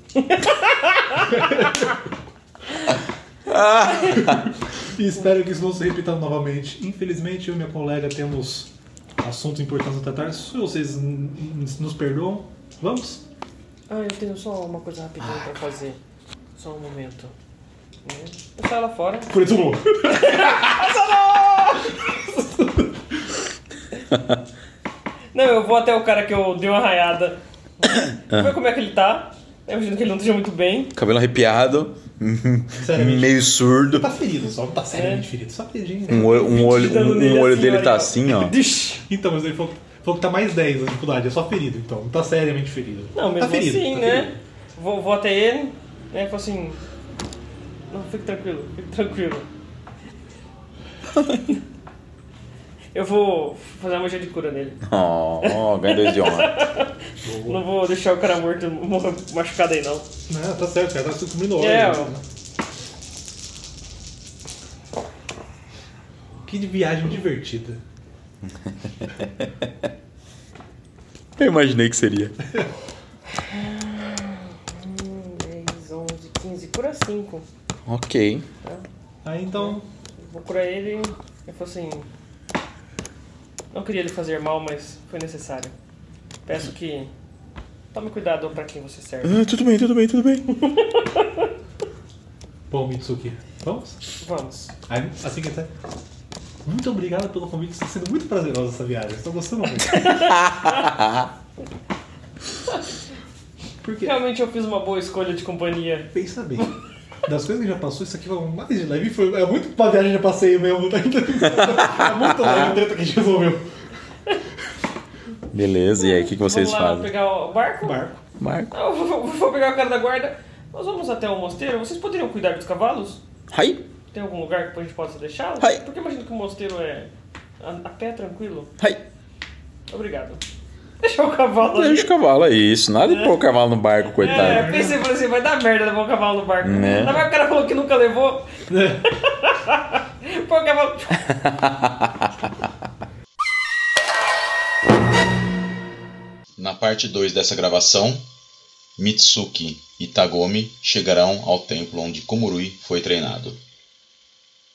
Speaker 2: e espero que isso não se repita novamente. Infelizmente, eu e minha colega temos assuntos importantes a tratar. Se vocês nos perdoam, vamos?
Speaker 3: Eu tenho só uma coisa rapidinho pra fazer. Só um momento. Eu saio lá fora.
Speaker 2: Por isso não.
Speaker 3: Não, eu vou até o cara que eu dei uma raiada. Ver como é que ele tá. Eu imagino que ele não esteja muito bem.
Speaker 1: Cabelo arrepiado,
Speaker 2: Seriamente.
Speaker 1: meio surdo.
Speaker 2: Tá ferido só, não tá seriamente ferido, só feridinho.
Speaker 1: Um olho dele tá assim, ó.
Speaker 2: Então, mas ele falou que tá mais 10 a dificuldade, é só ferido, então, não tá seriamente ferido.
Speaker 3: Não, mesmo
Speaker 2: tá ferido,
Speaker 3: assim,
Speaker 2: tá
Speaker 3: né?
Speaker 2: ferido.
Speaker 3: Vou até ele, né? Falo assim. Não, fique tranquilo. Eu vou fazer uma magia de cura nele.
Speaker 1: Ganha 2 de honra.
Speaker 3: Não vou deixar o cara morto, machucado aí, não.
Speaker 2: Não, tá certo, o cara tá se cobrindo óleo.
Speaker 3: É,
Speaker 2: né? Que viagem divertida.
Speaker 1: Eu imaginei que seria.
Speaker 3: 10, 11, 15, cura 5.
Speaker 1: Ok.
Speaker 2: Aí então,
Speaker 3: Vou curar ele. Eu falo assim. Não queria lhe fazer mal, mas foi necessário. Peço que tome cuidado pra quem você serve.
Speaker 1: Tudo bem.
Speaker 2: bom, Mitsuki, vamos?
Speaker 3: Vamos.
Speaker 2: Aí, assim que tá. Muito obrigado pelo convite, está sendo muito prazerosa essa viagem, estou gostando muito. Porque,
Speaker 3: Realmente eu fiz uma boa escolha de companhia.
Speaker 2: pensa bem, das coisas que já passou, isso aqui foi mais de leve, é muito uma viagem de passeio mesmo, tá? É muito leve a treta que a gente resolveu.
Speaker 1: Beleza, e aí, o que vocês
Speaker 3: Vamos lá
Speaker 1: fazem?
Speaker 3: pegar o barco?
Speaker 2: Barco.
Speaker 1: Marco.
Speaker 3: Eu vou pegar o cara da guarda. Nós vamos até o mosteiro. Vocês poderiam cuidar dos cavalos?
Speaker 1: Hai.
Speaker 3: Tem algum lugar que a gente possa deixá-los?
Speaker 1: Hai.
Speaker 3: Porque imagino que o mosteiro é a pé tranquilo.
Speaker 1: Hai.
Speaker 3: Obrigado. Deixa o cavalo ali.
Speaker 1: Deixa o cavalo aí, isso. Nada de pôr o cavalo no barco, coitado.
Speaker 3: Pensei, falei assim, vai dar merda levar o cavalo no barco.
Speaker 1: Né?
Speaker 3: Ainda mais o cara falou que nunca levou. Põe o cavalo.
Speaker 1: Na parte 2 dessa gravação, Mitsuki e Tagome chegarão ao templo onde Komurui foi treinado.